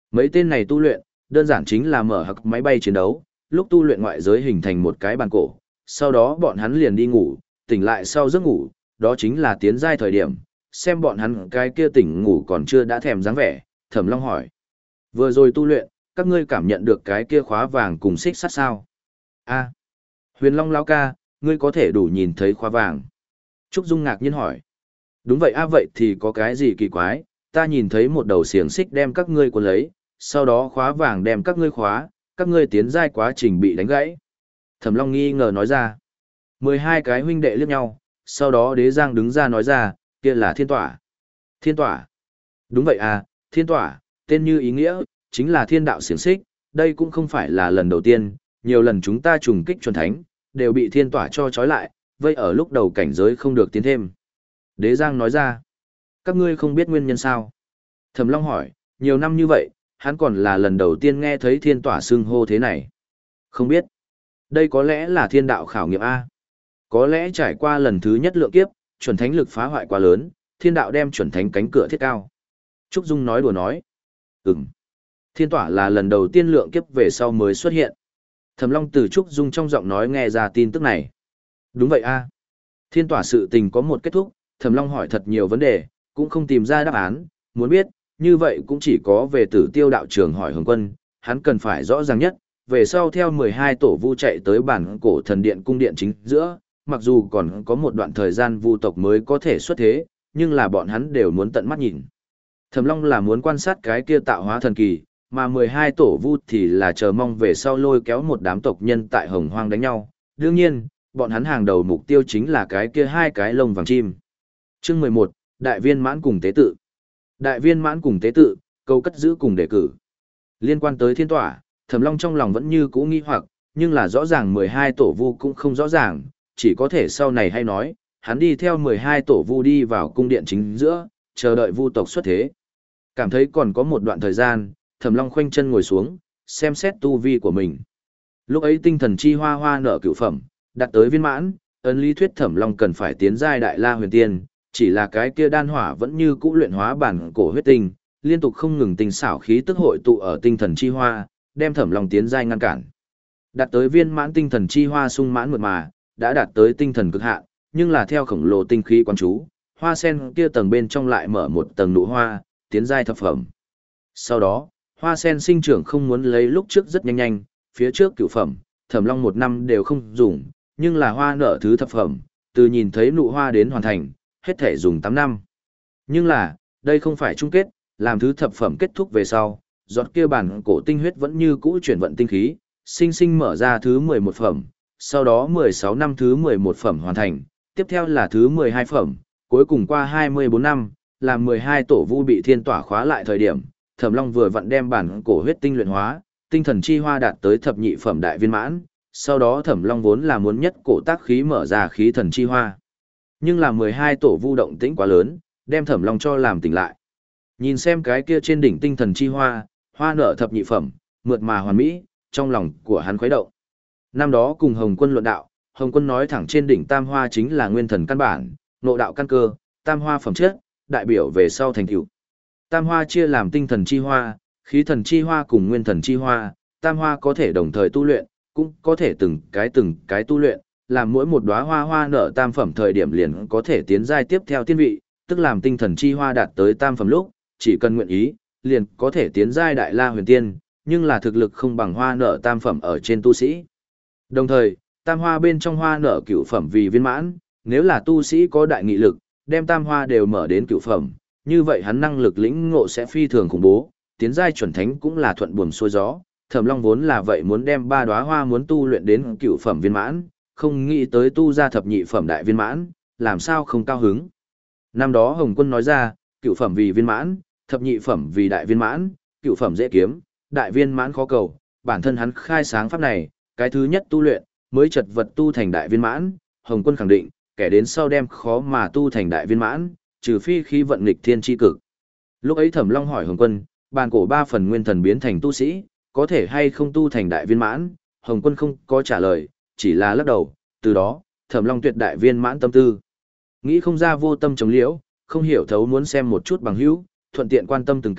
Mấy tên này tu luyện, đơn giản chính là mở hặc máy bay chiến đấu, lúc tu luyện ngoại giới hình thành một cái bàn cổ, sau đó bọn hắn liền đi ngủ, tỉnh lại sau giấc ngủ, đó chính là tiến giai thời điểm, xem bọn hắn cái kia tỉnh ngủ còn chưa đã thèm dáng vẻ, Thẩm Long hỏi. Vừa rồi tu luyện, các ngươi cảm nhận được cái kia khóa vàng cùng xích sắt sao? A, Huyền Long lão ca, ngươi có thể đủ nhìn thấy khóa vàng. Trúc Dung ngạc nhiên hỏi. Đúng vậy a, vậy thì có cái gì kỳ quái, ta nhìn thấy một đầu xiềng xích đem các ngươi cuốn lấy, sau đó khóa vàng đem các ngươi khóa, các ngươi tiến giai quá trình bị đánh gãy. Thẩm Long nghi ngờ nói ra. Mười hai cái huynh đệ liếc nhau, sau đó Đế Giang đứng ra nói ra, kia là thiên tỏa. Thiên tỏa. Đúng vậy à, thiên tỏa, tên như ý nghĩa, chính là thiên đạo xiềng xích, đây cũng không phải là lần đầu tiên, nhiều lần chúng ta trùng kích chuẩn thánh, đều bị thiên tỏa cho trói lại, vây ở lúc đầu cảnh giới không được tiến thêm. Đế Giang nói ra, các ngươi không biết nguyên nhân sao? Thẩm Long hỏi, nhiều năm như vậy, hắn còn là lần đầu tiên nghe thấy thiên tỏa xưng hô thế này. Không biết. Đây có lẽ là thiên đạo khảo nghiệm A. Có lẽ trải qua lần thứ nhất lượng kiếp, chuẩn thánh lực phá hoại quá lớn, thiên đạo đem chuẩn thánh cánh cửa thiết cao. Trúc Dung nói đùa nói. Ừm. Thiên tỏa là lần đầu tiên lượng kiếp về sau mới xuất hiện. Thẩm Long từ Trúc Dung trong giọng nói nghe ra tin tức này. Đúng vậy a. Thiên tỏa sự tình có một kết thúc, Thẩm Long hỏi thật nhiều vấn đề, cũng không tìm ra đáp án, muốn biết, như vậy cũng chỉ có về Tử Tiêu đạo trường hỏi Hồng Quân, hắn cần phải rõ ràng nhất, về sau theo mười hai tổ vu chạy tới bản cổ thần điện cung điện chính giữa, mặc dù còn có một đoạn thời gian vu tộc mới có thể xuất thế, nhưng là bọn hắn đều muốn tận mắt nhìn. Thẩm Long là muốn quan sát cái kia tạo hóa thần kỳ, mà mười hai tổ vu thì là chờ mong về sau lôi kéo một đám tộc nhân tại Hồng Hoang đánh nhau. Đương nhiên, bọn hắn hàng đầu mục tiêu chính là cái kia hai cái lông vàng chim. Chương mười một, Đại viên mãn cùng tế tự. Đại viên mãn cùng tế tự, câu cất giữ cùng đề cử. Liên quan tới thiên tỏa, Thẩm Long trong lòng vẫn như cũ nghi hoặc, nhưng là rõ ràng mười hai tổ vu cũng không rõ ràng, chỉ có thể sau này hay nói, hắn đi theo mười hai tổ vu đi vào cung điện chính giữa, chờ đợi vu tộc xuất thế. Cảm thấy còn có một đoạn thời gian, Thẩm Long khoanh chân ngồi xuống, xem xét tu vi của mình. Lúc ấy tinh thần chi hoa hoa nở cửu phẩm, đạt tới viên mãn, ấn lý thuyết Thẩm Long cần phải tiến giai đại la huyền tiên, chỉ là cái kia đan hỏa vẫn như cũ luyện hóa bản cổ huyết tinh, liên tục không ngừng tinh xảo khí tức hội tụ ở tinh thần chi hoa, đem Thẩm Long tiến giai ngăn cản. Đạt tới viên mãn tinh thần chi hoa sung mãn mượt mà, đã đạt tới tinh thần cực hạn, nhưng là theo khổng lồ tinh khí quán chú, hoa sen kia tầng bên trong lại mở một tầng nụ hoa, tiến giai thập phẩm. Sau đó, hoa sen sinh trưởng không muốn lấy lúc trước rất nhanh nhanh, phía trước cửu phẩm, Thẩm Long một năm đều không dùng, nhưng là hoa nở thứ thập phẩm, từ nhìn thấy nụ hoa đến hoàn thành, hết thể dùng tám năm. Nhưng là, đây không phải chung kết, làm thứ thập phẩm kết thúc về sau, giọt kia bản cổ tinh huyết vẫn như cũ chuyển vận tinh khí, sinh sinh mở ra thứ mười một phẩm, sau đó mười sáu năm thứ mười một phẩm hoàn thành, tiếp theo là thứ mười hai phẩm, cuối cùng qua hai mươi bốn năm, làm mười hai tổ vu bị thiên tỏa khóa lại thời điểm, Thẩm Long vừa vặn đem bản cổ huyết tinh luyện hóa, tinh thần chi hoa đạt tới thập nhị phẩm đại viên mãn, sau đó Thẩm Long vốn là muốn nhất cổ tác khí mở ra khí thần chi hoa. Nhưng là mười hai tổ vu động tĩnh quá lớn, đem Thẩm Long cho làm tỉnh lại. Nhìn xem cái kia trên đỉnh tinh thần chi hoa, hoa nở thập nhị phẩm, mượt mà hoàn mỹ, trong lòng của hắn khuấy động. Năm đó cùng Hồng Quân luận đạo, Hồng Quân nói thẳng trên đỉnh tam hoa chính là nguyên thần căn bản, ngộ đạo căn cơ, tam hoa phẩm chất, đại biểu về sau thành tựu. Tam hoa chia làm tinh thần chi hoa, khí thần chi hoa cùng nguyên thần chi hoa, tam hoa có thể đồng thời tu luyện, cũng có thể từng cái từng cái tu luyện, làm mỗi một đóa hoa hoa nở tam phẩm thời điểm liền có thể tiến giai tiếp theo tiên vị, tức làm tinh thần chi hoa đạt tới tam phẩm lúc, chỉ cần nguyện ý, liền có thể tiến giai đại la huyền tiên, nhưng là thực lực không bằng hoa nở tam phẩm ở trên tu sĩ. Đồng thời, tam hoa bên trong hoa nở cửu phẩm vì viên mãn, nếu là tu sĩ có đại nghị lực, đem tam hoa đều mở đến cửu phẩm, như vậy hắn năng lực lĩnh ngộ sẽ phi thường khủng bố, tiến giai chuẩn thánh cũng là thuận buồm xuôi gió. Thẩm Long vốn là vậy muốn đem ba đóa hoa muốn tu luyện đến cửu phẩm viên mãn, không nghĩ tới tu ra thập nhị phẩm đại viên mãn, làm sao không cao hứng. Năm đó Hồng Quân nói ra, cửu phẩm vì viên mãn, thập nhị phẩm vì đại viên mãn, cửu phẩm dễ kiếm, đại viên mãn khó cầu, bản thân hắn khai sáng pháp này, cái thứ nhất tu luyện, mới chật vật tu thành đại viên mãn, Hồng Quân khẳng định, kẻ đến sau đem khó mà tu thành đại viên mãn, trừ phi khi vận nghịch thiên chi cực. Lúc ấy Thẩm Long hỏi Hồng Quân, bàn cổ ba phần nguyên thần biến thành tu sĩ, có thể hay không tu thành đại viên mãn, Hồng Quân không có trả lời, chỉ là lắc đầu, từ đó, Thẩm Long tuyệt đại viên mãn tâm tư. Nghĩ không ra vô tâm chống liễu, không hiểu thấu muốn xem một chút bằng hữu, thuận tiện quan tâm từng cái,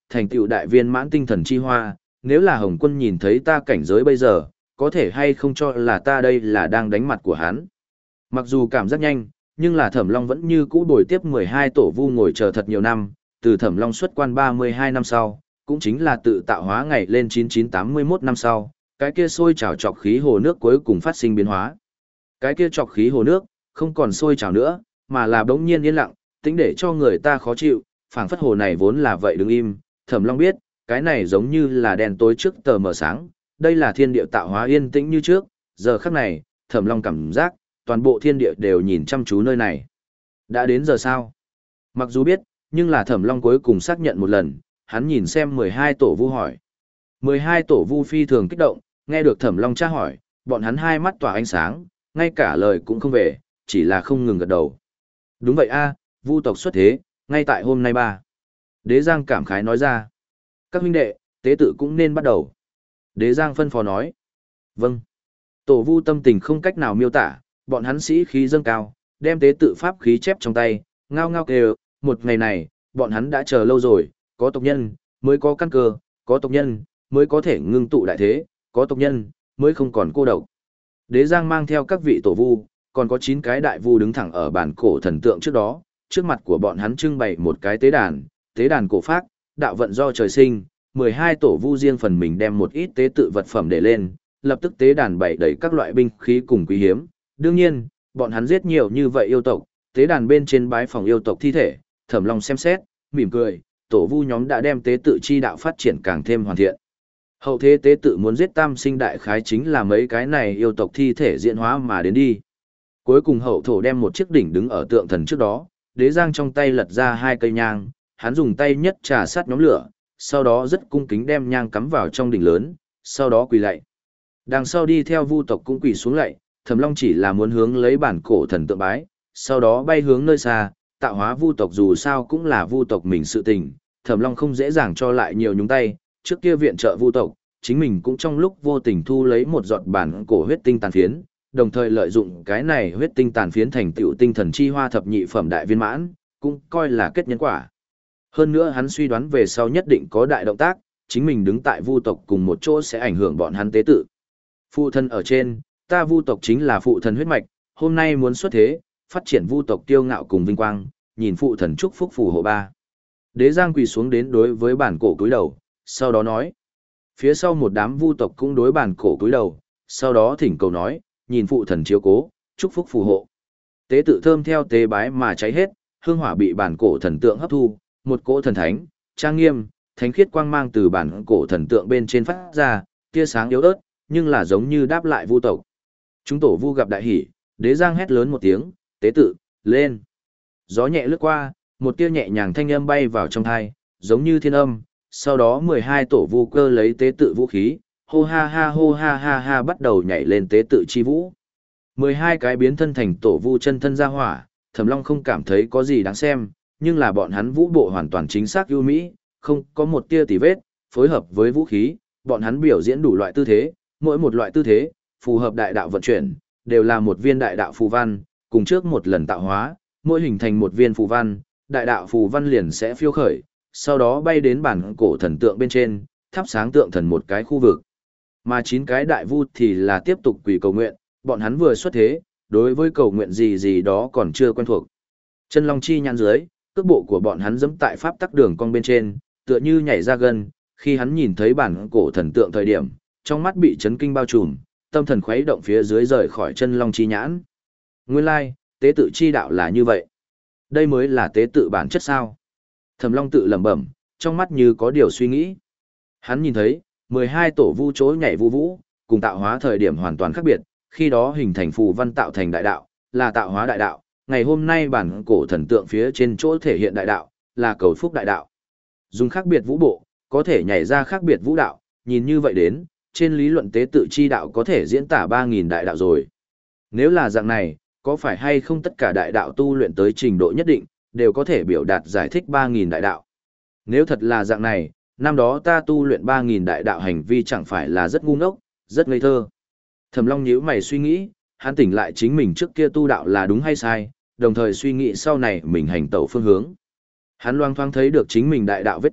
thành tựu đại viên mãn tinh thần chi hoa, nếu là Hồng Quân nhìn thấy ta cảnh giới bây giờ, có thể hay không cho là ta đây là đang đánh mặt của hắn. Mặc dù cảm giác nhanh, nhưng là Thẩm Long vẫn như cũ bồi tiếp mười hai tổ vu ngồi chờ thật nhiều năm, từ Thẩm Long xuất quan ba mươi hai năm sau, cũng chính là tự tạo hóa ngày lên chín chín tám mươi mốt năm sau, cái kia sôi trào trọc khí hồ nước cuối cùng phát sinh biến hóa. Cái kia trọc khí hồ nước, không còn sôi trào nữa, mà là bỗng nhiên yên lặng, tính để cho người ta khó chịu, phảng phất hồ này vốn là vậy đứng im, Thẩm Long biết, cái này giống như là đèn tối trước tờ mờ sáng, đây là thiên địa tạo hóa yên tĩnh như trước, giờ khắc này, Thẩm Long cảm giác, toàn bộ thiên địa đều nhìn chăm chú nơi này. Đã đến giờ sao? Mặc dù biết, nhưng là Thẩm Long cuối cùng xác nhận một lần, hắn nhìn xem mười hai tổ vu hỏi. mười hai tổ vu phi thường kích động, nghe được Thẩm Long tra hỏi, bọn hắn hai mắt tỏa ánh sáng, ngay cả lời cũng không về, chỉ là không ngừng gật đầu. Đúng vậy a, vu tộc xuất thế, ngay tại hôm nay ba. Đế Giang cảm khái nói ra. Các huynh đệ, tế tự cũng nên bắt đầu. Đế Giang phân phó nói. Vâng. Tổ vu tâm tình không cách nào miêu tả, bọn hắn sĩ khí dâng cao, đem tế tự pháp khí chép trong tay, ngao ngao kêu, một ngày này, bọn hắn đã chờ lâu rồi, có tộc nhân, mới có căn cơ, có tộc nhân, mới có thể ngưng tụ đại thế, có tộc nhân, mới không còn cô độc. Đế Giang mang theo các vị tổ vu, còn có chín cái đại vu đứng thẳng ở bản cổ thần tượng trước đó, trước mặt của bọn hắn trưng bày một cái tế đàn, tế đàn cổ phác, đạo vận do trời sinh, mười hai tổ vu riêng phần mình đem một ít tế tự vật phẩm để lên, lập tức tế đàn bày đầy các loại binh khí cùng quý hiếm. Đương nhiên, bọn hắn giết nhiều như vậy yêu tộc, tế đàn bên trên bái phòng yêu tộc thi thể, Thẩm Long xem xét, mỉm cười, tổ vu nhóm đã đem tế tự chi đạo phát triển càng thêm hoàn thiện. Hậu thế tế tự muốn giết tam sinh đại khái chính là mấy cái này yêu tộc thi thể diễn hóa mà đến đi. Cuối cùng hậu thổ đem một chiếc đỉnh đứng ở tượng thần trước đó, Đế Giang trong tay lật ra hai cây nhang, hắn dùng tay nhất trà sát nhóm lửa, sau đó rất cung kính đem nhang cắm vào trong đỉnh lớn, sau đó quỳ lạy. Đằng sau đi theo vu tộc cũng quỳ xuống lạy, Thẩm Long chỉ là muốn hướng lấy bản cổ thần tượng bái, sau đó bay hướng nơi xa, tạo hóa vu tộc dù sao cũng là vu tộc mình sự tình, Thẩm Long không dễ dàng cho lại nhiều nhúng tay, trước kia viện trợ vu tộc, chính mình cũng trong lúc vô tình thu lấy một giọt bản cổ huyết tinh tàn phiến, đồng thời lợi dụng cái này huyết tinh tàn phiến thành tựu tinh thần chi hoa thập nhị phẩm đại viên mãn, cũng coi là kết nhân quả. Hơn nữa hắn suy đoán về sau nhất định có đại động tác, chính mình đứng tại vu tộc cùng một chỗ sẽ ảnh hưởng bọn hắn tế tự. Phụ thân ở trên, ta vu tộc chính là phụ thần huyết mạch, hôm nay muốn xuất thế, phát triển vu tộc tiêu ngạo cùng vinh quang, nhìn phụ thần chúc phúc phù hộ ba. Đế Giang quỳ xuống đến đối với bản cổ cúi đầu, sau đó nói. Phía sau một đám vu tộc cũng đối bản cổ cúi đầu, sau đó thỉnh cầu nói, nhìn phụ thần chiếu cố, chúc phúc phù hộ. Tế tự thơm theo tế bái mà cháy hết, hương hỏa bị bản cổ thần tượng hấp thu, một cỗ thần thánh, trang nghiêm, thánh khiết quang mang từ bản cổ thần tượng bên trên phát ra, tia sáng yếu ớt, nhưng là giống như đáp lại vu tộc. Chúng tổ vu gặp đại hỉ, Đế Giang hét lớn một tiếng, tế tự, lên. Gió nhẹ lướt qua, một tia nhẹ nhàng thanh âm bay vào trong thai, giống như thiên âm, sau đó mười hai tổ vu cơ lấy tế tự vũ khí, hô ha ha hô ha ha ha bắt đầu nhảy lên tế tự chi vũ. mười hai cái biến thân thành tổ vu chân thân ra hỏa, Thẩm Long không cảm thấy có gì đáng xem, nhưng là bọn hắn vũ bộ hoàn toàn chính xác ưu mỹ, không có một tia tì vết, phối hợp với vũ khí, bọn hắn biểu diễn đủ loại tư thế, mỗi một loại tư thế, phù hợp đại đạo vận chuyển, đều là một viên đại đạo phù văn, cùng trước một lần tạo hóa, mỗi hình thành một viên phù văn, đại đạo phù văn liền sẽ phiêu khởi, sau đó bay đến bản cổ thần tượng bên trên, thắp sáng tượng thần một cái khu vực. Mà chín cái đại vu thì là tiếp tục quỳ cầu nguyện, bọn hắn vừa xuất thế, đối với cầu nguyện gì gì đó còn chưa quen thuộc. Chân long chi nhãn dưới, cước bộ của bọn hắn giẫm tại pháp tắc đường cong bên trên, tựa như nhảy ra gân, khi hắn nhìn thấy bản cổ thần tượng thời điểm, trong mắt bị chấn kinh bao trùm, tâm thần khuấy động phía dưới rời khỏi chân long chi nhãn. Nguyên lai, tế tự chi đạo là như vậy. Đây mới là tế tự bản chất sao? Thẩm Long tự lẩm bẩm, trong mắt như có điều suy nghĩ. Hắn nhìn thấy, mười hai tổ vu chối nhảy vu vũ, cùng tạo hóa thời điểm hoàn toàn khác biệt, khi đó hình thành phù văn tạo thành đại đạo, là tạo hóa đại đạo, ngày hôm nay bản cổ thần tượng phía trên chỗ thể hiện đại đạo, là cầu phúc đại đạo. Dùng khác biệt vũ bộ, có thể nhảy ra khác biệt vũ đạo, nhìn như vậy đến, trên lý luận tế tự chi đạo có thể diễn tả ba nghìn đại đạo rồi. Nếu là dạng này, có phải hay không tất cả đại đạo tu luyện tới trình độ nhất định, đều có thể biểu đạt giải thích ba nghìn đại đạo. Nếu thật là dạng này, năm đó ta tu luyện ba nghìn đại đạo hành vi chẳng phải là rất ngu ngốc, rất ngây thơ. Thẩm Long nhíu mày suy nghĩ, hắn tỉnh lại chính mình trước kia tu đạo là đúng hay sai, đồng thời suy nghĩ sau này mình hành tẩu phương hướng. Hắn loang thoáng thấy được chính mình đại đạo vết tích,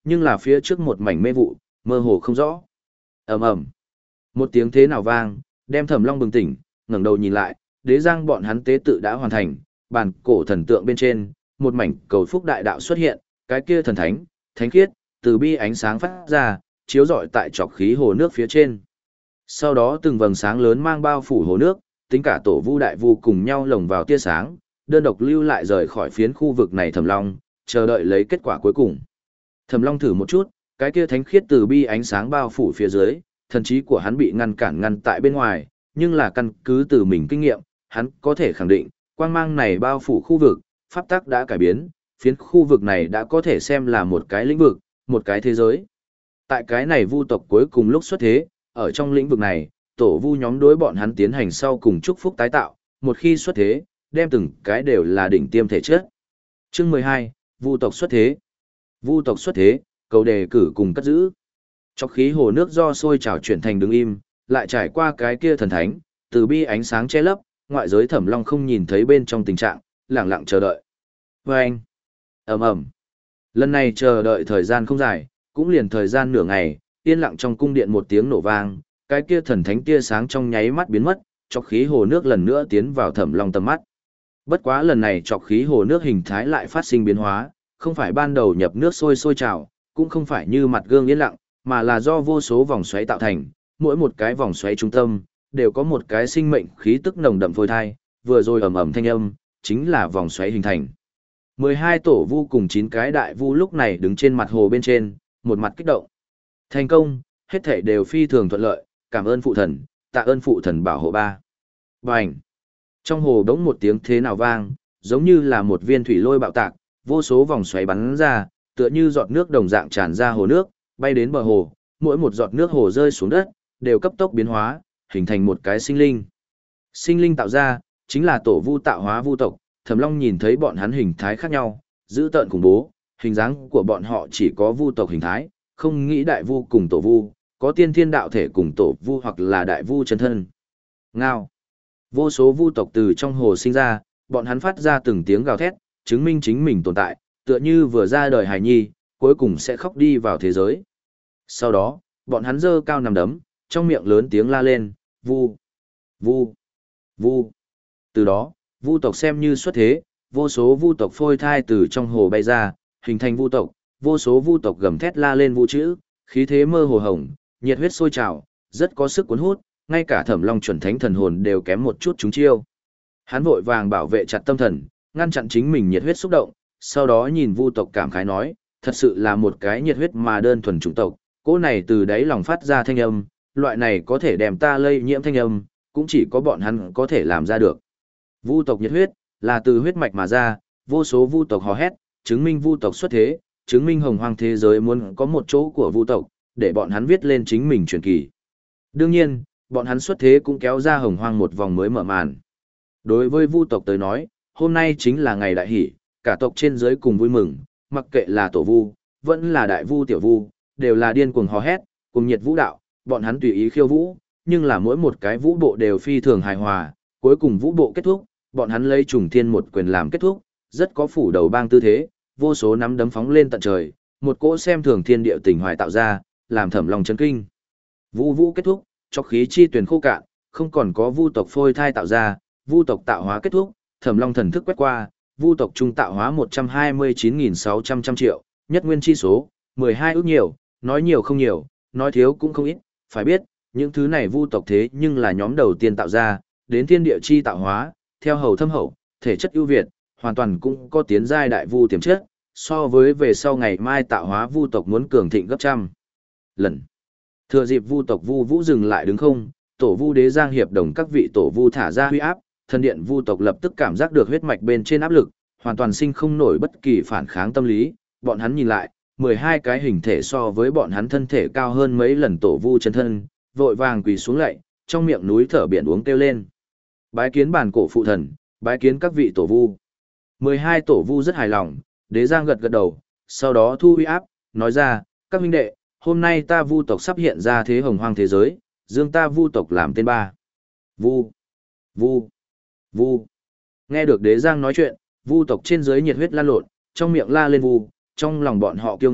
nhưng là phía trước một mảnh mê vụ, mơ hồ không rõ. Ầm ầm. Một tiếng thế nào vang, đem Thẩm Long bừng tỉnh, ngẩng đầu nhìn lại, đế giang bọn hắn tế tự đã hoàn thành, bàn cổ thần tượng bên trên, một mảnh cầu phúc đại đạo xuất hiện, cái kia thần thánh, thánh khiết, từ bi ánh sáng phát ra, chiếu rọi tại trọc khí hồ nước phía trên. Sau đó từng vầng sáng lớn mang bao phủ hồ nước, tính cả tổ vu đại vu cùng nhau lồng vào tia sáng, đơn độc lưu lại rời khỏi phiến khu vực này Thẩm Long, chờ đợi lấy kết quả cuối cùng. Thẩm Long thử một chút, cái kia thánh khiết từ bi ánh sáng bao phủ phía dưới, thần trí của hắn bị ngăn cản ngăn tại bên ngoài, nhưng là căn cứ từ mình kinh nghiệm, hắn có thể khẳng định, quang mang này bao phủ khu vực, pháp tắc đã cải biến, phiến khu vực này đã có thể xem là một cái lĩnh vực, một cái thế giới. Tại cái này vu tộc cuối cùng lúc xuất thế, ở trong lĩnh vực này, tổ vu nhóm đối bọn hắn tiến hành sau cùng chúc phúc tái tạo, một khi xuất thế, đem từng cái đều là đỉnh tiêm thể chất. Chương mười hai, vu tộc xuất thế. Vu tộc xuất thế, cầu đề cử cùng cất giữ. Chọc khí hồ nước do sôi trào chuyển thành đứng im, lại trải qua cái kia thần thánh, từ bi ánh sáng che lấp, ngoại giới Thẩm Long không nhìn thấy bên trong tình trạng, lặng lặng chờ đợi. Và anh, ầm ầm. Lần này chờ đợi thời gian không dài, cũng liền thời gian nửa ngày, yên lặng trong cung điện một tiếng nổ vang, cái kia thần thánh tia sáng trong nháy mắt biến mất, chọc khí hồ nước lần nữa tiến vào Thẩm Long tầm mắt. Bất quá lần này chọc khí hồ nước hình thái lại phát sinh biến hóa, không phải ban đầu nhập nước sôi sôi trào, cũng không phải như mặt gương yên lặng, mà là do vô số vòng xoáy tạo thành, mỗi một cái vòng xoáy trung tâm đều có một cái sinh mệnh khí tức nồng đậm phôi thai, vừa rồi ầm ầm thanh âm, chính là vòng xoáy hình thành. mười hai tổ vu cùng chín cái đại vu lúc này đứng trên mặt hồ bên trên, một mặt kích động. Thành công, hết thảy đều phi thường thuận lợi, cảm ơn phụ thần, tạ ơn phụ thần bảo hộ ba. Bành! Trong hồ đống một tiếng thế nào vang, giống như là một viên thủy lôi bạo tạc, vô số vòng xoáy bắn ra, tựa như giọt nước đồng dạng tràn ra hồ nước, bay đến bờ hồ, mỗi một giọt nước hồ rơi xuống đất, đều cấp tốc biến hóa, hình thành một cái sinh linh. Sinh linh tạo ra, chính là tổ vu tạo hóa vu tộc, Thẩm Long nhìn thấy bọn hắn hình thái khác nhau, dữ tợn khủng bố, hình dáng của bọn họ chỉ có vu tộc hình thái, không nghĩ đại vu cùng tổ vu, có tiên thiên đạo thể cùng tổ vu hoặc là đại vu chân thân. Ngao. Vô số vu tộc từ trong hồ sinh ra, bọn hắn phát ra từng tiếng gào thét, chứng minh chính mình tồn tại, tựa như vừa ra đời hài nhi, cuối cùng sẽ khóc đi vào thế giới. Sau đó, bọn hắn giơ cao nằm đấm, trong miệng lớn tiếng la lên, vu, vu, vu. Từ đó, vu tộc xem như xuất thế, vô số vu tộc phôi thai từ trong hồ bay ra, hình thành vu tộc, vô số vu tộc gầm thét la lên vu chữ, khí thế mơ hồ hồng, nhiệt huyết sôi trào, rất có sức cuốn hút, ngay cả Thẩm Long chuẩn thánh thần hồn đều kém một chút chúng chiêu. Hắn vội vàng bảo vệ chặt tâm thần, ngăn chặn chính mình nhiệt huyết xúc động, sau đó nhìn vu tộc cảm khái nói, thật sự là một cái nhiệt huyết mà đơn thuần chủng tộc, cỗ này từ đáy lòng phát ra thanh âm, loại này có thể đem ta lây nhiễm thanh âm, cũng chỉ có bọn hắn có thể làm ra được. Vu tộc nhiệt huyết, là từ huyết mạch mà ra, vô số vu tộc hò hét, chứng minh vu tộc xuất thế, chứng minh hồng hoang thế giới muốn có một chỗ của vu tộc, để bọn hắn viết lên chính mình truyền kỳ. Đương nhiên, bọn hắn xuất thế cũng kéo ra hồng hoang một vòng mới mở màn. Đối với vu tộc tới nói, hôm nay chính là ngày đại hỷ, cả tộc trên dưới cùng vui mừng, mặc kệ là tổ vu, vẫn là đại vu tiểu vu, đều là điên cuồng hò hét, cùng nhiệt vũ đạo, bọn hắn tùy ý khiêu vũ, nhưng là mỗi một cái vũ bộ đều phi thường hài hòa, cuối cùng vũ bộ kết thúc, bọn hắn lấy trùng thiên một quyền làm kết thúc, rất có phủ đầu bang tư thế, vô số nắm đấm phóng lên tận trời, một cỗ xem thường thiên địa tình hoài tạo ra, làm Thẩm Long chấn kinh. Vũ vũ kết thúc, chọc khí chi tuyển khô cạn, không còn có vu tộc phôi thai tạo ra, vu tộc tạo hóa kết thúc, Thẩm Long thần thức quét qua, vu tộc trung tạo hóa một trăm hai mươi chín nghìn sáu trăm trăm triệu, nhất nguyên chi số, mười hai ước nhiều, nói nhiều không nhiều, nói thiếu cũng không ít, phải biết, những thứ này vu tộc thế nhưng là nhóm đầu tiên tạo ra, đến thiên địa chi tạo hóa, theo hầu thâm hậu, thể chất ưu việt, hoàn toàn cũng có tiến giai đại vu tiềm chất, so với về sau ngày mai tạo hóa vu tộc muốn cường thịnh gấp trăm lần. Thừa dịp vu tộc vu vũ dừng lại đứng không, tổ vu đế giang hiệp đồng các vị tổ vu thả ra huy áp, thần điện vu tộc lập tức cảm giác được huyết mạch bên trên áp lực, hoàn toàn sinh không nổi bất kỳ phản kháng tâm lý, bọn hắn nhìn lại, mười hai cái hình thể so với bọn hắn thân thể cao hơn mấy lần tổ vu chân thân, vội vàng quỳ xuống lạy, trong miệng núi thở biển uống kêu lên. Bái kiến bản cổ phụ thần, bái kiến các vị tổ vu. mười hai tổ vu rất hài lòng, đế giang gật gật đầu, sau đó thu huy áp, nói ra, các huynh đệ, hôm nay ta vu tộc sắp hiện ra thế hồng hoang thế giới, dương ta vu tộc làm tên ba. Vu, vu, vu. Nghe được đế giang nói chuyện, vu tộc trên dưới nhiệt huyết lan lộn, trong miệng la lên vu, trong lòng bọn họ kiêu ngạo,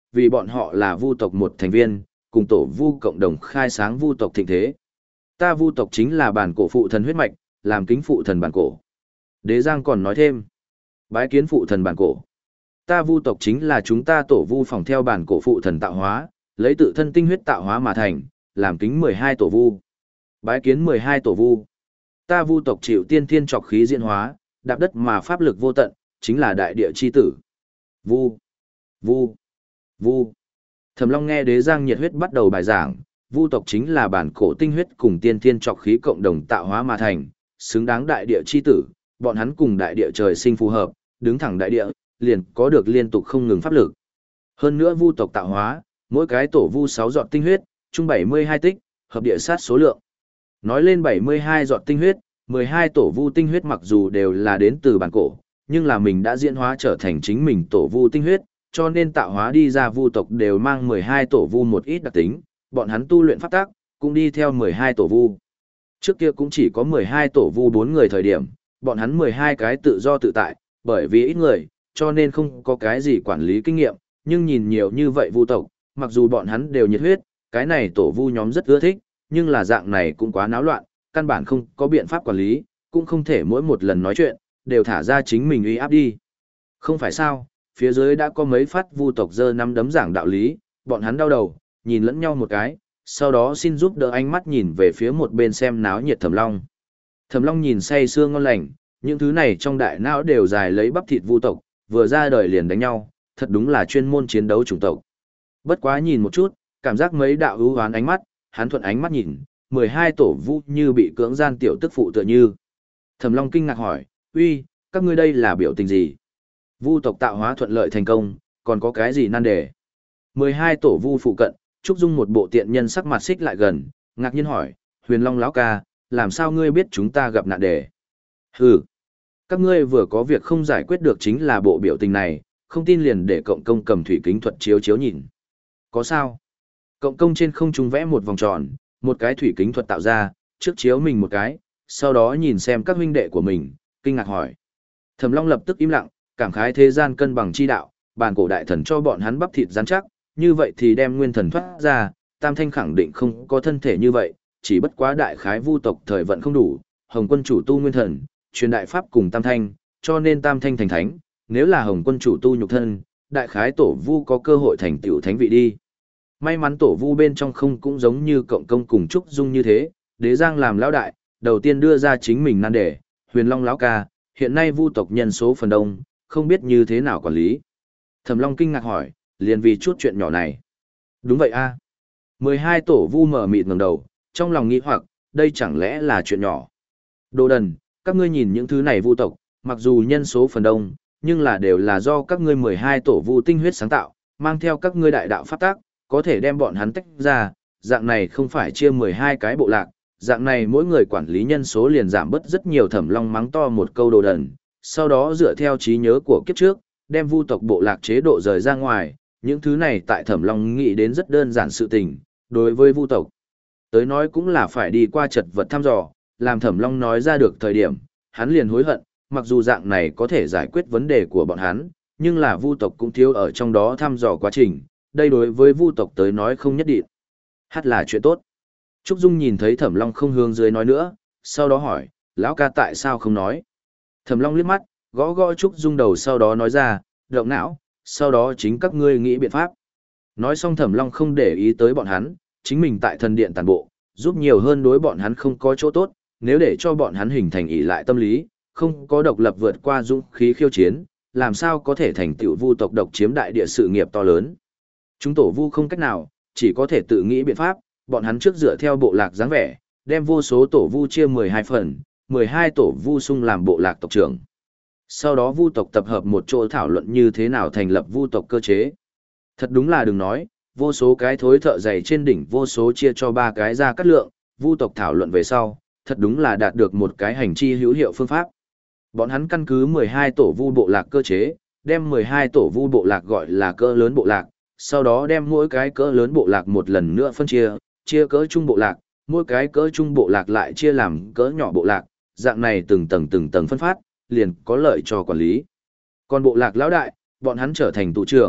vì bọn họ là vu tộc một thành viên, cùng tổ vu cộng đồng khai sáng vu tộc thịnh thế. Ta vu tộc chính là bản cổ phụ thần huyết mạch, làm kính phụ thần bản cổ. Đế Giang còn nói thêm, bái kiến phụ thần bản cổ. Ta vu tộc chính là chúng ta tổ vu phòng theo bản cổ phụ thần tạo hóa, lấy tự thân tinh huyết tạo hóa mà thành, làm kính mười hai tổ vu. Bái kiến mười hai tổ vu. Ta vu tộc chịu tiên thiên trọc khí diễn hóa, đạp đất mà pháp lực vô tận, chính là đại địa chi tử. Vu, vu, vu. Thẩm Long nghe Đế Giang nhiệt huyết bắt đầu bài giảng, vu tộc chính là bản cổ tinh huyết cùng tiên thiên trọc khí cộng đồng tạo hóa mà thành, xứng đáng đại địa chi tử, bọn hắn cùng đại địa trời sinh phù hợp, đứng thẳng đại địa, liền có được liên tục không ngừng pháp lực. Hơn nữa vu tộc tạo hóa, mỗi cái tổ vu sáu giọt tinh huyết, chung bảy mươi hai tích, hợp địa sát số lượng. Nói lên bảy mươi hai giọt tinh huyết, mười hai tổ vu tinh huyết mặc dù đều là đến từ bản cổ, nhưng là mình đã diễn hóa trở thành chính mình tổ vu tinh huyết, cho nên tạo hóa đi ra vu tộc đều mang mười hai tổ vu một ít đặc tính, bọn hắn tu luyện pháp tác, cũng đi theo mười hai tổ vu. Trước kia cũng chỉ có mười hai tổ vu bốn người thời điểm, bọn hắn mười hai cái tự do tự tại, bởi vì ít người, cho nên không có cái gì quản lý kinh nghiệm, nhưng nhìn nhiều như vậy vu tộc, mặc dù bọn hắn đều nhiệt huyết, cái này tổ vu nhóm rất ưa thích, nhưng là dạng này cũng quá náo loạn, căn bản không có biện pháp quản lý, cũng không thể mỗi một lần nói chuyện, đều thả ra chính mình uy áp đi. Không phải sao, phía dưới đã có mấy phát vu tộc giơ năm đấm giảng đạo lý, bọn hắn đau đầu, nhìn lẫn nhau một cái, sau đó xin giúp đỡ ánh mắt nhìn về phía một bên xem náo nhiệt Thẩm Long. Thẩm Long nhìn say sưa ngon lành, những thứ này trong đại não đều dài lấy bắp thịt vu tộc, vừa ra đời liền đánh nhau, thật đúng là chuyên môn chiến đấu chủng tộc. Bất quá nhìn một chút, cảm giác mấy đạo ưu hoán ánh mắt, hắn thuận ánh mắt nhìn, mười hai tổ vu như bị cưỡng gian tiểu tức phụ tựa như. Thẩm Long kinh ngạc hỏi, uy, các ngươi đây là biểu tình gì? Vu tộc tạo hóa thuận lợi thành công, còn có cái gì nan đề? mười hai tổ vu phụ cận, Trúc Dung một bộ tiện nhân sắc mặt xích lại gần, ngạc nhiên hỏi, Huyền Long lão ca, làm sao ngươi biết chúng ta gặp nạn đề? Hừ, các ngươi vừa có việc không giải quyết được chính là bộ biểu tình này, không tin liền để cộng công cầm thủy kính thuật chiếu chiếu nhìn. Có sao? Cộng công trên không trung vẽ một vòng tròn, một cái thủy kính thuật tạo ra, trước chiếu mình một cái, sau đó nhìn xem các huynh đệ của mình, kinh ngạc hỏi. Thẩm Long lập tức im lặng, cảm khái thế gian cân bằng chi đạo, bàn cổ đại thần cho bọn hắn bắp thịt rắn chắc, như vậy thì đem nguyên thần thoát ra, Tam Thanh khẳng định không có thân thể như vậy, chỉ bất quá đại khái vu tộc thời vận không đủ, Hồng Quân chủ tu nguyên thần, truyền đại pháp cùng Tam Thanh, cho nên Tam Thanh thành thánh, nếu là Hồng Quân chủ tu nhục thân, đại khái tổ vu có cơ hội thành tiểu thánh vị đi. May mắn tổ vu bên trong không cũng giống như cộng công cùng Trúc Dung như thế, Đế Giang làm lão đại, đầu tiên đưa ra chính mình nan đề, Huyền Long lão ca, hiện nay vu tộc nhân số phần đông, không biết như thế nào quản lý. Thẩm Long kinh ngạc hỏi, liền vì chút chuyện nhỏ này. Đúng vậy a. mười hai tổ vu mở mịt ngẩng đầu, trong lòng nghĩ hoặc, đây chẳng lẽ là chuyện nhỏ. Đồ đần, các ngươi nhìn những thứ này vu tộc, mặc dù nhân số phần đông, nhưng là đều là do các ngươi mười hai tổ vu tinh huyết sáng tạo, mang theo các ngươi đại đạo pháp tác, có thể đem bọn hắn tách ra, dạng này không phải chia mười hai cái bộ lạc, dạng này mỗi người quản lý nhân số liền giảm bớt rất nhiều. Thẩm Long mắng to một câu đồ đần, sau đó dựa theo trí nhớ của kiếp trước, đem vu tộc bộ lạc chế độ rời ra ngoài, những thứ này tại Thẩm Long nghĩ đến rất đơn giản sự tình, đối với vu tộc tới nói cũng là phải đi qua chật vật thăm dò, làm Thẩm Long nói ra được thời điểm, hắn liền hối hận, mặc dù dạng này có thể giải quyết vấn đề của bọn hắn, nhưng là vu tộc cũng thiếu ở trong đó thăm dò quá trình, đây đối với vu tộc tới nói không nhất định. Hát là chuyện tốt. Trúc Dung nhìn thấy Thẩm Long không hướng dưới nói nữa, sau đó hỏi, lão ca tại sao không nói? Thẩm Long liếc mắt, gõ gõ Trúc Dung đầu sau đó nói ra, động não, sau đó chính các ngươi nghĩ biện pháp. Nói xong Thẩm Long không để ý tới bọn hắn, chính mình tại thần điện tàn bộ, giúp nhiều hơn đối bọn hắn không có chỗ tốt, nếu để cho bọn hắn hình thành ỷ lại tâm lý, không có độc lập vượt qua dũng khí khiêu chiến, làm sao có thể thành tựu vu tộc độc chiếm đại địa sự nghiệp to lớn. Chúng tổ vu không cách nào, chỉ có thể tự nghĩ biện pháp, bọn hắn trước dựa theo bộ lạc dáng vẻ, đem vô số tổ vu chia mười hai phần, mười hai tổ vu xung làm bộ lạc tộc trưởng. Sau đó vu tộc tập hợp một chỗ thảo luận như thế nào thành lập vu tộc cơ chế. Thật đúng là đừng nói, vô số cái thối thợ dày trên đỉnh vô số chia cho ba cái ra cắt lượng, vu tộc thảo luận về sau, thật đúng là đạt được một cái hành chi hữu hiệu phương pháp. Bọn hắn căn cứ mười hai tổ vu bộ lạc cơ chế, đem mười hai tổ vu bộ lạc gọi là cỡ lớn bộ lạc, sau đó đem mỗi cái cỡ lớn bộ lạc một lần nữa phân chia, chia cỡ trung bộ lạc, mỗi cái cỡ trung bộ lạc lại chia làm cỡ nhỏ bộ lạc, dạng này từng tầng từng tầng phân phát, liền có lợi cho quản lý. Còn bộ lạc lão đại, bọn hắn trở thành tụ trưởng,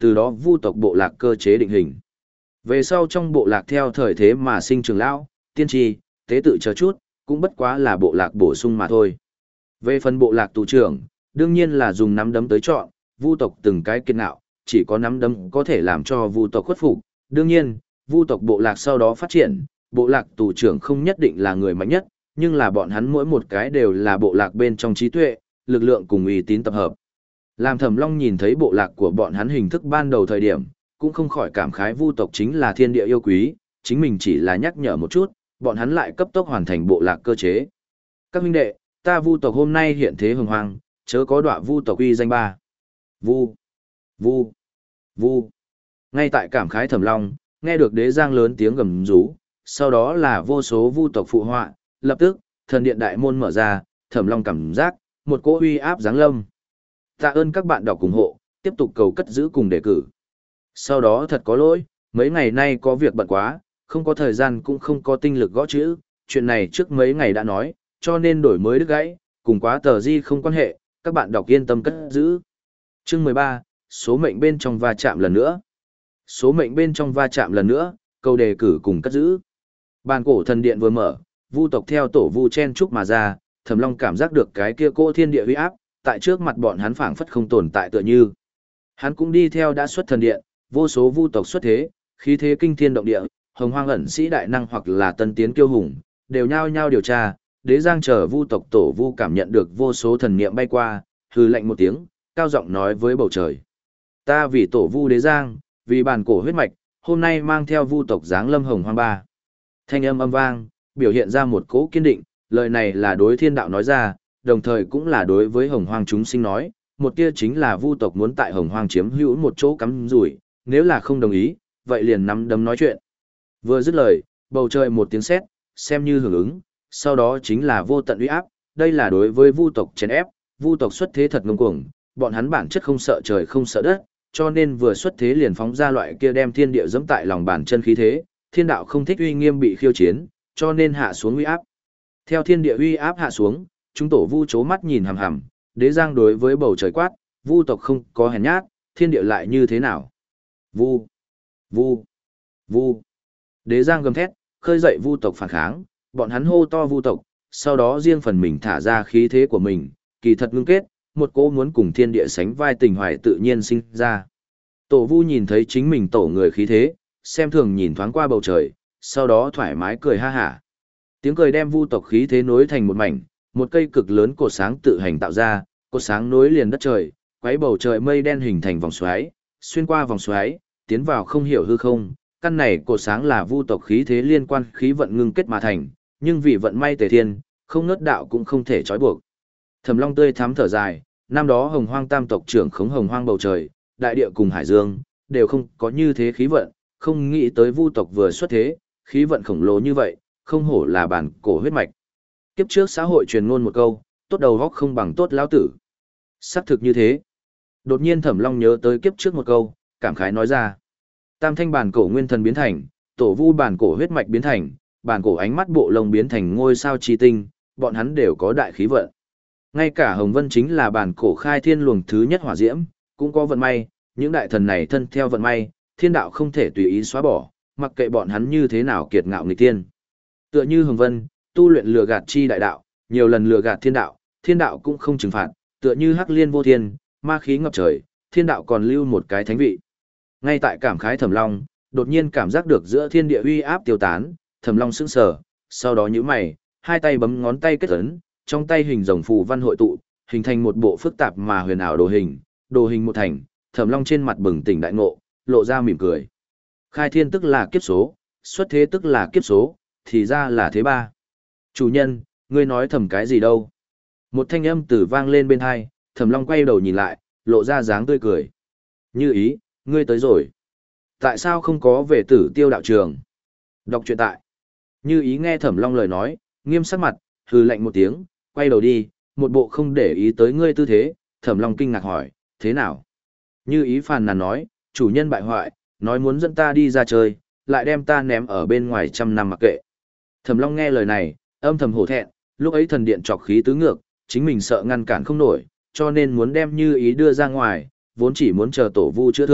từ đó vu tộc bộ lạc cơ chế định hình. Về sau trong bộ lạc theo thời thế mà sinh trưởng lão, tiên tri, tế tự chờ chút, cũng bất quá là bộ lạc bổ sung mà thôi. Về phần bộ lạc tù trưởng, đương nhiên là dùng nắm đấm tới chọn, vu tộc từng cái kiệt ngạo, chỉ có nắm đấm có thể làm cho vu tộc khuất phục. Đương nhiên, vu tộc bộ lạc sau đó phát triển, bộ lạc tù trưởng không nhất định là người mạnh nhất, nhưng là bọn hắn mỗi một cái đều là bộ lạc bên trong trí tuệ, lực lượng cùng uy tín tập hợp. Làm Thẩm Long nhìn thấy bộ lạc của bọn hắn hình thức ban đầu thời điểm, cũng không khỏi cảm khái vu tộc chính là thiên địa yêu quý, chính mình chỉ là nhắc nhở một chút, bọn hắn lại cấp tốc hoàn thành bộ lạc cơ chế. Các huynh đệ, ta vu tộc hôm nay hiện thế hồng hoang, chớ có đọa vu tộc uy danh ba. Vu, vu, vu. Ngay tại cảm khái Thẩm Long, nghe được Đế Giang lớn tiếng gầm rú, sau đó là vô số vu tộc phụ họa, lập tức, thần điện đại môn mở ra, Thẩm Long cảm giác một cỗ uy áp giáng lâm. Tạ ơn các bạn đọc ủng hộ, tiếp tục cầu cất giữ cùng đề cử. Sau đó thật có lỗi, mấy ngày nay có việc bận quá, không có thời gian cũng không có tinh lực gõ chữ, chuyện này trước mấy ngày đã nói, cho nên đổi mới đứt gãy, cùng quá tờ di không quan hệ, các bạn đọc yên tâm cất giữ. Chương mười ba, số mệnh bên trong va chạm lần nữa. Số mệnh bên trong va chạm lần nữa, câu đề cử cùng cất giữ. Bàn cổ thần điện vừa mở, vu tộc theo tổ vu chen trúc mà ra, Thẩm Long cảm giác được cái kia cỗ thiên địa uy áp, tại trước mặt bọn hắn phảng phất không tồn tại tựa như. Hắn cũng đi theo đã xuất thần điện, vô số vu tộc xuất thế, khí thế kinh thiên động địa, hồng hoang ẩn sĩ đại năng hoặc là tân tiến kiêu hùng, đều nhao nhao điều tra, Đế Giang chờ vu tộc tổ vu cảm nhận được vô số thần niệm bay qua, hừ lạnh một tiếng, cao giọng nói với bầu trời. Ta vì tổ vu Đế Giang, vì bản cổ huyết mạch, hôm nay mang theo vu tộc giáng lâm hồng hoang ba. Thanh âm âm vang, biểu hiện ra một cỗ kiên định, lời này là đối thiên đạo nói ra, đồng thời cũng là đối với hồng hoang chúng sinh nói, một tia chính là vu tộc muốn tại hồng hoang chiếm hữu một chỗ cắm rủi, nếu là không đồng ý, vậy liền nắm đấm nói chuyện. Vừa dứt lời, bầu trời một tiếng sét, xem như hưởng ứng, sau đó chính là vô tận uy áp, đây là đối với vu tộc chèn ép, vu tộc xuất thế thật ngông cuồng, bọn hắn bản chất không sợ trời không sợ đất, cho nên vừa xuất thế liền phóng ra loại kia đem thiên địa giẫm tại lòng bàn chân khí thế, thiên đạo không thích uy nghiêm bị khiêu chiến, cho nên hạ xuống uy áp. Theo thiên địa uy áp hạ xuống, chúng tổ vu chố mắt nhìn hằm hằm, Đế Giang đối với bầu trời quát, vu tộc không có hèn nhát, thiên địa lại như thế nào? Vu, vu, vu. Đế Giang gầm thét, khơi dậy vu tộc phản kháng, bọn hắn hô to vu tộc, sau đó riêng phần mình thả ra khí thế của mình, kỳ thật ngưng kết, một cỗ muốn cùng thiên địa sánh vai tình hoài tự nhiên sinh ra. Tổ vu nhìn thấy chính mình tổ người khí thế, xem thường nhìn thoáng qua bầu trời, sau đó thoải mái cười ha hả. Tiếng cười đem vu tộc khí thế nối thành một mảnh, một cây cực lớn cột sáng tự hành tạo ra, cột sáng nối liền đất trời, quấy bầu trời mây đen hình thành vòng xoáy, xuyên qua vòng xoáy, tiến vào không hiểu hư không. Căn này cột sáng là vu tộc khí thế liên quan khí vận ngưng kết mà thành, nhưng vì vận may tề thiên, không ngớt đạo cũng không thể trói buộc. Thẩm Long tươi thắm thở dài, năm đó Hồng Hoang Tam tộc trưởng khống Hồng Hoang bầu trời, đại địa cùng hải dương đều không có như thế khí vận, không nghĩ tới vu tộc vừa xuất thế, khí vận khổng lồ như vậy, không hổ là bản cổ huyết mạch. Kiếp trước xã hội truyền ngôn một câu, tốt đầu góc không bằng tốt lão tử. Xác thực như thế. Đột nhiên Thẩm Long nhớ tới kiếp trước một câu, cảm khái nói ra. Tam thanh bản cổ nguyên thần biến thành, tổ vu bản cổ huyết mạch biến thành, bản cổ ánh mắt bộ lông biến thành ngôi sao chi tinh, bọn hắn đều có đại khí vận. Ngay cả Hồng Vân chính là bản cổ khai thiên luồng thứ nhất hỏa diễm, cũng có vận may, những đại thần này thân theo vận may, thiên đạo không thể tùy ý xóa bỏ, mặc kệ bọn hắn như thế nào kiệt ngạo nghịch tiên. Tựa như Hồng Vân, tu luyện lừa gạt chi đại đạo, nhiều lần lừa gạt thiên đạo, thiên đạo cũng không trừng phạt, tựa như Hắc Liên vô thiên, ma khí ngập trời, thiên đạo còn lưu một cái thánh vị. Ngay tại cảm khái Thẩm Long, đột nhiên cảm giác được giữa thiên địa uy áp tiêu tán, Thẩm Long sững sờ, sau đó nhíu mày, hai tay bấm ngón tay kết ấn, trong tay hình rồng phù văn hội tụ, hình thành một bộ phức tạp mà huyền ảo đồ hình, đồ hình một thành, Thẩm Long trên mặt bừng tỉnh đại ngộ, lộ ra mỉm cười. Khai thiên tức là kiếp số, xuất thế tức là kiếp số, thì ra là thế ba. Chủ nhân, ngươi nói thầm cái gì đâu? Một thanh âm từ vang lên bên hai, Thẩm Long quay đầu nhìn lại, lộ ra dáng tươi cười. Như ý, ngươi tới rồi. Tại sao không có về Tử Tiêu đạo trường? Đọc truyện tại. Như ý nghe Thẩm Long lời nói, nghiêm sắc mặt, hừ lạnh một tiếng, quay đầu đi, một bộ không để ý tới ngươi tư thế. Thẩm Long kinh ngạc hỏi, thế nào? Như ý phàn nàn nói, chủ nhân bại hoại, nói muốn dẫn ta đi ra chơi, lại đem ta ném ở bên ngoài trăm năm mặc kệ. Thẩm Long nghe lời này, âm thầm hổ thẹn, lúc ấy thần điện trọc khí tứ ngược, chính mình sợ ngăn cản không nổi, cho nên muốn đem Như ý đưa ra ngoài, vốn chỉ muốn chờ tổ vu chữa thương,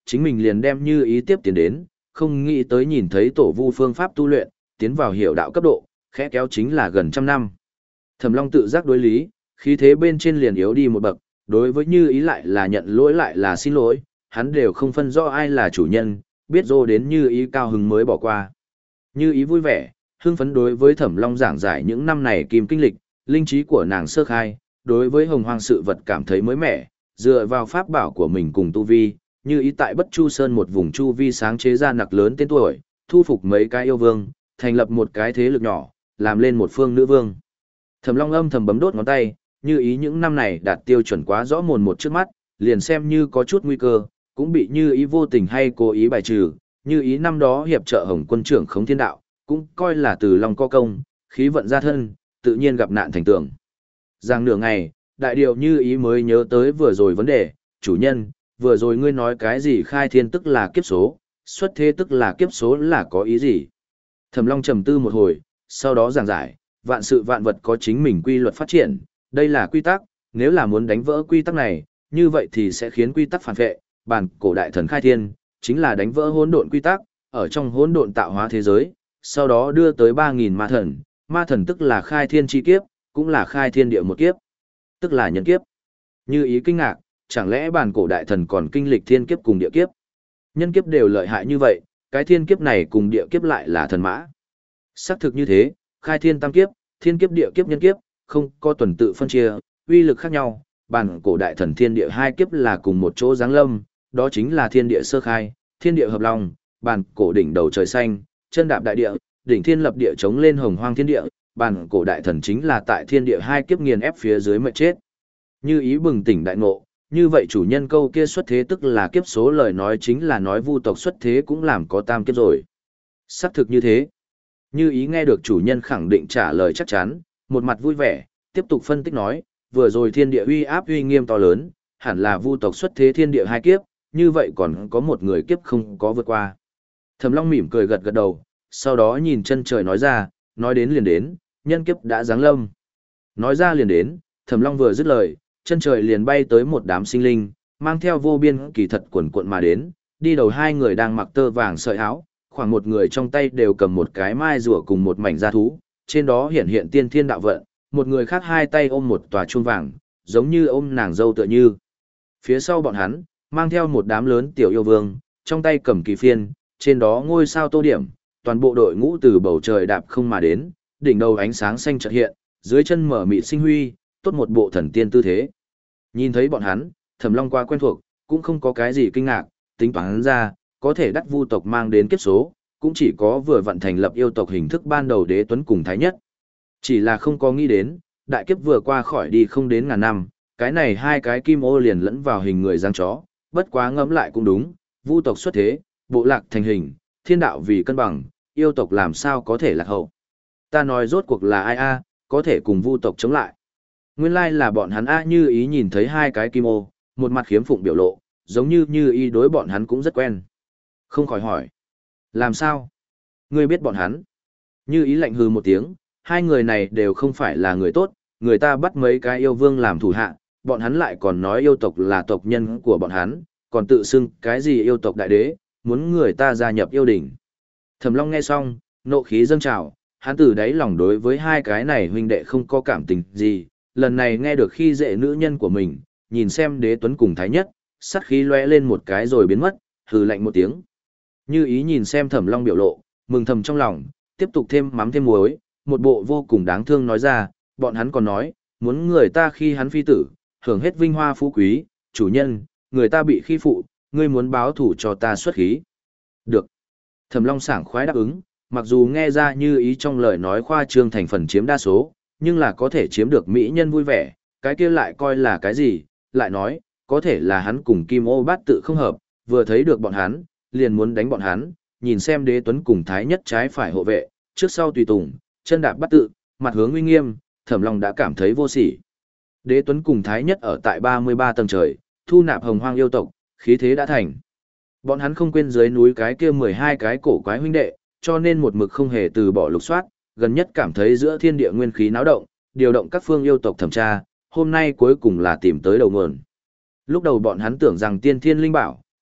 chính mình liền đem Như Ý tiếp tiến đến, không nghĩ tới nhìn thấy tổ vu phương pháp tu luyện, tiến vào hiểu đạo cấp độ, khẽ kéo chính là gần trăm năm. Thẩm Long tự giác đối lý, khí thế bên trên liền yếu đi một bậc, đối với Như Ý lại là nhận lỗi lại là xin lỗi, hắn đều không phân rõ ai là chủ nhân, biết dô đến Như Ý cao hứng mới bỏ qua. Như Ý vui vẻ, hưng phấn đối với Thẩm Long giảng giải những năm này kim kinh lịch, linh trí của nàng sơ khai, đối với hồng hoang sự vật cảm thấy mới mẻ, dựa vào pháp bảo của mình cùng tu vi, Như Ý tại Bất Chu Sơn một vùng chu vi sáng chế ra nặc lớn tên tuổi, thu phục mấy cái yêu vương, thành lập một cái thế lực nhỏ, làm lên một phương nữ vương. Thẩm Long âm thầm bấm đốt ngón tay, Như Ý những năm này đạt tiêu chuẩn quá rõ mồn một trước mắt, liền xem như có chút nguy cơ, cũng bị Như Ý vô tình hay cố ý bài trừ. Như Ý năm đó hiệp trợ Hồng Quân trưởng Khống Thiên Đạo, cũng coi là từ Long có công, khí vận ra thân, tự nhiên gặp nạn thành tưởng. Giang nửa ngày, đại điều Như Ý mới nhớ tới vừa rồi vấn đề, chủ nhân, vừa rồi ngươi nói cái gì khai thiên tức là kiếp số, xuất thế tức là kiếp số là có ý gì? Thẩm Long trầm tư một hồi, sau đó giảng giải, vạn sự vạn vật có chính mình quy luật phát triển, đây là quy tắc, nếu là muốn đánh vỡ quy tắc này, như vậy thì sẽ khiến quy tắc phản vệ, bản cổ đại thần khai thiên, chính là đánh vỡ hỗn độn quy tắc, ở trong hỗn độn tạo hóa thế giới, sau đó đưa tới ba nghìn ma thần, ma thần tức là khai thiên chi kiếp, cũng là khai thiên địa một kiếp, tức là nhân kiếp. Như Ý kinh ngạc, chẳng lẽ bản cổ đại thần còn kinh lịch thiên kiếp cùng địa kiếp? Nhân kiếp đều lợi hại như vậy, cái thiên kiếp này cùng địa kiếp lại là thần mã. Xác thực như thế, khai thiên tam kiếp, thiên kiếp địa kiếp nhân kiếp, không có tuần tự phân chia, uy lực khác nhau, bản cổ đại thần thiên địa hai kiếp là cùng một chỗ giáng lâm, đó chính là thiên địa sơ khai, thiên địa hợp long, bản cổ đỉnh đầu trời xanh, chân đạp đại địa, đỉnh thiên lập địa chống lên hồng hoang thiên địa, bản cổ đại thần chính là tại thiên địa hai kiếp nghiền ép phía dưới mệt chết. Như Ý bừng tỉnh đại ngộ, như vậy chủ nhân câu kia xuất thế tức là kiếp số lời nói chính là nói vu tộc xuất thế cũng làm có tam kiếp rồi. Xác thực như thế. Như Ý nghe được chủ nhân khẳng định trả lời chắc chắn, một mặt vui vẻ, tiếp tục phân tích nói, vừa rồi thiên địa uy áp uy nghiêm to lớn, hẳn là vu tộc xuất thế thiên địa hai kiếp, như vậy còn có một người kiếp không có vượt qua. Thẩm Long mỉm cười gật gật đầu, sau đó nhìn chân trời nói ra, nói đến liền đến, nhân kiếp đã giáng lâm. Nói ra liền đến, Thẩm Long vừa dứt lời, chân trời liền bay tới một đám sinh linh, mang theo vô biên kỳ thật quần cuộn mà đến, đi đầu hai người đang mặc tơ vàng sợi áo, khoảng một người trong tay đều cầm một cái mai rùa cùng một mảnh da thú, trên đó hiện hiện tiên thiên đạo vận, một người khác hai tay ôm một tòa chuông vàng, giống như ôm nàng dâu tựa như. Phía sau bọn hắn, mang theo một đám lớn tiểu yêu vương, trong tay cầm kỳ phiên, trên đó ngôi sao tô điểm, toàn bộ đội ngũ từ bầu trời đạp không mà đến, đỉnh đầu ánh sáng xanh chợt hiện, dưới chân mở mịt sinh huy, tốt một bộ thần tiên tư thế. Nhìn thấy bọn hắn, Thẩm Long qua quen thuộc, cũng không có cái gì kinh ngạc, tính toán ra, có thể đắc vu tộc mang đến kiếp số, cũng chỉ có vừa vận thành lập yêu tộc hình thức ban đầu Đế Tuấn cùng Thái Nhất. Chỉ là không có nghĩ đến, đại kiếp vừa qua khỏi đi không đến ngàn năm, cái này hai cái kim ô liền lẫn vào hình người giang chó, bất quá ngẫm lại cũng đúng, vu tộc xuất thế, bộ lạc thành hình, thiên đạo vì cân bằng, yêu tộc làm sao có thể lạc hậu. Ta nói rốt cuộc là ai a, có thể cùng vu tộc chống lại. Nguyên lai là bọn hắn a. Như Ý nhìn thấy hai cái kim ô, một mặt khiếm phụng biểu lộ, giống như Như Ý đối bọn hắn cũng rất quen. Không khỏi hỏi. Làm sao? Ngươi biết bọn hắn? Như Ý lạnh hừ một tiếng, hai người này đều không phải là người tốt, người ta bắt mấy cái yêu vương làm thủ hạ, bọn hắn lại còn nói yêu tộc là tộc nhân của bọn hắn, còn tự xưng cái gì yêu tộc đại đế, muốn người ta gia nhập yêu đình. Thẩm Long nghe xong, nộ khí dâng trào, hắn từ đáy lòng đối với hai cái này huynh đệ không có cảm tình gì, lần này nghe được khi dễ nữ nhân của mình, nhìn xem Đế Tuấn cùng Thái Nhất, sát khí lóe lên một cái rồi biến mất, hừ lạnh một tiếng. Như Ý nhìn xem Thẩm Long biểu lộ, mừng thầm trong lòng, tiếp tục thêm mắm thêm muối, một bộ vô cùng đáng thương nói ra, bọn hắn còn nói, muốn người ta khi hắn phi tử, hưởng hết vinh hoa phú quý, chủ nhân, người ta bị khi phụ, ngươi muốn báo thủ cho ta xuất khí. Được. Thẩm Long sảng khoái đáp ứng, mặc dù nghe ra Như Ý trong lời nói khoa trương thành phần chiếm đa số, nhưng là có thể chiếm được mỹ nhân vui vẻ, cái kia lại coi là cái gì, lại nói, có thể là hắn cùng Kim Ô Bát tự không hợp, vừa thấy được bọn hắn, liền muốn đánh bọn hắn, nhìn xem Đế Tuấn cùng Thái Nhất trái phải hộ vệ, trước sau tùy tùng, chân đạp Bát tự, mặt hướng uy nghiêm, Thẩm Long đã cảm thấy vô sỉ. Đế Tuấn cùng Thái Nhất ở tại ba mươi ba tầng trời, thu nạp hồng hoang yêu tộc, khí thế đã thành. Bọn hắn không quên dưới núi cái kia mười hai cái cổ quái huynh đệ, cho nên một mực không hề từ bỏ lục soát, gần nhất cảm thấy giữa thiên địa nguyên khí náo động, điều động các phương yêu tộc thẩm tra, hôm nay cuối cùng là tìm tới đầu nguồn. Lúc đầu bọn hắn tưởng rằng tiên thiên linh bảo,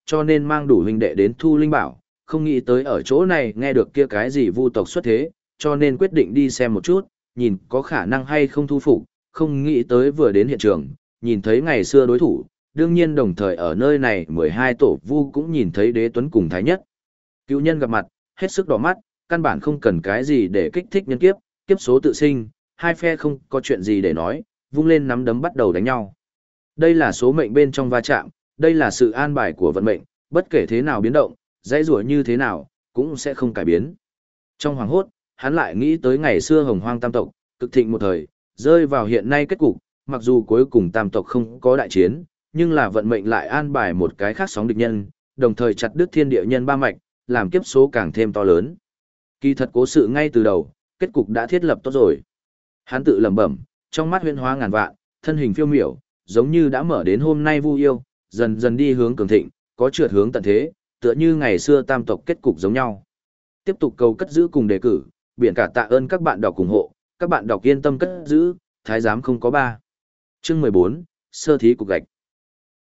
cho nên mang đủ huynh đệ đến thu linh bảo, không nghĩ tới ở chỗ này nghe được kia cái gì vu tộc xuất thế, cho nên quyết định đi xem một chút, nhìn có khả năng hay không thu phục, không nghĩ tới vừa đến hiện trường, nhìn thấy ngày xưa đối thủ, đương nhiên đồng thời ở nơi này mười hai tổ vu cũng nhìn thấy đế tuấn cùng thái nhất. Cựu nhân gặp mặt, hết sức đỏ mắt, căn bản không cần cái gì để kích thích nhân kiếp, kiếp số tự sinh, hai phe không có chuyện gì để nói, vung lên nắm đấm bắt đầu đánh nhau. Đây là số mệnh bên trong va chạm, đây là sự an bài của vận mệnh, bất kể thế nào biến động, dãy rủa như thế nào, cũng sẽ không cải biến. Trong hoàng hốt, hắn lại nghĩ tới ngày xưa hồng hoang tam tộc, cực thịnh một thời, rơi vào hiện nay kết cục, mặc dù cuối cùng tam tộc không có đại chiến, nhưng là vận mệnh lại an bài một cái khác sóng địch nhân, đồng thời chặt đứt thiên địa nhân ba mạch, làm kiếp số càng thêm to lớn. Kỳ thật cố sự ngay từ đầu, kết cục đã thiết lập tốt rồi. Hắn tự lẩm bẩm, trong mắt huyễn hóa ngàn vạn, thân hình phiêu miểu, giống như đã mở đến hôm nay vu yêu, dần dần đi hướng cường thịnh, có trượt hướng tận thế, tựa như ngày xưa tam tộc kết cục giống nhau. Tiếp tục cầu cất giữ cùng đề cử, biển cả tạ ơn các bạn đọc ủng hộ, các bạn đọc yên tâm cất giữ, thái giám không có ba. Chương mười bốn, sơ thí cục gạch.